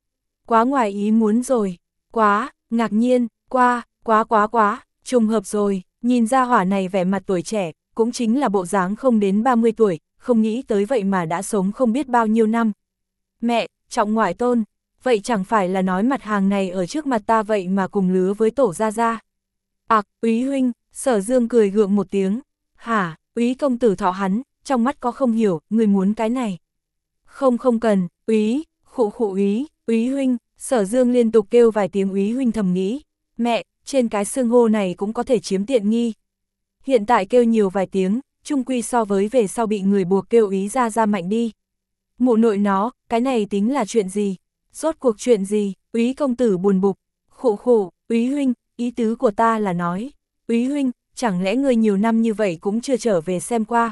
quá ngoài ý muốn rồi, quá, ngạc nhiên, qua, quá quá quá, trùng hợp rồi, nhìn ra hỏa này vẻ mặt tuổi trẻ, cũng chính là bộ dáng không đến ba mươi tuổi, không nghĩ tới vậy mà đã sống không biết bao nhiêu năm. Mẹ, trọng ngoại tôn, vậy chẳng phải là nói mặt hàng này ở trước mặt ta vậy mà cùng lứa với tổ gia gia. Ặc, úy huynh, Sở Dương cười gượng một tiếng, hả, úy công tử thọ hắn, trong mắt có không hiểu, người muốn cái này. Không không cần, úy, khụ khụ úy, úy huynh, Sở Dương liên tục kêu vài tiếng úy huynh thầm nghĩ, mẹ, trên cái xương hô này cũng có thể chiếm tiện nghi. Hiện tại kêu nhiều vài tiếng, chung quy so với về sau bị người buộc kêu úy ra ra mạnh đi. Mụ nội nó, cái này tính là chuyện gì? Rốt cuộc chuyện gì? Úy công tử buồn bực, khụ khụ, úy huynh, ý tứ của ta là nói, úy huynh, chẳng lẽ ngươi nhiều năm như vậy cũng chưa trở về xem qua?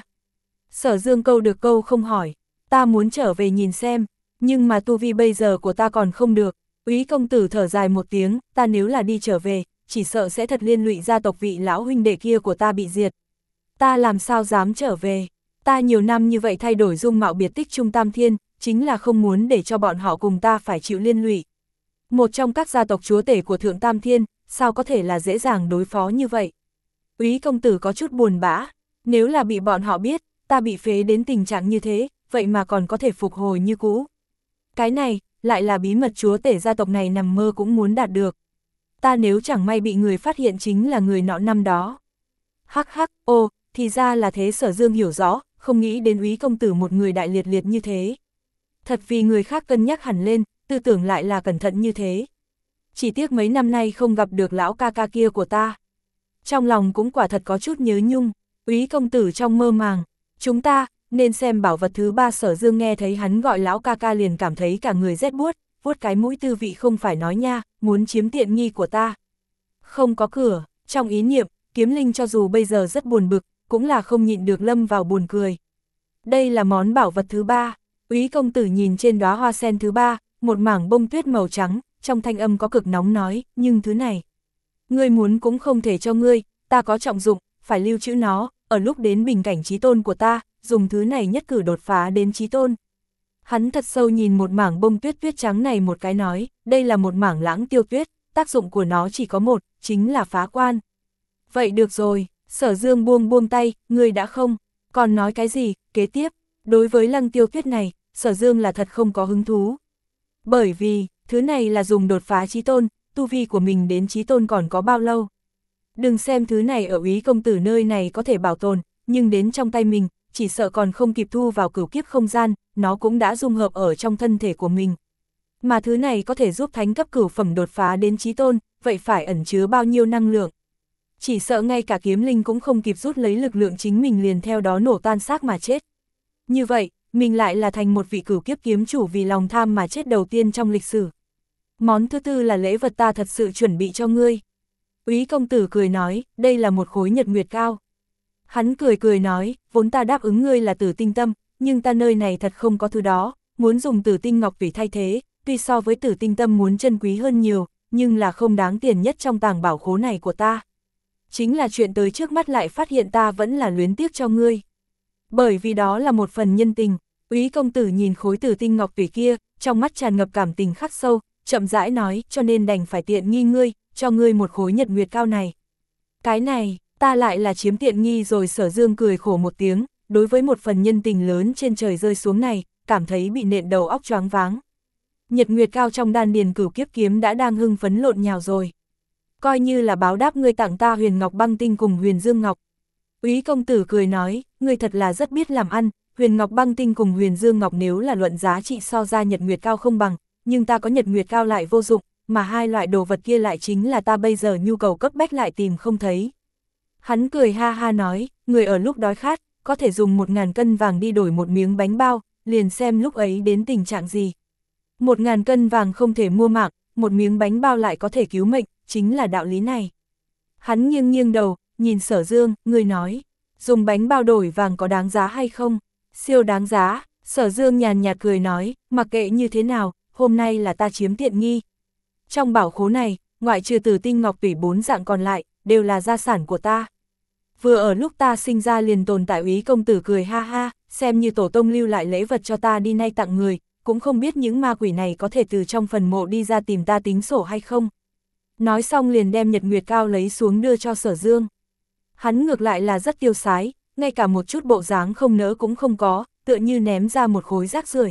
Sở Dương câu được câu không hỏi, ta muốn trở về nhìn xem, nhưng mà tu vi bây giờ của ta còn không được. Úy công tử thở dài một tiếng, ta nếu là đi trở về, chỉ sợ sẽ thật liên lụy gia tộc vị lão huynh đệ kia của ta bị diệt. Ta làm sao dám trở về, ta nhiều năm như vậy thay đổi dung mạo biệt tích Trung Tam Thiên, chính là không muốn để cho bọn họ cùng ta phải chịu liên lụy. Một trong các gia tộc chúa tể của Thượng Tam Thiên, sao có thể là dễ dàng đối phó như vậy? Úy công tử có chút buồn bã, nếu là bị bọn họ biết, ta bị phế đến tình trạng như thế, vậy mà còn có thể phục hồi như cũ. Cái này, lại là bí mật chúa tể gia tộc này nằm mơ cũng muốn đạt được. Ta nếu chẳng may bị người phát hiện chính là người nọ năm đó. Hắc hắc, ô, thì ra là thế. Sở Dương hiểu rõ, không nghĩ đến úy công tử một người đại liệt liệt như thế. Thật vì người khác cân nhắc hẳn lên, tư tưởng lại là cẩn thận như thế. Chỉ tiếc mấy năm nay không gặp được lão ca ca kia của ta. Trong lòng cũng quả thật có chút nhớ nhung, úy công tử trong mơ màng, chúng ta nên xem bảo vật thứ ba. Sở Dương nghe thấy hắn gọi lão ca ca liền cảm thấy cả người rét buốt, vuốt cái mũi tư vị không phải nói nha, muốn chiếm tiện nghi của ta. Không có cửa, trong ý niệm, Kiếm Linh cho dù bây giờ rất buồn bực, cũng là không nhịn được lâm vào buồn cười. Đây là món bảo vật thứ ba, úy công tử nhìn trên đóa hoa sen thứ ba, một mảng bông tuyết màu trắng, trong thanh âm có cực nóng nói, nhưng thứ này, ngươi muốn cũng không thể cho ngươi, ta có trọng dụng, phải lưu trữ nó, ở lúc đến bình cảnh chí tôn của ta, dùng thứ này nhất cử đột phá đến chí tôn. Hắn thật sâu nhìn một mảng bông tuyết tuyết trắng này một cái nói, đây là một mảng lãng tiêu tuyết, tác dụng của nó chỉ có một, chính là phá quan. Vậy được rồi, Sở Dương buông buông tay, ngươi đã không, còn nói cái gì, kế tiếp, đối với lăng tiêu tuyết này, Sở Dương là thật không có hứng thú. Bởi vì, thứ này là dùng đột phá chí tôn, tu vi của mình đến chí tôn còn có bao lâu. Đừng xem thứ này ở úy công tử nơi này có thể bảo tồn, nhưng đến trong tay mình, chỉ sợ còn không kịp thu vào cửu kiếp không gian, nó cũng đã dung hợp ở trong thân thể của mình. Mà thứ này có thể giúp thánh cấp cửu phẩm đột phá đến chí tôn, vậy phải ẩn chứa bao nhiêu năng lượng. Chỉ sợ ngay cả Kiếm Linh cũng không kịp rút lấy lực lượng chính mình liền theo đó nổ tan xác mà chết. Như vậy, mình lại là thành một vị cửu kiếp kiếm chủ vì lòng tham mà chết đầu tiên trong lịch sử. Món thứ tư là lễ vật ta thật sự chuẩn bị cho ngươi. Úy công tử cười nói, đây là một khối nhật nguyệt cao. Hắn cười cười nói, vốn ta đáp ứng ngươi là tử tinh tâm, nhưng ta nơi này thật không có thứ đó, muốn dùng tử tinh ngọc tùy thay thế, tuy so với tử tinh tâm muốn chân quý hơn nhiều, nhưng là không đáng tiền nhất trong tàng bảo khố này của ta. Chính là chuyện tới trước mắt lại phát hiện ta vẫn là luyến tiếc cho ngươi. Bởi vì đó là một phần nhân tình, úy công tử nhìn khối tử tinh ngọc tùy kia, trong mắt tràn ngập cảm tình khắc sâu, chậm rãi nói, cho nên đành phải tiện nghi ngươi, cho ngươi một khối nhật nguyệt cao này. Cái này, ta lại là chiếm tiện nghi rồi. Sở Dương cười khổ một tiếng, đối với một phần nhân tình lớn trên trời rơi xuống này, cảm thấy bị nện đầu óc choáng váng. Nhật nguyệt cao trong đan điền cửu kiếp kiếm đã đang hưng phấn lộn nhào rồi. Coi như là báo đáp ngươi tặng ta huyền ngọc băng tinh cùng huyền dương ngọc. Úy công tử cười nói, ngươi thật là rất biết làm ăn, huyền ngọc băng tinh cùng huyền dương ngọc nếu là luận giá trị so ra nhật nguyệt cao không bằng, nhưng ta có nhật nguyệt cao lại vô dụng, mà hai loại đồ vật kia lại chính là ta bây giờ nhu cầu cấp bách lại tìm không thấy. Hắn cười ha ha nói, người ở lúc đói khát, có thể dùng một ngàn cân vàng đi đổi một miếng bánh bao, liền xem lúc ấy đến tình trạng gì. Một ngàn cân vàng không thể mua mạng, một miếng bánh bao lại có thể cứu mệnh, chính là đạo lý này. Hắn nghiêng nghiêng đầu, nhìn Sở Dương, người nói, dùng bánh bao đổi vàng có đáng giá hay không? Siêu đáng giá. Sở Dương nhàn nhạt cười nói, mặc kệ như thế nào, hôm nay là ta chiếm tiện nghi. Trong bảo khố này, ngoại trừ tử tinh ngọc tủy bốn dạng còn lại, đều là gia sản của ta. Vừa ở lúc ta sinh ra liền tồn tại. Úy công tử cười ha ha, xem như tổ tông lưu lại lễ vật cho ta đi nay tặng người, cũng không biết những ma quỷ này có thể từ trong phần mộ đi ra tìm ta tính sổ hay không. Nói xong liền đem nhật nguyệt cao lấy xuống đưa cho Sở Dương. Hắn ngược lại là rất tiêu sái, ngay cả một chút bộ dáng không nỡ cũng không có, tựa như ném ra một khối rác rưởi.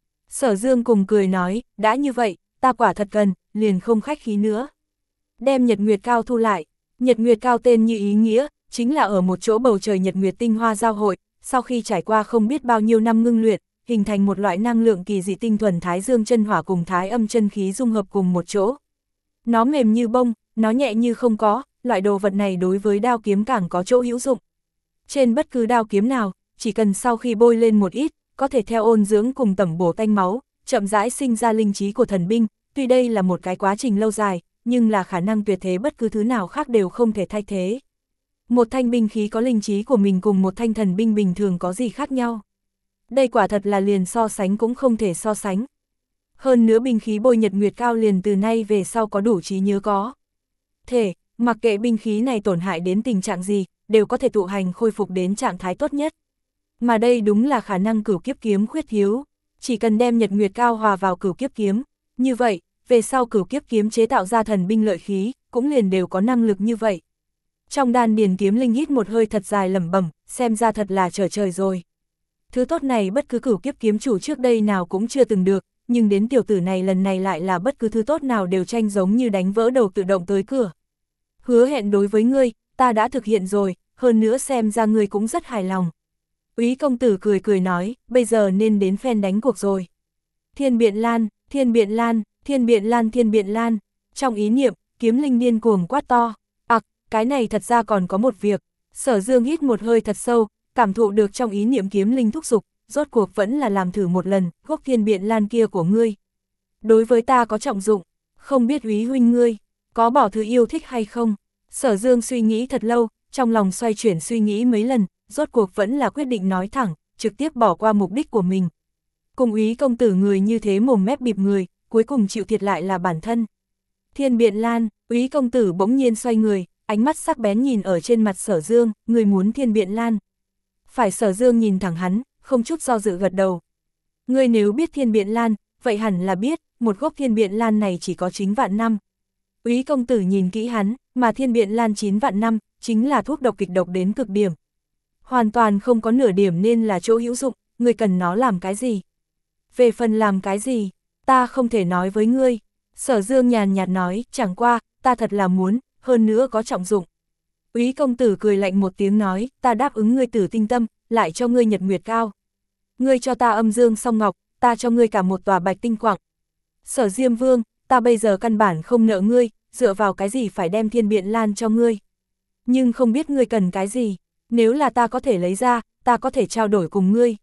Sở Dương cùng cười nói, đã như vậy, ta quả thật cần, liền không khách khí nữa. Đem nhật nguyệt cao thu lại, nhật nguyệt cao tên như ý nghĩa, chính là ở một chỗ bầu trời nhật nguyệt tinh hoa giao hội, sau khi trải qua không biết bao nhiêu năm ngưng luyện, hình thành một loại năng lượng kỳ dị tinh thuần thái dương chân hỏa cùng thái âm chân khí dung hợp cùng một chỗ. Nó mềm như bông, nó nhẹ như không có, loại đồ vật này đối với đao kiếm càng có chỗ hữu dụng. Trên bất cứ đao kiếm nào, chỉ cần sau khi bôi lên một ít, có thể theo ôn dưỡng cùng tẩm bổ tanh máu, chậm rãi sinh ra linh trí của thần binh, tuy đây là một cái quá trình lâu dài, nhưng là khả năng tuyệt thế bất cứ thứ nào khác đều không thể thay thế. Một thanh binh khí có linh trí của mình cùng một thanh thần binh bình thường có gì khác nhau? Đây quả thật là liền so sánh cũng không thể so sánh. Hơn nữa binh khí bôi nhật nguyệt cao liền từ nay về sau có đủ trí nhớ có thể, mặc kệ binh khí này tổn hại đến tình trạng gì, đều có thể tụ hành khôi phục đến trạng thái tốt nhất. Mà đây đúng là khả năng cửu kiếp kiếm khuyết thiếu, chỉ cần đem nhật nguyệt cao hòa vào cửu kiếp kiếm, như vậy, về sau cửu kiếp kiếm chế tạo ra thần binh lợi khí, cũng liền đều có năng lực như vậy. Trong đan điền kiếm linh hít một hơi thật dài lẩm bẩm, xem ra thật là trở trời rồi. Thứ tốt này bất cứ cửu kiếp kiếm chủ trước đây nào cũng chưa từng được, nhưng đến tiểu tử này lần này lại là bất cứ thứ tốt nào đều tranh giống như đánh vỡ đầu tự động tới cửa. Hứa hẹn đối với ngươi, ta đã thực hiện rồi, hơn nữa xem ra ngươi cũng rất hài lòng. Úy công tử cười cười nói, bây giờ nên đến phen đánh cuộc rồi. Thiên Biện Lan, Thiên Biện Lan, Thiên Biện Lan, Thiên Biện Lan. Trong ý niệm, kiếm linh điên cuồng quát to. Ặc, cái này thật ra còn có một việc. Sở Dương hít một hơi thật sâu, cảm thụ được trong ý niệm kiếm linh thúc giục, rốt cuộc vẫn là làm thử một lần, gốc Thiên Biện Lan kia của ngươi. Đối với ta có trọng dụng, không biết úy huynh ngươi, có bỏ thứ yêu thích hay không? Sở Dương suy nghĩ thật lâu, trong lòng xoay chuyển suy nghĩ mấy lần, rốt cuộc vẫn là quyết định nói thẳng, trực tiếp bỏ qua mục đích của mình. Cùng úy công tử người như thế mồm mép bịp người, cuối cùng chịu thiệt lại là bản thân. Thiên Biện Lan, úy công tử bỗng nhiên xoay người, ánh mắt sắc bén nhìn ở trên mặt Sở Dương, người muốn Thiên Biện Lan. Phải. Sở Dương nhìn thẳng hắn, không chút do dự gật đầu. Ngươi nếu biết Thiên Biện Lan, vậy hẳn là biết, một gốc Thiên Biện Lan này chỉ có chín vạn năm. Úy công tử nhìn kỹ hắn, mà Thiên Biện Lan chín vạn năm, chính là thuốc độc kịch độc đến cực điểm. Hoàn toàn không có nửa điểm nên là chỗ hữu dụng, ngươi cần nó làm cái gì? Về phần làm cái gì, ta không thể nói với ngươi. Sở Dương nhàn nhạt nói, chẳng qua, ta thật là muốn, hơn nữa có trọng dụng. Úy công tử cười lạnh một tiếng nói, ta đáp ứng ngươi Tử Tinh Tâm, lại cho ngươi nhật nguyệt cao. Ngươi cho ta âm dương song ngọc, ta cho ngươi cả một tòa bạch tinh quặng. Sở Diêm Vương, ta bây giờ căn bản không nợ ngươi, dựa vào cái gì phải đem Thiên Biện Lan cho ngươi. Nhưng không biết ngươi cần cái gì, nếu là ta có thể lấy ra, ta có thể trao đổi cùng ngươi.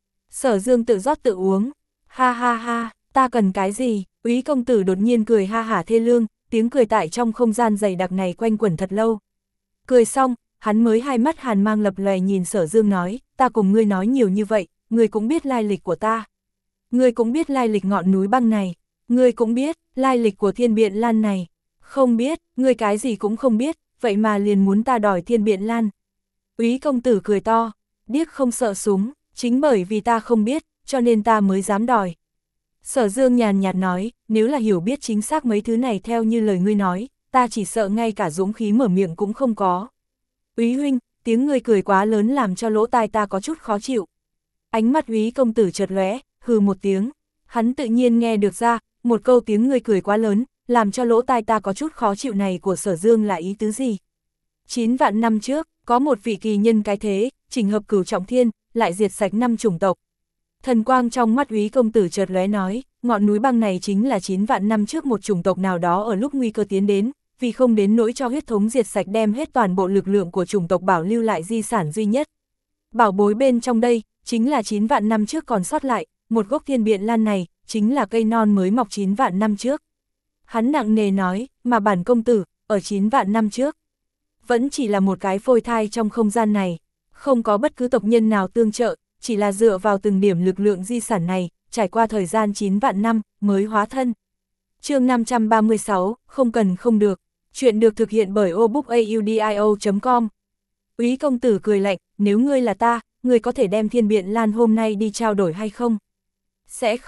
Sở Dương tự rót tự uống, ha ha ha, ta cần cái gì? Úy công tử đột nhiên cười ha hả thê lương, tiếng cười tại trong không gian dày đặc này quanh quẩn thật lâu. Cười xong, hắn mới hai mắt hàn mang lập lòe nhìn Sở Dương nói, ta cùng ngươi nói nhiều như vậy, ngươi cũng biết lai lịch của ta. Ngươi cũng biết lai lịch ngọn núi băng này, ngươi cũng biết lai lịch của Thiên Biện Lan này. Không biết, ngươi cái gì cũng không biết, vậy mà liền muốn ta đòi Thiên Biện Lan. Úy công tử cười to, điếc không sợ súng, chính bởi vì ta không biết, cho nên ta mới dám đòi. Sở Dương nhàn nhạt nói, nếu là hiểu biết chính xác mấy thứ này theo như lời ngươi nói, ta chỉ sợ ngay cả dũng khí mở miệng cũng không có. Úy huynh, tiếng ngươi cười quá lớn làm cho lỗ tai ta có chút khó chịu. Ánh mắt úy công tử chợt lóe, hừ một tiếng, hắn tự nhiên nghe được ra, một câu tiếng ngươi cười quá lớn, làm cho lỗ tai ta có chút khó chịu này của Sở Dương là ý tứ gì. Chín vạn năm trước, có một vị kỳ nhân cái thế, chỉnh hợp cửu trọng thiên, lại diệt sạch năm chủng tộc. Thần quang trong mắt úy công tử chợt lóe nói, ngọn núi băng này chính là chín vạn năm trước một chủng tộc nào đó ở lúc nguy cơ tiến đến, vì không đến nỗi cho huyết thống diệt sạch đem hết toàn bộ lực lượng của chủng tộc bảo lưu lại di sản duy nhất. Bảo bối bên trong đây, chính là chín vạn năm trước còn sót lại, một gốc Thiên Biện Lan này, chính là cây non mới mọc chín vạn năm trước. Hắn nặng nề nói, mà bản công tử, ở chín vạn năm trước, vẫn chỉ là một cái phôi thai trong không gian này, không có bất cứ tộc nhân nào tương trợ, chỉ là dựa vào từng điểm lực lượng di sản này, trải qua thời gian chín vạn năm, mới hóa thân. Chương năm trăm ba mươi sáu, không cần không được, chuyện được thực hiện bởi obookaudio chấm com. Úy công tử cười lạnh, nếu ngươi là ta, ngươi có thể đem Thiên Biện Lan hôm nay đi trao đổi hay không? Sẽ không,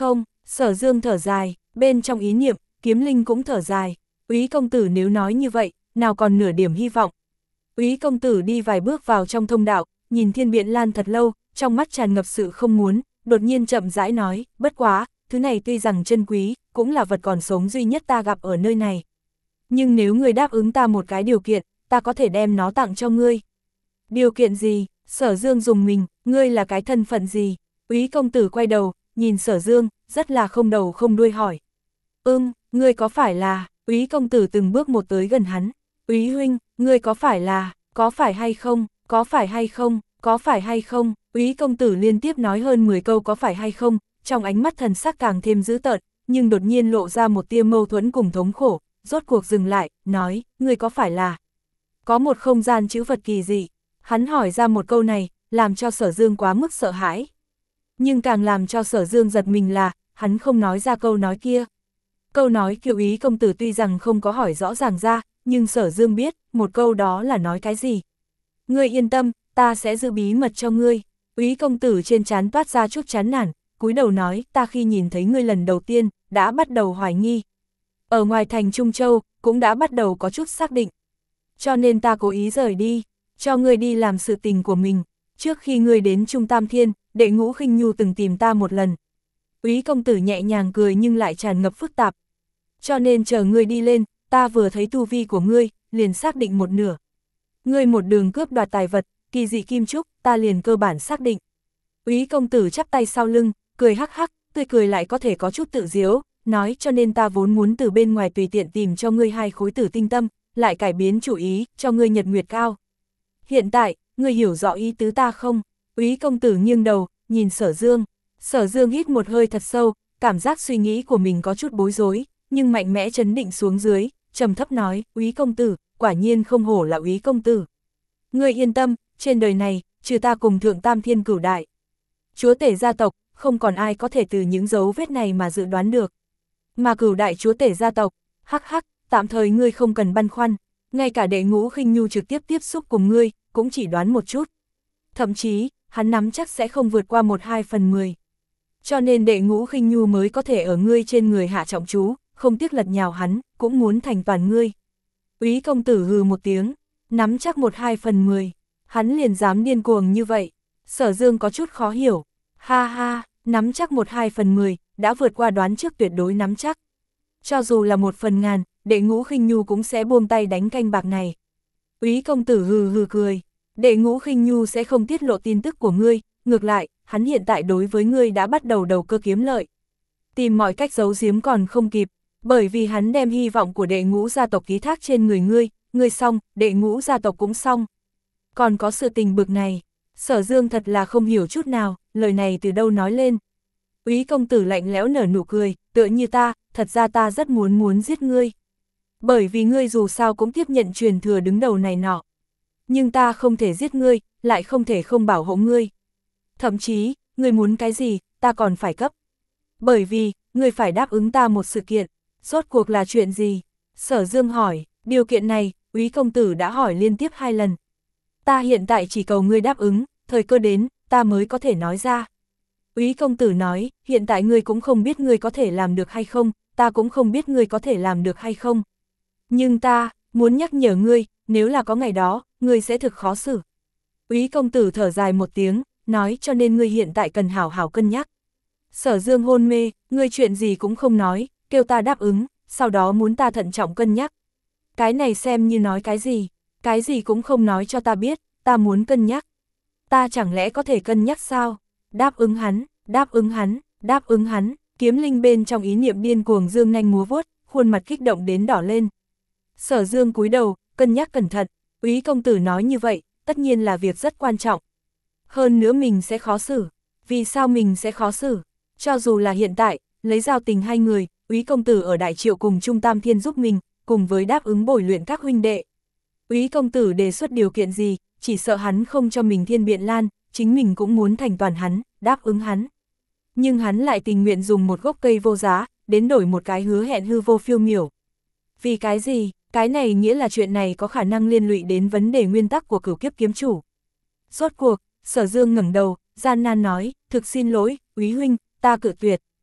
Sở Dương thở dài, bên trong ý niệm, Kiếm Linh cũng thở dài. Úy công tử nếu nói như vậy, nào còn nửa điểm hy vọng. Úy công tử đi vài bước vào trong thông đạo, nhìn Thiên Biện Lan thật lâu, trong mắt tràn ngập sự không muốn, đột nhiên chậm rãi nói, bất quá, thứ này tuy rằng chân quý, cũng là vật còn sống duy nhất ta gặp ở nơi này. Nhưng nếu ngươi đáp ứng ta một cái điều kiện, ta có thể đem nó tặng cho ngươi. Điều kiện gì? Sở Dương dùng mình, ngươi là cái thân phận gì? Úy công tử quay đầu, nhìn Sở Dương, rất là không đầu không đuôi hỏi. Ưm, ngươi có phải là... Úy công tử từng bước một tới gần hắn. Úy huynh, ngươi có phải là... Có phải hay không? Có phải hay không? Có phải hay không? Úy công tử liên tiếp nói hơn mười câu có phải hay không, trong ánh mắt thần sắc càng thêm dữ tợn, nhưng đột nhiên lộ ra một tia mâu thuẫn cùng thống khổ, rốt cuộc dừng lại, nói, ngươi có phải là... Có một không gian chữ vật kỳ dị. Hắn hỏi ra một câu này, làm cho Sở Dương quá mức sợ hãi. Nhưng càng làm cho Sở Dương giật mình là, hắn không nói ra câu nói kia. Câu nói kia Úy công tử tuy rằng không có hỏi rõ ràng ra, nhưng Sở Dương biết, một câu đó là nói cái gì. Ngươi yên tâm, ta sẽ giữ bí mật cho ngươi. Úy công tử trên trán toát ra chút chán nản, cúi đầu nói, ta khi nhìn thấy ngươi lần đầu tiên, đã bắt đầu hoài nghi. Ở ngoài thành Trung Châu, cũng đã bắt đầu có chút xác định. Cho nên ta cố ý rời đi, cho ngươi đi làm sự tình của mình. Trước khi ngươi đến Trung Tam Thiên, Đệ Ngũ Khinh Nhu từng tìm ta một lần. Úy công tử nhẹ nhàng cười nhưng lại tràn ngập phức tạp. Cho nên chờ ngươi đi lên, ta vừa thấy tu vi của ngươi, liền xác định một nửa. Ngươi một đường cướp đoạt tài vật, kỳ dị kim trúc, ta liền cơ bản xác định. Úy công tử chắp tay sau lưng, cười hắc hắc, tươi cười lại có thể có chút tự diếu, nói cho nên ta vốn muốn từ bên ngoài tùy tiện tìm cho ngươi hai khối tử tinh tâm, lại cải biến chủ ý, cho ngươi nhật nguyệt cao. Hiện tại, ngươi hiểu rõ ý tứ ta không? Úy công tử nghiêng đầu, nhìn Sở Dương. Sở Dương hít một hơi thật sâu, cảm giác suy nghĩ của mình có chút bối rối, nhưng mạnh mẽ chấn định xuống dưới, trầm thấp nói, Úy công tử, quả nhiên không hổ là Úy công tử. Ngươi yên tâm, trên đời này, trừ ta cùng Thượng Tam Thiên Cửu Đại Chúa tể gia tộc, không còn ai có thể từ những dấu vết này mà dự đoán được. Mà Cửu Đại Chúa tể gia tộc, hắc hắc, tạm thời ngươi không cần băn khoăn, ngay cả Đệ Ngũ Khinh Nhu trực tiếp tiếp xúc cùng ngươi, cũng chỉ đoán một chút. Thậm chí, hắn nắm chắc sẽ không vượt qua một hai phần mười. Cho nên Đệ Ngũ Khinh Nhu mới có thể ở ngươi trên người hạ trọng chú, không tiếc lật nhào hắn, cũng muốn thành toàn ngươi. Úy công tử hừ một tiếng, nắm chắc một hai phần mười, hắn liền dám điên cuồng như vậy. Sở Dương có chút khó hiểu, ha ha, nắm chắc một hai phần mười, đã vượt qua đoán trước tuyệt đối nắm chắc. Cho dù là một phần ngàn, Đệ Ngũ Khinh Nhu cũng sẽ buông tay đánh canh bạc này. Úy công tử hừ hừ cười, Đệ Ngũ Khinh Nhu sẽ không tiết lộ tin tức của ngươi, ngược lại, hắn hiện tại đối với ngươi đã bắt đầu đầu cơ kiếm lợi. Tìm mọi cách giấu giếm còn không kịp, bởi vì hắn đem hy vọng của Đệ Ngũ gia tộc ký thác trên người ngươi, ngươi xong, Đệ Ngũ gia tộc cũng xong. Còn có sự tình bực này, Sở Dương thật là không hiểu chút nào, lời này từ đâu nói lên. Úy công tử lạnh lẽo nở nụ cười, tựa như ta, thật ra ta rất muốn muốn giết ngươi. Bởi vì ngươi dù sao cũng tiếp nhận truyền thừa đứng đầu này nọ. Nhưng ta không thể giết ngươi, lại không thể không bảo hộ ngươi. Thậm chí, ngươi muốn cái gì, ta còn phải cấp. Bởi vì, ngươi phải đáp ứng ta một sự kiện, rốt cuộc là chuyện gì? Sở Dương hỏi, điều kiện này, Úy công tử đã hỏi liên tiếp hai lần. Ta hiện tại chỉ cầu ngươi đáp ứng, thời cơ đến, ta mới có thể nói ra. Úy công tử nói, hiện tại ngươi cũng không biết ngươi có thể làm được hay không, ta cũng không biết ngươi có thể làm được hay không. Nhưng ta, muốn nhắc nhở ngươi, nếu là có ngày đó, ngươi sẽ thực khó xử. Úy công tử thở dài một tiếng, nói cho nên ngươi hiện tại cần hảo hảo cân nhắc. Sở Dương hôn mê, ngươi chuyện gì cũng không nói, kêu ta đáp ứng, sau đó muốn ta thận trọng cân nhắc. Cái này xem như nói cái gì, cái gì cũng không nói cho ta biết, ta muốn cân nhắc. Ta chẳng lẽ có thể cân nhắc sao? Đáp ứng hắn, đáp ứng hắn, đáp ứng hắn, Kiếm Linh bên trong ý niệm điên cuồng dương nanh múa vuốt, khuôn mặt kích động đến đỏ lên. Sở Dương cúi đầu, cân nhắc cẩn thận, Úy công tử nói như vậy, tất nhiên là việc rất quan trọng. Hơn nữa mình sẽ khó xử. Vì sao mình sẽ khó xử? Cho dù là hiện tại, lấy giao tình hai người, Úy công tử ở Đại Triệu cùng Trung Tam Thiên giúp mình, cùng với đáp ứng bồi luyện các huynh đệ. Úy công tử đề xuất điều kiện gì, chỉ sợ hắn không cho mình Thiên Biện Lan, chính mình cũng muốn thành toàn hắn, đáp ứng hắn. Nhưng hắn lại tình nguyện dùng một gốc cây vô giá, đến đổi một cái hứa hẹn hư vô phiêu miểu. Vì cái gì? Cái này nghĩa là chuyện này có khả năng liên lụy đến vấn đề nguyên tắc của Cửu Kiếp kiếm chủ. Rốt cuộc, Sở Dương ngẩng đầu, gian nan nói, thực xin lỗi, Úy huynh, ta cự tuyệt.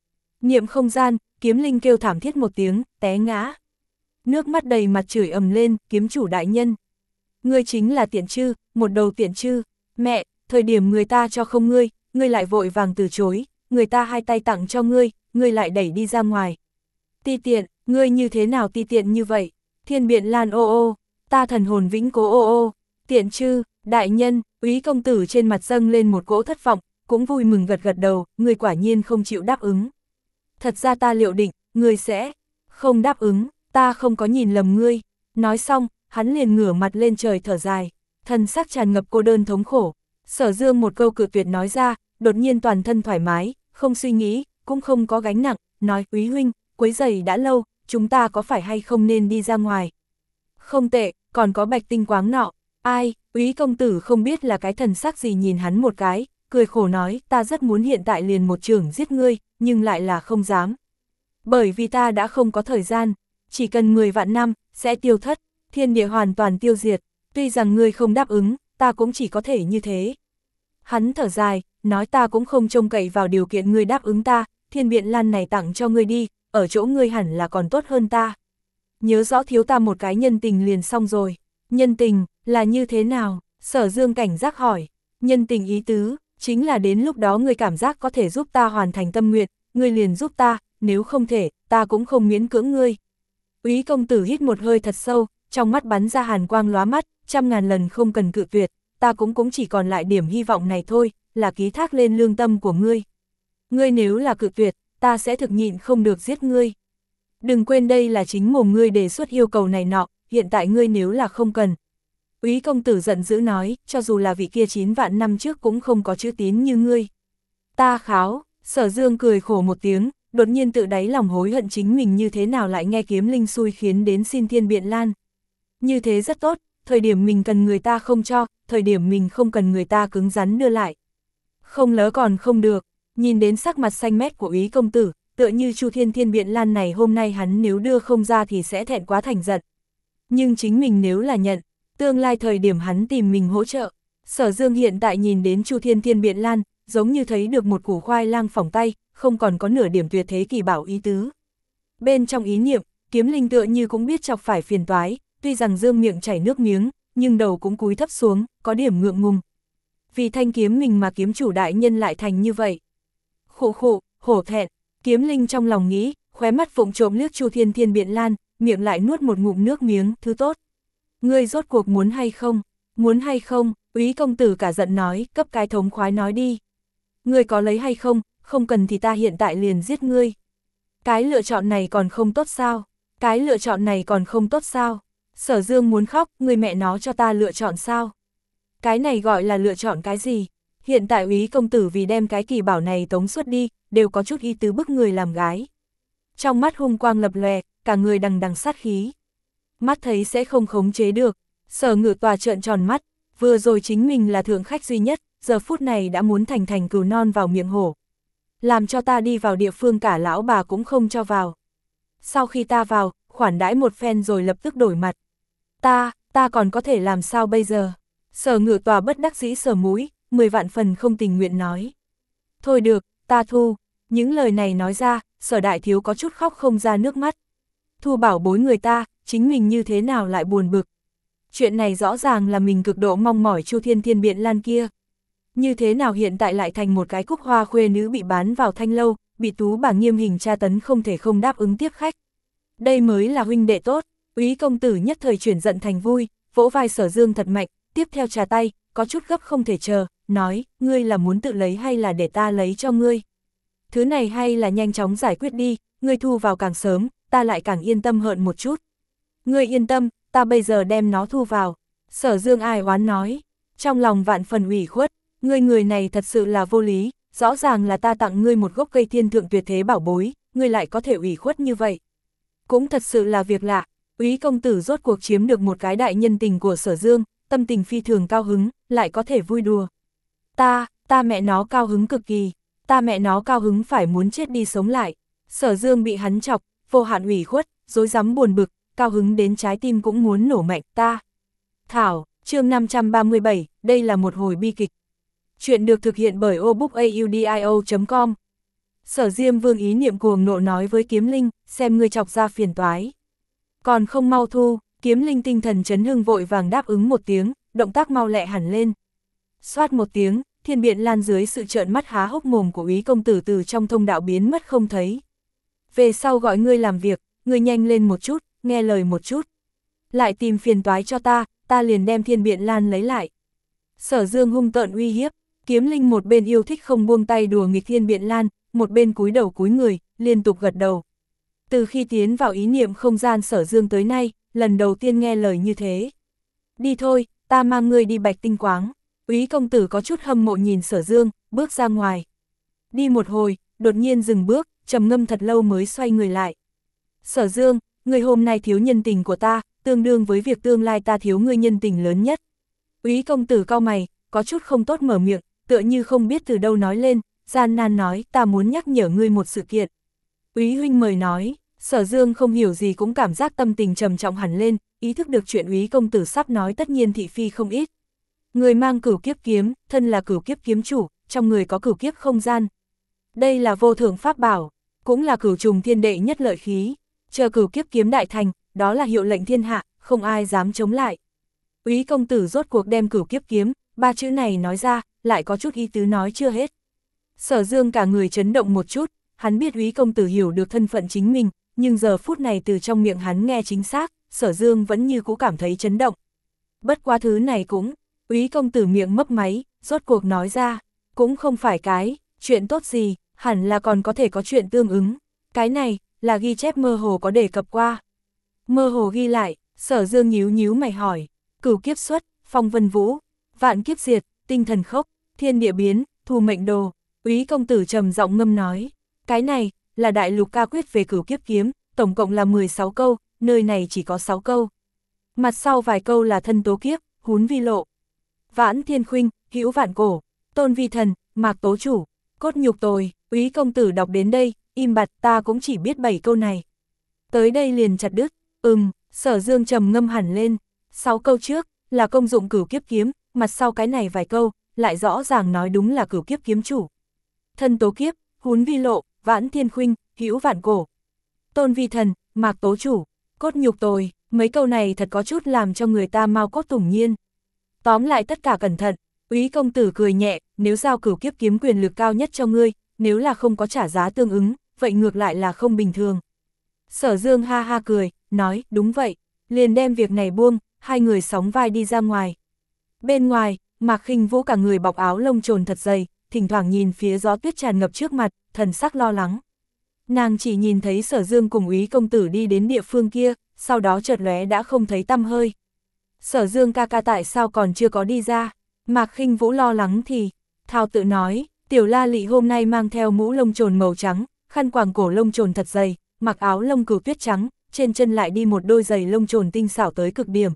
Niệm không gian, kiếm linh kêu thảm thiết một tiếng, té ngã. Nước mắt đầy mặt chửi ầm lên, kiếm chủ đại nhân. Ngươi chính là tiện chư, một đầu tiện chư. Mẹ, thời điểm người ta cho không ngươi, ngươi lại vội vàng từ chối, người ta hai tay tặng cho ngươi, ngươi lại đẩy đi ra ngoài. Ti tiện, ngươi như thế nào ti tiện như vậy? Thiên Biện Lan ô ô, ta thần hồn vĩnh cố ô ô. Tiện chư, đại nhân, úy công tử trên mặt dâng lên một cỗ thất vọng, cũng vui mừng gật gật đầu, ngươi quả nhiên không chịu đáp ứng. Thật ra ta liệu định, ngươi sẽ không đáp ứng, ta không có nhìn lầm ngươi. Nói xong, hắn liền ngửa mặt lên trời thở dài, thân sắc tràn ngập cô đơn thống khổ. Sở Dương một câu cự tuyệt nói ra, đột nhiên toàn thân thoải mái, không suy nghĩ, cũng không có gánh nặng, nói úy huynh, quấy rầy đã lâu, chúng ta có phải hay không nên đi ra ngoài. Không tệ, còn có bạch tinh quáng nọ, ai, úy công tử không biết là cái thần sắc gì nhìn hắn một cái, cười khổ nói, ta rất muốn hiện tại liền một chưởng giết ngươi, nhưng lại là không dám. Bởi vì ta đã không có thời gian, chỉ cần mười vạn năm, sẽ tiêu thất, thiên địa hoàn toàn tiêu diệt, tuy rằng ngươi không đáp ứng, ta cũng chỉ có thể như thế. Hắn thở dài, nói ta cũng không trông cậy vào điều kiện ngươi đáp ứng ta, Thiên Biện Lan này tặng cho ngươi đi, ở chỗ ngươi hẳn là còn tốt hơn ta. Nhớ rõ thiếu ta một cái nhân tình liền xong rồi. Nhân tình, là như thế nào? Sở Dương cảnh giác hỏi. Nhân tình ý tứ, chính là đến lúc đó ngươi cảm giác có thể giúp ta hoàn thành tâm nguyện, ngươi liền giúp ta, nếu không thể, ta cũng không miễn cưỡng ngươi. Úy công tử hít một hơi thật sâu, trong mắt bắn ra hàn quang lóa mắt, trăm ngàn lần không cần cự tuyệt, ta cũng cũng chỉ còn lại điểm hy vọng này thôi, là ký thác lên lương tâm của ngươi. Ngươi nếu là cự tuyệt, ta sẽ thực nhịn không được giết ngươi. Đừng quên đây là chính mồm ngươi đề xuất yêu cầu này nọ, hiện tại ngươi nếu là không cần. Úy công tử giận dữ nói, cho dù là vị kia chín vạn năm trước cũng không có chữ tín như ngươi. Ta kháo, Sở Dương cười khổ một tiếng, đột nhiên tự đáy lòng hối hận chính mình như thế nào lại nghe kiếm linh xui khiến đến xin Thiên Biện Lan. Như thế rất tốt, thời điểm mình cần người ta không cho, thời điểm mình không cần người ta cứng rắn đưa lại. Không lỡ còn không được, nhìn đến sắc mặt xanh mét của úy công tử, tựa như Chu Thiên Thiên Biện Lan này hôm nay hắn nếu đưa không ra thì sẽ thẹn quá thành giận. Nhưng chính mình nếu là nhận, tương lai thời điểm hắn tìm mình hỗ trợ. Sở Dương hiện tại nhìn đến Chu Thiên Thiên Biện Lan, giống như thấy được một củ khoai lang phỏng tay, không còn có nửa điểm tuyệt thế kỳ bảo ý tứ. Bên trong ý niệm, kiếm linh tựa như cũng biết chọc phải phiền toái, tuy rằng Dương miệng chảy nước miếng, nhưng đầu cũng cúi thấp xuống, có điểm ngượng ngùng. Vì thanh kiếm mình mà kiếm chủ đại nhân lại thành như vậy. Khụ khụ, hổ thẹn, kiếm linh trong lòng nghĩ, khóe mắt vụng trộm liếc Chu Thiên Thiên Biện Lan, miệng lại nuốt một ngụm nước miếng, thứ tốt. Ngươi rốt cuộc muốn hay không? Muốn hay không? Úy công tử cả giận nói, cấp cái thống khoái nói đi. Ngươi có lấy hay không? Không cần thì ta hiện tại liền giết ngươi. Cái lựa chọn này còn không tốt sao? Cái lựa chọn này còn không tốt sao? Sở Dương muốn khóc, người mẹ nó cho ta lựa chọn sao? Cái này gọi là lựa chọn cái gì? Hiện tại úy công tử vì đem cái kỳ bảo này tống xuất đi, đều có chút ý tứ bức người làm gái. Trong mắt hung quang lập lòe, cả người đằng đằng sát khí. Mắt thấy sẽ không khống chế được, Sở Ngự Tòa trợn tròn mắt, vừa rồi chính mình là thượng khách duy nhất, giờ phút này đã muốn thành thành cừu non vào miệng hổ. Làm cho ta đi vào địa phương cả lão bà cũng không cho vào. Sau khi ta vào, khoản đãi một phen rồi lập tức đổi mặt. Ta, ta còn có thể làm sao bây giờ? Sở Ngự Tòa bất đắc dĩ sờ mũi, mười vạn phần không tình nguyện nói. Thôi được, ta thu. Những lời này nói ra, Sở đại thiếu có chút khóc không ra nước mắt. Thu bảo bối người ta, chính mình như thế nào lại buồn bực. Chuyện này rõ ràng là mình cực độ mong mỏi Chu Thiên Thiên Biện Lan kia. Như thế nào hiện tại lại thành một cái cúc hoa khuê nữ bị bán vào thanh lâu, bị tú bà nghiêm hình tra tấn không thể không đáp ứng tiếp khách. Đây mới là huynh đệ tốt. Úy công tử nhất thời chuyển giận thành vui, vỗ vai Sở Dương thật mạnh, tiếp theo trà tay, có chút gấp không thể chờ, nói, ngươi là muốn tự lấy hay là để ta lấy cho ngươi? Thứ này hay là nhanh chóng giải quyết đi, ngươi thu vào càng sớm, ta lại càng yên tâm hơn một chút. Ngươi yên tâm, ta bây giờ đem nó thu vào. Sở Dương ai oán nói, trong lòng vạn phần ủy khuất, ngươi người này thật sự là vô lý, rõ ràng là ta tặng ngươi một gốc cây thiên thượng tuyệt thế bảo bối, ngươi lại có thể ủy khuất như vậy. Cũng thật sự là việc lạ, úy công tử rốt cuộc chiếm được một cái đại nhân tình của Sở Dương, tâm tình phi thường cao hứng, lại có thể vui đùa. Ta, ta mẹ nó cao hứng cực kỳ, ta mẹ nó cao hứng phải muốn chết đi sống lại. Sở Dương bị hắn chọc, vô hạn ủy khuất, rối rắm buồn bực, cao hứng đến trái tim cũng muốn nổ mạnh ta. Thảo, chương năm trăm ba mươi bảy, đây là một hồi bi kịch. Chuyện được thực hiện bởi obook audio chấm com Sở Diêm Vương ý niệm cuồng nộ nói với Kiếm Linh, xem ngươi chọc ra phiền toái. Còn không mau thu, Kiếm Linh tinh thần chấn hưng vội vàng đáp ứng một tiếng, động tác mau lẹ hẳn lên. Xoát một tiếng, Thiên Biện Lan dưới sự trợn mắt há hốc mồm của Úy công tử từ trong thông đạo biến mất không thấy. Về sau gọi ngươi làm việc, ngươi nhanh lên một chút, nghe lời một chút. Lại tìm phiền toái cho ta, ta liền đem Thiên Biện Lan lấy lại. Sở Dương hung tợn uy hiếp, Kiếm Linh một bên yêu thích không buông tay đùa nghịch Thiên Biện Lan, một bên cúi đầu cúi người, liên tục gật đầu. Từ khi tiến vào ý niệm không gian Sở Dương tới nay, lần đầu tiên nghe lời như thế. Đi thôi, ta mang ngươi đi Bạch Tinh Quáng. Úy công tử có chút hâm mộ nhìn Sở Dương, bước ra ngoài. Đi một hồi, đột nhiên dừng bước, trầm ngâm thật lâu mới xoay người lại. Sở Dương, ngươi hôm nay thiếu nhân tình của ta, tương đương với việc tương lai ta thiếu ngươi nhân tình lớn nhất. Úy công tử cau mày, có chút không tốt mở miệng, tựa như không biết từ đâu nói lên, gian nan nói, ta muốn nhắc nhở ngươi một sự kiện. Úy huynh mời nói. Sở Dương không hiểu gì cũng cảm giác tâm tình trầm trọng hẳn lên, ý thức được chuyện Úy công tử sắp nói tất nhiên thị phi không ít. Người mang cửu kiếp kiếm, thân là cửu kiếp kiếm chủ, trong người có cửu kiếp không gian. Đây là vô thượng pháp bảo, cũng là cửu trùng thiên đệ nhất lợi khí. Chờ cửu kiếp kiếm đại thành, đó là hiệu lệnh thiên hạ, không ai dám chống lại. Úy công tử rốt cuộc đem cửu kiếp kiếm, ba chữ này nói ra, lại có chút ý tứ nói chưa hết. Sở Dương cả người chấn động một chút, hắn biết Úy công tử hiểu được thân phận chính mình, nhưng giờ phút này từ trong miệng hắn nghe chính xác, Sở Dương vẫn như cũ cảm thấy chấn động. Bất quá thứ này cũng, Úy công tử miệng mấp máy, rốt cuộc nói ra, cũng không phải cái, chuyện tốt gì, hẳn là còn có thể có chuyện tương ứng. Cái này, là ghi chép mơ hồ có đề cập qua. Mơ hồ ghi lại, Sở Dương nhíu nhíu mày hỏi, cửu kiếp xuất, phong vân vũ, vạn kiếp diệt, tinh thần khốc, thiên địa biến, thu mệnh đồ. Úy công tử trầm giọng ngâm nói, cái này, là đại lục ca quyết về cửu kiếp kiếm, tổng cộng là mười sáu câu, nơi này chỉ có sáu câu. Mặt sau vài câu là thân tố kiếp, hún vi lộ, vãn thiên khuynh, hữu vạn cổ, tôn vi thần, mạc tố chủ, cốt nhục tồi. Úy công tử đọc đến đây, im bặt, ta cũng chỉ biết bảy câu này. Tới đây liền chặt đứt, ừm, Sở Dương trầm ngâm hẳn lên, sáu câu trước, là công dụng cửu kiếp kiếm, mặt sau cái này vài câu, lại rõ ràng nói đúng là cửu kiếp kiếm chủ. Thân tố kiếp, hún vi lộ, vãn thiên khuynh, hữu vạn cổ, tôn vi thần, mạc tố chủ, cốt nhục tồi, mấy câu này thật có chút làm cho người ta mau cốt tủng nhiên. Tóm lại tất cả cẩn thận, Úy công tử cười nhẹ, nếu giao cửu kiếp kiếm quyền lực cao nhất cho ngươi, nếu là không có trả giá tương ứng, vậy ngược lại là không bình thường. Sở Dương ha ha cười, nói, đúng vậy, liền đem việc này buông, hai người sóng vai đi ra ngoài. Bên ngoài, Mạc Khinh Vũ cả người bọc áo lông trồn thật dày, thỉnh thoảng nhìn phía gió tuyết tràn ngập trước mặt, thần sắc lo lắng. Nàng chỉ nhìn thấy Sở Dương cùng Úy công tử đi đến địa phương kia, sau đó chợt lóe đã không thấy tăm hơi. Sở Dương ca ca tại sao còn chưa có đi ra? Mạc Khinh Vũ lo lắng thì, thao tự nói, Tiểu La Lị hôm nay mang theo mũ lông trồn màu trắng, khăn quàng cổ lông trồn thật dày, mặc áo lông cừu tuyết trắng, trên chân lại đi một đôi giày lông trồn tinh xảo tới cực điểm.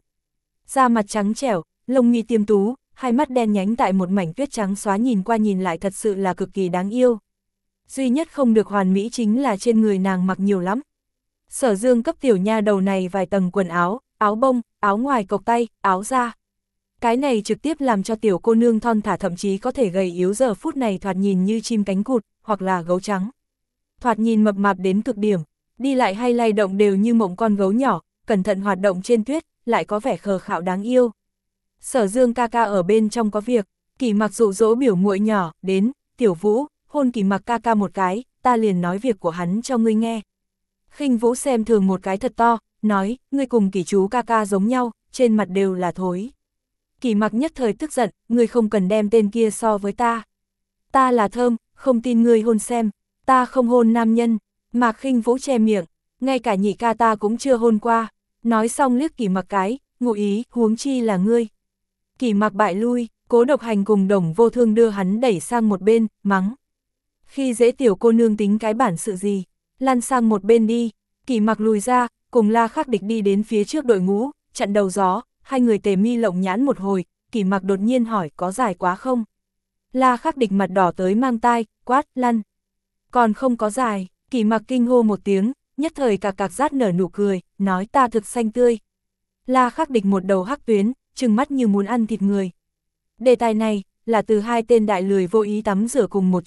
Da mặt trắng trẻo, lông mi tiêm tú, hai mắt đen nhánh tại một mảnh tuyết trắng xóa nhìn qua nhìn lại thật sự là cực kỳ đáng yêu. Duy nhất không được hoàn mỹ chính là trên người nàng mặc nhiều lắm. Sở Dương cấp tiểu nha đầu này vài tầng quần áo, áo bông, áo ngoài cộc tay, áo da. Cái này trực tiếp làm cho tiểu cô nương thon thả thậm chí có thể gầy yếu giờ phút này thoạt nhìn như chim cánh cụt, hoặc là gấu trắng. Thoạt nhìn mập mạp đến cực điểm, đi lại hay lay động đều như mộng con gấu nhỏ, cẩn thận hoạt động trên tuyết, lại có vẻ khờ khạo đáng yêu. Sở Dương ca ca ở bên trong có việc, Kỷ Mặc dụ dỗ biểu muội nhỏ, đến, Tiểu Vũ, hôn Kỷ Mặc ca ca một cái, ta liền nói việc của hắn cho ngươi nghe. Khinh Vũ xem thường một cái thật to, nói, ngươi cùng Kỷ chú ca ca giống nhau, trên mặt đều là thối. Kỷ Mặc nhất thời tức giận, ngươi không cần đem tên kia so với ta. Ta là Thơm, không tin ngươi hôn xem, ta không hôn nam nhân. Mạc Khinh Vũ che miệng, ngay cả nhị ca ta cũng chưa hôn qua. Nói xong liếc Kỷ Mặc cái, ngụ ý, huống chi là ngươi. Kỷ Mặc bại lui, Cố Độc Hành cùng Đồng Vô Thương đưa hắn đẩy sang một bên, mắng. Khi dễ tiểu cô nương tính cái bản sự gì, lăn sang một bên đi. Kỷ Mặc lùi ra, cùng La Khắc Địch đi đến phía trước đội ngũ, chặn đầu gió, hai người tề mi lộng nhãn một hồi, Kỷ Mặc đột nhiên hỏi có dài quá không? La Khắc Địch mặt đỏ tới mang tai, quát, lăn. Còn không có dài, Kỷ Mặc kinh hô một tiếng, nhất thời cạc cạc rát nở nụ cười, nói ta thực xanh tươi. La Khắc Địch một đầu hắc tuyến, trừng mắt như muốn ăn thịt người. Đề tài này, là từ hai tên đại lười vô ý tắm rửa cùng một chỗ,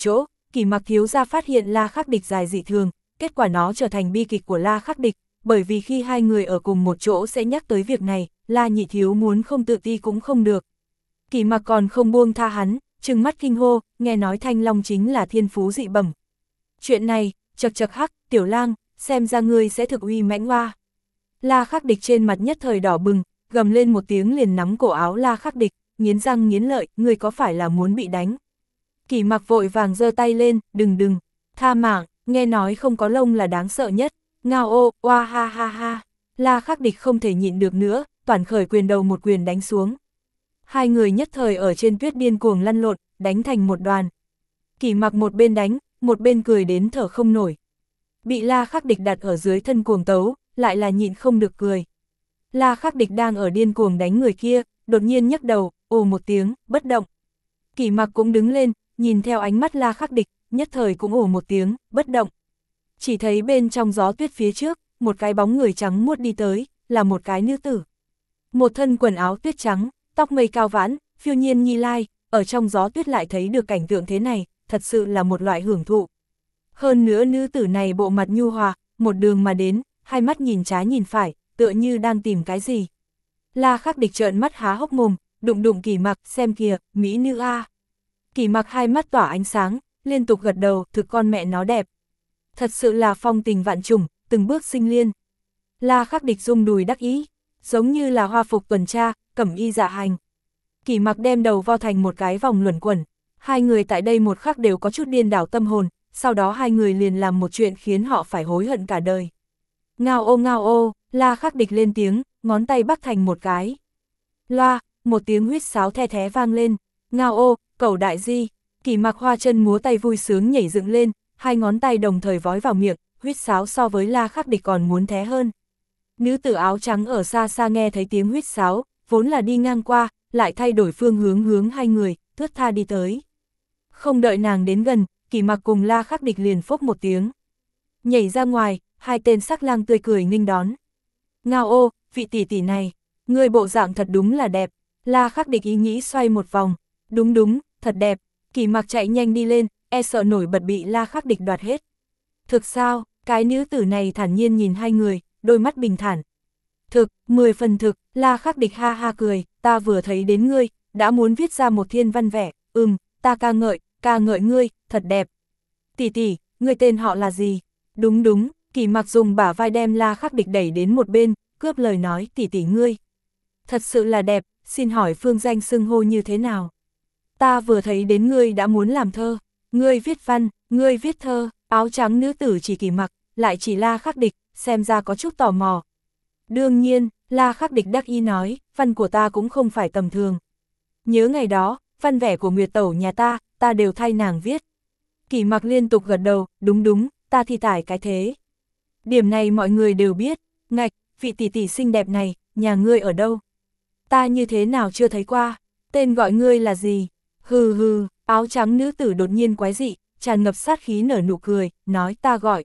Kỷ Mặc thiếu gia phát hiện La Khắc Địch dài dị thường, kết quả nó trở thành bi kịch của La Khắc Địch, bởi vì khi hai người ở cùng một chỗ sẽ nhắc tới việc này, La nhị thiếu muốn không tự ti cũng không được. Kỷ Mặc còn không buông tha hắn, trừng mắt kinh hô, nghe nói Thanh Long chính là thiên phú dị bẩm. Chuyện này, chật chật hắc, tiểu lang, xem ra ngươi sẽ thực uy mãnh oa. La Khắc Địch trên mặt nhất thời đỏ bừng, gầm lên một tiếng liền nắm cổ áo La Khắc Địch, nghiến răng nghiến lợi, ngươi có phải là muốn bị đánh? Kỷ Mặc vội vàng giơ tay lên, đừng đừng, tha mạng, nghe nói không có lông là đáng sợ nhất, ngao ô, oa ha ha ha. La Khắc Địch không thể nhịn được nữa, toàn khởi quyền đầu một quyền đánh xuống. Hai người nhất thời ở trên tuyết điên cuồng lăn lộn, đánh thành một đoàn. Kỷ Mặc một bên đánh, một bên cười đến thở không nổi. Bị La Khắc Địch đặt ở dưới thân cuồng tấu, lại là nhịn không được cười. La Khắc Địch đang ở điên cuồng đánh người kia, đột nhiên nhấc đầu, ồ một tiếng, bất động. Kỷ Mặc cũng đứng lên, nhìn theo ánh mắt La Khắc Địch, nhất thời cũng ồ một tiếng, bất động. Chỉ thấy bên trong gió tuyết phía trước, một cái bóng người trắng muốt đi tới, là một cái nữ tử. Một thân quần áo tuyết trắng, tóc mây cao vãn, phiêu nhiên nhi lai, ở trong gió tuyết lại thấy được cảnh tượng thế này, thật sự là một loại hưởng thụ. Hơn nữa nữ tử này bộ mặt nhu hòa, một đường mà đến, hai mắt nhìn trái nhìn phải, tựa như đang tìm cái gì. La Khắc Địch trợn mắt há hốc mồm, đụng đụng Kỷ Mặc, xem kìa, mỹ nữ a. Kỷ Mặc hai mắt tỏa ánh sáng, liên tục gật đầu, thực con mẹ nó đẹp. Thật sự là phong tình vạn trùng, từng bước sinh liên. La Khắc Địch rung đùi đắc ý, giống như là hoa phục tuần tra, cẩm y dạ hành. Kỷ Mặc đem đầu vo thành một cái vòng luẩn quẩn. Hai người tại đây một khắc đều có chút điên đảo tâm hồn, sau đó hai người liền làm một chuyện khiến họ phải hối hận cả đời. Ngao ô ngao ô, La Khắc Địch lên tiếng, ngón tay bắt thành một cái. Loa, một tiếng huýt sáo the thé vang lên. Ngao ô, cẩu đại di. Kỷ Mặc hoa chân múa tay vui sướng nhảy dựng lên, hai ngón tay đồng thời vói vào miệng, huýt sáo so với La Khắc Địch còn muốn thé hơn. Nữ tử áo trắng ở xa xa nghe thấy tiếng huýt sáo, vốn là đi ngang qua, lại thay đổi phương hướng hướng hai người, thướt tha đi tới. Không đợi nàng đến gần, Kỷ Mặc cùng La Khắc Địch liền phốc một tiếng. Nhảy ra ngoài, hai tên sắc lang tươi cười nghênh đón. Ngao ô, vị tỷ tỷ này, người bộ dạng thật đúng là đẹp. La Khắc Địch ý nghĩ xoay một vòng. Đúng đúng, thật đẹp. Kỷ Mặc chạy nhanh đi lên, e sợ nổi bật bị La Khắc Địch đoạt hết. Thực sao, cái nữ tử này thản nhiên nhìn hai người, đôi mắt bình thản. Thực, mười phần thực, La Khắc Địch ha ha cười, ta vừa thấy đến ngươi, đã muốn viết ra một thiên văn vẻ, ừm, ta ca ngợi, ca ngợi ngươi, thật đẹp. Tỷ tỷ, ngươi tên họ là gì? Đúng đúng, Kỷ Mặc dùng bả vai đem La Khắc Địch đẩy đến một bên, cướp lời nói, tỷ tỷ ngươi. Thật sự là đẹp, xin hỏi phương danh xưng hô như thế nào? Ta vừa thấy đến ngươi đã muốn làm thơ, ngươi viết văn, ngươi viết thơ. Áo trắng nữ tử chỉ Kỷ Mặc, lại chỉ La Khắc Địch, xem ra có chút tò mò. Đương nhiên, La Khắc Địch đắc ý nói, văn của ta cũng không phải tầm thường. Nhớ ngày đó, văn vẻ của Nguyệt Tẩu nhà ta, ta đều thay nàng viết. Kỷ Mặc liên tục gật đầu, đúng đúng, ta thi tải cái thế. Điểm này mọi người đều biết, ngạch, vị tỷ tỷ xinh đẹp này, nhà ngươi ở đâu? Ta như thế nào chưa thấy qua, tên gọi ngươi là gì? Hừ hừ, áo trắng nữ tử đột nhiên quái dị, tràn ngập sát khí nở nụ cười, nói ta gọi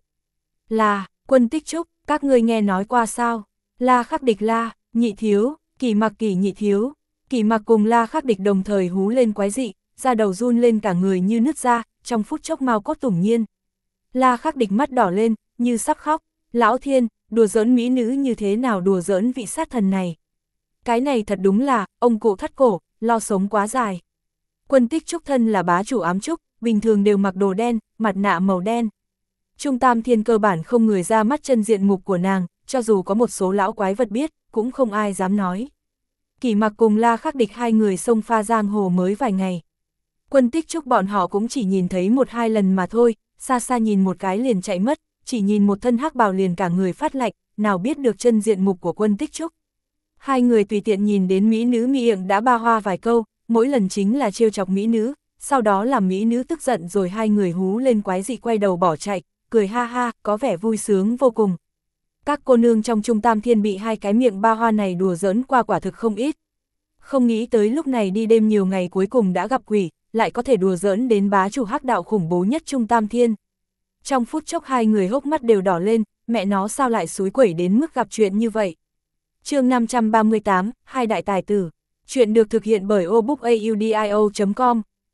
là Quân Tích Trúc, các ngươi nghe nói qua sao? La Khắc Địch La, nhị thiếu, Kỷ Mặc Kỷ nhị thiếu. Kỷ Mặc cùng La Khắc Địch đồng thời hú lên quái dị, da đầu run lên cả người như nứt ra, trong phút chốc mau cốt tủng nhiên. La Khắc Địch mắt đỏ lên, như sắp khóc, lão thiên, đùa giỡn mỹ nữ như thế nào đùa giỡn vị sát thần này. Cái này thật đúng là, ông cụ thắt cổ, lo sống quá dài. Quân Tích Trúc thân là bá chủ ám trúc, bình thường đều mặc đồ đen, mặt nạ màu đen. Trung Tam Thiên cơ bản không người ra mắt chân diện mục của nàng, cho dù có một số lão quái vật biết, cũng không ai dám nói. Kỷ Mặc cùng La Khắc Địch hai người xông pha giang hồ mới vài ngày. Quân Tích Trúc bọn họ cũng chỉ nhìn thấy một hai lần mà thôi, xa xa nhìn một cái liền chạy mất, chỉ nhìn một thân hắc bào liền cả người phát lạnh, nào biết được chân diện mục của Quân Tích Trúc. Hai người tùy tiện nhìn đến mỹ nữ miệng đã ba hoa vài câu, mỗi lần chính là trêu chọc mỹ nữ, sau đó làm mỹ nữ tức giận rồi hai người hú lên quái dị quay đầu bỏ chạy, cười ha ha, có vẻ vui sướng vô cùng. Các cô nương trong Trung Tam Thiên bị hai cái miệng ba hoa này đùa giỡn qua quả thực không ít. Không nghĩ tới lúc này đi đêm nhiều ngày cuối cùng đã gặp quỷ, lại có thể đùa giỡn đến bá chủ hắc đạo khủng bố nhất Trung Tam Thiên. Trong phút chốc hai người hốc mắt đều đỏ lên, mẹ nó sao lại xúi quẩy đến mức gặp chuyện như vậy. Chương năm trăm ba mươi tám, hai đại tài tử. Chuyện được thực hiện bởi obookaudio chấm com.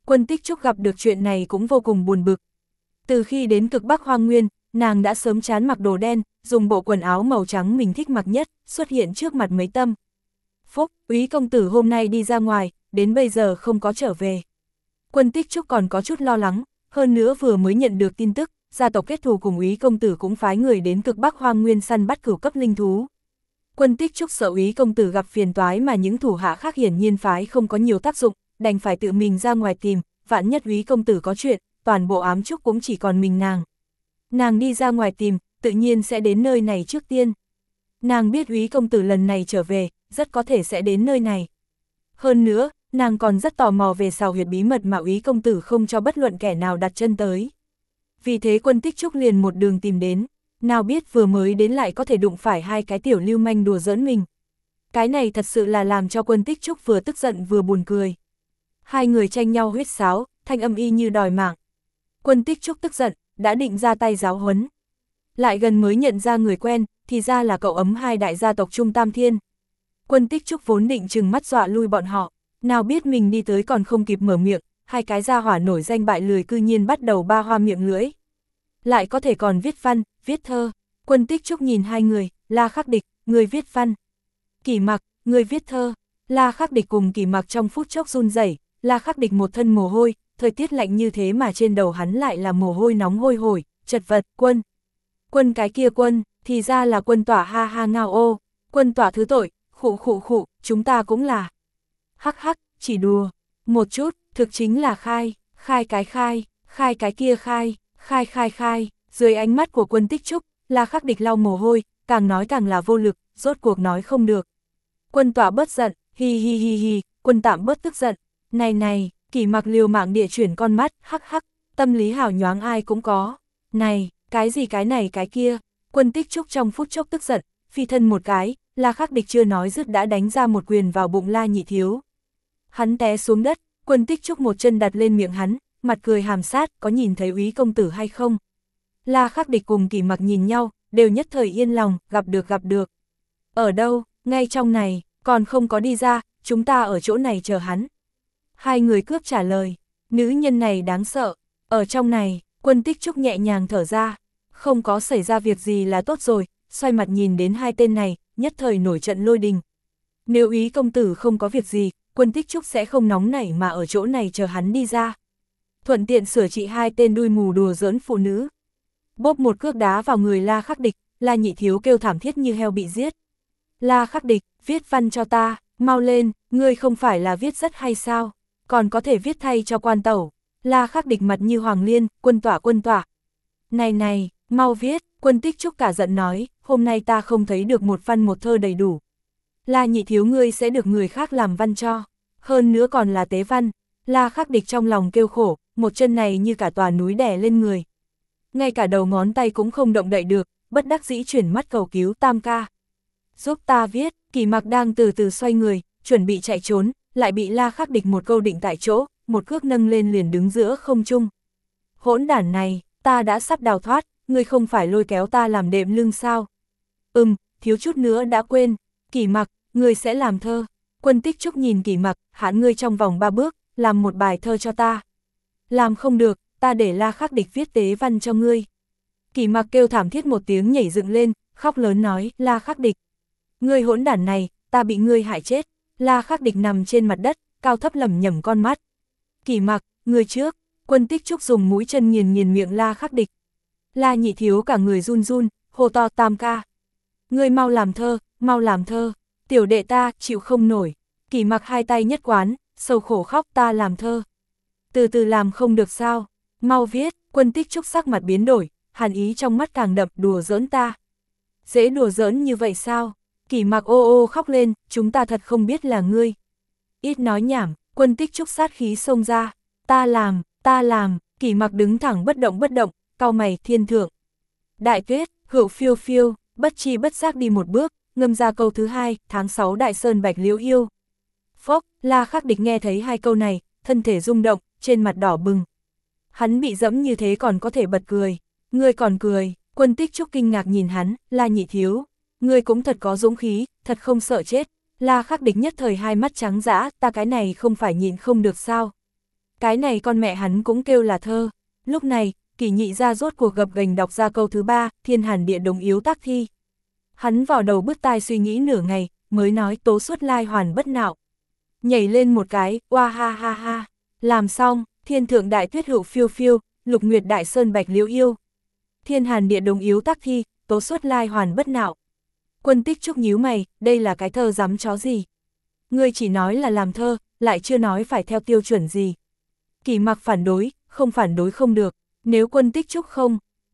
Quân Tích Trúc gặp được chuyện này cũng vô cùng buồn bực. Từ khi đến cực Bắc Hoang Nguyên, nàng đã sớm chán mặc đồ đen, dùng bộ quần áo màu trắng mình thích mặc nhất, xuất hiện trước mặt mấy tâm. Phúc, úy công tử hôm nay đi ra ngoài, đến bây giờ không có trở về. Quân Tích Trúc còn có chút lo lắng, hơn nữa vừa mới nhận được tin tức, gia tộc kết thù cùng úy công tử cũng phái người đến cực Bắc Hoang Nguyên săn bắt cửu cấp linh thú. Quân Tích Trúc sợ úy công tử gặp phiền toái mà những thủ hạ khác hiển nhiên phái không có nhiều tác dụng, đành phải tự mình ra ngoài tìm, vạn nhất úy công tử có chuyện, toàn bộ ám trúc cũng chỉ còn mình nàng. Nàng đi ra ngoài tìm, tự nhiên sẽ đến nơi này trước tiên. Nàng biết úy công tử lần này trở về, rất có thể sẽ đến nơi này. Hơn nữa, nàng còn rất tò mò về sào huyệt bí mật mà úy công tử không cho bất luận kẻ nào đặt chân tới. Vì thế Quân Tích Trúc liền một đường tìm đến, nào biết vừa mới đến lại có thể đụng phải hai cái tiểu lưu manh đùa giỡn mình. Cái này thật sự là làm cho Quân Tích Trúc vừa tức giận vừa buồn cười. Hai người tranh nhau huýt sáo, thanh âm y như đòi mạng. Quân Tích Trúc tức giận, đã định ra tay giáo huấn. Lại gần mới nhận ra người quen, thì ra là cậu ấm hai đại gia tộc Trung Tam Thiên. Quân Tích Trúc vốn định trừng mắt dọa lui bọn họ, nào biết mình đi tới còn không kịp mở miệng, hai cái gia hỏa nổi danh bại lười cư nhiên bắt đầu ba hoa miệng lưỡi. Lại có thể còn viết văn, viết thơ. Quân Tích Trúc nhìn hai người, La Khắc Địch, người viết văn. Kỷ Mặc, người viết thơ. La Khắc Địch cùng Kỷ Mặc trong phút chốc run rẩy. La Khắc Địch một thân mồ hôi, thời tiết lạnh như thế mà trên đầu hắn lại là mồ hôi nóng hôi hổi, chật vật. Quân, quân cái kia Quân, thì ra là Quân Tỏa, ha ha ngao ô. Quân Tỏa thứ tội, khụ khụ khụ, chúng ta cũng là. Hắc hắc, chỉ đùa, một chút, thực chính là khai, khai cái khai, khai cái kia khai, khai khai khai. Dưới ánh mắt của Quân Tích Trúc, La Khắc Địch lau mồ hôi, càng nói càng là vô lực, rốt cuộc nói không được. Quân Tỏa bớt giận, hi hi hi hi, Quân Tạm bớt tức giận. Này này, Kỷ Mặc liều mạng địa chuyển con mắt, hắc hắc, tâm lý hào nhoáng ai cũng có. Này, cái gì cái này cái kia. Quân Tích Trúc trong phút chốc tức giận, phi thân một cái, La Khắc Địch chưa nói dứt đã đánh ra một quyền vào bụng La Nhị Thiếu. Hắn té xuống đất, Quân Tích Trúc một chân đặt lên miệng hắn, mặt cười hàm sát, có nhìn thấy úy công tử hay không? La Khắc Địch cùng Kỷ Mặc nhìn nhau, đều nhất thời yên lòng, gặp được gặp được. Ở đâu, ngay trong này, còn không có đi ra, chúng ta ở chỗ này chờ hắn. Hai người cướp trả lời, nữ nhân này đáng sợ, ở trong này. Quân Tích Trúc nhẹ nhàng thở ra, không có xảy ra việc gì là tốt rồi, xoay mặt nhìn đến hai tên này, nhất thời nổi trận lôi đình. Nếu úy công tử không có việc gì, Quân Tích Trúc sẽ không nóng nảy mà ở chỗ này chờ hắn đi ra. Thuận tiện sửa trị hai tên đuôi mù đùa giỡn phụ nữ. Bóp một cước đá vào người La Khắc Địch, La Nhị Thiếu kêu thảm thiết như heo bị giết. La Khắc Địch, viết văn cho ta, mau lên, ngươi không phải là viết rất hay sao, còn có thể viết thay cho quan tẩu. La Khắc Địch mặt như hoàng liên, Quân Tỏa Quân Tỏa. Này này, mau viết. Quân Tích Trúc cả giận nói, hôm nay ta không thấy được một văn một thơ đầy đủ. La Nhị Thiếu ngươi sẽ được người khác làm văn cho, hơn nữa còn là tế văn. La Khắc Địch trong lòng kêu khổ, một chân này như cả tòa núi đè lên người. Ngay cả đầu ngón tay cũng không động đậy được, bất đắc dĩ chuyển mắt cầu cứu Tam ca. Giúp ta viết. Kỷ Mặc đang từ từ xoay người, chuẩn bị chạy trốn, lại bị La Khắc Địch một câu định tại chỗ, một cước nâng lên liền đứng giữa không trung. Hỗn đản này, ta đã sắp đào thoát, ngươi không phải lôi kéo ta làm đệm lưng sao? Ừm, thiếu chút nữa đã quên. Kỷ Mặc, ngươi sẽ làm thơ. Quân Tích Trúc nhìn Kỷ Mặc, hạn ngươi trong vòng ba bước, làm một bài thơ cho ta. Làm không được, ta để La Khắc Địch viết tế văn cho ngươi. Kỷ Mặc kêu thảm thiết một tiếng nhảy dựng lên, khóc lớn nói, La Khắc Địch. Ngươi hỗn đản này, ta bị ngươi hại chết. La Khắc Địch nằm trên mặt đất, cao thấp lẩm nhẩm con mắt. Kỷ Mặc, ngươi trước. Quân Tích Trúc dùng mũi chân nghiền nghiền miệng La Khắc Địch. La Nhị Thiếu cả người run run, hô to Tam ca. Ngươi mau làm thơ, mau làm thơ. Tiểu đệ ta, chịu không nổi. Kỷ Mặc hai tay nhất quán, sầu khổ khóc ta làm thơ. Từ từ làm không được sao, mau viết. Quân Tích Trúc sắc mặt biến đổi, hàn ý trong mắt càng đậm, đùa giỡn ta. Dễ đùa giỡn như vậy sao? Kỷ Mặc ô ô khóc lên, chúng ta thật không biết là ngươi. Ít nói nhảm, Quân Tích Trúc sát khí xông ra. Ta làm, ta làm. Kỷ Mặc đứng thẳng bất động bất động, cau mày, thiên thượng. Đại tuyết, hữu phiêu phiêu, bất chi bất giác đi một bước, ngâm ra câu thứ hai, tháng sáu đại sơn bạch liễu yêu. Phốc, La Khắc Địch nghe thấy hai câu này, thân thể rung động, trên mặt đỏ bừng. Hắn bị dẫm như thế còn có thể bật cười. Ngươi còn cười. Quân Tích Trúc kinh ngạc nhìn hắn, La Nhị Thiếu. Ngươi cũng thật có dũng khí, thật không sợ chết. La Khắc Địch nhất thời hai mắt trắng dã, ta cái này không phải nhịn không được sao. cái này con mẹ hắn cũng kêu là thơ. Lúc này, Kỷ Nhị ra rốt cuộc gập ghềnh đọc ra câu thứ ba, thiên hàn địa đồng yếu tác thi. Hắn vào đầu bứt tai suy nghĩ nửa ngày, mới nói tố xuất lai hoàn bất nạo. Nhảy lên một cái, oa ha ha ha. Làm xong, thiên thượng đại tuyết hữu phiêu phiêu, lục nguyệt đại sơn bạch liễu yêu. Thiên hàn địa đồng yếu tác thi, tố xuất lai hoàn bất nạo. Quân Tích Trúc nhíu mày, đây là cái thơ dám chó gì? Ngươi chỉ nói là làm thơ, lại chưa nói phải theo tiêu chuẩn gì. Kỷ Mặc phản đối, không phản đối không được. Nếu Quân Tích Trúc không,